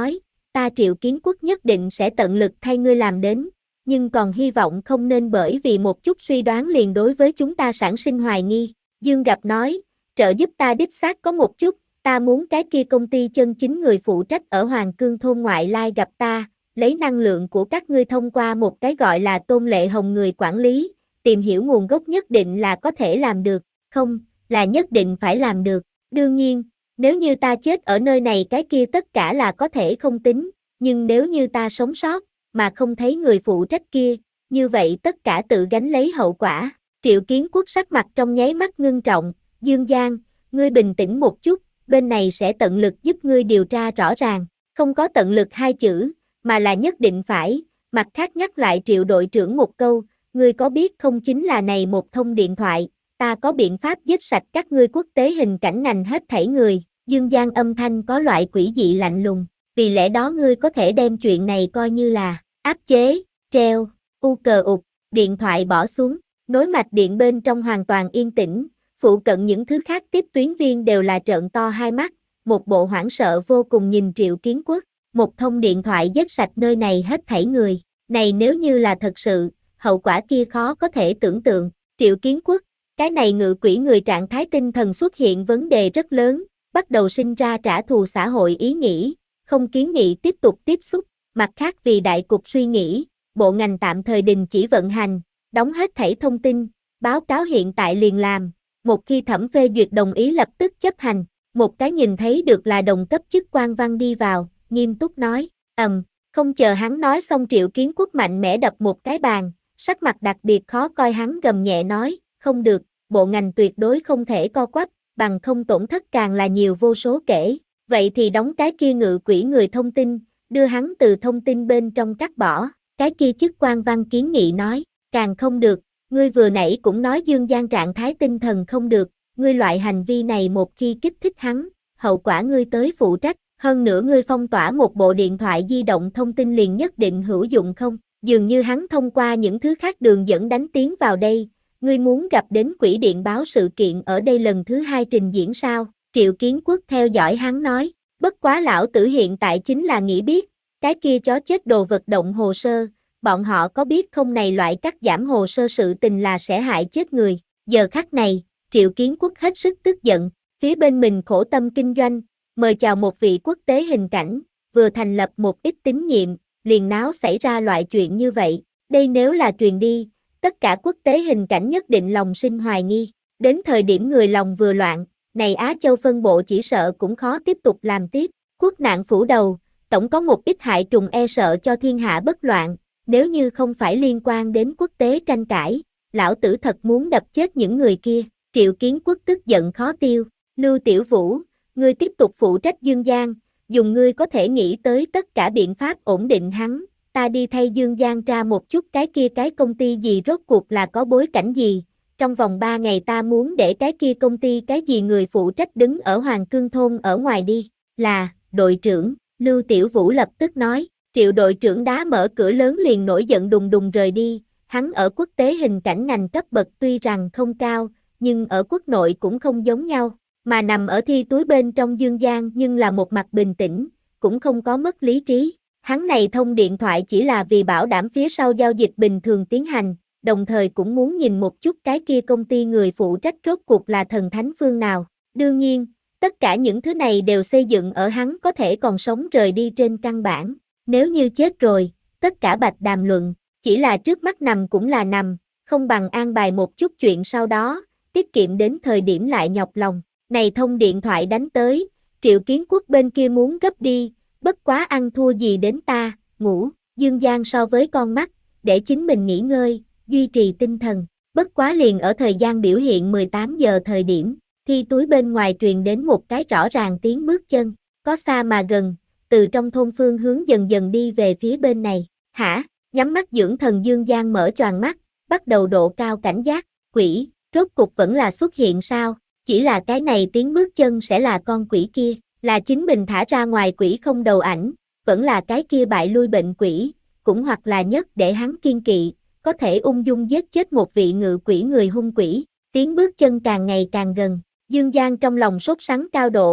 ta Triệu Kiến Quốc nhất định sẽ tận lực thay ngươi làm đến, nhưng còn hy vọng không nên bởi vì một chút suy đoán liền đối với chúng ta sản sinh hoài nghi. Dương Gặp nói, trợ giúp ta đích xác có một chút, ta muốn cái kia công ty chân chính người phụ trách ở Hoàng Cương thôn ngoại lai gặp ta, lấy năng lượng của các ngươi thông qua một cái gọi là Tôn Lệ Hồng người quản lý, tìm hiểu nguồn gốc nhất định là có thể làm được, không, là nhất định phải làm được. Đương nhiên, nếu như ta chết ở nơi này cái kia tất cả là có thể không tính, nhưng nếu như ta sống sót, mà không thấy người phụ trách kia, như vậy tất cả tự gánh lấy hậu quả. Triệu Kiến Quốc sắc mặt trong nháy mắt ngưng trọng, Dương Giang, ngươi bình tĩnh một chút, bên này sẽ tận lực giúp ngươi điều tra rõ ràng, không có tận lực hai chữ, mà là nhất định phải. Mặt khác nhắc lại Triệu đội trưởng một câu, ngươi có biết không chính là này một thông điện thoại, ta có biện pháp giết sạch các ngươi quốc tế hình cảnh ngành hết thảy người. Dương Giang âm thanh có loại quỷ dị lạnh lùng, vì lẽ đó ngươi có thể đem chuyện này coi như là áp chế, treo, u cờ ụt, điện thoại bỏ xuống, nối mạch điện bên trong hoàn toàn yên tĩnh, phụ cận những thứ khác tiếp tuyến viên đều là trợn to hai mắt, một bộ hoảng sợ vô cùng nhìn Triệu Kiến Quốc, một thông điện thoại giết sạch nơi này hết thảy người, này nếu như là thật sự, hậu quả kia khó có thể tưởng tượng. Triệu Kiến Quốc, cái này ngự quỷ người trạng thái tinh thần xuất hiện vấn đề rất lớn, bắt đầu sinh ra trả thù xã hội ý nghĩ, không kiến nghị tiếp tục tiếp xúc, mặt khác vì đại cục suy nghĩ, bộ ngành tạm thời đình chỉ vận hành, đóng hết thảy thông tin, báo cáo hiện tại liền làm, một khi thẩm phê duyệt đồng ý lập tức chấp hành, một cái nhìn thấy được là đồng cấp chức quan văn đi vào, nghiêm túc nói, ầm, không chờ hắn nói xong Triệu Kiến Quốc mạnh mẽ đập một cái bàn, sắc mặt đặc biệt khó coi hắn gầm nhẹ nói, không được, bộ ngành tuyệt đối không thể co quắp, bằng không tổn thất càng là nhiều vô số kể, vậy thì đóng cái kia ngự quỷ người thông tin, đưa hắn từ thông tin bên trong cắt bỏ, cái kia chức quan văn kiến nghị nói, càng không được, ngươi vừa nãy cũng nói Dương Giang trạng thái tinh thần không được, ngươi loại hành vi này một khi kích thích hắn, hậu quả ngươi tới phụ trách, hơn nữa ngươi phong tỏa một bộ điện thoại di động thông tin liền nhất định hữu dụng không, dường như hắn thông qua những thứ khác đường dẫn đánh tiến vào đây, ngươi muốn gặp đến quỷ điện báo sự kiện ở đây lần thứ hai trình diễn sao, Triệu Kiến Quốc theo dõi hắn nói, bất quá lão tử hiện tại chính là nghĩ biết, cái kia chó chết đồ vật động hồ sơ, bọn họ có biết không này loại cắt giảm hồ sơ sự tình là sẽ hại chết người, giờ khắc này, Triệu Kiến Quốc hết sức tức giận, phía bên mình khổ tâm kinh doanh, mời chào một vị quốc tế hình cảnh, vừa thành lập một ít tín nhiệm, liền náo xảy ra loại chuyện như vậy, đây nếu là truyền đi, tất cả quốc tế hình cảnh nhất định lòng sinh hoài nghi, đến thời điểm người lòng vừa loạn, này Á Châu phân bộ chỉ sợ cũng khó tiếp tục làm tiếp, quốc nạn phủ đầu, tổng có một ít hại trùng e sợ cho thiên hạ bất loạn, nếu như không phải liên quan đến quốc tế tranh cãi, lão tử thật muốn đập chết những người kia, Triệu Kiến Quốc tức giận khó tiêu, Lưu Tiểu Vũ, ngươi tiếp tục phụ trách Dương Giang, dùng ngươi có thể nghĩ tới tất cả biện pháp ổn định hắn, ta đi thay Dương Giang tra một chút cái kia cái công ty gì rốt cuộc là có bối cảnh gì, trong vòng ba ngày ta muốn để cái kia công ty cái gì người phụ trách đứng ở Hoàng Cương thôn ở ngoài đi, là, đội trưởng, Lưu Tiểu Vũ lập tức nói, Triệu đội trưởng đá mở cửa lớn liền nổi giận đùng đùng rời đi, hắn ở quốc tế hình cảnh ngành cấp bậc tuy rằng không cao, nhưng ở quốc nội cũng không giống nhau, mà nằm ở thi túi bên trong Dương Giang nhưng là một mặt bình tĩnh, cũng không có mất lý trí. Hắn này thông điện thoại chỉ là vì bảo đảm phía sau giao dịch bình thường tiến hành, đồng thời cũng muốn nhìn một chút cái kia công ty người phụ trách rốt cuộc là thần thánh phương nào. Đương nhiên, tất cả những thứ này đều xây dựng ở hắn có thể còn sống rời đi trên căn bản. Nếu như chết rồi, tất cả bạch đàm luận, chỉ là trước mắt nằm cũng là nằm, không bằng an bài một chút chuyện sau đó, tiết kiệm đến thời điểm lại nhọc lòng. Này thông điện thoại đánh tới, Triệu Kiến Quốc bên kia muốn gấp đi, bất quá ăn thua gì đến ta, ngủ, Dương Giang so với con mắt, để chính mình nghỉ ngơi, duy trì tinh thần, bất quá liền ở thời gian biểu hiện mười tám giờ thời điểm, thi túi bên ngoài truyền đến một cái rõ ràng tiếng bước chân, có xa mà gần, từ trong thôn phương hướng dần dần đi về phía bên này, hả, nhắm mắt dưỡng thần Dương Giang mở choàng mắt, bắt đầu độ cao cảnh giác, quỷ, rốt cục vẫn là xuất hiện sao, chỉ là cái này tiếng bước chân sẽ là con quỷ kia, là chính mình thả ra ngoài quỷ không đầu ảnh, vẫn là cái kia bại lui bệnh quỷ, cũng hoặc là nhất để hắn kiên kỵ, có thể ung dung giết chết một vị ngự quỷ người hung quỷ, tiếng bước chân càng ngày càng gần, Dương Giang trong lòng sốt sắng cao độ,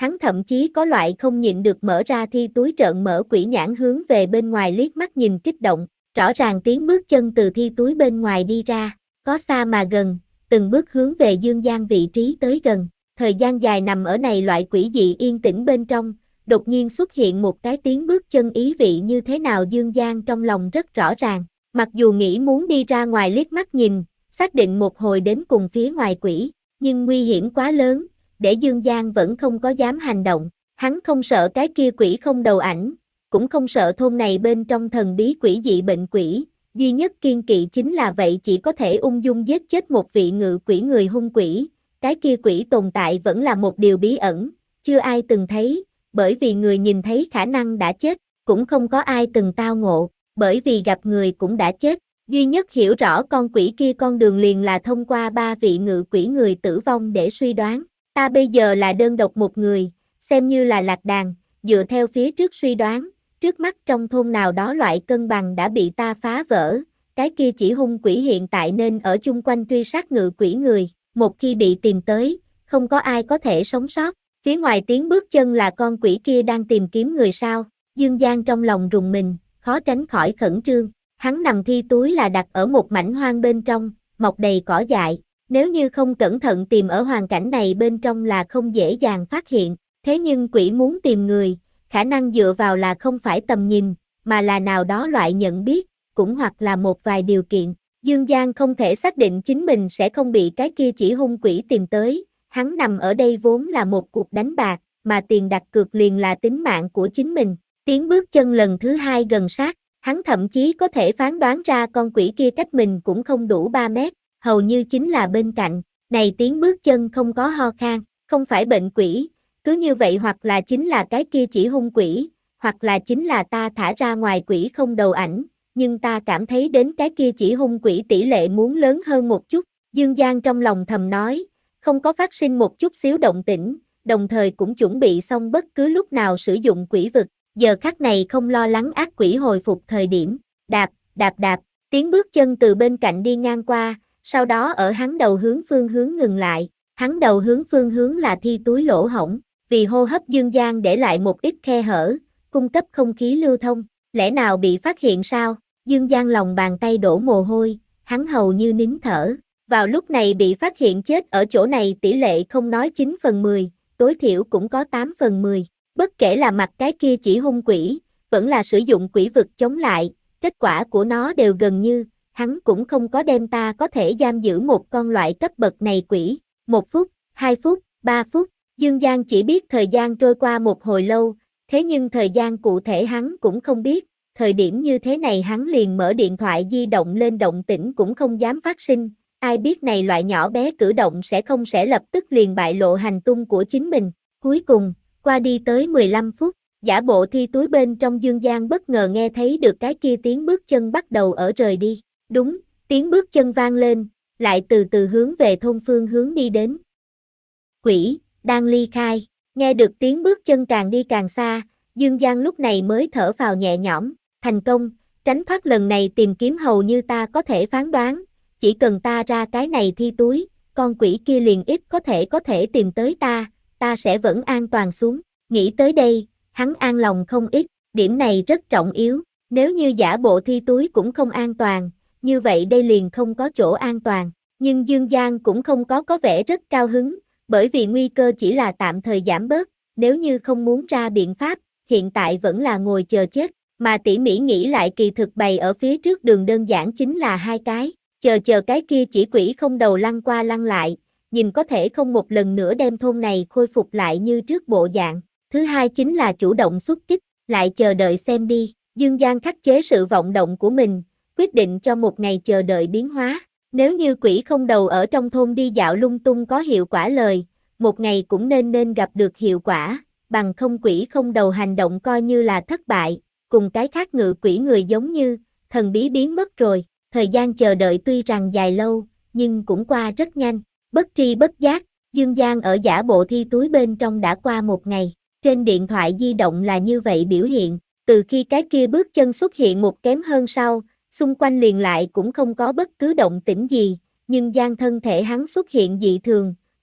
Hắn thậm chí có loại không nhịn được mở ra thi túi trợn mở quỷ nhãn hướng về bên ngoài liếc mắt nhìn kích động, rõ ràng tiếng bước chân từ thi túi bên ngoài đi ra, có xa mà gần, từng bước hướng về Dương Giang vị trí tới gần. Thời gian dài nằm ở này loại quỷ dị yên tĩnh bên trong, đột nhiên xuất hiện một cái tiếng bước chân ý vị như thế nào Dương Giang trong lòng rất rõ ràng, mặc dù nghĩ muốn đi ra ngoài liếc mắt nhìn, xác định một hồi đến cùng phía ngoài quỷ, nhưng nguy hiểm quá lớn, để Dương Giang vẫn không có dám hành động, hắn không sợ cái kia quỷ không đầu ảnh, cũng không sợ thôn này bên trong thần bí quỷ dị bệnh quỷ, duy nhất kiên kỵ chính là vậy chỉ có thể ung dung giết chết một vị ngự quỷ người hung quỷ, cái kia quỷ tồn tại vẫn là một điều bí ẩn, chưa ai từng thấy, bởi vì người nhìn thấy khả năng đã chết, cũng không có ai từng tao ngộ, bởi vì gặp người cũng đã chết, duy nhất hiểu rõ con quỷ kia con đường liền là thông qua ba vị ngự quỷ người tử vong để suy đoán, ta bây giờ là đơn độc một người, xem như là lạc đàn, dựa theo phía trước suy đoán, trước mắt trong thôn nào đó loại cân bằng đã bị ta phá vỡ, cái kia chỉ hung quỷ hiện tại nên ở chung quanh truy sát ngự quỷ người, một khi bị tìm tới, không có ai có thể sống sót, phía ngoài tiếng bước chân là con quỷ kia đang tìm kiếm người sao, Dương Giang trong lòng rùng mình, khó tránh khỏi khẩn trương, hắn nằm thi túi là đặt ở một mảnh hoang bên trong, mọc đầy cỏ dại, nếu như không cẩn thận tìm ở hoàn cảnh này bên trong là không dễ dàng phát hiện, thế nhưng quỷ muốn tìm người, khả năng dựa vào là không phải tầm nhìn, mà là nào đó loại nhận biết, cũng hoặc là một vài điều kiện. Dương Giang không thể xác định chính mình sẽ không bị cái kia chỉ hung quỷ tìm tới, hắn nằm ở đây vốn là một cuộc đánh bạc, mà tiền đặt cược liền là tính mạng của chính mình. Tiếng bước chân lần thứ hai gần sát, hắn thậm chí có thể phán đoán ra con quỷ kia cách mình cũng không đủ ba mét, hầu như chính là bên cạnh. Này tiếng bước chân không có ho khan, không phải bệnh quỷ, cứ như vậy hoặc là chính là cái kia chỉ hung quỷ, hoặc là chính là ta thả ra ngoài quỷ không đầu ảnh, nhưng ta cảm thấy đến cái kia chỉ hung quỷ tỷ lệ muốn lớn hơn một chút. Dương Giang trong lòng thầm nói, không có phát sinh một chút xíu động tĩnh, đồng thời cũng chuẩn bị xong bất cứ lúc nào sử dụng quỷ vực, giờ khắc này không lo lắng ác quỷ hồi phục thời điểm, đạp, đạp đạp, tiếng bước chân từ bên cạnh đi ngang qua, sau đó ở hắn đầu hướng phương hướng ngừng lại, hắn đầu hướng phương hướng là thi túi lỗ hổng, vì hô hấp Dương Giang để lại một ít khe hở, cung cấp không khí lưu thông, lẽ nào bị phát hiện sao? Dương Giang lòng bàn tay đổ mồ hôi, hắn hầu như nín thở, vào lúc này bị phát hiện chết ở chỗ này tỷ lệ không nói chín phần mười, tối thiểu cũng có tám phần mười, bất kể là mặt cái kia chỉ hung quỷ, vẫn là sử dụng quỷ vực chống lại, kết quả của nó đều gần như, hắn cũng không có đem ta có thể giam giữ một con loại cấp bậc này quỷ, một phút, hai phút, ba phút, Dương Giang chỉ biết thời gian trôi qua một hồi lâu, thế nhưng thời gian cụ thể hắn cũng không biết, thời điểm như thế này hắn liền mở điện thoại di động lên động tĩnh cũng không dám phát sinh, ai biết này loại nhỏ bé cử động sẽ không sẽ lập tức liền bại lộ hành tung của chính mình, cuối cùng, qua đi tới mười lăm phút, giả bộ thi túi bên trong Dương Giang bất ngờ nghe thấy được cái kia tiếng bước chân bắt đầu ở rời đi, đúng, tiếng bước chân vang lên, lại từ từ hướng về thôn phương hướng đi đến. Quỷ, đang ly khai, nghe được tiếng bước chân càng đi càng xa, Dương Giang lúc này mới thở phào nhẹ nhõm, thành công, tránh thoát lần này tìm kiếm hầu như ta có thể phán đoán, chỉ cần ta ra cái này thi túi, con quỷ kia liền ít có thể có thể tìm tới ta, ta sẽ vẫn an toàn xuống, nghĩ tới đây, hắn an lòng không ít, điểm này rất trọng yếu, nếu như giả bộ thi túi cũng không an toàn, như vậy đây liền không có chỗ an toàn, nhưng Dương Giang cũng không có có vẻ rất cao hứng, bởi vì nguy cơ chỉ là tạm thời giảm bớt, nếu như không muốn ra biện pháp, hiện tại vẫn là ngồi chờ chết, mà tỉ mỉ nghĩ lại kỳ thực bày ở phía trước đường đơn giản chính là hai cái, chờ chờ cái kia chỉ quỷ không đầu lăn qua lăn lại, nhìn có thể không một lần nữa đem thôn này khôi phục lại như trước bộ dạng, thứ hai chính là chủ động xuất kích, lại chờ đợi xem đi, Dương Giang khắc chế sự vọng động của mình, quyết định cho một ngày chờ đợi biến hóa. Nếu như quỷ không đầu ở trong thôn đi dạo lung tung có hiệu quả lời, một ngày cũng nên nên gặp được hiệu quả, bằng không quỷ không đầu hành động coi như là thất bại, cùng cái khác ngự quỷ người giống như, thần bí biến mất rồi, thời gian chờ đợi tuy rằng dài lâu, nhưng cũng qua rất nhanh, bất tri bất giác, Dương Giang ở giả bộ thi túi bên trong đã qua một ngày, trên điện thoại di động là như vậy biểu hiện, từ khi cái kia bước chân xuất hiện một kém hơn sau, xung quanh liền lại cũng không có bất cứ động tĩnh gì, nhưng Giang thân thể hắn xuất hiện dị thường,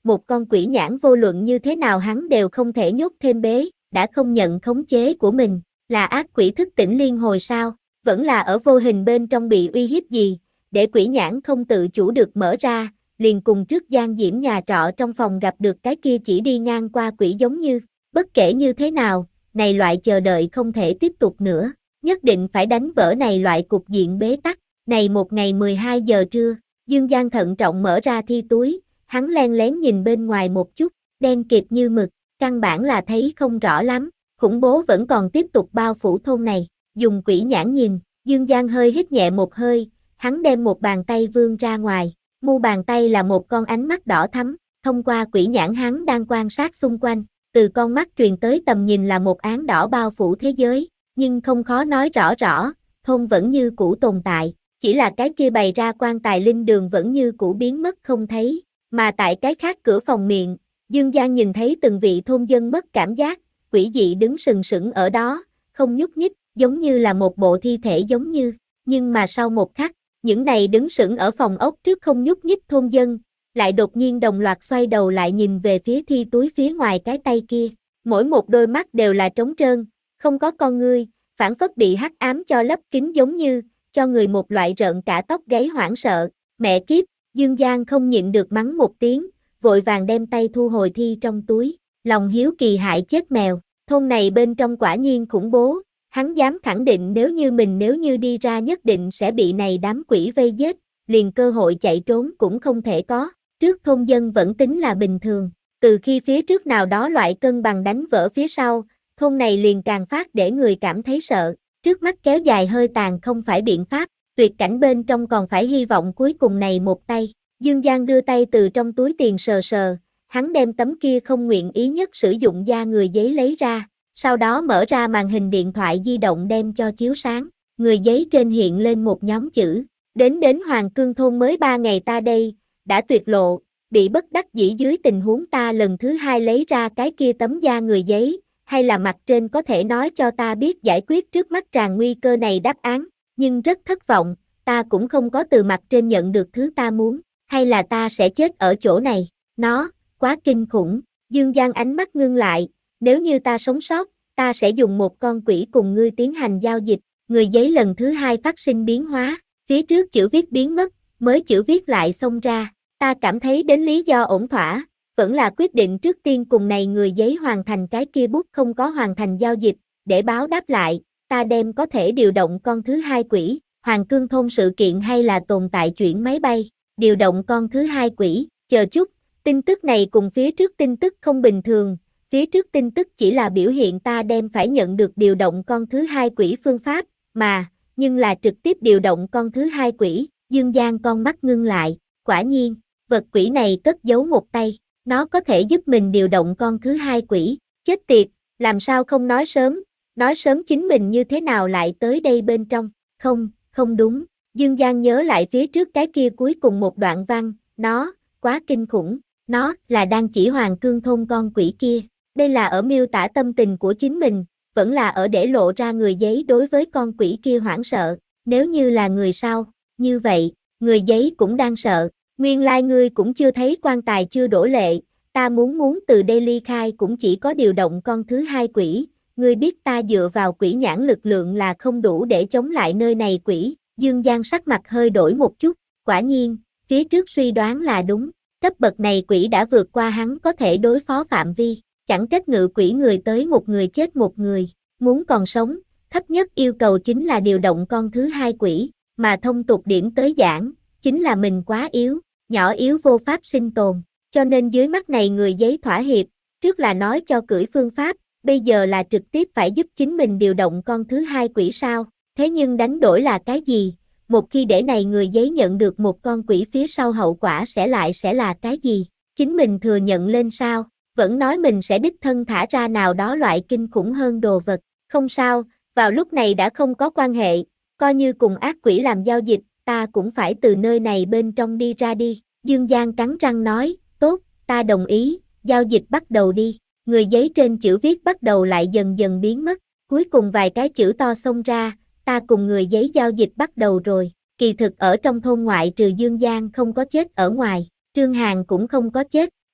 một con quỷ nhãn vô luận như thế nào hắn đều không thể nhốt thêm bế, đã không nhận khống chế của mình, là ác quỷ thức tỉnh liên hồi sao, vẫn là ở vô hình bên trong bị uy hiếp gì, để quỷ nhãn không tự chủ được mở ra, liền cùng trước Giang Diễm nhà trọ trong phòng gặp được cái kia chỉ đi ngang qua quỷ giống như, bất kể như thế nào, này loại chờ đợi không thể tiếp tục nữa, nhất định phải đánh vỡ này loại cục diện bế tắc, này một ngày mười hai giờ trưa, Dương Giang thận trọng mở ra thi túi, hắn len lén nhìn bên ngoài một chút, đen kịt như mực, căn bản là thấy không rõ lắm, khủng bố vẫn còn tiếp tục bao phủ thôn này, dùng quỷ nhãn nhìn, Dương Giang hơi hít nhẹ một hơi, hắn đem một bàn tay vươn ra ngoài, mu bàn tay là một con ánh mắt đỏ thắm, thông qua quỷ nhãn hắn đang quan sát xung quanh, từ con mắt truyền tới tầm nhìn là một áng đỏ bao phủ thế giới, nhưng không khó nói rõ rõ, thôn vẫn như cũ tồn tại, chỉ là cái kia bày ra quan tài linh đường vẫn như cũ biến mất không thấy, mà tại cái khác cửa phòng miệng, Dương Giang nhìn thấy từng vị thôn dân mất cảm giác, quỷ dị đứng sừng sững ở đó, không nhúc nhích, giống như là một bộ thi thể giống như, nhưng mà sau một khắc, những này đứng sững ở phòng ốc trước không nhúc nhích thôn dân, lại đột nhiên đồng loạt xoay đầu lại nhìn về phía thi túi phía ngoài cái tay kia, mỗi một đôi mắt đều là trống trơn, không có con ngươi, phản phất bị hắc ám cho lấp kín giống như, cho người một loại rợn cả tóc gáy hoảng sợ, mẹ kiếp, Dương Giang không nhịn được mắng một tiếng, vội vàng đem tay thu hồi thi trong túi, lòng hiếu kỳ hại chết mèo, thôn này bên trong quả nhiên khủng bố, hắn dám khẳng định nếu như mình nếu như đi ra nhất định sẽ bị này đám quỷ vây giết, liền cơ hội chạy trốn cũng không thể có, trước thôn dân vẫn tính là bình thường, từ khi phía trước nào đó loại cân bằng đánh vỡ phía sau, thôn này liền càng phát để người cảm thấy sợ, trước mắt kéo dài hơi tàn không phải biện pháp, tuyệt cảnh bên trong còn phải hy vọng cuối cùng này một tay, Dương Giang đưa tay từ trong túi tiền sờ sờ, hắn đem tấm kia không nguyện ý nhất sử dụng da người giấy lấy ra, sau đó mở ra màn hình điện thoại di động đem cho chiếu sáng, người giấy trên hiện lên một nhóm chữ, đến đến Hoàng Cương thôn mới ba ngày ta đây, đã tuyệt lộ, bị bất đắc dĩ dưới tình huống ta lần thứ hai lấy ra cái kia tấm da người giấy, hay là mặt trên có thể nói cho ta biết giải quyết trước mắt tràn nguy cơ này đáp án, nhưng rất thất vọng, ta cũng không có từ mặt trên nhận được thứ ta muốn, hay là ta sẽ chết ở chỗ này, nó, quá kinh khủng, Dương Giang ánh mắt ngưng lại, nếu như ta sống sót, ta sẽ dùng một con quỷ cùng ngươi tiến hành giao dịch, người giấy lần thứ hai phát sinh biến hóa, phía trước chữ viết biến mất, mới chữ viết lại xông ra, ta cảm thấy đến lý do ổn thỏa, vẫn là quyết định trước tiên cùng này người giấy hoàn thành cái kia bút không có hoàn thành giao dịch, để báo đáp lại, ta đem có thể điều động con thứ hai quỷ, Hoàng Cương thôn sự kiện hay là tồn tại chuyển máy bay, điều động con thứ hai quỷ, chờ chút, tin tức này cùng phía trước tin tức không bình thường, phía trước tin tức chỉ là biểu hiện ta đem phải nhận được điều động con thứ hai quỷ phương pháp, mà, nhưng là trực tiếp điều động con thứ hai quỷ, Dương Giang con mắt ngưng lại, quả nhiên, vật quỷ này cất giấu một tay, nó có thể giúp mình điều động con thứ hai quỷ, chết tiệt, làm sao không nói sớm, nói sớm chính mình như thế nào lại tới đây bên trong, không, không đúng, Dương Giang nhớ lại phía trước cái kia cuối cùng một đoạn văn, nó, quá kinh khủng, nó là đang chỉ Hoàng Cương thôn con quỷ kia, đây là ở miêu tả tâm tình của chính mình, vẫn là ở để lộ ra người giấy đối với con quỷ kia hoảng sợ, nếu như là người sau, như vậy, người giấy cũng đang sợ, nguyên lai ngươi cũng chưa thấy quan tài chưa đổ lệ, ta muốn muốn từ đây ly khai cũng chỉ có điều động con thứ hai quỷ, ngươi biết ta dựa vào quỷ nhãn lực lượng là không đủ để chống lại nơi này quỷ, Dương Giang sắc mặt hơi đổi một chút, quả nhiên, phía trước suy đoán là đúng, cấp bậc này quỷ đã vượt qua hắn có thể đối phó phạm vi, chẳng trách ngự quỷ người tới một người chết một người, muốn còn sống, thấp nhất yêu cầu chính là điều động con thứ hai quỷ, mà thông tục điểm tới giảng, chính là mình quá yếu, nhỏ yếu vô pháp sinh tồn, cho nên dưới mắt này người giấy thỏa hiệp, trước là nói cho cưỡi phương pháp, bây giờ là trực tiếp phải giúp chính mình điều động con thứ hai quỷ sao, thế nhưng đánh đổi là cái gì? Một khi để này người giấy nhận được một con quỷ phía sau hậu quả sẽ lại sẽ là cái gì? Chính mình thừa nhận lên sao? Vẫn nói mình sẽ đích thân thả ra nào đó loại kinh khủng hơn đồ vật. Không sao, vào lúc này đã không có quan hệ, coi như cùng ác quỷ làm giao dịch, ta cũng phải từ nơi này bên trong đi ra đi. Dương Giang cắn răng nói, tốt, ta đồng ý, giao dịch bắt đầu đi. Người giấy trên chữ viết bắt đầu lại dần dần biến mất, cuối cùng vài cái chữ to xông ra, ta cùng người giấy giao dịch bắt đầu rồi. Kỳ thực ở trong thôn ngoại trừ Dương Giang không có chết ở ngoài, Trương Hàn cũng không có chết,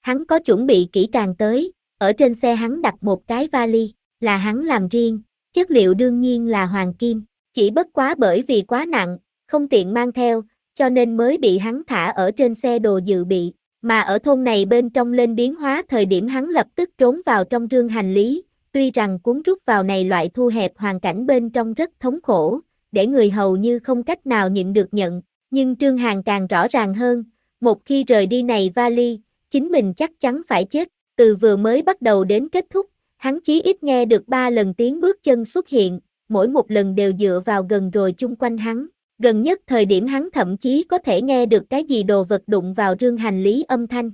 Hắn có chuẩn bị kỹ càng tới, ở trên xe hắn đặt một cái vali, là hắn làm riêng, chất liệu đương nhiên là hoàng kim, chỉ bất quá bởi vì quá nặng, không tiện mang theo, cho nên mới bị hắn thả ở trên xe đồ dự bị, mà ở thôn này bên trong lên biến hóa thời điểm hắn lập tức trốn vào trong rương hành lý, tuy rằng cuốn rút vào này loại thu hẹp hoàn cảnh bên trong rất thống khổ, để người hầu như không cách nào nhịn được nhận, nhưng Trương Hàn càng rõ ràng hơn, một khi rời đi này vali, chính mình chắc chắn phải chết, từ vừa mới bắt đầu đến kết thúc, hắn chí ít nghe được ba lần tiếng bước chân xuất hiện, mỗi một lần đều dựa vào gần rồi chung quanh hắn. Gần nhất thời điểm hắn thậm chí có thể nghe được cái gì đồ vật đụng vào rương hành lý âm thanh.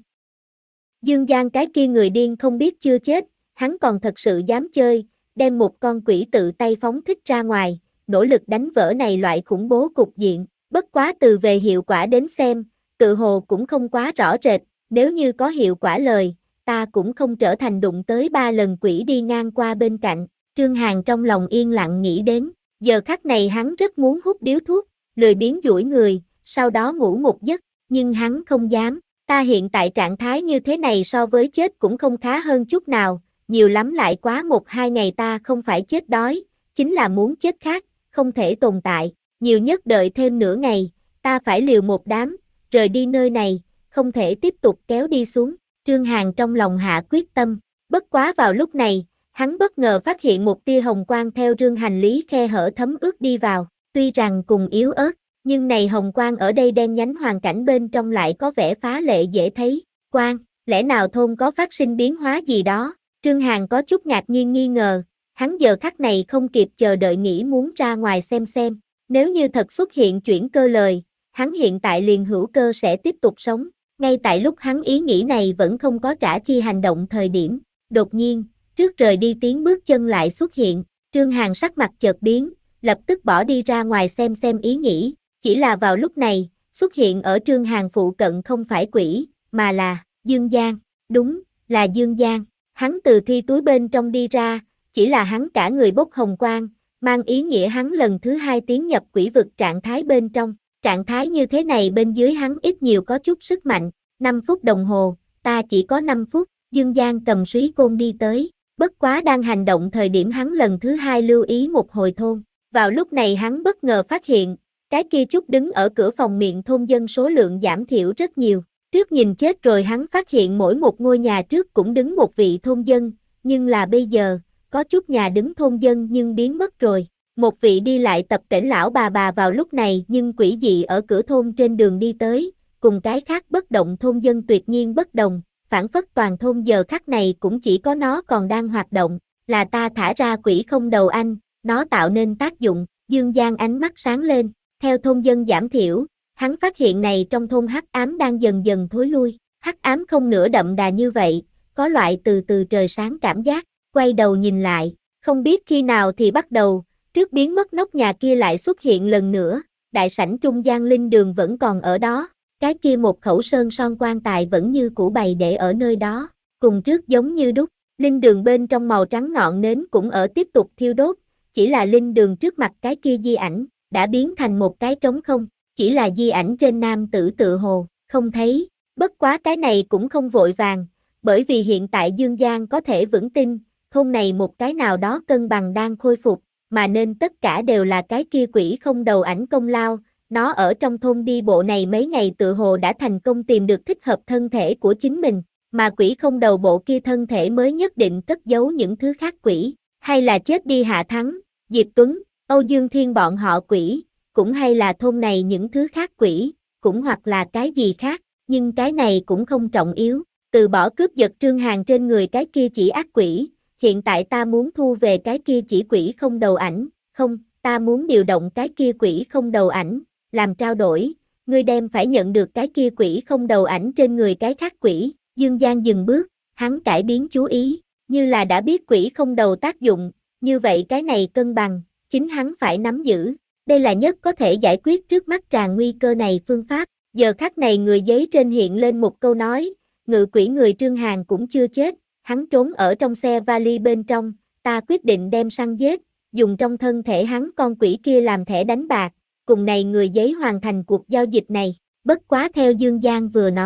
Dương Giang cái kia người điên không biết chưa chết, hắn còn thật sự dám chơi, đem một con quỷ tự tay phóng thích ra ngoài, nỗ lực đánh vỡ này loại khủng bố cục diện, bất quá từ về hiệu quả đến xem, tự hồ cũng không quá rõ rệt, nếu như có hiệu quả lời, ta cũng không trở thành đụng tới ba lần quỷ đi ngang qua bên cạnh, Trương Hàn trong lòng yên lặng nghĩ đến, giờ khắc này hắn rất muốn hút điếu thuốc, lười biếng duỗi người, sau đó ngủ một giấc, nhưng hắn không dám, ta hiện tại trạng thái như thế này so với chết cũng không khá hơn chút nào, nhiều lắm lại quá một hai ngày ta không phải chết đói, chính là muốn chết khác, không thể tồn tại, nhiều nhất đợi thêm nửa ngày, ta phải liều một đám, rời đi nơi này, không thể tiếp tục kéo đi xuống, Trương Hàn trong lòng hạ quyết tâm, bất quá vào lúc này, hắn bất ngờ phát hiện một tia hồng quang theo rương hành lý khe hở thấm ướt đi vào. Tuy rằng cùng yếu ớt, nhưng này hồng quang ở đây đen nhánh hoàn cảnh bên trong lại có vẻ phá lệ dễ thấy. Quang, lẽ nào thôn có phát sinh biến hóa gì đó? Trương Hàn có chút ngạc nhiên nghi ngờ, hắn giờ khắc này không kịp chờ đợi nghĩ muốn ra ngoài xem xem. Nếu như thật xuất hiện chuyển cơ lời, hắn hiện tại liền hữu cơ sẽ tiếp tục sống. Ngay tại lúc hắn ý nghĩ này vẫn không có trả chi hành động thời điểm. Đột nhiên, trước rời đi tiếng bước chân lại xuất hiện, Trương Hàn sắc mặt chợt biến, lập tức bỏ đi ra ngoài xem xem ý nghĩ, chỉ là vào lúc này, xuất hiện ở Trương Hàn phụ cận không phải quỷ, mà là Dương Giang, đúng, là Dương Giang, hắn từ thi túi bên trong đi ra, chỉ là hắn cả người bốc hồng quang, mang ý nghĩa hắn lần thứ hai tiến nhập quỷ vực trạng thái bên trong, trạng thái như thế này bên dưới hắn ít nhiều có chút sức mạnh, năm phút đồng hồ, ta chỉ có năm phút, Dương Giang cầm súy côn đi tới, bất quá đang hành động thời điểm hắn lần thứ hai lưu ý một hồi thôn. Vào lúc này hắn bất ngờ phát hiện, cái kia chút đứng ở cửa phòng miệng thôn dân số lượng giảm thiểu rất nhiều. Trước nhìn chết rồi hắn phát hiện mỗi một ngôi nhà trước cũng đứng một vị thôn dân, nhưng là bây giờ, có chút nhà đứng thôn dân nhưng biến mất rồi. Một vị đi lại tập tễnh lão bà bà vào lúc này nhưng quỷ dị ở cửa thôn trên đường đi tới, cùng cái khác bất động thôn dân tuyệt nhiên bất đồng, phản phất toàn thôn giờ khắc này cũng chỉ có nó còn đang hoạt động, là ta thả ra quỷ không đầu anh. Nó tạo nên tác dụng, Dương Giang ánh mắt sáng lên, theo thôn dân giảm thiểu, hắn phát hiện này trong thôn hắc ám đang dần dần thối lui, hắc ám không nữa đậm đà như vậy, có loại từ từ trời sáng cảm giác, quay đầu nhìn lại, không biết khi nào thì bắt đầu, trước biến mất nóc nhà kia lại xuất hiện lần nữa, đại sảnh trung gian linh đường vẫn còn ở đó, cái kia một khẩu sơn son quan tài vẫn như cũ bày để ở nơi đó, cùng trước giống như đúc, linh đường bên trong màu trắng ngọn nến cũng ở tiếp tục thiêu đốt, chỉ là linh đường trước mặt cái kia di ảnh, đã biến thành một cái trống không, chỉ là di ảnh trên nam tử tự hồ, không thấy, bất quá cái này cũng không vội vàng, bởi vì hiện tại Dương Giang có thể vững tin, thôn này một cái nào đó cân bằng đang khôi phục, mà nên tất cả đều là cái kia quỷ không đầu ảnh công lao, nó ở trong thôn đi bộ này mấy ngày tự hồ đã thành công tìm được thích hợp thân thể của chính mình, mà quỷ không đầu bộ kia thân thể mới nhất định cất giấu những thứ khác quỷ. Hay là chết đi Hạ Thắng, Diệp Tuấn, Âu Dương Thiên bọn họ quỷ, cũng hay là thôn này những thứ khác quỷ, cũng hoặc là cái gì khác, nhưng cái này cũng không trọng yếu, từ bỏ cướp giật Trương Hàn trên người cái kia chỉ ác quỷ, hiện tại ta muốn thu về cái kia chỉ quỷ không đầu ảnh, không, ta muốn điều động cái kia quỷ không đầu ảnh, làm trao đổi, ngươi đem phải nhận được cái kia quỷ không đầu ảnh trên người cái khác quỷ, Dương Giang dừng bước, hắn cải biến chú ý. Như là đã biết quỷ không đầu tác dụng, như vậy cái này cân bằng, chính hắn phải nắm giữ. Đây là nhất có thể giải quyết trước mắt tràn nguy cơ này phương pháp. Giờ khắc này người giấy trên hiện lên một câu nói, ngự quỷ người Trương Hàn cũng chưa chết, hắn trốn ở trong xe vali bên trong, ta quyết định đem săn giết, dùng trong thân thể hắn con quỷ kia làm thẻ đánh bạc, cùng này người giấy hoàn thành cuộc giao dịch này. Bất quá theo Dương Giang vừa nói,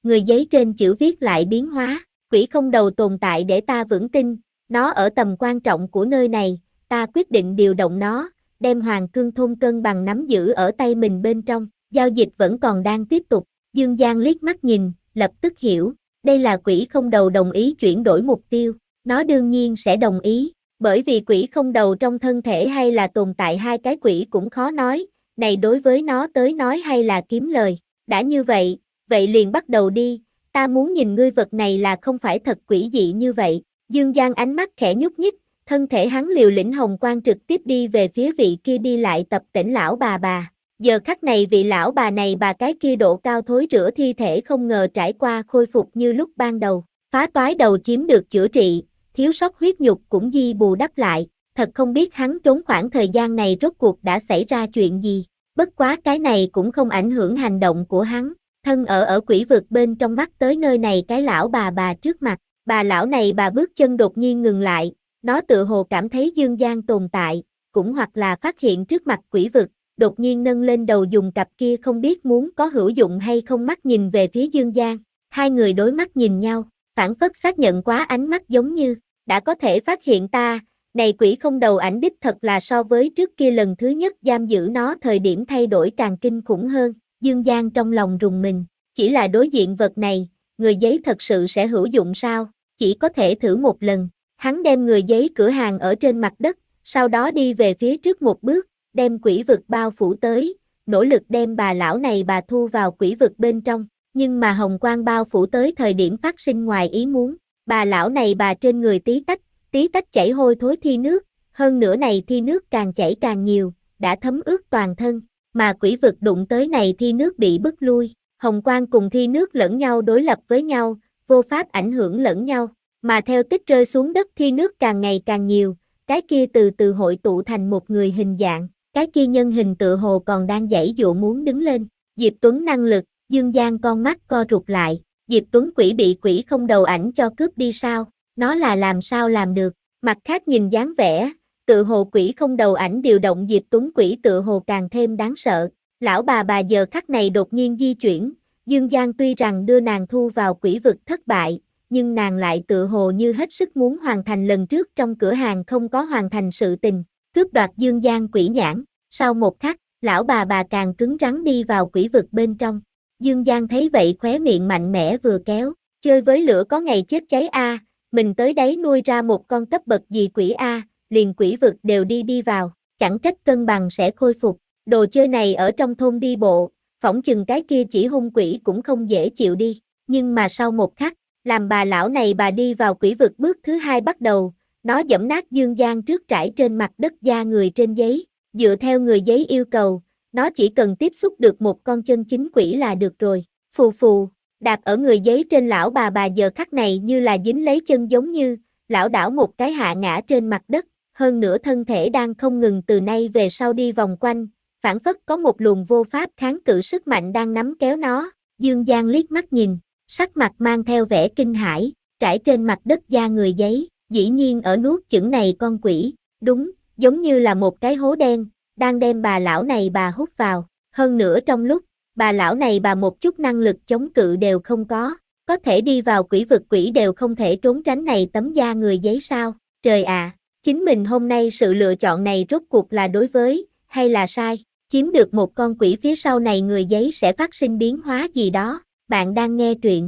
người giấy trên chữ viết lại biến hóa, quỷ không đầu tồn tại để ta vững tin, nó ở tầm quan trọng của nơi này, ta quyết định điều động nó, đem Hoàng Cương Thôn cân bằng nắm giữ ở tay mình bên trong, giao dịch vẫn còn đang tiếp tục, Dương Giang liếc mắt nhìn, lập tức hiểu, đây là quỷ không đầu đồng ý chuyển đổi mục tiêu, nó đương nhiên sẽ đồng ý, bởi vì quỷ không đầu trong thân thể hay là tồn tại hai cái quỷ cũng khó nói, này đối với nó tới nói hay là kiếm lời, đã như vậy, vậy liền bắt đầu đi, ta muốn nhìn ngươi vật này là không phải thật quỷ dị như vậy, Dương Giang ánh mắt khẽ nhúc nhích, thân thể hắn liều lĩnh hồng quang trực tiếp đi về phía vị kia đi lại tập tỉnh lão bà bà. Giờ khắc này vị lão bà này bà cái kia độ cao thối rữa thi thể không ngờ trải qua khôi phục như lúc ban đầu, phá toái đầu chiếm được chữa trị, thiếu sót huyết nhục cũng di bù đắp lại, thật không biết hắn trốn khoảng thời gian này rốt cuộc đã xảy ra chuyện gì, bất quá cái này cũng không ảnh hưởng hành động của hắn, thân ở ở quỷ vực bên trong mắt tới nơi này cái lão bà bà trước mặt, bà lão này bà bước chân đột nhiên ngừng lại, nó tự hồ cảm thấy Dương Giang tồn tại, cũng hoặc là phát hiện trước mặt quỷ vực, đột nhiên nâng lên đầu dùng cặp kia không biết muốn có hữu dụng hay không mắt nhìn về phía Dương Giang, hai người đối mắt nhìn nhau, phản phất xác nhận quá ánh mắt giống như, đã có thể phát hiện ta, này quỷ không đầu ảnh đích thật là so với trước kia lần thứ nhất giam giữ nó thời điểm thay đổi càng kinh khủng hơn, Dương Giang trong lòng rùng mình, chỉ là đối diện vật này, người giấy thật sự sẽ hữu dụng sao, chỉ có thể thử một lần, hắn đem người giấy cửa hàng ở trên mặt đất, sau đó đi về phía trước một bước, đem quỷ vực bao phủ tới, nỗ lực đem bà lão này bà thu vào quỷ vực bên trong, nhưng mà hồng quang bao phủ tới thời điểm phát sinh ngoài ý muốn, bà lão này bà trên người tí tách, tí tách chảy hôi thối thi nước, hơn nữa này thi nước càng chảy càng nhiều, đã thấm ướt toàn thân, mà quỷ vực đụng tới này thi nước bị bức lui, hồng quang cùng thi nước lẫn nhau đối lập với nhau, vô pháp ảnh hưởng lẫn nhau, mà theo tích rơi xuống đất thi nước càng ngày càng nhiều, cái kia từ từ hội tụ thành một người hình dạng, cái kia nhân hình tựa hồ còn đang giãy dụa muốn đứng lên, Diệp Tuấn năng lực, Dương Giang con mắt co rụt lại, Diệp Tuấn quỷ bị quỷ không đầu ảnh cho cướp đi sao, nó là làm sao làm được, mặt khác nhìn dáng vẻ, tự hồ quỷ không đầu ảnh điều động Diệp Tuấn quỷ tự hồ càng thêm đáng sợ, lão bà bà giờ khắc này đột nhiên di chuyển, Dương Giang tuy rằng đưa nàng thu vào quỷ vực thất bại, nhưng nàng lại tự hồ như hết sức muốn hoàn thành lần trước trong cửa hàng không có hoàn thành sự tình, cướp đoạt Dương Giang quỷ nhãn, sau một khắc, lão bà bà càng cứng rắn đi vào quỷ vực bên trong, Dương Giang thấy vậy khóe miệng mạnh mẽ vừa kéo, chơi với lửa có ngày chết cháy a, mình tới đấy nuôi ra một con cấp bậc gì quỷ a, liền quỷ vực đều đi đi vào, chẳng trách cân bằng sẽ khôi phục, đồ chơi này ở trong thôn đi bộ, phỏng chừng cái kia chỉ hung quỷ cũng không dễ chịu đi, nhưng mà sau một khắc, làm bà lão này bà đi vào quỷ vực bước thứ hai bắt đầu, nó giẫm nát Dương Giang trước trải trên mặt đất da người trên giấy, dựa theo người giấy yêu cầu, nó chỉ cần tiếp xúc được một con chân chính quỷ là được rồi, phù phù, đạp ở người giấy trên lão bà bà giờ khắc này như là dính lấy chân giống như, lão đảo một cái hạ ngã trên mặt đất, hơn nữa thân thể đang không ngừng từ nay về sau đi vòng quanh, phản phất có một luồng vô pháp kháng cự sức mạnh đang nắm kéo nó, Dương Giang liếc mắt nhìn, sắc mặt mang theo vẻ kinh hãi, trải trên mặt đất da người giấy, dĩ nhiên ở nuốt chửng này con quỷ, đúng, giống như là một cái hố đen, đang đem bà lão này bà hút vào, hơn nữa trong lúc, bà lão này bà một chút năng lực chống cự đều không có, có thể đi vào quỷ vực quỷ đều không thể trốn tránh này tấm da người giấy sao, trời ạ, chính mình hôm nay sự lựa chọn này rốt cuộc là đối với, hay là sai, chiếm được một con quỷ phía sau này người giấy sẽ phát sinh biến hóa gì đó, bạn đang nghe truyện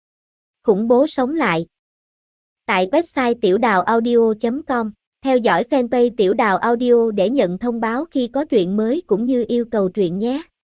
khủng bố sống lại tại website tiểu đào audio chấm com, theo dõi fanpage Tiểu Đào Audio để nhận thông báo khi có truyện mới cũng như yêu cầu truyện nhé.